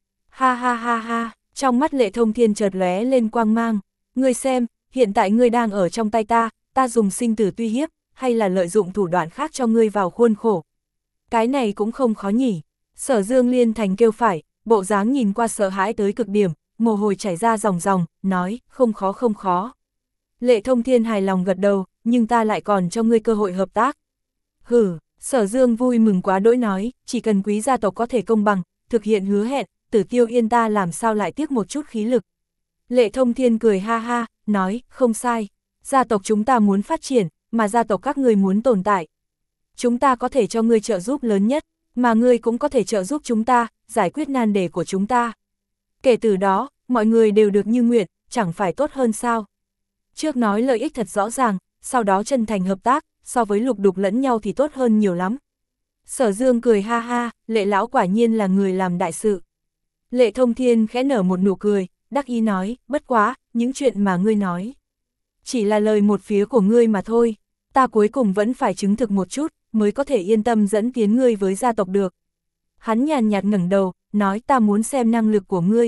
Ha ha ha ha, trong mắt Lệ Thông Thiên chợt lóe lên quang mang, ngươi xem, hiện tại ngươi đang ở trong tay ta, ta dùng sinh tử uy hiếp, hay là lợi dụng thủ đoạn khác cho ngươi vào khuôn khổ. Cái này cũng không khó nhỉ. Sở Dương liên thành kêu phải, bộ dáng nhìn qua sợ hãi tới cực điểm, mồ hôi chảy ra ròng ròng, nói, không khó không khó. Lệ Thông Thiên hài lòng gật đầu, nhưng ta lại còn cho ngươi cơ hội hợp tác. Hử, Sở Dương vui mừng quá đỗi nói, chỉ cần quý gia tộc có thể công bằng, thực hiện hứa hẹn, Tử Tiêu Yên ta làm sao lại tiếc một chút khí lực. Lệ Thông Thiên cười ha ha, nói, không sai, gia tộc chúng ta muốn phát triển, mà gia tộc các ngươi muốn tồn tại. Chúng ta có thể cho ngươi trợ giúp lớn nhất, mà ngươi cũng có thể trợ giúp chúng ta, giải quyết nan đề của chúng ta. Kể từ đó, mọi người đều được như nguyện, chẳng phải tốt hơn sao? Trước nói lợi ích thật rõ ràng, sau đó chân thành hợp tác, so với lục đục lẫn nhau thì tốt hơn nhiều lắm. Sở Dương cười ha ha, Lệ lão quả nhiên là người làm đại sự. Lệ Thông Thiên khẽ nở một nụ cười, đắc ý nói, bất quá, những chuyện mà ngươi nói. Chỉ là lời một phía của ngươi mà thôi, ta cuối cùng vẫn phải chứng thực một chút, mới có thể yên tâm dẫn tiến ngươi với gia tộc được. Hắn nhàn nhạt ngẩng đầu, nói ta muốn xem năng lực của ngươi.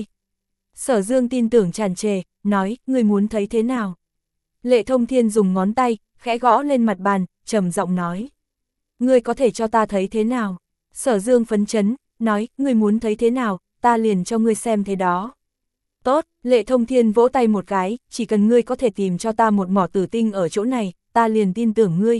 Sở Dương tin tưởng tràn trề, nói, ngươi muốn thấy thế nào? Lệ Thông Thiên dùng ngón tay, khẽ gõ lên mặt bàn, trầm giọng nói. Ngươi có thể cho ta thấy thế nào? Sở Dương phấn chấn, nói, ngươi muốn thấy thế nào, ta liền cho ngươi xem thế đó. Tốt, Lệ Thông Thiên vỗ tay một cái, chỉ cần ngươi có thể tìm cho ta một mỏ tử tinh ở chỗ này, ta liền tin tưởng ngươi.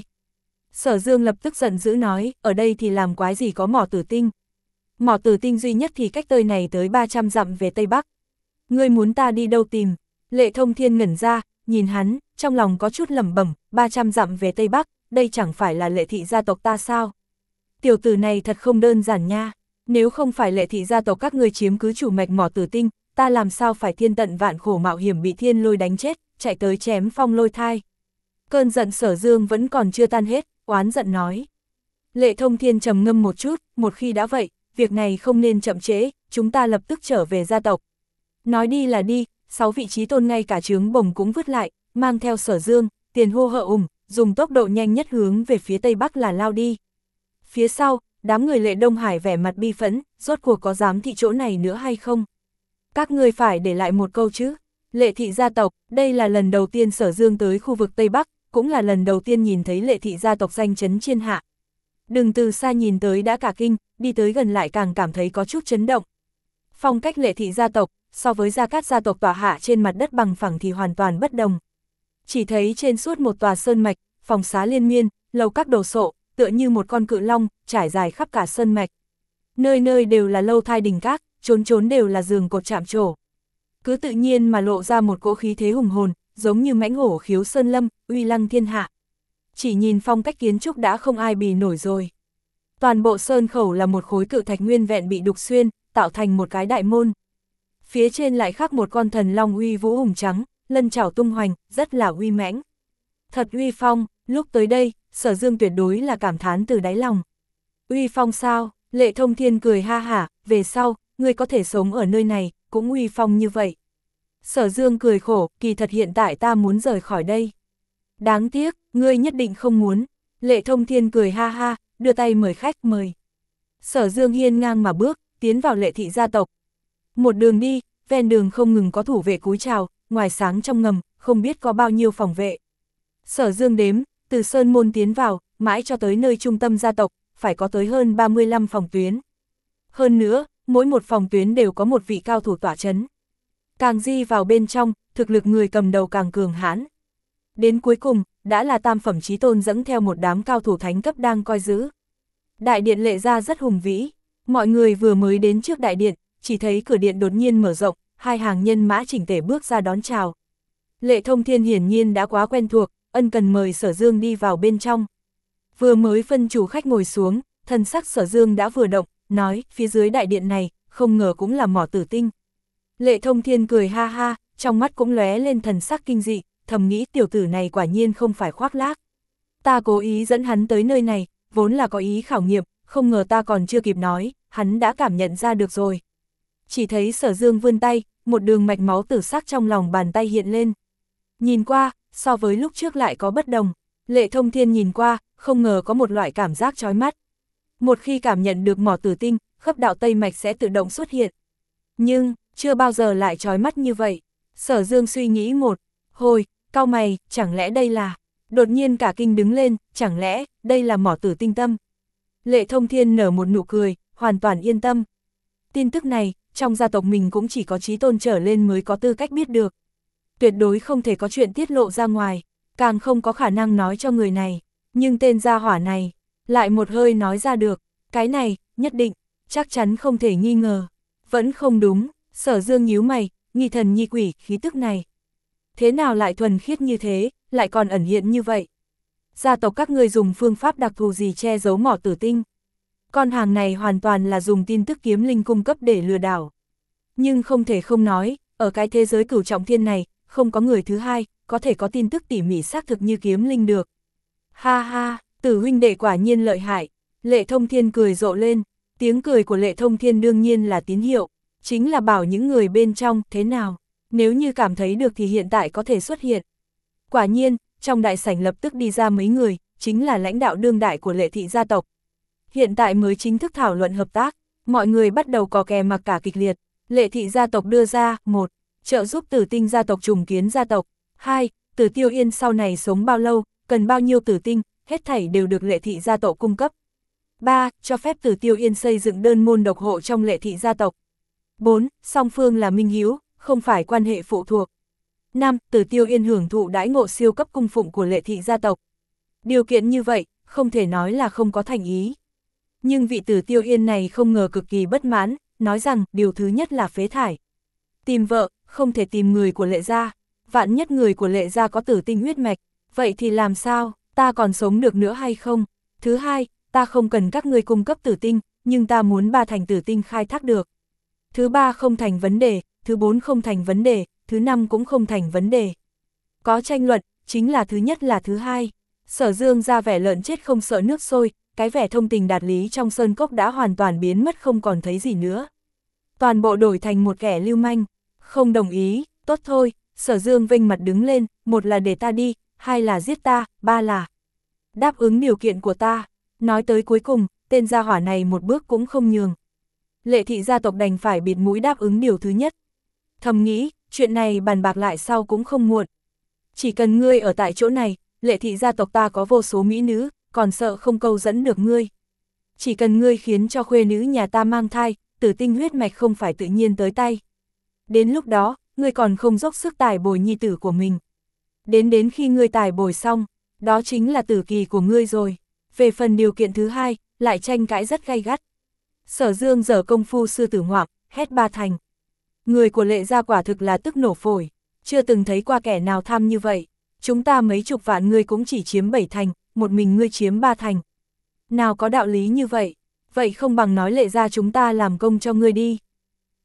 Sở Dương lập tức giận dữ nói, ở đây thì làm quái gì có mỏ tử tinh. Mỏ tử tinh duy nhất thì cách nơi này tới ba trăm dặm về Tây Bắc. Ngươi muốn ta đi đâu tìm? Lệ Thông Thiên ngẩn ra, nhìn hắn, trong lòng có chút lẩm bẩm, ba trăm dặm về Tây Bắc, đây chẳng phải là Lệ thị gia tộc ta sao? Tiểu tử này thật không đơn giản nha, nếu không phải Lệ thị gia tộc các ngươi chiếm cứ chủ mạch mỏ tử tinh, ta làm sao phải thiên tận vạn khổ mạo hiểm bị thiên lôi đánh chết, chạy tới chém phong lôi thai. Cơn giận Sở Dương vẫn còn chưa tan hết, oán giận nói. Lệ Thông Thiên trầm ngâm một chút, một khi đã vậy, việc này không nên chậm trễ, chúng ta lập tức trở về gia tộc. Nói đi là đi, sáu vị trí tôn ngay cả trướng bồng cũng vứt lại, mang theo Sở Dương, tiền hô hợ ủng, dùng tốc độ nhanh nhất hướng về phía Tây Bắc là lao đi. Phía sau, đám người Lệ Đông Hải vẻ mặt bi phẫn, rốt cuộc có dám thị chỗ này nữa hay không? Các ngươi phải để lại một câu chứ. Lệ thị gia tộc, đây là lần đầu tiên Sở Dương tới khu vực Tây Bắc, cũng là lần đầu tiên nhìn thấy Lệ thị gia tộc danh chấn thiên hạ. Đừng từ xa nhìn tới đã cả kinh, đi tới gần lại càng cảm thấy có chút chấn động. Phong cách Lệ thị gia tộc, so với Gia Cát gia tộc tọa hạ trên mặt đất bằng phẳng thì hoàn toàn bất đồng. Chỉ thấy trên suốt một tòa sơn mạch, phòng xá liên miên, lầu các đồ sộ, tựa như một con cự long, trải dài khắp cả sơn mạch. Nơi nơi đều là lâu thai đình các, chốn chốn đều là giường cột chạm trổ. Cứ tự nhiên mà lộ ra một cỗ khí thế hùng hồn, giống như mãnh hổ khiếu sơn lâm, uy lăng thiên hạ. Chỉ nhìn phong cách kiến trúc đã không ai bì nổi rồi. Toàn bộ sơn khẩu là một khối cự thạch nguyên vẹn bị đục xuyên, tạo thành một cái đại môn. Phía trên lại khắc một con thần long uy vũ hùng trắng, lân chảo tung hoành, rất là uy mãnh. Thật uy phong, lúc tới đây, Sở Dương tuyệt đối là cảm thán từ đáy lòng. Uy phong sao? Lệ Thông Thiên cười ha hả, về sau, ngươi có thể sống ở nơi này, cũng uy phong như vậy. Sở Dương cười khổ, kỳ thật hiện tại ta muốn rời khỏi đây. Đáng tiếc, ngươi nhất định không muốn. Lệ Thông Thiên cười ha ha, đưa tay mời khách mời. Sở Dương hiên ngang mà bước, tiến vào Lệ thị gia tộc. Một đường đi, ven đường không ngừng có thủ vệ cúi chào, ngoài sáng trong ngầm, không biết có bao nhiêu phòng vệ. Sở Dương đếm, từ sơn môn tiến vào, mãi cho tới nơi trung tâm gia tộc, phải có tới hơn ba mươi lăm phòng tuyến. Hơn nữa, mỗi một phòng tuyến đều có một vị cao thủ tỏa chấn. Càng di vào bên trong, thực lực người cầm đầu càng cường hãn. Đến cuối cùng, đã là tam phẩm chí tôn dẫn theo một đám cao thủ thánh cấp đang coi giữ. Đại điện Lệ gia rất hùng vĩ, mọi người vừa mới đến trước đại điện, chỉ thấy cửa điện đột nhiên mở rộng, hai hàng nhân mã chỉnh tề bước ra đón chào. Lệ Thông Thiên hiển nhiên đã quá quen thuộc, ân cần mời Sở Dương đi vào bên trong. Vừa mới phân chủ khách ngồi xuống, thần sắc Sở Dương đã vừa động, nói, phía dưới đại điện này, không ngờ cũng là mỏ tử tinh. Lệ Thông Thiên cười ha ha, trong mắt cũng lóe lên thần sắc kinh dị, thầm nghĩ tiểu tử này quả nhiên không phải khoác lác. Ta cố ý dẫn hắn tới nơi này, vốn là có ý khảo nghiệm, không ngờ ta còn chưa kịp nói, hắn đã cảm nhận ra được rồi. Chỉ thấy Sở Dương vươn tay, một đường mạch máu tử sắc trong lòng bàn tay hiện lên. Nhìn qua, so với lúc trước lại có bất đồng. Lệ Thông Thiên nhìn qua, không ngờ có một loại cảm giác chói mắt. Một khi cảm nhận được mỏ tử tinh, khớp đạo tây mạch sẽ tự động xuất hiện. Nhưng, chưa bao giờ lại chói mắt như vậy. Sở Dương suy nghĩ một hồi, cau mày, chẳng lẽ đây là... Đột nhiên cả kinh đứng lên, chẳng lẽ đây là mỏ tử tinh tâm. Lệ Thông Thiên nở một nụ cười, hoàn toàn yên tâm. Tin tức này, trong gia tộc mình cũng chỉ có chí tôn trở lên mới có tư cách biết được. Tuyệt đối không thể có chuyện tiết lộ ra ngoài, càng không có khả năng nói cho người này. Nhưng tên gia hỏa này, lại một hơi nói ra được, cái này, nhất định, chắc chắn không thể nghi ngờ. Vẫn không đúng, Sở Dương nhíu mày, nghi thần nhi quỷ, khí tức này. Thế nào lại thuần khiết như thế, lại còn ẩn hiện như vậy? gia tộc các ngươi dùng phương pháp đặc thù gì che giấu mỏ tử tinh? Con hàng này hoàn toàn là dùng tin tức kiếm linh cung cấp để lừa đảo. Nhưng không thể không nói, ở cái thế giới cửu trọng thiên này, không có người thứ hai, có thể có tin tức tỉ mỉ xác thực như kiếm linh được. Ha ha, Tử huynh đệ quả nhiên lợi hại. Lệ Thông Thiên cười rộ lên, tiếng cười của Lệ Thông Thiên đương nhiên là tín hiệu, chính là bảo những người bên trong thế nào, nếu như cảm thấy được thì hiện tại có thể xuất hiện. Quả nhiên, trong đại sảnh lập tức đi ra mấy người, chính là lãnh đạo đương đại của Lệ thị gia tộc. Hiện tại mới chính thức thảo luận hợp tác, mọi người bắt đầu cò kè mặc cả kịch liệt. Lệ thị gia tộc đưa ra, một, trợ giúp Tử tinh gia tộc trùng kiến gia tộc, hai, Tử Tiêu Yên sau này sống bao lâu, cần bao nhiêu tử tinh, hết thảy đều được Lệ thị gia tộc cung cấp. ba. Cho phép Tử Tiêu Yên xây dựng đơn môn độc hộ trong Lệ thị gia tộc. bốn. Song phương là minh hữu, không phải quan hệ phụ thuộc. năm. Tử Tiêu Yên hưởng thụ đãi ngộ siêu cấp cung phụng của Lệ thị gia tộc. Điều kiện như vậy, không thể nói là không có thành ý. Nhưng vị Tử Tiêu Yên này không ngờ cực kỳ bất mãn, nói rằng điều thứ nhất là phế thải. Tìm vợ, không thể tìm người của Lệ gia, vạn nhất người của Lệ gia có tử tinh huyết mạch, vậy thì làm sao, ta còn sống được nữa hay không? Thứ hai, ta không cần các ngươi cung cấp tử tinh, nhưng ta muốn ba thành tử tinh khai thác được. Thứ ba không thành vấn đề, thứ bốn không thành vấn đề, thứ năm cũng không thành vấn đề. Có tranh luận, chính là thứ nhất là thứ hai. Sở Dương ra vẻ lợn chết không sợ nước sôi, cái vẻ thông tình đạt lý trong sơn cốc đã hoàn toàn biến mất không còn thấy gì nữa. Toàn bộ đổi thành một kẻ lưu manh, không đồng ý, tốt thôi, Sở Dương vênh mặt đứng lên, một là để ta đi, hai là giết ta, ba là đáp ứng điều kiện của ta. Nói tới cuối cùng, tên gia hỏa này một bước cũng không nhường. Lệ thị gia tộc đành phải bịt mũi đáp ứng điều thứ nhất. Thầm nghĩ, chuyện này bàn bạc lại sau cũng không muộn. Chỉ cần ngươi ở tại chỗ này, Lệ thị gia tộc ta có vô số mỹ nữ, còn sợ không câu dẫn được ngươi. Chỉ cần ngươi khiến cho khuê nữ nhà ta mang thai, tử tinh huyết mạch không phải tự nhiên tới tay. Đến lúc đó, ngươi còn không dốc sức tài bồi nhi tử của mình. Đến đến khi ngươi tài bồi xong, đó chính là tử kỳ của ngươi rồi. Về phần điều kiện thứ hai, lại tranh cãi rất gay gắt. Sở Dương giở công phu sư tử ngoạm, hét ba thành. Người của Lệ gia quả thực là tức nổ phổi, chưa từng thấy qua kẻ nào tham như vậy. Chúng ta mấy chục vạn ngươi cũng chỉ chiếm bảy thành, một mình ngươi chiếm ba thành. Nào có đạo lý như vậy, vậy không bằng nói Lệ gia chúng ta làm công cho ngươi đi.